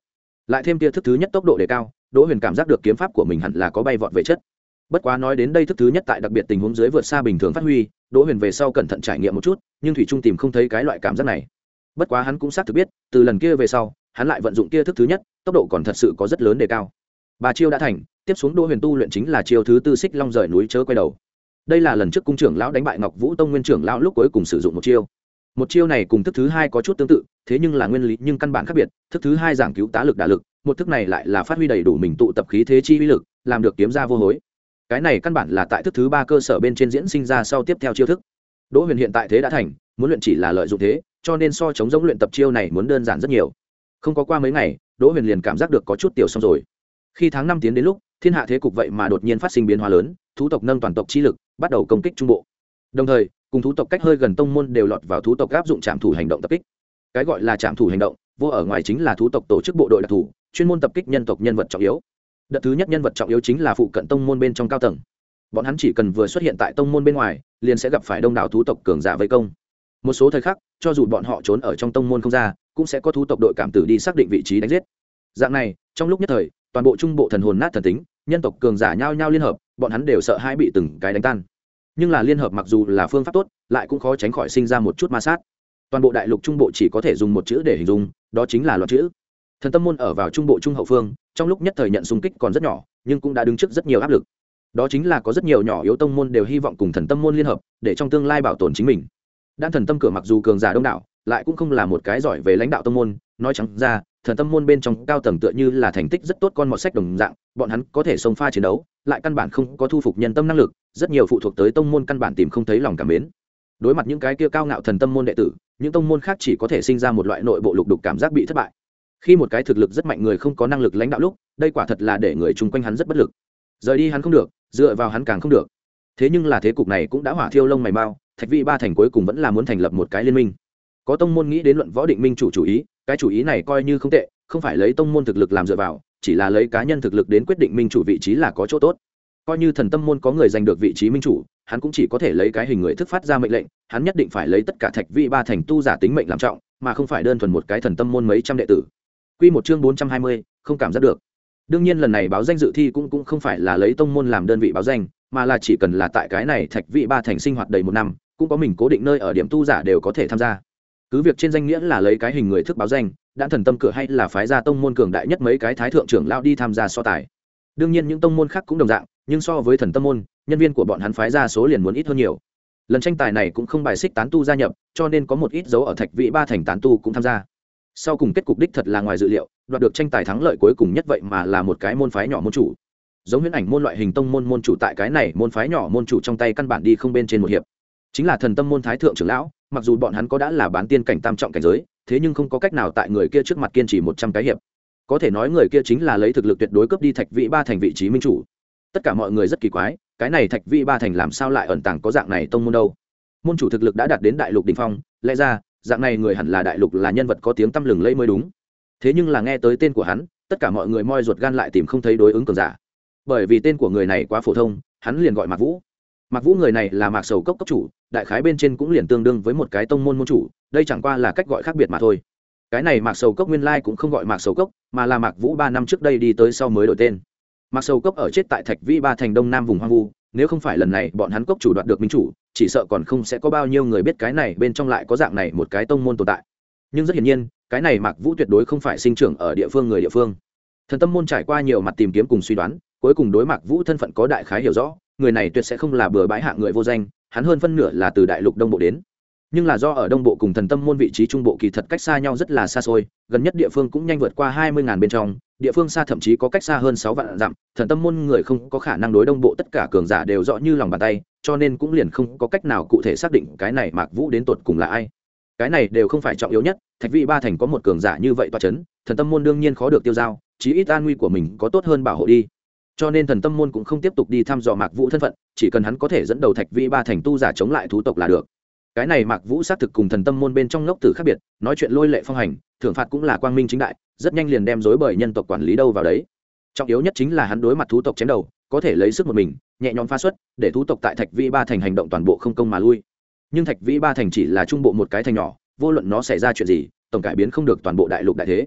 S1: lại thêm kia thức thứ nhất tốc độ đề cao, Đỗ Huyền cảm giác được kiếm pháp của mình hẳn là có bay vọt về chất. Bất quá nói đến đây thức thứ nhất tại đặc biệt tình huống dưới vượt xa bình thường phát huy, Đỗ Huyền về sau cẩn thận trải nghiệm một chút, nhưng thủy trung tìm không thấy cái loại cảm giác này. Bất quá hắn cũng xác thực biết, từ lần kia về sau, hắn lại vận dụng kia thức thứ nhất, tốc độ còn thật sự có rất lớn đề cao. Ba chiêu đã thành, tiếp xuống Đỗ Huyền tu luyện chính là chiêu thứ tư Xích Long rời núi chớ quay đầu. Đây là lần trước cung trưởng lão đánh bại Ngọc Vũ Tông nguyên trưởng lão lúc cuối cùng sử dụng một chiêu. Một chiêu này cùng thức thứ hai có chút tương tự, thế nhưng là nguyên lý nhưng căn bản khác biệt, thức thứ hai giảng cứu tá lực đả lực, một thức này lại là phát huy đầy đủ mình tụ tập khí thế chi uy lực, làm được kiếm ra vô hối. Cái này căn bản là tại thức thứ ba cơ sở bên trên diễn sinh ra sau tiếp theo chiêu thức. Đỗ Huyền hiện tại thế đã thành, muốn luyện chỉ là lợi dụng thế, cho nên so chống giống luyện tập chiêu này muốn đơn giản rất nhiều. Không có qua mấy ngày, Đỗ Huyền liền cảm giác được có chút tiểu xong rồi. Khi tháng năm tiến đến lúc, thiên hạ thế cục vậy mà đột nhiên phát sinh biến hóa lớn, thú tộc nâng toàn tộc chi lực, bắt đầu công kích trung bộ. Đồng thời, cùng thú tộc cách hơi gần tông môn đều lọt vào thú tộc áp dụng trảm thủ hành động tập kích. Cái gọi là trảm thủ hành động, vô ở ngoài chính là thú tộc tổ chức bộ đội đặc thù, chuyên môn tập kích nhân tộc nhân vật trọng yếu. Đợt thứ nhất nhân vật trọng yếu chính là phụ cận tông môn bên trong cao tầng. Bọn hắn chỉ cần vừa xuất hiện tại tông môn bên ngoài, liền sẽ gặp phải đông đảo thú tộc cường giả vây công. Một số thời khắc, cho dù bọn họ trốn ở trong tông môn không ra, cũng sẽ có thú tộc đội cảm tử đi xác định vị trí đánh giết. Dạng này, trong lúc nhất thời, toàn bộ trung bộ thần hồn nát thần tính, nhân tộc cường giả nhao nhao liên hợp, bọn hắn đều sợ hãi bị từng cái đánh tan. Nhưng là liên hợp mặc dù là phương pháp tốt, lại cũng khó tránh khỏi sinh ra một chút ma sát. Toàn bộ đại lục trung bộ chỉ có thể dùng một chữ để hình dung, đó chính là loạn chữ. Thần tâm môn ở vào trung bộ trung hậu phương, trong lúc nhất thời nhận xung kích còn rất nhỏ, nhưng cũng đã đứng trước rất nhiều áp lực. Đó chính là có rất nhiều nhỏ yếu tông môn đều hy vọng cùng thần tâm môn liên hợp, để trong tương lai bảo tồn chính mình. Đan thần tâm cửa mặc dù cường giả đông đảo, lại cũng không là một cái giỏi về lãnh đạo tông môn, nói trắng ra, thần tâm môn bên trong cao tầng tựa như là thành tích rất tốt con mọt sách đồng dạng, bọn hắn có thể xông pha chiến đấu, lại căn bản không có thu phục nhân tâm năng lực, rất nhiều phụ thuộc tới tông môn căn bản tìm không thấy lòng cảm mến. Đối mặt những cái kia cao ngạo thần tâm môn đệ tử, những tông môn khác chỉ có thể sinh ra một loại nội bộ lục đục cảm giác bị thất bại. Khi một cái thực lực rất mạnh người không có năng lực lãnh đạo lúc, đây quả thật là để người chung quanh hắn rất bất lực. Rời đi hắn không được, dựa vào hắn càng không được. Thế nhưng là thế cục này cũng đã hỏa thiêu lông mày bao, Thạch Vị ba thành cuối cùng vẫn là muốn thành lập một cái liên minh. Có tông môn nghĩ đến luận võ định minh chủ chủ ý, cái chủ ý này coi như không tệ, không phải lấy tông môn thực lực làm dựa vào, chỉ là lấy cá nhân thực lực đến quyết định minh chủ vị trí là có chỗ tốt. Coi như thần tâm môn có người giành được vị trí minh chủ, hắn cũng chỉ có thể lấy cái hình người thức phát ra mệnh lệnh, hắn nhất định phải lấy tất cả Thạch Vị ba thành tu giả tính mệnh làm trọng, mà không phải đơn thuần một cái thần tâm môn mấy trăm đệ tử. Quy một chương bốn trăm hai mươi, không cảm giác được. Đương nhiên lần này báo danh dự thi cũng cũng không phải là lấy tông môn làm đơn vị báo danh, mà là chỉ cần là tại cái này Thạch Vị ba thành sinh hoạt đầy một năm, cũng có mình cố định nơi ở điểm tu giả đều có thể tham gia. Cứ việc trên danh nghĩa là lấy cái hình người thức báo danh, đã thần tâm cửa hay là phái ra tông môn cường đại nhất mấy cái thái thượng trưởng lão đi tham gia so tài. Đương nhiên những tông môn khác cũng đồng dạng, nhưng so với thần tâm môn, nhân viên của bọn hắn phái ra số liền muốn ít hơn nhiều. Lần tranh tài này cũng không bài xích tán tu gia nhập, cho nên có một ít dấu ở Thạch Vị ba thành tán tu cũng tham gia. Sau cùng kết cục đích thật là ngoài dự liệu, đoạt được tranh tài thắng lợi cuối cùng nhất vậy mà là một cái môn phái nhỏ môn chủ. Giống Huyễn Ảnh môn loại hình tông môn môn chủ tại cái này môn phái nhỏ môn chủ trong tay căn bản đi không bên trên một hiệp. Chính là thần tâm môn thái thượng trưởng lão, mặc dù bọn hắn có đã là bán tiên cảnh tam trọng cảnh giới, thế nhưng không có cách nào tại người kia trước mặt kiên trì một trăm cái hiệp. Có thể nói người kia chính là lấy thực lực tuyệt đối cướp đi Thạch Vị ba thành vị trí minh chủ. Tất cả mọi người rất kỳ quái, cái này Thạch Vị ba thành làm sao lại ẩn tàng có dạng này tông môn đâu? Môn chủ thực lực đã đạt đến đại lục đỉnh phong, lẽ ra dạng này người hẳn là đại lục là nhân vật có tiếng tăm lừng lẫy mới đúng. Thế nhưng là nghe tới tên của hắn, tất cả mọi người moi ruột gan lại tìm không thấy đối ứng cường giả. Bởi vì tên của người này quá phổ thông, hắn liền gọi Mạc Vũ. Mạc Vũ người này là Mạc Sầu Cốc cốc chủ, đại khái bên trên cũng liền tương đương với một cái tông môn môn chủ, đây chẳng qua là cách gọi khác biệt mà thôi. Cái này Mạc Sầu Cốc nguyên lai cũng không gọi Mạc Sầu Cốc, mà là Mạc Vũ ba năm trước đây đi tới sau mới đổi tên. Mạc Sầu Cốc ở chết tại Thạch Vị ba thành đông nam vùng hoang vu, nếu không phải lần này bọn hắn cốc chủ đoạt được minh chủ, chỉ sợ còn không sẽ có bao nhiêu người biết cái này bên trong lại có dạng này một cái tông môn tồn tại. Nhưng rất hiển nhiên, cái này Mạc Vũ tuyệt đối không phải sinh trưởng ở địa phương người địa phương. Thần tâm môn trải qua nhiều mặt tìm kiếm cùng suy đoán, cuối cùng đối Mạc Vũ thân phận có đại khái hiểu rõ, người này tuyệt sẽ không là bừa bãi hạng người vô danh, hắn hơn phân nửa là từ đại lục đông bộ đến. Nhưng là do ở đông bộ cùng thần tâm môn vị trí trung bộ kỳ thật cách xa nhau rất là xa xôi, gần nhất địa phương cũng nhanh vượt qua hai mươi ngàn bên trong, địa phương xa thậm chí có cách xa hơn sáu vạn dặm, thần tâm môn người không có khả năng đối đông bộ tất cả cường giả đều rõ như lòng bàn tay, cho nên cũng liền không có cách nào cụ thể xác định cái này Mạc Vũ đến tột cùng là ai. Cái này đều không phải trọng yếu nhất, Thạch Vị ba thành có một cường giả như vậy tọa chấn, thần tâm môn đương nhiên khó được tiêu dao, chí ít an nguy của mình có tốt hơn bảo hộ đi. Cho nên thần tâm môn cũng không tiếp tục đi thăm dò Mạc Vũ thân phận, chỉ cần hắn có thể dẫn đầu Thạch Vị ba thành tu giả chống lại thú tộc là được. Cái này Mạc Vũ xác thực cùng thần tâm môn bên trong ngốc tử khác biệt, nói chuyện lôi lệ phong hành, thưởng phạt cũng là quang minh chính đại, rất nhanh liền đem rối bời nhân tộc quản lý đâu vào đấy. Trọng yếu nhất chính là hắn đối mặt thú tộc chém đầu, có thể lấy sức một mình, nhẹ nhõm phá xuất, để thú tộc tại Thạch Vị ba thành hành động toàn bộ không công mà lui. Nhưng Thạch Vị ba thành chỉ là trung bộ một cái thành nhỏ, vô luận nó xảy ra chuyện gì, tổng cải biến không được toàn bộ đại lục đại thế.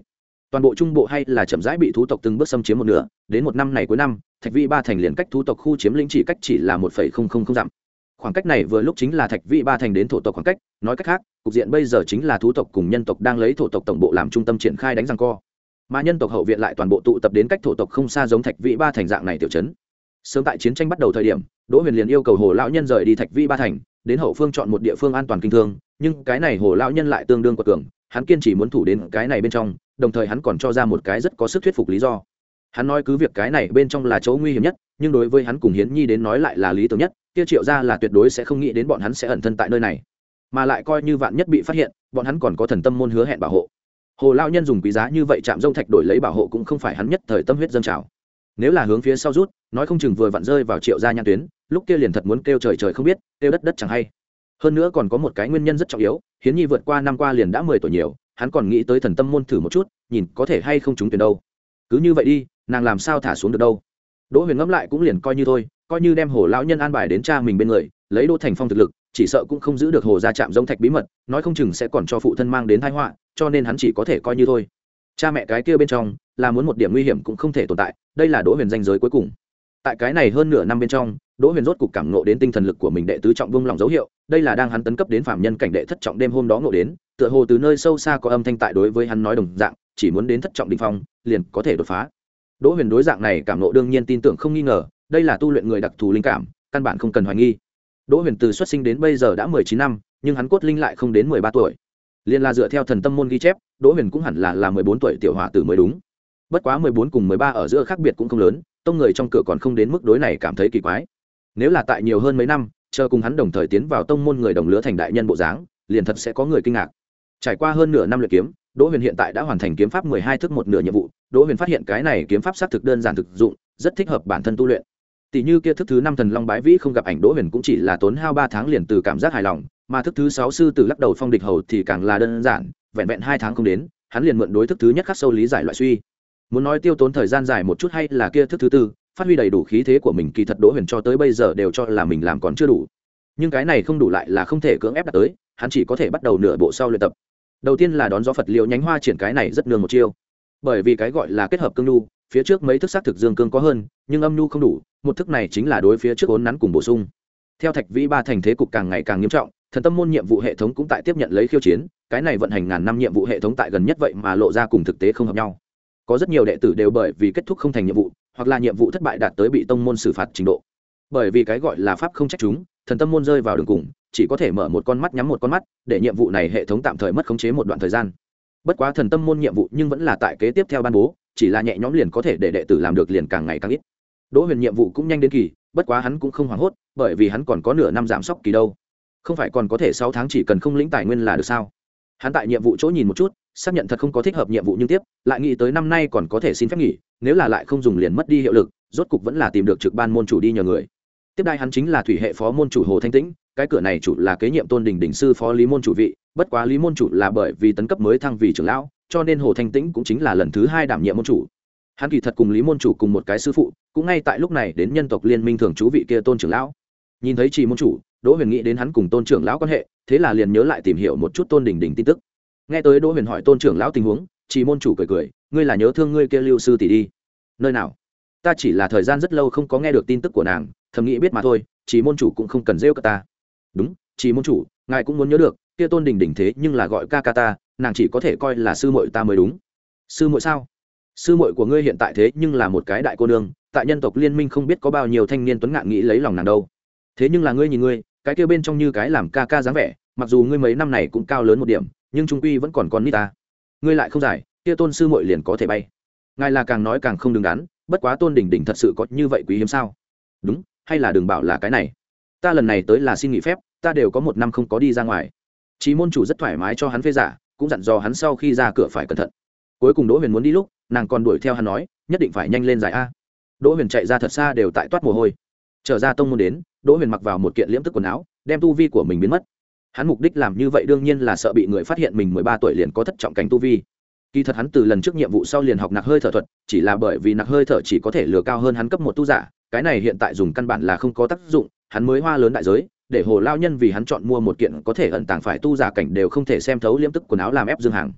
S1: toàn bộ trung bộ hay là chậm rãi bị thú tộc từng bước xâm chiếm một nửa. Đến một năm này cuối năm, Thạch Vĩ Ba thành liền cách thú tộc khu chiếm lĩnh chỉ cách chỉ là một phẩy không không không dặm. Khoảng cách này vừa lúc chính là Thạch Vĩ Ba thành đến thổ tộc khoảng cách, nói cách khác, cục diện bây giờ chính là thú tộc cùng nhân tộc đang lấy thổ tộc tổng bộ làm trung tâm triển khai đánh giằng co, mà nhân tộc hậu viện lại toàn bộ tụ tập đến cách thổ tộc không xa giống Thạch Vĩ Ba thành dạng này tiểu trấn. Sớm tại chiến tranh bắt đầu thời điểm, Đỗ Huyền liền yêu cầu Hồ lão nhân rời đi Thạch Vĩ Ba thành, đến hậu phương chọn một địa phương an toàn kinh thương, nhưng cái này Hồ lão nhân lại tương đương quật cường, hắn kiên trì muốn thủ đến cái này bên trong, đồng thời hắn còn cho ra một cái rất có sức thuyết phục lý do. Hắn nói cứ việc cái này bên trong là chỗ nguy hiểm nhất, nhưng đối với hắn cùng Hiến Nhi đến nói lại là lý tưởng nhất, kia Triệu gia là tuyệt đối sẽ không nghĩ đến bọn hắn sẽ ẩn thân tại nơi này, mà lại coi như vạn nhất bị phát hiện, bọn hắn còn có thần tâm môn hứa hẹn bảo hộ. Hồ lão nhân dùng quý giá như vậy chạm rông thạch đổi lấy bảo hộ cũng không phải hắn nhất thời tâm huyết dâng trào. Nếu là hướng phía sau rút, nói không chừng vừa vặn rơi vào Triệu gia nhãn tuyến, lúc kia liền thật muốn kêu trời trời không biết, kêu đất đất chẳng hay. Hơn nữa còn có một cái nguyên nhân rất trọng yếu, Hiến Nhi vượt qua năm qua liền đã mười tuổi nhiều, hắn còn nghĩ tới thần tâm môn thử một chút, nhìn có thể hay không trúng tuyển đâu. Cứ như vậy đi, nàng làm sao thả xuống được đâu. Đỗ Huyền ngẫm lại cũng liền coi như thôi, coi như đem Hồ lão nhân an bài đến cha mình bên người, lấy Đỗ Thành Phong thực lực, chỉ sợ cũng không giữ được Hồ gia chạm rông thạch bí mật, nói không chừng sẽ còn cho phụ thân mang đến tai họa, cho nên hắn chỉ có thể coi như thôi. Cha mẹ cái kia bên trong, là muốn một điểm nguy hiểm cũng không thể tồn tại, đây là Đỗ Huyền danh giới cuối cùng. Tại cái này hơn nửa năm bên trong, Đỗ Huyền rốt cục cảm ngộ đến tinh thần lực của mình đệ tứ trọng vung lòng dấu hiệu, đây là đang hắn tấn cấp đến phạm nhân cảnh đệ thất trọng đêm hôm đó ngộ đến, tựa hồ từ nơi sâu xa có âm thanh tại đối với hắn nói đồng dạng, chỉ muốn đến thất trọng đỉnh phong, liền có thể đột phá. Đỗ Huyền đối dạng này cảm ngộ đương nhiên tin tưởng không nghi ngờ, đây là tu luyện người đặc thù linh cảm, căn bản không cần hoài nghi. Đỗ Huyền từ xuất sinh đến bây giờ đã mười chín năm, nhưng hắn cốt linh lại không đến mười ba tuổi. Liên là dựa theo thần tâm môn ghi chép, Đỗ Huyền cũng hẳn là là mười bốn tuổi tiểu hỏa tử mới đúng. Bất quá mười bốn cùng mười ba ở giữa khác biệt cũng không lớn, tông người trong cửa còn không đến mức đối này cảm thấy kỳ quái. Nếu là tại nhiều hơn mấy năm, chờ cùng hắn đồng thời tiến vào tông môn người đồng lứa thành đại nhân bộ dáng, liền thật sẽ có người kinh ngạc. Trải qua hơn nửa năm luyện kiếm, Đỗ Huyền hiện tại đã hoàn thành kiếm pháp mười hai thức một nửa nhiệm vụ. Đỗ Huyền phát hiện cái này kiếm pháp xác thực đơn giản thực dụng, rất thích hợp bản thân tu luyện. Tỷ như kia thức thứ năm thần long bái vĩ không gặp ảnh, Đỗ Huyền cũng chỉ là tốn hao ba tháng liền từ cảm giác hài lòng, mà thức thứ sáu sư tử lắc đầu phong địch hầu thì càng là đơn giản, vẹn vẹn hai tháng không đến, hắn liền mượn đối thức thứ nhất khắc sâu lý giải loại suy. Muốn nói tiêu tốn thời gian dài một chút hay là kia thức thứ tư, phát huy đầy đủ khí thế của mình, kỳ thật Đỗ Huyền cho tới bây giờ đều cho là mình làm còn chưa đủ. Nhưng cái này không đủ lại là không thể cưỡng ép đạt tới, hắn chỉ có thể bắt đầu nửa bộ sau luyện tập. Đầu tiên là đón gió Phật liễu nhánh hoa triển, cái này rất nương một chiêu. Bởi vì cái gọi là kết hợp cương nhu, phía trước mấy thức xác thực dương cương có hơn, nhưng âm nhu không đủ, một thức này chính là đối phía trước ốn nắn cùng bổ sung. Theo Thạch Vĩ Ba thành thế cục càng ngày càng nghiêm trọng, thần tâm môn nhiệm vụ hệ thống cũng tại tiếp nhận lấy khiêu chiến, cái này vận hành ngàn năm nhiệm vụ hệ thống tại gần nhất vậy mà lộ ra cùng thực tế không hợp nhau. Có rất nhiều đệ tử đều bởi vì kết thúc không thành nhiệm vụ, hoặc là nhiệm vụ thất bại đạt tới bị tông môn xử phạt trình độ. Bởi vì cái gọi là pháp không trách chúng, thần tâm môn rơi vào đường cùng, chỉ có thể mở một con mắt nhắm một con mắt, để nhiệm vụ này hệ thống tạm thời mất khống chế một đoạn thời gian. Bất quá thần tâm môn nhiệm vụ nhưng vẫn là tại kế tiếp theo ban bố, chỉ là nhẹ nhõm liền có thể để đệ tử làm được liền càng ngày càng ít. Đỗ Huyền nhiệm vụ cũng nhanh đến kỳ, bất quá hắn cũng không hoảng hốt, bởi vì hắn còn có nửa năm giảm sóc kỳ đâu. Không phải còn có thể sáu tháng chỉ cần không lĩnh tài nguyên là được sao? Hắn tại nhiệm vụ chỗ nhìn một chút, xác nhận thật không có thích hợp nhiệm vụ, nhưng tiếp lại nghĩ tới năm nay còn có thể xin phép nghỉ, nếu là lại không dùng liền mất đi hiệu lực, rốt cục vẫn là tìm được trực ban môn chủ đi nhờ người. Tiếp đai hắn chính là thủy hệ phó môn chủ Hồ Thanh Tĩnh, cái cửa này chủ là kế nhiệm Tôn Đình đỉnh sư phó Lý môn chủ vị, bất quá Lý môn chủ là bởi vì tấn cấp mới thăng vì trưởng lão, cho nên Hồ Thanh Tĩnh cũng chính là lần thứ hai đảm nhiệm môn chủ. Hắn kỳ thật cùng Lý môn chủ cùng một cái sư phụ, cũng ngay tại lúc này đến nhân tộc liên minh thường trú vị kia Tôn trưởng lão. Nhìn thấy Trì môn chủ, Đỗ Huyền nghĩ đến hắn cùng Tôn trưởng lão quan hệ, thế là liền nhớ lại tìm hiểu một chút Tôn Đình đỉnh tin tức. Nghe tới Đỗ Huyền hỏi Tôn trưởng lão tình huống, Trì môn chủ cười cười, ngươi là nhớ thương ngươi kia Lưu sư tỷ đi. Nơi nào? Ta chỉ là thời gian rất lâu không có nghe được tin tức của nàng, thầm nghĩ biết mà thôi, Trì môn chủ cũng không cần rêu cả ta. Đúng, Trì môn chủ, ngài cũng muốn nhớ được, kia Tôn Đình đỉnh thế nhưng là gọi ca ca ta, nàng chỉ có thể coi là sư muội ta mới đúng. Sư muội sao? Sư muội của ngươi hiện tại thế nhưng là một cái đại cô nương, tại nhân tộc liên minh không biết có bao nhiêu thanh niên tuấn ngạn nghĩ lấy lòng nàng đâu. Thế nhưng là ngươi nhìn ngươi, cái kia bên trong như cái làm ca ca dáng vẻ, mặc dù ngươi mấy năm này cũng cao lớn một điểm, nhưng trung quy vẫn còn con nít ta. Ngươi lại không giải, kia Tôn sư muội liền có thể bay. Ngài là càng nói càng không đứng đắn, bất quá Tôn Đình đỉnh thật sự có như vậy quý hiếm sao? Đúng, hay là đừng bảo là cái này. Ta lần này tới là xin nghỉ phép, ta đều có một năm không có đi ra ngoài. Chí môn chủ rất thoải mái cho hắn phê giả, cũng dặn dò hắn sau khi ra cửa phải cẩn thận. Cuối cùng Đỗ Huyền muốn đi lúc, nàng còn đuổi theo hắn nói, nhất định phải nhanh lên giải a. Đỗ Huyền chạy ra thật xa đều tại toát mồ hôi. Trở ra tông môn đến, Đỗ Huyền mặc vào một kiện liễm tức quần áo, đem tu vi của mình biến mất. Hắn mục đích làm như vậy đương nhiên là sợ bị người phát hiện mình mười ba tuổi liền có thất trọng cảnh tu vi. Kỳ thật hắn từ lần trước nhiệm vụ sau liền học nặc hơi thở thuật, chỉ là bởi vì nặc hơi thở chỉ có thể lừa cao hơn hắn cấp một tu giả, cái này hiện tại dùng căn bản là không có tác dụng, hắn mới hoa lớn đại giới để Hồ lao nhân vì hắn chọn mua một kiện có thể ẩn tàng phải tu giả cảnh đều không thể xem thấu liễm tức quần áo làm ép dương hàng.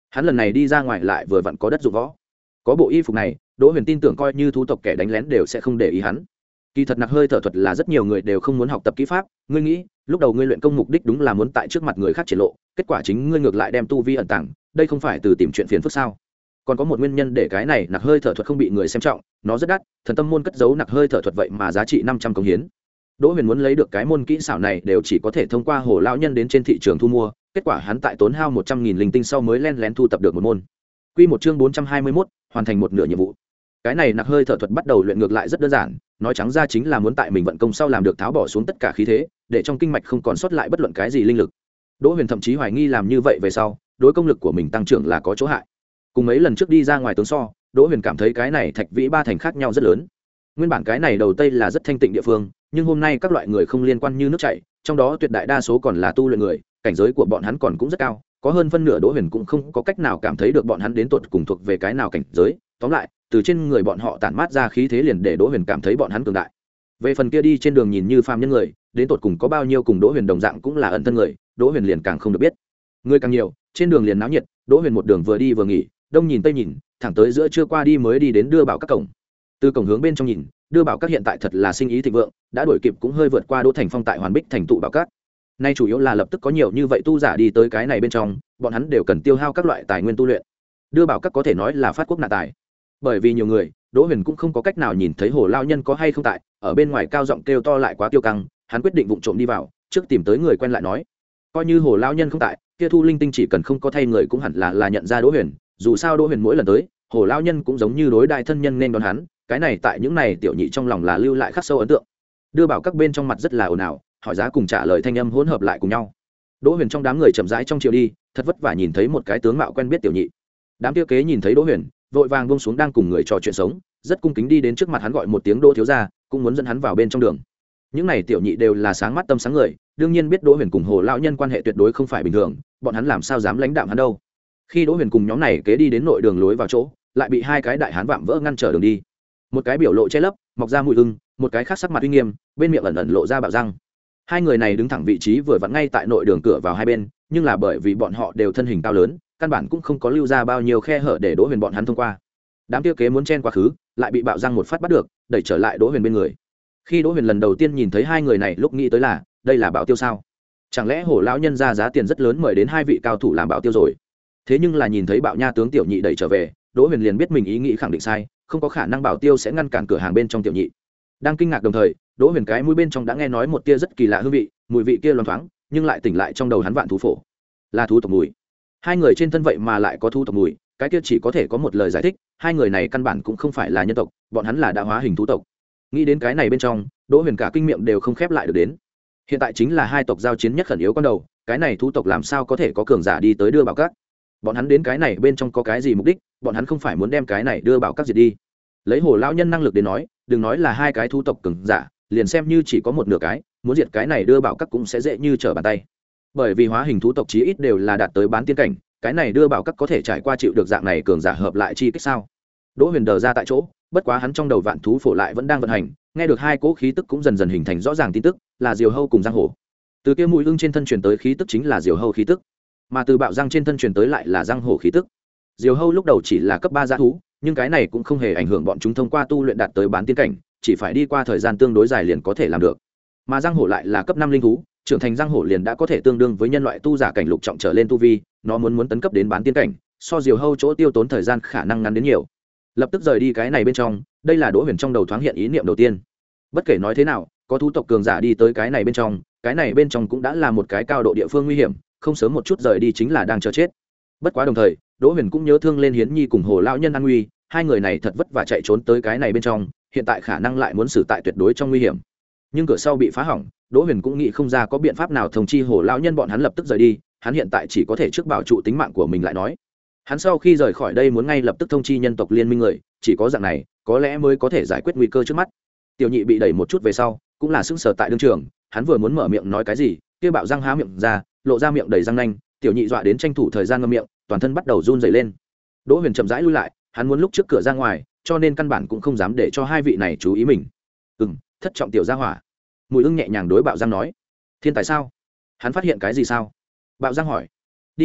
S1: hắn lần này đi ra ngoài lại vừa vặn có đất dụng võ, có bộ y phục này Đỗ Huyền tin tưởng coi như thú tộc kẻ đánh lén đều sẽ không để ý hắn. Kỳ thật nặc hơi thở thuật là rất nhiều người đều không muốn học tập kỹ pháp, ngươi nghĩ lúc đầu ngươi luyện công mục đích đúng là muốn tại trước mặt người khác triển lộ, kết quả chính ngươi ngược lại đem tu vi ẩn tàng, đây không phải từ tìm chuyện phiền phức sao? Còn có một nguyên nhân để cái này nặc hơi thở thuật không bị người xem trọng, nó rất đắt, thần tâm môn cất giấu nặc hơi thở thuật vậy mà giá trị năm trăm công hiến. Đỗ Huyền muốn lấy được cái môn kỹ xảo này đều chỉ có thể thông qua Hồ lão nhân đến trên thị trường thu mua, kết quả hắn tại tốn hao một trăm nghìn linh tinh sau mới len lén thu tập được một môn. Quy một chương bốn trăm hai mươi mốt, hoàn thành một nửa nhiệm vụ. Cái này nặc hơi thở thuật bắt đầu luyện ngược lại rất đơn giản, nói trắng ra chính là muốn tại mình vận công sau làm được tháo bỏ xuống tất cả khí thế, để trong kinh mạch không còn sót lại bất luận cái gì linh lực. Đỗ Huyền thậm chí hoài nghi làm như vậy về sau, đối công lực của mình tăng trưởng là có chỗ hại. Cùng mấy lần trước đi ra ngoài tướng so, Đỗ Huyền cảm thấy cái này Thạch Vĩ Ba thành khác nhau rất lớn. Nguyên bản cái này đầu tây là rất thanh tịnh địa phương, nhưng hôm nay các loại người không liên quan như nước chảy, trong đó tuyệt đại đa số còn là tu luyện người, cảnh giới của bọn hắn còn cũng rất cao, có hơn phân nửa Đỗ Huyền cũng không có cách nào cảm thấy được bọn hắn đến tột cùng thuộc về cái nào cảnh giới. Tóm lại, từ trên người bọn họ tản mát ra khí thế liền để Đỗ Huyền cảm thấy bọn hắn cường đại. Về phần kia đi trên đường nhìn như phàm nhân người, đến tột cùng có bao nhiêu cùng Đỗ Huyền đồng dạng cũng là ẩn thân người, Đỗ Huyền liền càng không được biết. Người càng nhiều, trên đường liền náo nhiệt, Đỗ Huyền một đường vừa đi vừa nghỉ, đông nhìn tây nhìn, thẳng tới giữa trưa qua đi mới đi đến Đưa Bảo các cổng. Từ cổng hướng bên trong nhìn, Đưa Bảo các hiện tại thật là sinh ý thịnh vượng, đã đuổi kịp cũng hơi vượt qua Đỗ Thành Phong tại Hoàn Bích thành tụ Bảo các. Nay chủ yếu là lập tức có nhiều như vậy tu giả đi tới cái này bên trong, bọn hắn đều cần tiêu hao các loại tài nguyên tu luyện. Đưa Bảo các có thể nói là phát quốc nạn tài. Bởi vì nhiều người, Đỗ Huyền cũng không có cách nào nhìn thấy Hồ lão nhân có hay không tại, ở bên ngoài cao giọng kêu to lại quá tiêu căng, hắn quyết định vụng trộm đi vào, trước tìm tới người quen lại nói. Coi như Hồ lão nhân không tại, kia Thu Linh Tinh chỉ cần không có thay người cũng hẳn là là nhận ra Đỗ Huyền, dù sao Đỗ Huyền mỗi lần tới, Hồ lão nhân cũng giống như đối đại thân nhân nên đón hắn, cái này tại những này tiểu nhị trong lòng là lưu lại khắc sâu ấn tượng. Đưa Bảo các bên trong mặt rất là ồn ào, hỏi giá cùng trả lời thanh âm hỗn hợp lại cùng nhau. Đỗ Huyền trong đám người chậm rãi trong chiều đi, thật vất vả nhìn thấy một cái tướng mạo quen biết tiểu nhị. Đám tiêu kế nhìn thấy Đỗ Huyền, vội vàng buông xuống đang cùng người trò chuyện sống, rất cung kính đi đến trước mặt hắn gọi một tiếng Đỗ thiếu gia, cũng muốn dẫn hắn vào bên trong đường. Những này tiểu nhị đều là sáng mắt tâm sáng người, đương nhiên biết Đỗ Huyền cùng Hồ lão nhân quan hệ tuyệt đối không phải bình thường, bọn hắn làm sao dám lãnh đạm hắn đâu. Khi Đỗ Huyền cùng nhóm này kế đi đến nội đường lối vào chỗ, lại bị hai cái đại hán vạm vỡ ngăn trở đường đi. Một cái biểu lộ che lấp, mọc ra mũi ưng, một cái khác sắc mặt uy nghiêm, bên miệng ẩn ẩn lộ ra bạo răng. Hai người này đứng thẳng vị trí vừa vặn ngay tại nội đường cửa vào hai bên, nhưng là bởi vì bọn họ đều thân hình cao lớn, căn bản cũng không có lưu ra bao nhiêu khe hở để Đỗ Huyền bọn hắn thông qua. Đám tiêu kế muốn chen quá khứ, lại bị bạo răng một phát bắt được, đẩy trở lại Đỗ Huyền bên người. Khi Đỗ Huyền lần đầu tiên nhìn thấy hai người này, lúc nghĩ tới là, đây là bảo tiêu sao? Chẳng lẽ Hồ lão nhân ra giá tiền rất lớn mời đến hai vị cao thủ làm bảo tiêu rồi? Thế nhưng là nhìn thấy Bạo Nha tướng tiểu nhị đẩy trở về, Đỗ Huyền liền biết mình ý nghĩ khẳng định sai, không có khả năng bảo tiêu sẽ ngăn cản cửa hàng bên trong tiểu nhị. Đang kinh ngạc đồng thời, Đỗ Huyền cái mũi bên trong đã nghe nói một tia rất kỳ lạ hương vị, mùi vị kia loáng thoáng, nhưng lại tỉnh lại trong đầu hắn vạn thú phổ. Là thú tộc mùi. Hai người trên thân vậy mà lại có thú tộc mùi, cái kia chỉ có thể có một lời giải thích, hai người này căn bản cũng không phải là nhân tộc, bọn hắn là đã hóa hình thú tộc. Nghĩ đến cái này bên trong, Đỗ Huyền cả kinh miệng đều không khép lại được đến. Hiện tại chính là hai tộc giao chiến nhất khẩn yếu con đầu, cái này thú tộc làm sao có thể có cường giả đi tới Đưa Bảo các? Bọn hắn đến cái này bên trong có cái gì mục đích? Bọn hắn không phải muốn đem cái này Đưa Bảo các diệt đi? Lấy Hồ lão nhân năng lực đến nói, đừng nói là hai cái thú tộc cường giả, liền xem như chỉ có một nửa cái, muốn diệt cái này Đưa Bảo các cũng sẽ dễ như trở bàn tay. Bởi vì hóa hình thú tộc chí ít đều là đạt tới bán tiên cảnh, cái này Đưa Bảo các có thể trải qua chịu được dạng này cường giả hợp lại chi kích sao? Đỗ Huyền đờ ra tại chỗ, bất quá hắn trong đầu vạn thú phổ lại vẫn đang vận hành, nghe được hai cỗ khí tức cũng dần dần hình thành rõ ràng tin tức, là Diều Hâu cùng Giang Hổ. Từ kia mũi ưng trên thân truyền tới khí tức chính là Diều Hâu khí tức, mà từ Bạo Giang trên thân truyền tới lại là Giang Hổ khí tức. Diều Hâu lúc đầu chỉ là cấp ba dã thú, nhưng cái này cũng không hề ảnh hưởng bọn chúng thông qua tu luyện đạt tới bán tiên cảnh, chỉ phải đi qua thời gian tương đối dài liền có thể làm được. Mà Giang Hổ lại là cấp năm linh thú, trưởng thành Giang Hổ liền đã có thể tương đương với nhân loại tu giả cảnh lục trọng trở lên tu vi, nó muốn muốn tấn cấp đến bán tiên cảnh, so Diều Hâu chỗ tiêu tốn thời gian khả năng ngắn đến nhiều. Lập tức rời đi cái này bên trong, đây là Đỗ Huyền trong đầu thoáng hiện ý niệm đầu tiên. Bất kể nói thế nào, có thú tộc cường giả đi tới cái này bên trong, cái này bên trong cũng đã là một cái cao độ địa phương nguy hiểm, không sớm một chút rời đi chính là đang chờ chết. Bất quá đồng thời, Đỗ Huyền cũng nhớ thương lên Hiến Nhi cùng Hồ lão nhân an nguy, hai người này thật vất vả chạy trốn tới cái này bên trong, hiện tại khả năng lại muốn xử tại tuyệt đối trong nguy hiểm. Nhưng cửa sau bị phá hỏng, Đỗ Huyền cũng nghĩ không ra có biện pháp nào thông chi Hồ lão nhân bọn hắn lập tức rời đi, hắn hiện tại chỉ có thể trước bảo trụ tính mạng của mình lại nói. Hắn sau khi rời khỏi đây muốn ngay lập tức thông chi nhân tộc liên minh người, chỉ có dạng này, có lẽ mới có thể giải quyết nguy cơ trước mắt. Tiểu nhị bị đẩy một chút về sau, cũng là sững sờ tại đương trường, hắn vừa muốn mở miệng nói cái gì, kia Bạo răng há miệng ra, lộ ra miệng đầy răng nanh, tiểu nhị dọa đến tranh thủ thời gian ngậm miệng, toàn thân bắt đầu run rẩy lên. Đỗ Huyền chậm rãi lui lại, hắn muốn lúc trước cửa ra ngoài, cho nên căn bản cũng không dám để cho hai vị này chú ý mình. "Ừm, thất trọng tiểu gia hỏa." Mùi Ưng nhẹ nhàng đối Bạo răng nói. "Thiên tài sao? Hắn phát hiện cái gì sao?" Bạo răng hỏi. "Đi không được,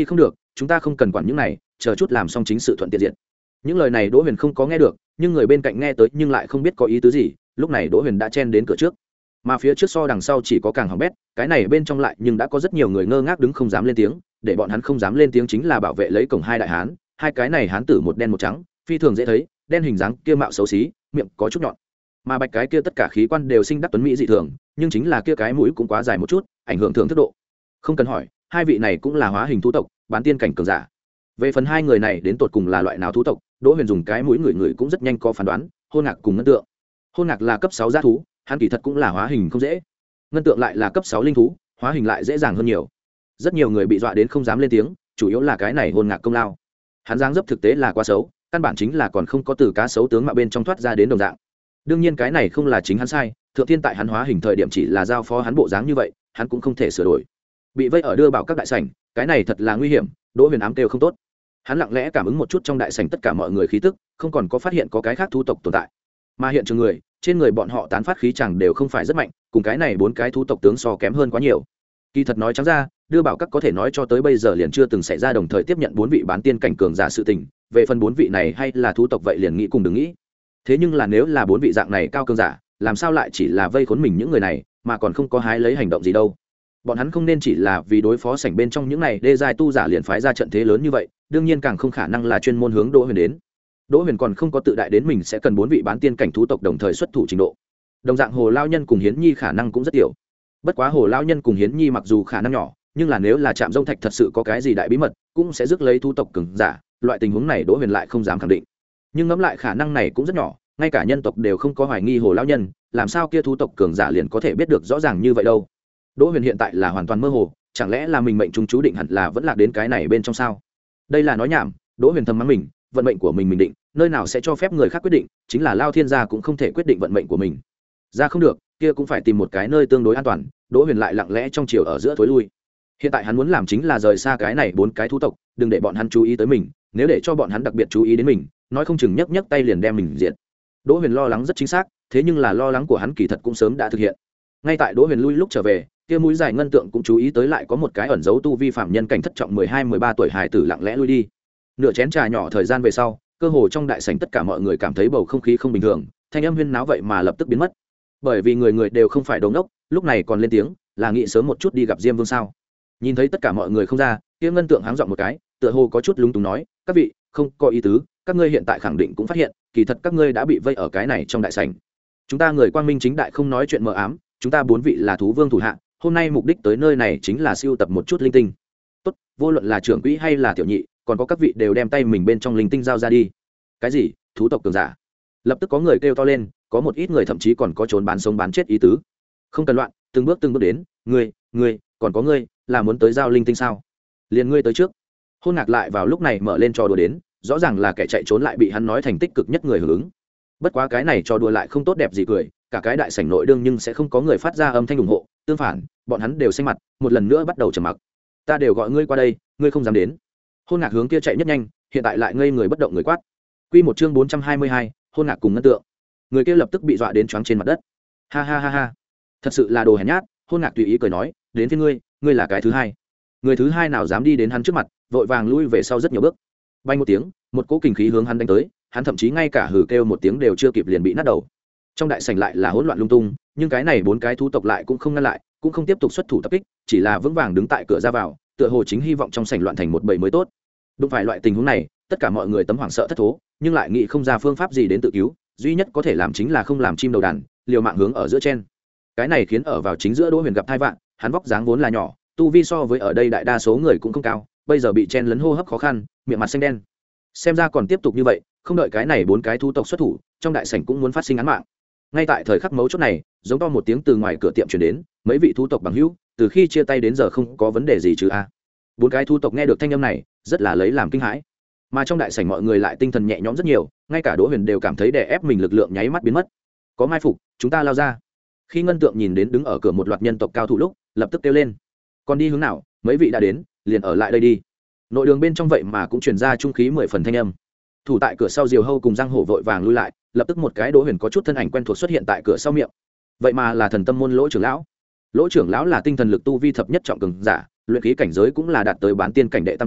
S1: chúng ta không cần quản những này, chờ chút làm xong chính sự thuận tiện diện. Những lời này Đỗ Huyền không có nghe được, nhưng người bên cạnh nghe tới nhưng lại không biết có ý tứ gì. Lúc này Đỗ Huyền đã chen đến cửa trước, mà phía trước so đằng sau chỉ có càng hỏng bét, cái này bên trong lại nhưng đã có rất nhiều người ngơ ngác đứng không dám lên tiếng. Để bọn hắn không dám lên tiếng chính là bảo vệ lấy cổng hai đại hán, hai cái này hán tử một đen một trắng, phi thường dễ thấy, đen hình dáng kia mạo xấu xí, miệng có chút nhọn, mà bạch cái kia tất cả khí quan đều sinh đắc tuấn mỹ dị thường, nhưng chính là kia cái mũi cũng quá dài một chút, ảnh hưởng thưởng thức độ. Không cần hỏi, hai vị này cũng là hóa hình thú tộc, bán tiên cảnh cường giả. Về phần hai người này đến tột cùng là loại nào thú tộc, Đỗ Huyền dùng cái mũi người người cũng rất nhanh có phán đoán. Hôn Ngạc cùng Ngân Tượng. Hôn Ngạc là cấp sáu giã thú, hắn kỳ thật cũng là hóa hình không dễ. Ngân Tượng lại là cấp sáu linh thú, hóa hình lại dễ dàng hơn nhiều. Rất nhiều người bị dọa đến không dám lên tiếng, chủ yếu là cái này Hôn Ngạc công lao. Hắn dáng dấp thực tế là quá xấu, căn bản chính là còn không có từ cá xấu tướng mà bên trong thoát ra đến đồng dạng. Đương nhiên cái này không là chính hắn sai, thượng thiên tại hắn hóa hình thời điểm chỉ là giao phó hắn bộ dáng như vậy, hắn cũng không thể sửa đổi. Bị vây ở đưa bảo các đại sảnh, cái này thật là nguy hiểm. Đỗ Huyền ám kêu không tốt. Hắn lặng lẽ cảm ứng một chút trong đại sảnh tất cả mọi người khí tức, không còn có phát hiện có cái khác thú tộc tồn tại. Mà hiện trường người, trên người bọn họ tán phát khí chẳng đều không phải rất mạnh, cùng cái này bốn cái thú tộc tướng so kém hơn quá nhiều. Kỳ thật nói trắng ra, đưa bảo các có thể nói cho tới bây giờ liền chưa từng xảy ra đồng thời tiếp nhận bốn vị bán tiên cảnh cường giả sự tình, về phần bốn vị này hay là thú tộc vậy liền nghĩ cùng đừng nghĩ. Thế nhưng là nếu là bốn vị dạng này cao cường giả, làm sao lại chỉ là vây khốn mình những người này, mà còn không có hái lấy hành động gì đâu. Bọn hắn không nên chỉ là vì đối phó sảnh bên trong những này đê giai tu giả liền phái ra trận thế lớn như vậy, đương nhiên càng không khả năng là chuyên môn hướng Đỗ Huyền đến. Đỗ Huyền còn không có tự đại đến mình sẽ cần bốn vị bán tiên cảnh thú tộc đồng thời xuất thủ trình độ. Đồng dạng Hồ Lao Nhân cùng Hiến Nhi khả năng cũng rất tiểu. Bất quá Hồ Lao Nhân cùng Hiến Nhi mặc dù khả năng nhỏ, nhưng là nếu là Trạm Rông Thạch thật sự có cái gì đại bí mật, cũng sẽ rước lấy thú tộc cường giả, loại tình huống này Đỗ Huyền lại không dám khẳng định. Nhưng ngẫm lại khả năng này cũng rất nhỏ, ngay cả nhân tộc đều không có hoài nghi Hồ Lao Nhân, làm sao kia thú tộc cường giả liền có thể biết được rõ ràng như vậy đâu. Đỗ Huyền hiện tại là hoàn toàn mơ hồ, chẳng lẽ là mình mệnh trung chú định hẳn là vẫn lạc đến cái này bên trong sao? Đây là nói nhảm, Đỗ Huyền thầm mắng mình, vận mệnh của mình mình định, nơi nào sẽ cho phép người khác quyết định, chính là Lao Thiên gia cũng không thể quyết định vận mệnh của mình. Ra không được, kia cũng phải tìm một cái nơi tương đối an toàn, Đỗ Huyền lại lặng lẽ trong chiều ở giữa thối lui. Hiện tại hắn muốn làm chính là rời xa cái này bốn cái thú tộc, đừng để bọn hắn chú ý tới mình, nếu để cho bọn hắn đặc biệt chú ý đến mình, nói không chừng nhấc nhấc tay liền đem mình diệt. Đỗ Huyền lo lắng rất chính xác, thế nhưng là lo lắng của hắn kỳ thật cũng sớm đã thực hiện. Ngay tại Đỗ Huyền lui lúc trở về, kia mũi dài Ngân Tượng cũng chú ý tới lại có một cái ẩn dấu tu vi phạm nhân cảnh thất trọng mười hai mười ba tuổi hài tử lặng lẽ lui đi. Nửa chén trà nhỏ thời gian về sau, cơ hồ trong đại sảnh tất cả mọi người cảm thấy bầu không khí không bình thường, thanh âm huyên náo vậy mà lập tức biến mất. Bởi vì người người đều không phải đồ ngốc, lúc này còn lên tiếng, là nghĩ sớm một chút đi gặp Diêm Vương sao? Nhìn thấy tất cả mọi người không ra, kia Ngân Tượng háng giọng một cái, tựa hồ có chút lúng túng nói, các vị, không có ý tứ, các ngươi hiện tại khẳng định cũng phát hiện, kỳ thật các ngươi đã bị vây ở cái này trong đại sảnh. Chúng ta người quang minh chính đại không nói chuyện mờ ám, chúng ta bốn vị là thú vương thủ hạ, hôm nay mục đích tới nơi này chính là siêu tập một chút linh tinh. Tốt, vô luận là trưởng quỹ hay là tiểu nhị, còn có các vị đều đem tay mình bên trong linh tinh giao ra đi. Cái gì? Thú tộc cường giả? Lập tức có người kêu to lên, có một ít người thậm chí còn có trốn bán sống bán chết ý tứ. Không cần loạn, từng bước từng bước đến, ngươi, ngươi, còn có ngươi, là muốn tới giao linh tinh sao? Liền ngươi tới trước. Hôn Ngạc lại vào lúc này mở lên trò đùa đến, rõ ràng là kẻ chạy trốn lại bị hắn nói thành tích cực nhất người hưởng ứng. Bất quá cái này trò đùa lại không tốt đẹp gì cười, cả cái đại sảnh nội đương nhưng sẽ không có người phát ra âm thanh ủng hộ, tương phản, bọn hắn đều xanh mặt, một lần nữa bắt đầu trầm mặc. Ta đều gọi ngươi qua đây, ngươi không dám đến. Hôn Ngạc hướng kia chạy nhất nhanh, hiện tại lại ngây người bất động người quát. Quy một chương bốn trăm hai mươi hai, Hôn Ngạc cùng Ngân Tượng. Người kia lập tức bị dọa đến choáng trên mặt đất. Ha ha ha ha, thật sự là đồ hèn nhát. Hôn Ngạc tùy ý cười nói, đến phía ngươi, ngươi là cái thứ hai. Người thứ hai nào dám đi đến hắn trước mặt, vội vàng lui về sau rất nhiều bước. Bay một tiếng, một cỗ kình khí hướng hắn đánh tới, hắn thậm chí ngay cả hừ kêu một tiếng đều chưa kịp liền bị nát đầu. Trong đại sảnh lại là hỗn loạn lung tung, nhưng cái này bốn cái thú tộc lại cũng không ngăn lại, cũng không tiếp tục xuất thủ tập kích, chỉ là vững vàng đứng tại cửa ra vào, tựa hồ chính hy vọng trong sảnh loạn thành một bầy mới tốt. Đúng phải loại tình huống này, tất cả mọi người tấm hoảng sợ thất thố, nhưng lại nghĩ không ra phương pháp gì đến tự cứu, duy nhất có thể làm chính là không làm chim đầu đàn, liều mạng hướng ở giữa trên. Cái này khiến ở vào chính giữa Đỗ Huyền gặp thai vạn, hắn vóc dáng vốn là nhỏ, tu vi so với ở đây đại đa số người cũng không cao, bây giờ bị chen lấn hô hấp khó khăn, miệng mặt xanh đen. Xem ra còn tiếp tục như vậy, không đợi cái này bốn cái thú tộc xuất thủ, trong đại sảnh cũng muốn phát sinh án mạng. Ngay tại thời khắc mấu chốt này, giống to một tiếng từ ngoài cửa tiệm truyền đến, mấy vị thú tộc bằng hữu, từ khi chia tay đến giờ không có vấn đề gì chứ a? Bốn cái thú tộc nghe được thanh âm này, rất là lấy làm kinh hãi. Mà trong đại sảnh mọi người lại tinh thần nhẹ nhõm rất nhiều, ngay cả Đỗ Huyền đều cảm thấy đè ép mình lực lượng nháy mắt biến mất. Có mai phục, chúng ta lao ra. Khi Ngân Tượng nhìn đến đứng ở cửa một loạt nhân tộc cao thủ lúc, lập tức kêu lên. Còn đi hướng nào, mấy vị đã đến, liền ở lại đây đi. Nội đường bên trong vậy mà cũng truyền ra trung khí mười phần thanh âm. Thủ tại cửa sau Diều Hâu cùng Giang Hổ vội vàng lui lại, lập tức một cái Đỗ Huyền có chút thân ảnh quen thuộc xuất hiện tại cửa sau miệng. Vậy mà là Thần Tâm môn Lỗ trưởng lão. Lỗ trưởng lão là tinh thần lực tu vi thập nhất trọng cường giả, luyện khí cảnh giới cũng là đạt tới bán tiên cảnh đệ tam trọng,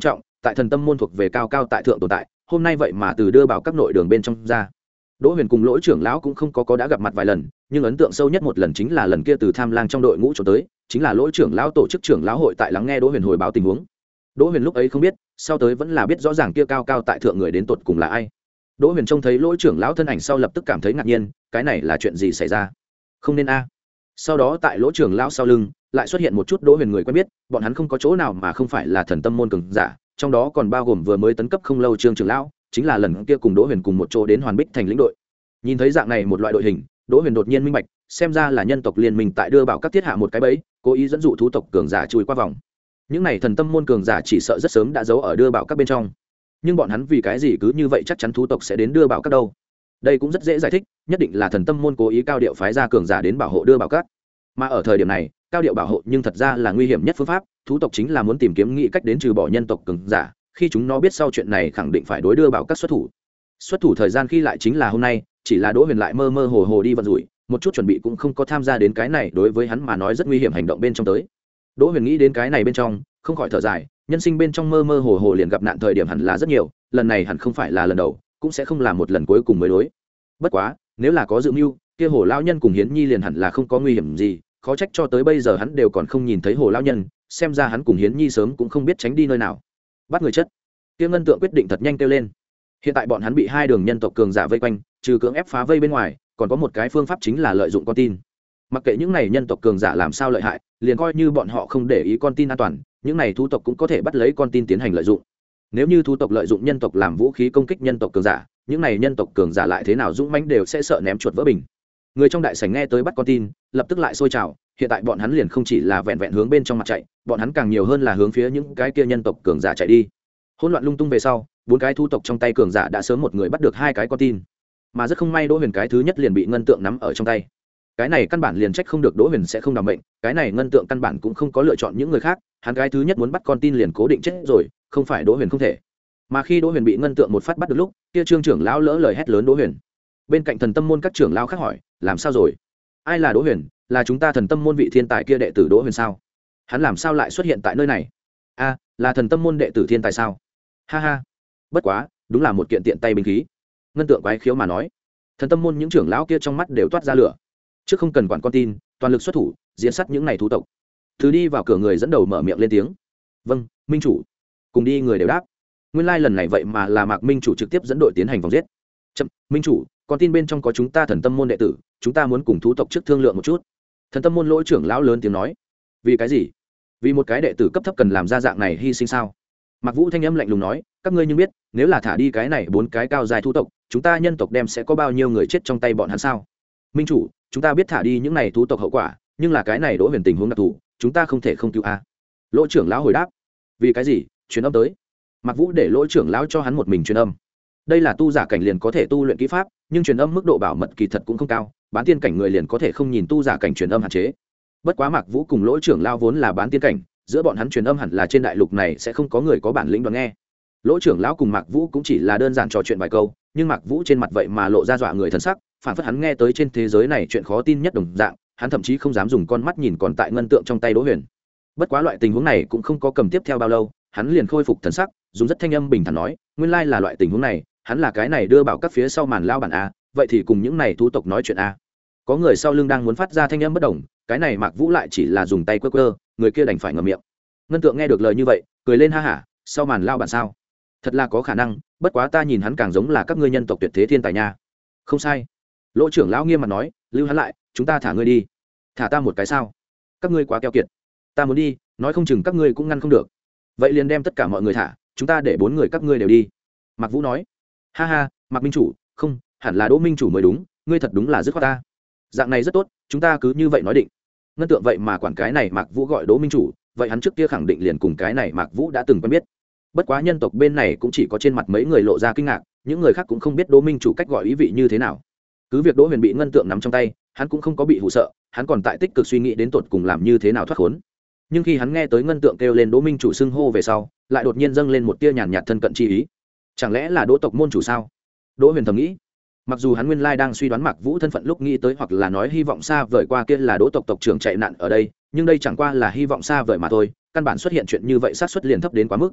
S1: tại thần tâm môn thuộc về cao cao tại thượng tồn tại hôm nay vậy mà từ đưa bảo các nội đường bên trong ra. Đỗ Huyền cùng Lỗ trưởng lão cũng không có có đã gặp mặt vài lần, nhưng ấn tượng sâu nhất một lần chính là lần kia từ Tham Lang trong đội ngũ trốn tới, chính là Lỗ trưởng lão tổ chức trưởng lão hội tại lắng nghe Đỗ Huyền hồi báo tình huống. Đỗ Huyền lúc ấy không biết, sau tới vẫn là biết rõ ràng kia cao cao tại thượng người đến tột cùng là ai. Đỗ Huyền trông thấy Lỗ trưởng lão thân ảnh sau lập tức cảm thấy ngạc nhiên, cái này là chuyện gì xảy ra? Không nên a. Sau đó tại Lỗ trưởng lão sau lưng, lại xuất hiện một chút Đỗ Huyền người quen biết, bọn hắn không có chỗ nào mà không phải là thần tâm môn cường giả, trong đó còn bao gồm vừa mới tấn cấp không lâu Trương trưởng lão, chính là lần kia cùng Đỗ Huyền cùng một chỗ đến Hoàn Bích thành lĩnh đội. Nhìn thấy dạng này một loại đội hình, Đỗ Huyền đột nhiên minh bạch, xem ra là nhân tộc liên minh tại đưa bảo các thiết hạ một cái bẫy, cố ý dẫn dụ thú tộc cường giả chui qua vòng. Những này thần tâm môn cường giả chỉ sợ rất sớm đã giấu ở đưa bảo các bên trong, nhưng bọn hắn vì cái gì cứ như vậy chắc chắn thú tộc sẽ đến đưa bảo các đâu? Đây cũng rất dễ giải thích, nhất định là thần tâm môn cố ý cao điệu phái ra cường giả đến bảo hộ đưa bảo các. Mà ở thời điểm này, cao điệu bảo hộ nhưng thật ra là nguy hiểm nhất phương pháp, thú tộc chính là muốn tìm kiếm nghị cách đến trừ bỏ nhân tộc cường giả, khi chúng nó biết sau chuyện này khẳng định phải đối đưa bảo các xuất thủ. Xuất thủ thời gian khi lại chính là hôm nay, chỉ là Đỗ Huyền lại mơ mơ hồ hồ đi vận rủi, một chút chuẩn bị cũng không có tham gia đến cái này đối với hắn mà nói rất nguy hiểm hành động bên trong tới. Đỗ Huyền nghĩ đến cái này bên trong, không khỏi thở dài, nhân sinh bên trong mơ mơ hồ hồ liền gặp nạn thời điểm hẳn là rất nhiều, lần này hẳn không phải là lần đầu, cũng sẽ không là một lần cuối cùng mới đối. Bất quá, nếu là có dự mưu, kia Hồ lão nhân cùng Hiến Nhi liền hẳn là không có nguy hiểm gì, khó trách cho tới bây giờ hắn đều còn không nhìn thấy Hồ lão nhân, xem ra hắn cùng Hiến Nhi sớm cũng không biết tránh đi nơi nào. Bắt người chất. Kia Ngân Tượng quyết định thật nhanh kêu lên. Hiện tại bọn hắn bị hai đường nhân tộc cường giả vây quanh, trừ cưỡng ép phá vây bên ngoài, còn có một cái phương pháp chính là lợi dụng con tin. Mặc kệ những này nhân tộc cường giả làm sao lợi hại, liền coi như bọn họ không để ý con tin an toàn, những này thú tộc cũng có thể bắt lấy con tin tiến hành lợi dụng. Nếu như thú tộc lợi dụng nhân tộc làm vũ khí công kích nhân tộc cường giả, những này nhân tộc cường giả lại thế nào dũng mãnh đều sẽ sợ ném chuột vỡ bình. Người trong đại sảnh nghe tới bắt con tin, lập tức lại sôi trào, hiện tại bọn hắn liền không chỉ là vẹn vẹn hướng bên trong mặt chạy, bọn hắn càng nhiều hơn là hướng phía những cái kia nhân tộc cường giả chạy đi. Hỗn loạn lung tung về sau, bốn cái thú tộc trong tay cường giả đã sớm một người bắt được hai cái con tin, mà rất không may Đỗ Huyền cái thứ nhất liền bị Ngân Tượng nắm ở trong tay. Cái này căn bản liền trách không được Đỗ Huyền sẽ không đảm mệnh, cái này Ngân Tượng căn bản cũng không có lựa chọn những người khác, hắn cái thứ nhất muốn bắt con tin liền cố định chết rồi, không phải Đỗ Huyền không thể. Mà khi Đỗ Huyền bị Ngân Tượng một phát bắt được lúc, kia Trương trưởng lão lỡ lời hét lớn Đỗ Huyền. Bên cạnh thần tâm môn các trưởng lão khác hỏi, làm sao rồi? Ai là Đỗ Huyền? Là chúng ta thần tâm môn vị thiên tài kia đệ tử Đỗ Huyền sao? Hắn làm sao lại xuất hiện tại nơi này? A, là thần tâm môn đệ tử thiên tài sao? Ha ha. Bất quá, đúng là một kiện tiện tay binh khí. Ngân Tượng quái khiếu mà nói. Thần tâm môn những trưởng lão kia trong mắt đều toát ra lửa. Trước không cần quản con tin, toàn lực xuất thủ, diễn sát những này thú tộc. Thứ đi vào cửa người dẫn đầu mở miệng lên tiếng. Vâng, minh chủ. Cùng đi người đều đáp. Nguyên lai lần này vậy mà là Mạc minh chủ trực tiếp dẫn đội tiến hành vòng giết. Chậm, minh chủ, con tin bên trong có chúng ta thần tâm môn đệ tử, chúng ta muốn cùng thú tộc trước thương lượng một chút. Thần tâm môn lỗ trưởng lão lớn tiếng nói. Vì cái gì? Vì một cái đệ tử cấp thấp cần làm ra dạng này hy sinh sao? Mạc Vũ thanh âm lạnh lùng nói, các ngươi nhưng biết, nếu là thả đi cái này bốn cái cao dài thú tộc, chúng ta nhân tộc đem sẽ có bao nhiêu người chết trong tay bọn hắn sao? Minh chủ, chúng ta biết thả đi những này thú tộc hậu quả, nhưng là cái này Đỗ Huyền tình huống đặc thù, chúng ta không thể không cứu a. Lỗ trưởng lão hồi đáp. Vì cái gì? Truyền âm tới. Mạc Vũ để Lỗ trưởng lão cho hắn một mình truyền âm. Đây là tu giả cảnh liền có thể tu luyện kỹ pháp, nhưng truyền âm mức độ bảo mật kỳ thật cũng không cao, bán tiên cảnh người liền có thể không nhìn tu giả cảnh truyền âm hạn chế. Bất quá Mạc Vũ cùng Lỗ trưởng lão vốn là bán tiên cảnh, giữa bọn hắn truyền âm hẳn là trên đại lục này sẽ không có người có bản lĩnh đoán nghe. Lỗ trưởng lão cùng Mạc Vũ cũng chỉ là đơn giản trò chuyện vài câu, nhưng Mạc Vũ trên mặt vậy mà lộ ra dọa người thần sắc, phản phất hắn nghe tới trên thế giới này chuyện khó tin nhất đồng dạng, hắn thậm chí không dám dùng con mắt nhìn còn tại Ngân Tượng trong tay Đỗ Huyền. Bất quá loại tình huống này cũng không có cầm tiếp theo bao lâu, hắn liền khôi phục thần sắc, dùng rất thanh âm bình thản nói, nguyên lai là loại tình huống này, hắn là cái này đưa bảo các phía sau màn lao bản a, vậy thì cùng những này thú tộc nói chuyện a. Có người sau lưng đang muốn phát ra thanh âm bất đồng, cái này Mạc Vũ lại chỉ là dùng tay quơ quơ, người kia đành phải ngậm miệng. Ngân Tượng nghe được lời như vậy, cười lên ha hả, sau màn lao bản sao? Thật là có khả năng, bất quá ta nhìn hắn càng giống là các ngươi nhân tộc tuyệt thế thiên tài nha. Không sai. Lỗ trưởng lão nghiêm mặt nói, lưu hắn lại, chúng ta thả ngươi đi. Thả ta một cái sao? Các ngươi quá keo kiệt. Ta muốn đi, nói không chừng các ngươi cũng ngăn không được. Vậy liền đem tất cả mọi người thả, chúng ta để bốn người các ngươi đều đi. Mạc Vũ nói. Ha ha, Mạc minh chủ, không, hẳn là Đỗ minh chủ mới đúng, ngươi thật đúng là dứt khoát ta. Dạng này rất tốt, chúng ta cứ như vậy nói định. Ngân Tượng vậy mà quản cái này Mạc Vũ gọi Đỗ minh chủ, vậy hắn trước kia khẳng định liền cùng cái này Mạc Vũ đã từng quen biết. Bất quá nhân tộc bên này cũng chỉ có trên mặt mấy người lộ ra kinh ngạc, những người khác cũng không biết Đỗ minh chủ cách gọi ý vị như thế nào. Cứ việc Đỗ Huyền bị Ngân Tượng nắm trong tay, hắn cũng không có bị hù sợ, hắn còn tại tích cực suy nghĩ đến tột cùng làm như thế nào thoát khốn. Nhưng khi hắn nghe tới Ngân Tượng kêu lên Đỗ minh chủ xưng hô về sau, lại đột nhiên dâng lên một tia nhàn nhạt thân cận chi ý. Chẳng lẽ là Đỗ tộc môn chủ sao? Đỗ Huyền thầm nghĩ. Mặc dù hắn nguyên lai đang suy đoán Mạc Vũ thân phận lúc nghĩ tới hoặc là nói hy vọng xa vời qua kia là Đỗ tộc tộc trưởng chạy nạn ở đây, nhưng đây chẳng qua là hy vọng xa vời mà thôi, căn bản xuất hiện chuyện như vậy xác suất liền thấp đến quá mức.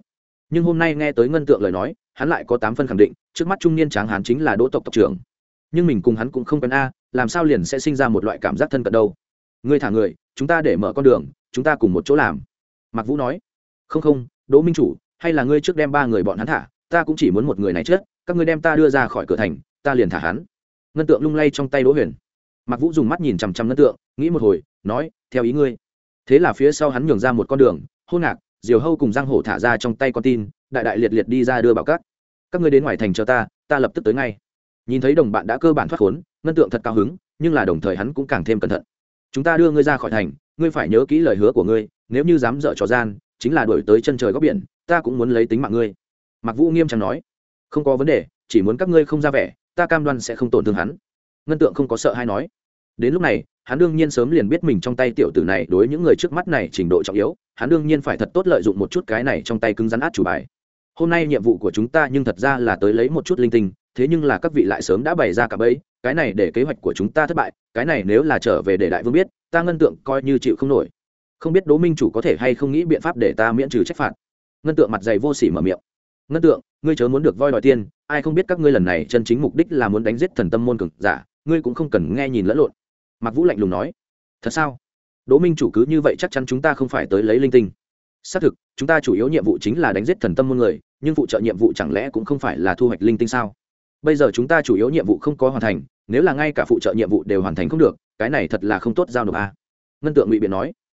S1: nhưng hôm nay nghe tới ngân tượng lời nói hắn lại có tám phân khẳng định trước mắt trung niên tráng hán chính là đỗ tộc tộc trưởng. Nhưng mình cùng hắn cũng không quen a, làm sao liền sẽ sinh ra một loại cảm giác thân cận đâu. Ngươi thả người, chúng ta để mở con đường, chúng ta cùng một chỗ làm. Mạc Vũ nói. Không không, Đỗ minh chủ, hay là ngươi trước đem ba người bọn hắn thả, ta cũng chỉ muốn một người này chết, các ngươi đem ta đưa ra khỏi cửa thành, ta liền thả hắn. Ngân tượng lung lay trong tay Đỗ Huyền. Mạc Vũ dùng mắt nhìn chằm chằm ngân tượng, nghĩ một hồi, nói, theo ý ngươi. Thế là phía sau hắn nhường ra một con đường, Hôn Ngạc, Diều Hâu cùng Giang Hổ thả ra trong tay con tin, đại đại liệt liệt đi ra đưa bảo các. Các ngươi đến ngoài thành chờ ta, ta lập tức tới ngay. Nhìn thấy đồng bạn đã cơ bản thoát khốn, ngân tượng thật cao hứng, nhưng là đồng thời hắn cũng càng thêm cẩn thận. Chúng ta đưa ngươi ra khỏi thành, ngươi phải nhớ kỹ lời hứa của ngươi, nếu như dám dở trò gian, chính là đuổi tới chân trời góc biển, ta cũng muốn lấy tính mạng ngươi. Mạc Vũ nghiêm trang nói. Không có vấn đề, chỉ muốn các ngươi không ra vẻ, ta cam đoan sẽ không tổn thương hắn. Ngân tượng không có sợ hay nói. Đến lúc này, hắn đương nhiên sớm liền biết mình trong tay tiểu tử này đối những người trước mắt này trình độ trọng yếu, hắn đương nhiên phải thật tốt lợi dụng một chút cái này trong tay cứng rắn át chủ bài. Hôm nay nhiệm vụ của chúng ta nhưng thật ra là tới lấy một chút linh tinh, thế nhưng là các vị lại sớm đã bày ra cả bẫy, cái này để kế hoạch của chúng ta thất bại, cái này nếu là trở về để đại vương biết, ta ngân tượng coi như chịu không nổi. Không biết Đỗ minh chủ có thể hay không nghĩ biện pháp để ta miễn trừ trách phạt. Ngân tượng mặt dày vô sỉ mở miệng. Ngân tượng, ngươi chớ muốn được voi đòi tiền, ai không biết các ngươi lần này chân chính mục đích là muốn đánh giết thần tâm môn cường giả, ngươi cũng không cần nghe nhìn lẫn lộn. Mạc Vũ lạnh lùng nói. Thật sao? Đỗ minh chủ cứ như vậy chắc chắn chúng ta không phải tới lấy linh tinh. Xác thực, chúng ta chủ yếu nhiệm vụ chính là đánh giết thần tâm môn người, nhưng phụ trợ nhiệm vụ chẳng lẽ cũng không phải là thu hoạch linh tinh sao? Bây giờ chúng ta chủ yếu nhiệm vụ không có hoàn thành, nếu là ngay cả phụ trợ nhiệm vụ đều hoàn thành không được, cái này thật là không tốt giao nộp a. Ngân tượng ngụy biện nói.